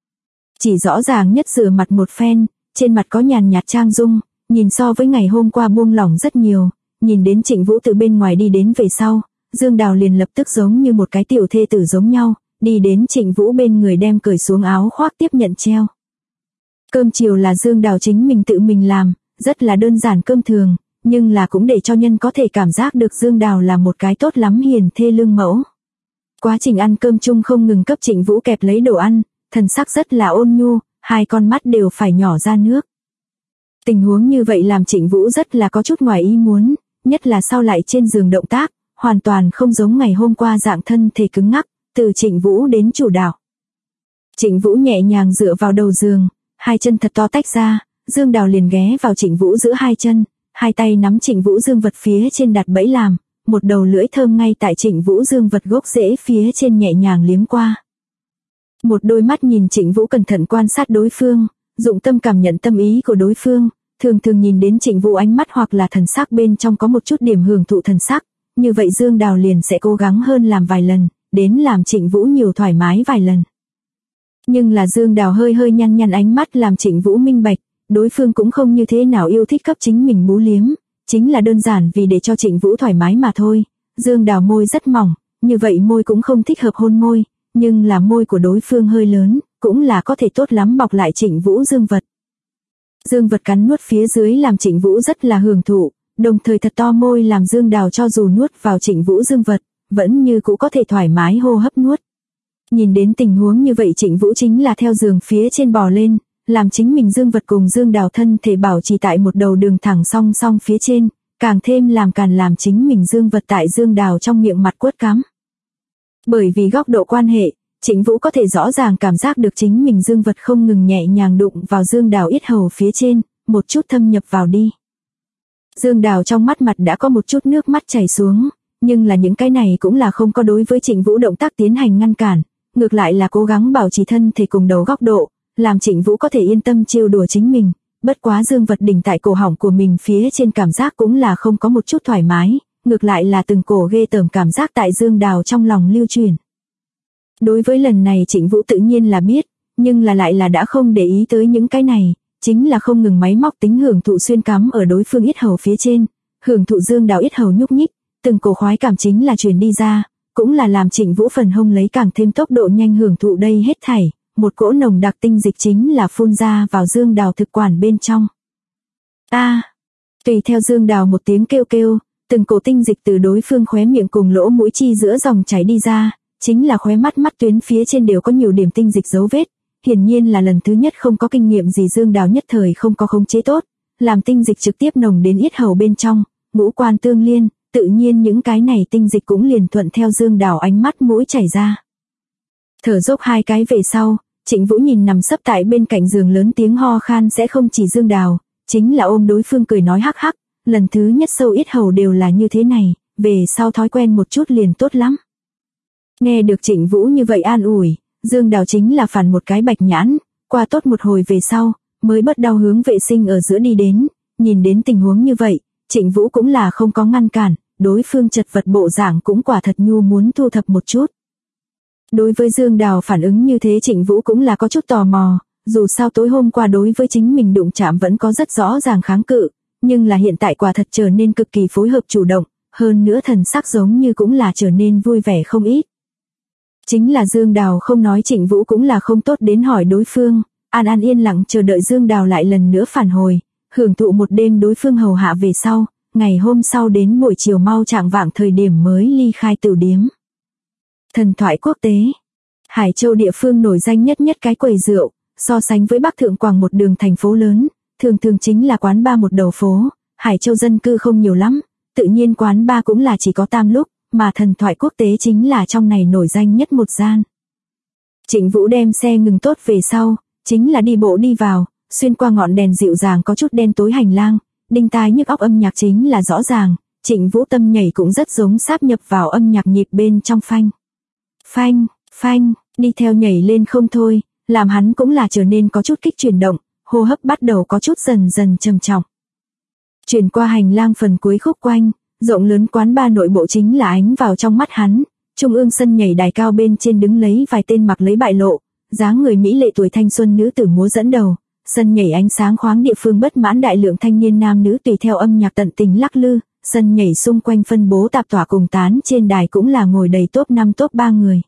Chỉ rõ ràng nhất rửa mặt một phen, trên mặt có nhàn nhạt trang dung, nhìn so với ngày hôm qua buông lỏng rất nhiều, nhìn đến Trịnh Vũ từ bên ngoài đi đến về sau, Dương Đào liền lập tức giống như một cái tiểu thê tử giống nhau, đi đến Trịnh Vũ bên người đem cởi xuống áo khoác tiếp nhận treo. Cơm chiều là Dương Đào chính mình tự mình làm, rất là đơn giản cơm thường, nhưng là cũng để cho nhân có thể cảm giác được Dương Đào là một cái tốt lắm hiền thê lương mẫu. Quá trình ăn cơm chung không ngừng cấp Trịnh Vũ kẹp lấy đồ ăn, thần sắc rất là ôn nhu, hai con mắt đều phải nhỏ ra nước. Tình huống như vậy làm Trịnh Vũ rất là có chút ngoài ý muốn, nhất là sau lại trên giường động tác, hoàn toàn không giống ngày hôm qua dạng thân thể cứng ngắc, từ Trịnh Vũ đến chủ đạo. Trịnh Vũ nhẹ nhàng dựa vào đầu giường, hai chân thật to tách ra, Dương Đào liền ghé vào Trịnh Vũ giữa hai chân, hai tay nắm Trịnh Vũ dương vật phía trên đặt bẫy làm, một đầu lưỡi thơm ngay tại Trịnh Vũ dương vật gốc rễ phía trên nhẹ nhàng liếm qua. Một đôi mắt nhìn Trịnh Vũ cẩn thận quan sát đối phương, dụng tâm cảm nhận tâm ý của đối phương, thường thường nhìn đến Trịnh Vũ ánh mắt hoặc là thần sắc bên trong có một chút điểm hưởng thụ thần sắc, như vậy Dương Đào liền sẽ cố gắng hơn làm vài lần, đến làm Trịnh Vũ nhiều thoải mái vài lần. Nhưng là Dương Đào hơi hơi nhăn nhăn ánh mắt làm Trịnh Vũ minh bạch, đối phương cũng không như thế nào yêu thích cấp chính mình bú liếm, chính là đơn giản vì để cho Trịnh Vũ thoải mái mà thôi. Dương Đào môi rất mỏng, như vậy môi cũng không thích hợp hôn môi, nhưng là môi của đối phương hơi lớn, cũng là có thể tốt lắm bọc lại Trịnh Vũ dương vật. Dương vật cắn nuốt phía dưới làm Trịnh Vũ rất là hưởng thụ, đồng thời thật to môi làm Dương Đào cho dù nuốt vào Trịnh Vũ dương vật, vẫn như cũ có thể thoải mái hô hấp nuốt. Nhìn đến tình huống như vậy Trịnh Vũ chính là theo giường phía trên bò lên, làm chính mình dương vật cùng Dương Đào thân thể bảo trì tại một đầu đường thẳng song song phía trên, càng thêm làm càn làm chính mình dương vật tại Dương Đào trong miệng mặt quất cắm. Bởi vì góc độ quan hệ, Trịnh Vũ có thể rõ ràng cảm giác được chính mình dương vật không ngừng nhẹ nhàng đụng vào Dương Đào yết hầu phía trên, một chút thâm nhập vào đi. Dương Đào trong mắt mặt đã có một chút nước mắt chảy xuống, nhưng là những cái này cũng là không có đối với Trịnh Vũ động tác tiến hành ngăn cản, ngược lại là cố gắng bảo trì thân thể cùng đầu góc độ, làm Trịnh Vũ có thể yên tâm trêu đùa chính mình, bất quá dương vật đỉnh tại cổ họng của mình phía trên cảm giác cũng là không có một chút thoải mái, ngược lại là từng cổ ghê tởm cảm giác tại Dương Đào trong lòng lưu truyền. Đối với lần này Trịnh Vũ tự nhiên là biết, nhưng là lại là đã không để ý tới những cái này, chính là không ngừng máy móc tính hưởng thụ xuyên cắm ở đối phương yết hầu phía trên, hưởng thụ Dương Đào yết hầu nhúc nhích, từng cổ khoái cảm chính là truyền đi ra, cũng là làm Trịnh Vũ phần hông lấy càng thêm tốc độ nhanh hưởng thụ đây hết thảy, một cỗ nồng đặc tinh dịch chính là phun ra vào Dương Đào thực quản bên trong. Tùy theo Dương Đào một tiếng kêu kêu, từng cổ tinh dịch từ đối phương khóe miệng cùng lỗ mũi chi giữa dòng chảy đi ra, chính là khóe mắt mắt tuyến phía trên đều có nhiều điểm tinh dịch dấu vết, hiển nhiên là lần thứ nhất không có kinh nghiệm gì Dương Đào nhất thời không có khống chế tốt, làm tinh dịch trực tiếp nồng đến yết hầu bên trong, ngũ quan tương liên, tự nhiên những cái này tinh dịch cũng liền thuận theo Dương Đào ánh mắt mũi chảy ra. Thở dốc hai cái về sau, Trịnh Vũ nhìn nằm sấp tại bên cạnh giường lớn tiếng ho khan sẽ không chỉ Dương Đào, chính là ôm đối phương cười nói hắc hắc, lần thứ nhất sâu yết hầu đều là như thế này, về sau thói quen một chút liền tốt lắm. Nghe được Trịnh Vũ như vậy an ủi, Dương Đào chính là phản một cái bạch nhãn, qua tốt một hồi về sau, mới bớt đau hướng vệ sinh ở giữa đi đến, nhìn đến tình huống như vậy, Trịnh Vũ cũng là không có ngăn cản, đối phương chật vật bộ dạng cũng quả thật nhu muốn thu thập một chút. Đối với Dương Đào phản ứng như thế Trịnh Vũ cũng là có chút tò mò, dù sao tối hôm qua đối với chính mình đụng chạm vẫn có rất rõ ràng kháng cự, nhưng là hiện tại quả thật trở nên cực kỳ phối hợp chủ động, hơn nữa thần sắc giống như cũng là trở nên vui vẻ không ít. Chính là Dương Đào không nói Trịnh Vũ cũng là không tốt đến hỏi đối phương, an yên lặng chờ đợi Dương Đào lại lần nữa phản hồi, hưởng thụ một đêm đối phương hầu hạ về sau, ngày hôm sau đến buổi chiều mau chạng vạng thời điểm mới ly khai tửu điếm. Thần thoại quốc tế. Hải Châu địa phương nổi danh nhất cái quầy rượu, so sánh với Bắc Thượng Quảng một đường thành phố lớn, thường thường chính là quán bar một đầu phố, Hải Châu dân cư không nhiều lắm, tự nhiên quán bar cũng là chỉ có tam lúc, mà thần thoại quốc tế chính là trong này nổi danh nhất một gian. Trịnh Vũ đem xe ngừng tốt về sau, chính là đi bộ đi vào, xuyên qua ngọn đèn dịu dàng có chút đen tối hành lang, đinh tai nhức óc âm nhạc chính là rõ ràng, Trịnh Vũ tâm nhảy cũng rất giống sáp nhập vào âm nhạc nhịp bên trong phanh. Phanh, phanh, đi theo nhảy lên không thôi, làm hắn cũng là trở nên có chút kích chuyển động, hô hấp bắt đầu có chút dần dần trầm trọng. Chuyển qua hành lang phần cuối khúc quanh, rộng lớn quán bar nội bộ chính là ánh vào trong mắt hắn, trung ương sân nhảy đài cao bên trên đứng lấy vài tên mặc lấy bại lộ, dáng người mỹ lệ tuổi thanh xuân nữ tử múa dẫn đầu, sân nhảy ánh sáng khoáng địa phương bất mãn đại lượng thanh niên nam nữ tùy theo âm nhạc tận tình lắc lư, sân nhảy xung quanh phân bố tạp tỏa cùng tán trên đài cũng là ngồi đầy top 5 top 3 người.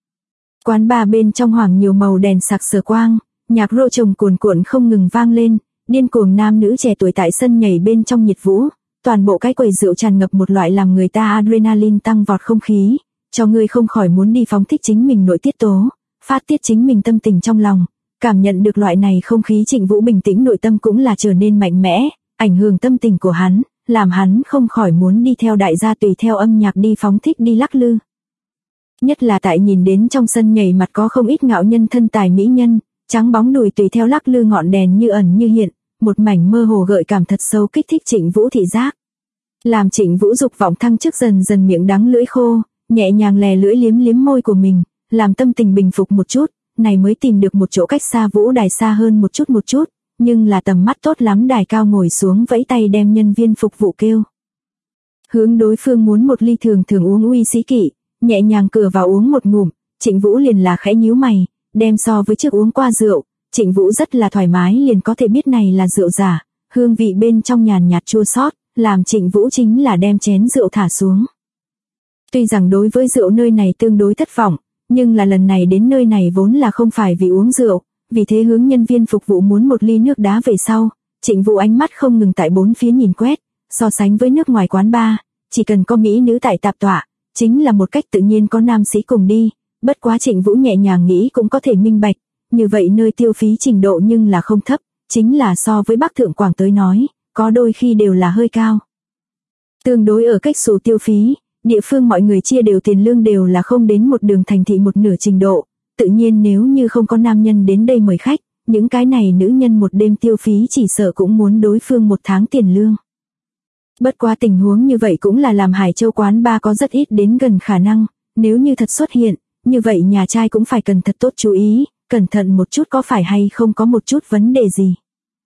Quán bar bên trong hoàng nhiều màu đèn sặc sỡ quang, nhạc rô trồng cuồn cuộn không ngừng vang lên, điên cuồng nam nữ trẻ tuổi tại sân nhảy bên trong nhiệt vũ, toàn bộ cái quầy rượu tràn ngập một loại làm người ta adrenaline tăng vọt không khí, cho người không khỏi muốn đi phóng thích chính mình nội tiết tố, phát tiết chính mình tâm tình trong lòng. Cảm nhận được loại này không khí Trịnh Vũ bình tĩnh nội tâm cũng là trở nên mạnh mẽ, ảnh hưởng tâm tình của hắn, làm hắn không khỏi muốn đi theo đại gia tùy theo âm nhạc đi phóng thích đi lắc lư. Nhất là tại nhìn đến trong sân nhảy mặt có không ít ngạo nhân thân tài mỹ nhân, trắng bóng đùi tùy theo lắc lư ngọn đèn như ẩn như hiện, một mảnh mơ hồ gợi cảm thật sâu kích thích Trịnh Vũ thị giác. Làm Trịnh Vũ dục vọng thăng chức dần dần miệng đắng lưỡi khô, nhẹ nhàng lè lưỡi liếm liếm môi của mình, làm tâm tình bình phục một chút, này mới tìm được một chỗ cách xa vũ đài xa hơn một chút, nhưng là tầm mắt tốt lắm. Đài cao ngồi xuống vẫy tay đem nhân viên phục vụ kêu. Hướng đối phương muốn một ly thường uống uy sĩ kỵ, nhẹ nhàng cửa vào uống một ngụm, Trịnh Vũ liền là khẽ nhíu mày, đem so với trước uống qua rượu, Trịnh Vũ rất là thoải mái liền có thể biết này là rượu giả, hương vị bên trong nhàn nhạt chua xót, làm Trịnh Vũ chính là đem chén rượu thả xuống. Tuy rằng đối với rượu nơi này tương đối thất vọng, nhưng là lần này đến nơi này vốn là không phải vì uống rượu, vì thế hướng nhân viên phục vụ muốn một ly nước đá về sau, Trịnh Vũ ánh mắt không ngừng tại bốn phía nhìn quét, so sánh với nước ngoài quán bar, chỉ cần có mỹ nữ tại tạp tọa, chính là một cách tự nhiên có nam sĩ cùng đi, bất quá Trịnh Vũ nhẹ nhàng nghĩ cũng có thể minh bạch, như vậy nơi tiêu phí trình độ nhưng là không thấp, chính là so với Bắc Thượng Quảng tới nói, có đôi khi đều là hơi cao. Tương đối ở cách số tiêu phí, địa phương mọi người chia đều tiền lương đều là không đến một đường thành thị một nửa trình độ, tự nhiên nếu như không có nam nhân đến đây mời khách, những cái này nữ nhân một đêm tiêu phí chỉ sợ cũng muốn đối phương một tháng tiền lương. Bất quá tình huống như vậy cũng là làm Hải Châu quán bar có rất ít đến gần khả năng, nếu như thật xuất hiện, như vậy nhà trai cũng phải cần thật tốt chú ý, cẩn thận một chút có phải hay không có một chút vấn đề gì.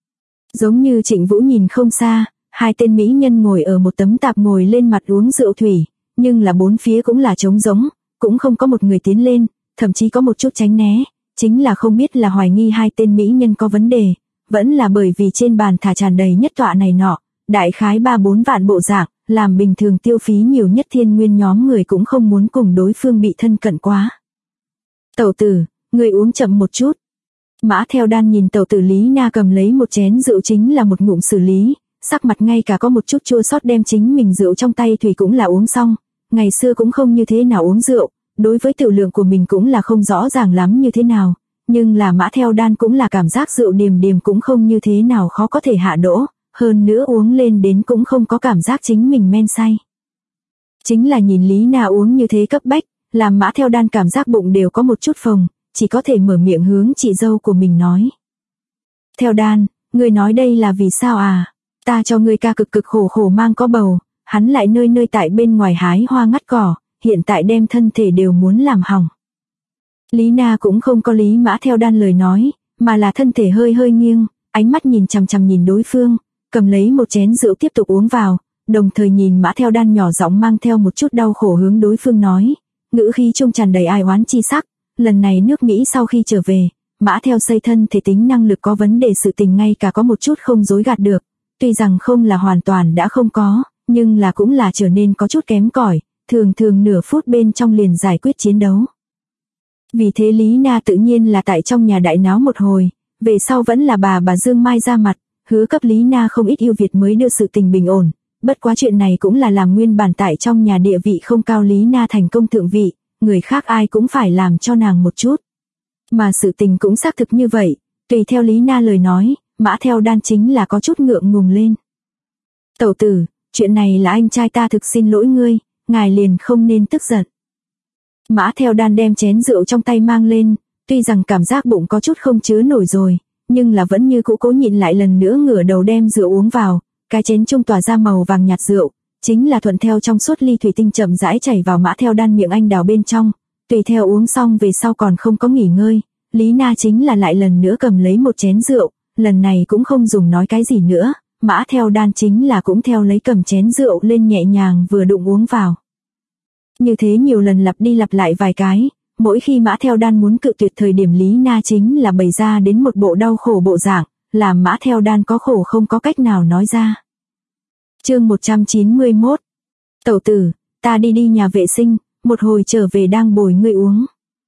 Giống như Trịnh Vũ nhìn không xa, hai tên mỹ nhân ngồi ở một tấm tạp ngồi lên mặt uống rượu thủy, nhưng là bốn phía cũng là trống rỗng, cũng không có một người tiến lên, thậm chí có một chút tránh né, chính là không biết là hoài nghi hai tên mỹ nhân có vấn đề, vẫn là bởi vì trên bàn thả tràn đầy nhất tọa này nọ, đại khái 3-4 vạn bộ dạng, làm bình thường tiêu phí nhiều nhất Thiên Nguyên nhóm người cũng không muốn cùng đối phương bị thân cận quá. Tẩu tử, người uống chậm một chút. Mã Theo Đan nhìn tẩu tử Lý Na cầm lấy một chén rượu chính là một ngụm xử lý, sắc mặt ngay cả có một chút chua xót đem chính mình rượu trong tay thủy cũng là uống xong, ngày xưa cũng không như thế nào uống rượu, đối với tiểu lượng của mình cũng là không rõ ràng lắm như thế nào, nhưng là Mã Theo Đan cũng là cảm giác rượu điềm cũng không như thế nào khó có thể hạ đỗ, hơn nữa uống lên đến cũng không có cảm giác chính mình men say. Chính là nhìn Lý Na uống như thế cấp bách, làm Mã Theo Đan cảm giác bụng đều có một chút phồng, chỉ có thể mở miệng hướng chị dâu của mình nói. Theo Đan, ngươi nói đây là vì sao à? Ta cho ngươi ca cực khổ mang có bầu, hắn lại nơi tại bên ngoài hái hoa ngắt cỏ, hiện tại đem thân thể đều muốn làm hỏng. Lý Na cũng không có lý Mã Theo Đan lời nói, mà là thân thể hơi nghiêng, ánh mắt nhìn chằm nhìn đối phương, cầm lấy một chén rượu tiếp tục uống vào, đồng thời nhìn Mã Theo Đan nhỏ giọng mang theo một chút đau khổ hướng đối phương nói, ngữ khí trung tràn đầy ai oán chi sắc, lần này nước Mỹ sau khi trở về, Mã Theo xây thân thể tính năng lực có vấn đề sự tình ngay cả có một chút không dối gạt được, tuy rằng không là hoàn toàn đã không có, nhưng là cũng là trở nên có chút kém cỏi, thường nửa phút bên trong liền giải quyết chiến đấu. Vì thế Lý Na tự nhiên là tại trong nhà đại náo một hồi, về sau vẫn là bà Dương Mai ra mặt, hứa cấp Lý Na không ít ưu việt mới đưa sự tình bình ổn, bất quá chuyện này cũng là làm nguyên bản tại trong nhà địa vị không cao Lý Na thành công thượng vị, người khác ai cũng phải làm cho nàng một chút. Mà sự tình cũng xác thực như vậy, tùy theo Lý Na lời nói, Mã Theo Đan chính là có chút ngượng ngùng lên. Tẩu tử, chuyện này là anh trai ta thực xin lỗi ngươi, ngài liền không nên tức giận. Mã Theo Đan đem chén rượu trong tay mang lên, tuy rằng cảm giác bụng có chút không chứa nổi rồi, nhưng là vẫn như cũ cố nhịn lại lần nữa ngửa đầu đem rượu uống vào, cái chén trung tỏa ra màu vàng nhạt rượu, chính là thuận theo trong suốt ly thủy tinh chậm rãi chảy vào Mã Theo Đan miệng anh đào bên trong, tùy theo uống xong về sau còn không có nghỉ ngơi, Lý Na chính là lại lần nữa cầm lấy một chén rượu, lần này cũng không dùng nói cái gì nữa, Mã Theo Đan chính là cũng theo lấy cầm chén rượu lên nhẹ nhàng vừa đụng uống vào. Như thế nhiều lần lặp đi lặp lại vài cái, mỗi khi Mã Theo Đan muốn cự tuyệt thời điểm Lý Na chính là bày ra đến một bộ đau khổ bộ dạng, làm Mã Theo Đan có khổ không có cách nào nói ra. Chương 191. Tẩu tử, ta đi nhà vệ sinh, một hồi trở về đang bồi ngươi uống.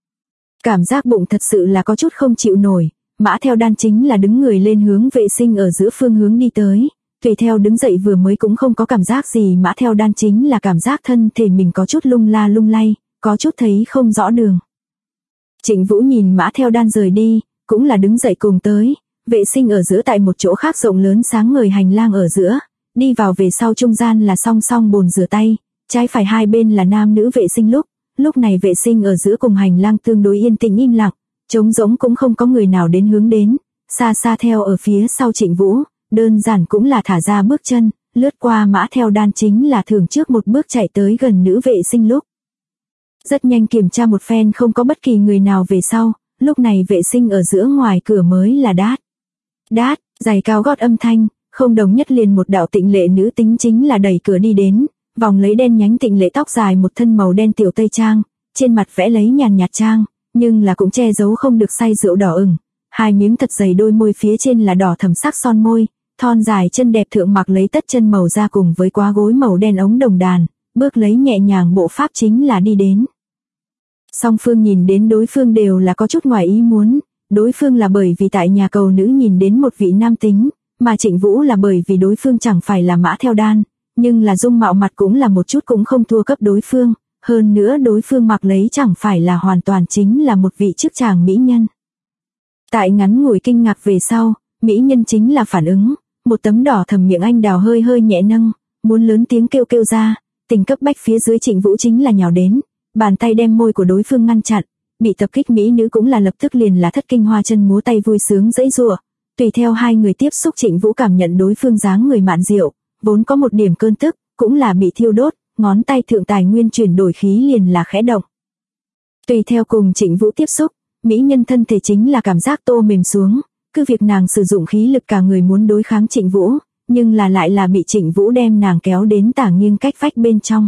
Cảm giác bụng thật sự là có chút không chịu nổi, Mã Theo Đan chính là đứng người lên hướng vệ sinh ở giữa phương hướng đi tới, tùy theo đứng dậy vừa mới cũng không có cảm giác gì, Mã Theo Đan chính là cảm giác thân thể mình có chút lung la lung lay, có chút thấy không rõ đường. Trịnh Vũ nhìn Mã Theo Đan rời đi, cũng là đứng dậy cùng tới, vệ sinh ở giữa tại một chỗ khác rộng lớn sáng ngời hành lang ở giữa, đi vào về sau trung gian là song song bồn rửa tay, trái phải hai bên là nam nữ vệ sinh lúc này vệ sinh ở giữa cùng hành lang tương đối yên tĩnh im lặng, trống rỗng cũng không có người nào đến hướng đến, xa theo ở phía sau Trịnh Vũ, đơn giản cũng là thả ra bước chân, lướt qua Mã Theo Đan chính là thường trước một bước chạy tới gần nữ vệ sinh lúc. Rất nhanh kiểm tra một phen không có bất kỳ người nào về sau, lúc này vệ sinh ở giữa ngoài cửa mới là đát. Đát, giày cao gót âm thanh, không đồng nhất liền một đạo tịnh lệ nữ tính chính là đẩy cửa đi đến, vòng lấy đen nhánh tịnh lệ tóc dài một thân màu đen tiểu tây trang, trên mặt vẽ lấy nhàn nhạt trang, nhưng là cũng che giấu không được say rượu đỏ ửng, hai miếng thật dày đôi môi phía trên là đỏ thẫm sắc son môi, thon dài chân đẹp thượng mặc lấy tất chân màu da cùng với quá gối màu đen ống đồng đàn, bước lấy nhẹ nhàng bộ pháp chính là đi đến. Song phương nhìn đến đối phương đều là có chút ngoài ý muốn, đối phương là bởi vì tại nhà cầu nữ nhìn đến một vị nam tính, mà Trịnh Vũ là bởi vì đối phương chẳng phải là mã theo đan, nhưng là dung mạo mặt cũng là một chút cũng không thua cấp đối phương, hơn nữa đối phương mặc lấy chẳng phải là hoàn toàn chính là một vị chức chàng mỹ nhân. Tại ngắn ngủi kinh ngạc về sau, mỹ nhân chính là phản ứng, một tấm đỏ thầm miệng anh đào hơi hơi nhẹ nâng, muốn lớn tiếng kêu kêu ra, tình cấp bách phía dưới Trịnh Vũ chính là nhào đến, bàn tay đem môi của đối phương ngăn chặn, bị tập kích mỹ nữ cũng là lập tức liền là thất kinh hoa chân múa tay vui sướng giãy giụa. Tùy theo hai người tiếp xúc Trịnh Vũ cảm nhận đối phương dáng người mạn diệu, vốn có một điểm cơn tức, cũng là bị thiêu đốt, ngón tay thượng tài nguyên chuyển đổi khí liền là khẽ động. Tùy theo cùng Trịnh Vũ tiếp xúc, mỹ nhân thân thể chính là cảm giác tô mềm xuống, cứ việc nàng sử dụng khí lực cả người muốn đối kháng Trịnh Vũ, nhưng là lại là bị Trịnh Vũ đem nàng kéo đến tả nghiêng cách vách bên trong.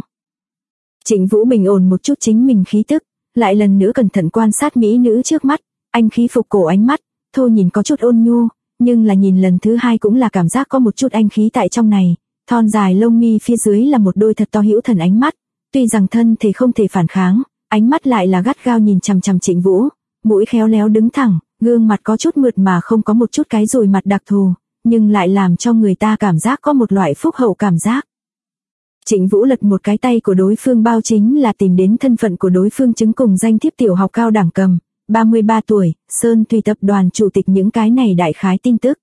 Trịnh Vũ bình ổn một chút chính mình khí tức, lại lần nữa cẩn thận quan sát mỹ nữ trước mắt, anh khí phục cổ ánh mắt, thô nhìn có chút ôn nhu, nhưng là nhìn lần thứ hai cũng là cảm giác có một chút anh khí tại trong này, thon dài lông mi phía dưới là một đôi thật to hữu thần ánh mắt, tuy rằng thân thể không thể phản kháng, ánh mắt lại là gắt gao nhìn chằm chằm Trịnh Vũ, mũi khéo léo đứng thẳng, gương mặt có chút mượt mà không có một chút cái rồi mặt đặc thù, nhưng lại làm cho người ta cảm giác có một loại phúc hậu cảm giác. Trịnh Vũ lật một cái tay của đối phương bao chính là tìm đến thân phận của đối phương chứng cùng danh thiếp tiểu học cao đẳng cầm, 33 tuổi, Sơn Thủy tập đoàn chủ tịch những cái này đại khái tin tức.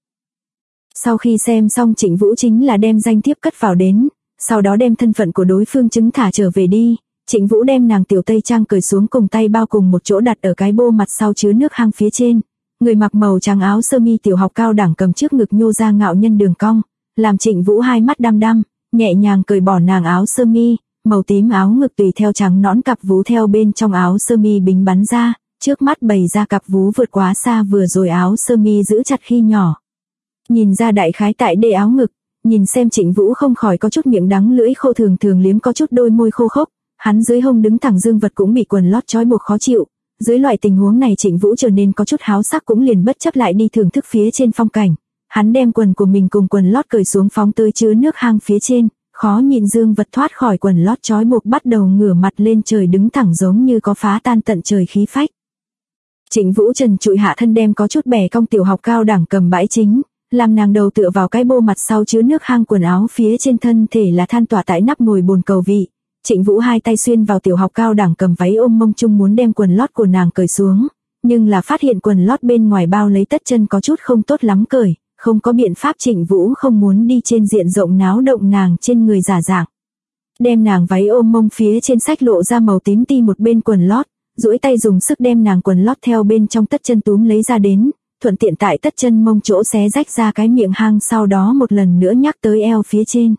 Sau khi xem xong Trịnh Vũ chính là đem danh thiếp cất vào đến, sau đó đem thân phận của đối phương chứng thả trở về đi, Trịnh Vũ đem nàng tiểu tây trang cởi xuống cùng tay bao cùng một chỗ đặt ở cái bô mặt sau chứa nước hang phía trên, người mặc màu trắng áo sơ mi tiểu học cao đẳng cầm trước ngực nhô ra ngạo nhân đường cong, làm Trịnh Vũ hai mắt đăm đăm, nhẹ nhàng cởi bỏ nàng áo sơ mi, màu tím áo ngực tùy theo trắng nõn cặp vú theo bên trong áo sơ mi bính bắn ra, trước mắt bày ra cặp vú vượt quá xa vừa rồi áo sơ mi giữ chặt khi nhỏ. Nhìn ra đại khái tại đê áo ngực, nhìn xem Trịnh Vũ không khỏi có chút miệng đắng lưỡi khô thường thường liếm có chút đôi môi khô khốc, hắn dưới hông đứng thẳng dương vật cũng bị quần lót trói buộc khó chịu. Dưới loại tình huống này Trịnh Vũ trở nên có chút háo sắc cũng liền bất chấp lại đi thưởng thức phía trên phong cảnh. Hắn đem quần của mình cùng quần lót cởi xuống phóng tới chứa nước hang phía trên, khó nhịn dương vật thoát khỏi quần lót trói buộc bắt đầu ngửa mặt lên trời đứng thẳng giống như có phá tan tận trời khí phách. Trịnh Vũ trần trụi hạ thân đem có chút bẻ cong tiểu học cao đẳng cầm bãi chính, làm nàng đầu tựa vào cái bô mặt sau chứa nước hang quần áo phía trên thân thể là than tỏa tại nắp nồi bồn cầu vị. Trịnh Vũ hai tay xuyên vào tiểu học cao đẳng cầm váy ôm mông chung muốn đem quần lót của nàng cởi xuống, nhưng là phát hiện quần lót bên ngoài bao lấy tất chân có chút không tốt lắm cởi, không có biện pháp Trịnh Vũ không muốn đi trên diện rộng náo động nàng trên người giả dạng. Đem nàng váy ôm mông phía trên sách lộ ra màu tím ti một bên quần lót, duỗi tay dùng sức đem nàng quần lót theo bên trong tất chân túm lấy ra đến, thuận tiện tại tất chân mông chỗ xé rách ra cái miệng hang sau đó một lần nữa nhắc tới eo phía trên.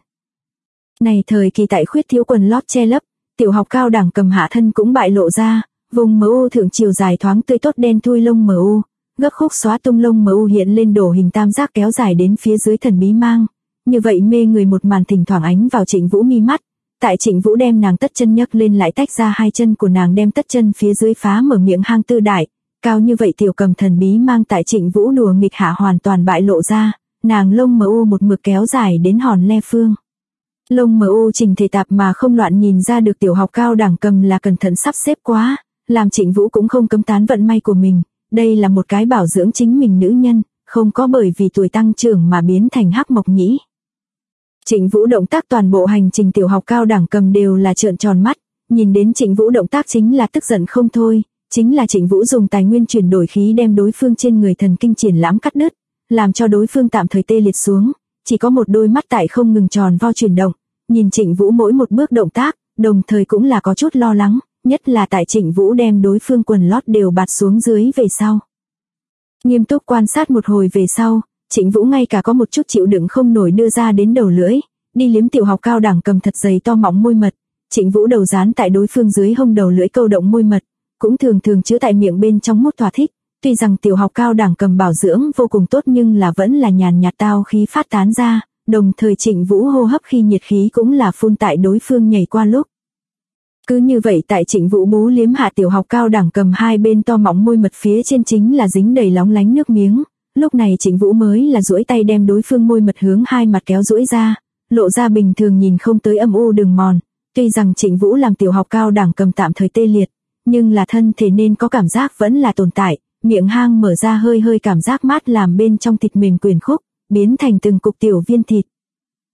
Này thời kỳ tại khuyết thiếu quần lót che lấp, tiểu học cao đẳng cầm hạ thân cũng bại lộ ra, vùng MU thượng chiều dài thoáng tươi tốt đen thui lông MU, gấp khúc xóa tung lông MU hiện lên đổ hình tam giác kéo dài đến phía dưới thần bí mang. Như vậy mê người một màn thỉnh thoảng ánh vào Trịnh Vũ mi mắt, tại Trịnh Vũ đem nàng tất chân nhấc lên lại tách ra hai chân của nàng đem tất chân phía dưới phá mở miệng hang tư đại, cao như vậy tiểu cầm thần bí mang tại Trịnh Vũ đùa nghịch hạ hoàn toàn bại lộ ra, nàng lông MU một mực kéo dài đến hòn le phương. Lông MU chỉnh thể tạp mà không loạn nhìn ra được tiểu học cao đẳng cầm là cẩn thận sắp xếp quá, làm Trịnh Vũ cũng không cấm tán vận may của mình, đây là một cái bảo dưỡng chính mình nữ nhân, không có bởi vì tuổi tăng trưởng mà biến thành hắc mộc nhĩ. Trịnh Vũ động tác toàn bộ hành trình tiểu học cao đẳng cầm đều là trợn tròn mắt, nhìn đến Trịnh Vũ động tác chính là tức giận không thôi, chính là Trịnh Vũ dùng tài nguyên chuyển đổi khí đem đối phương trên người thần kinh triển lãm cắt đứt, làm cho đối phương tạm thời tê liệt xuống, chỉ có một đôi mắt tại không ngừng tròn vo chuyển động, nhìn Trịnh Vũ mỗi một bước động tác, đồng thời cũng là có chút lo lắng, nhất là tại Trịnh Vũ đem đối phương quần lót đều bạt xuống dưới về sau. Nghiêm túc quan sát một hồi về sau, Trịnh Vũ ngay cả có một chút chịu đựng không nổi đưa ra đến đầu lưỡi, đi liếm tiểu học cao đẳng cầm thật dày to mọng môi mật, Trịnh Vũ đầu dán tại đối phương dưới hông đầu lưỡi câu động môi mật, cũng thường thường chứa tại miệng bên trong mút thỏa thích, Tuy rằng tiểu học cao đẳng cầm bảo dưỡng vô cùng tốt nhưng là vẫn là nhàn nhạt tao khí phát tán ra, đồng thời Trịnh Vũ hô hấp khi nhiệt khí cũng là phun tại đối phương nhảy qua lúc. Cứ như vậy tại Trịnh Vũ bú liếm hạ tiểu học cao đẳng cầm hai bên to mọng môi mật phía trên chính là dính đầy lóng lánh nước miếng, lúc này Trịnh Vũ mới là duỗi tay đem đối phương môi mật hướng hai mặt kéo duỗi ra, lộ ra bình thường nhìn không tới âm u đường mòn. Tuy rằng Trịnh Vũ làm tiểu học cao đẳng cầm tạm thời tê liệt, nhưng là thân thể nên có cảm giác vẫn là tồn tại, miệng hang mở ra hơi hơi cảm giác mát làm bên trong thịt mềm quyển khúc, biến thành từng cục tiểu viên thịt,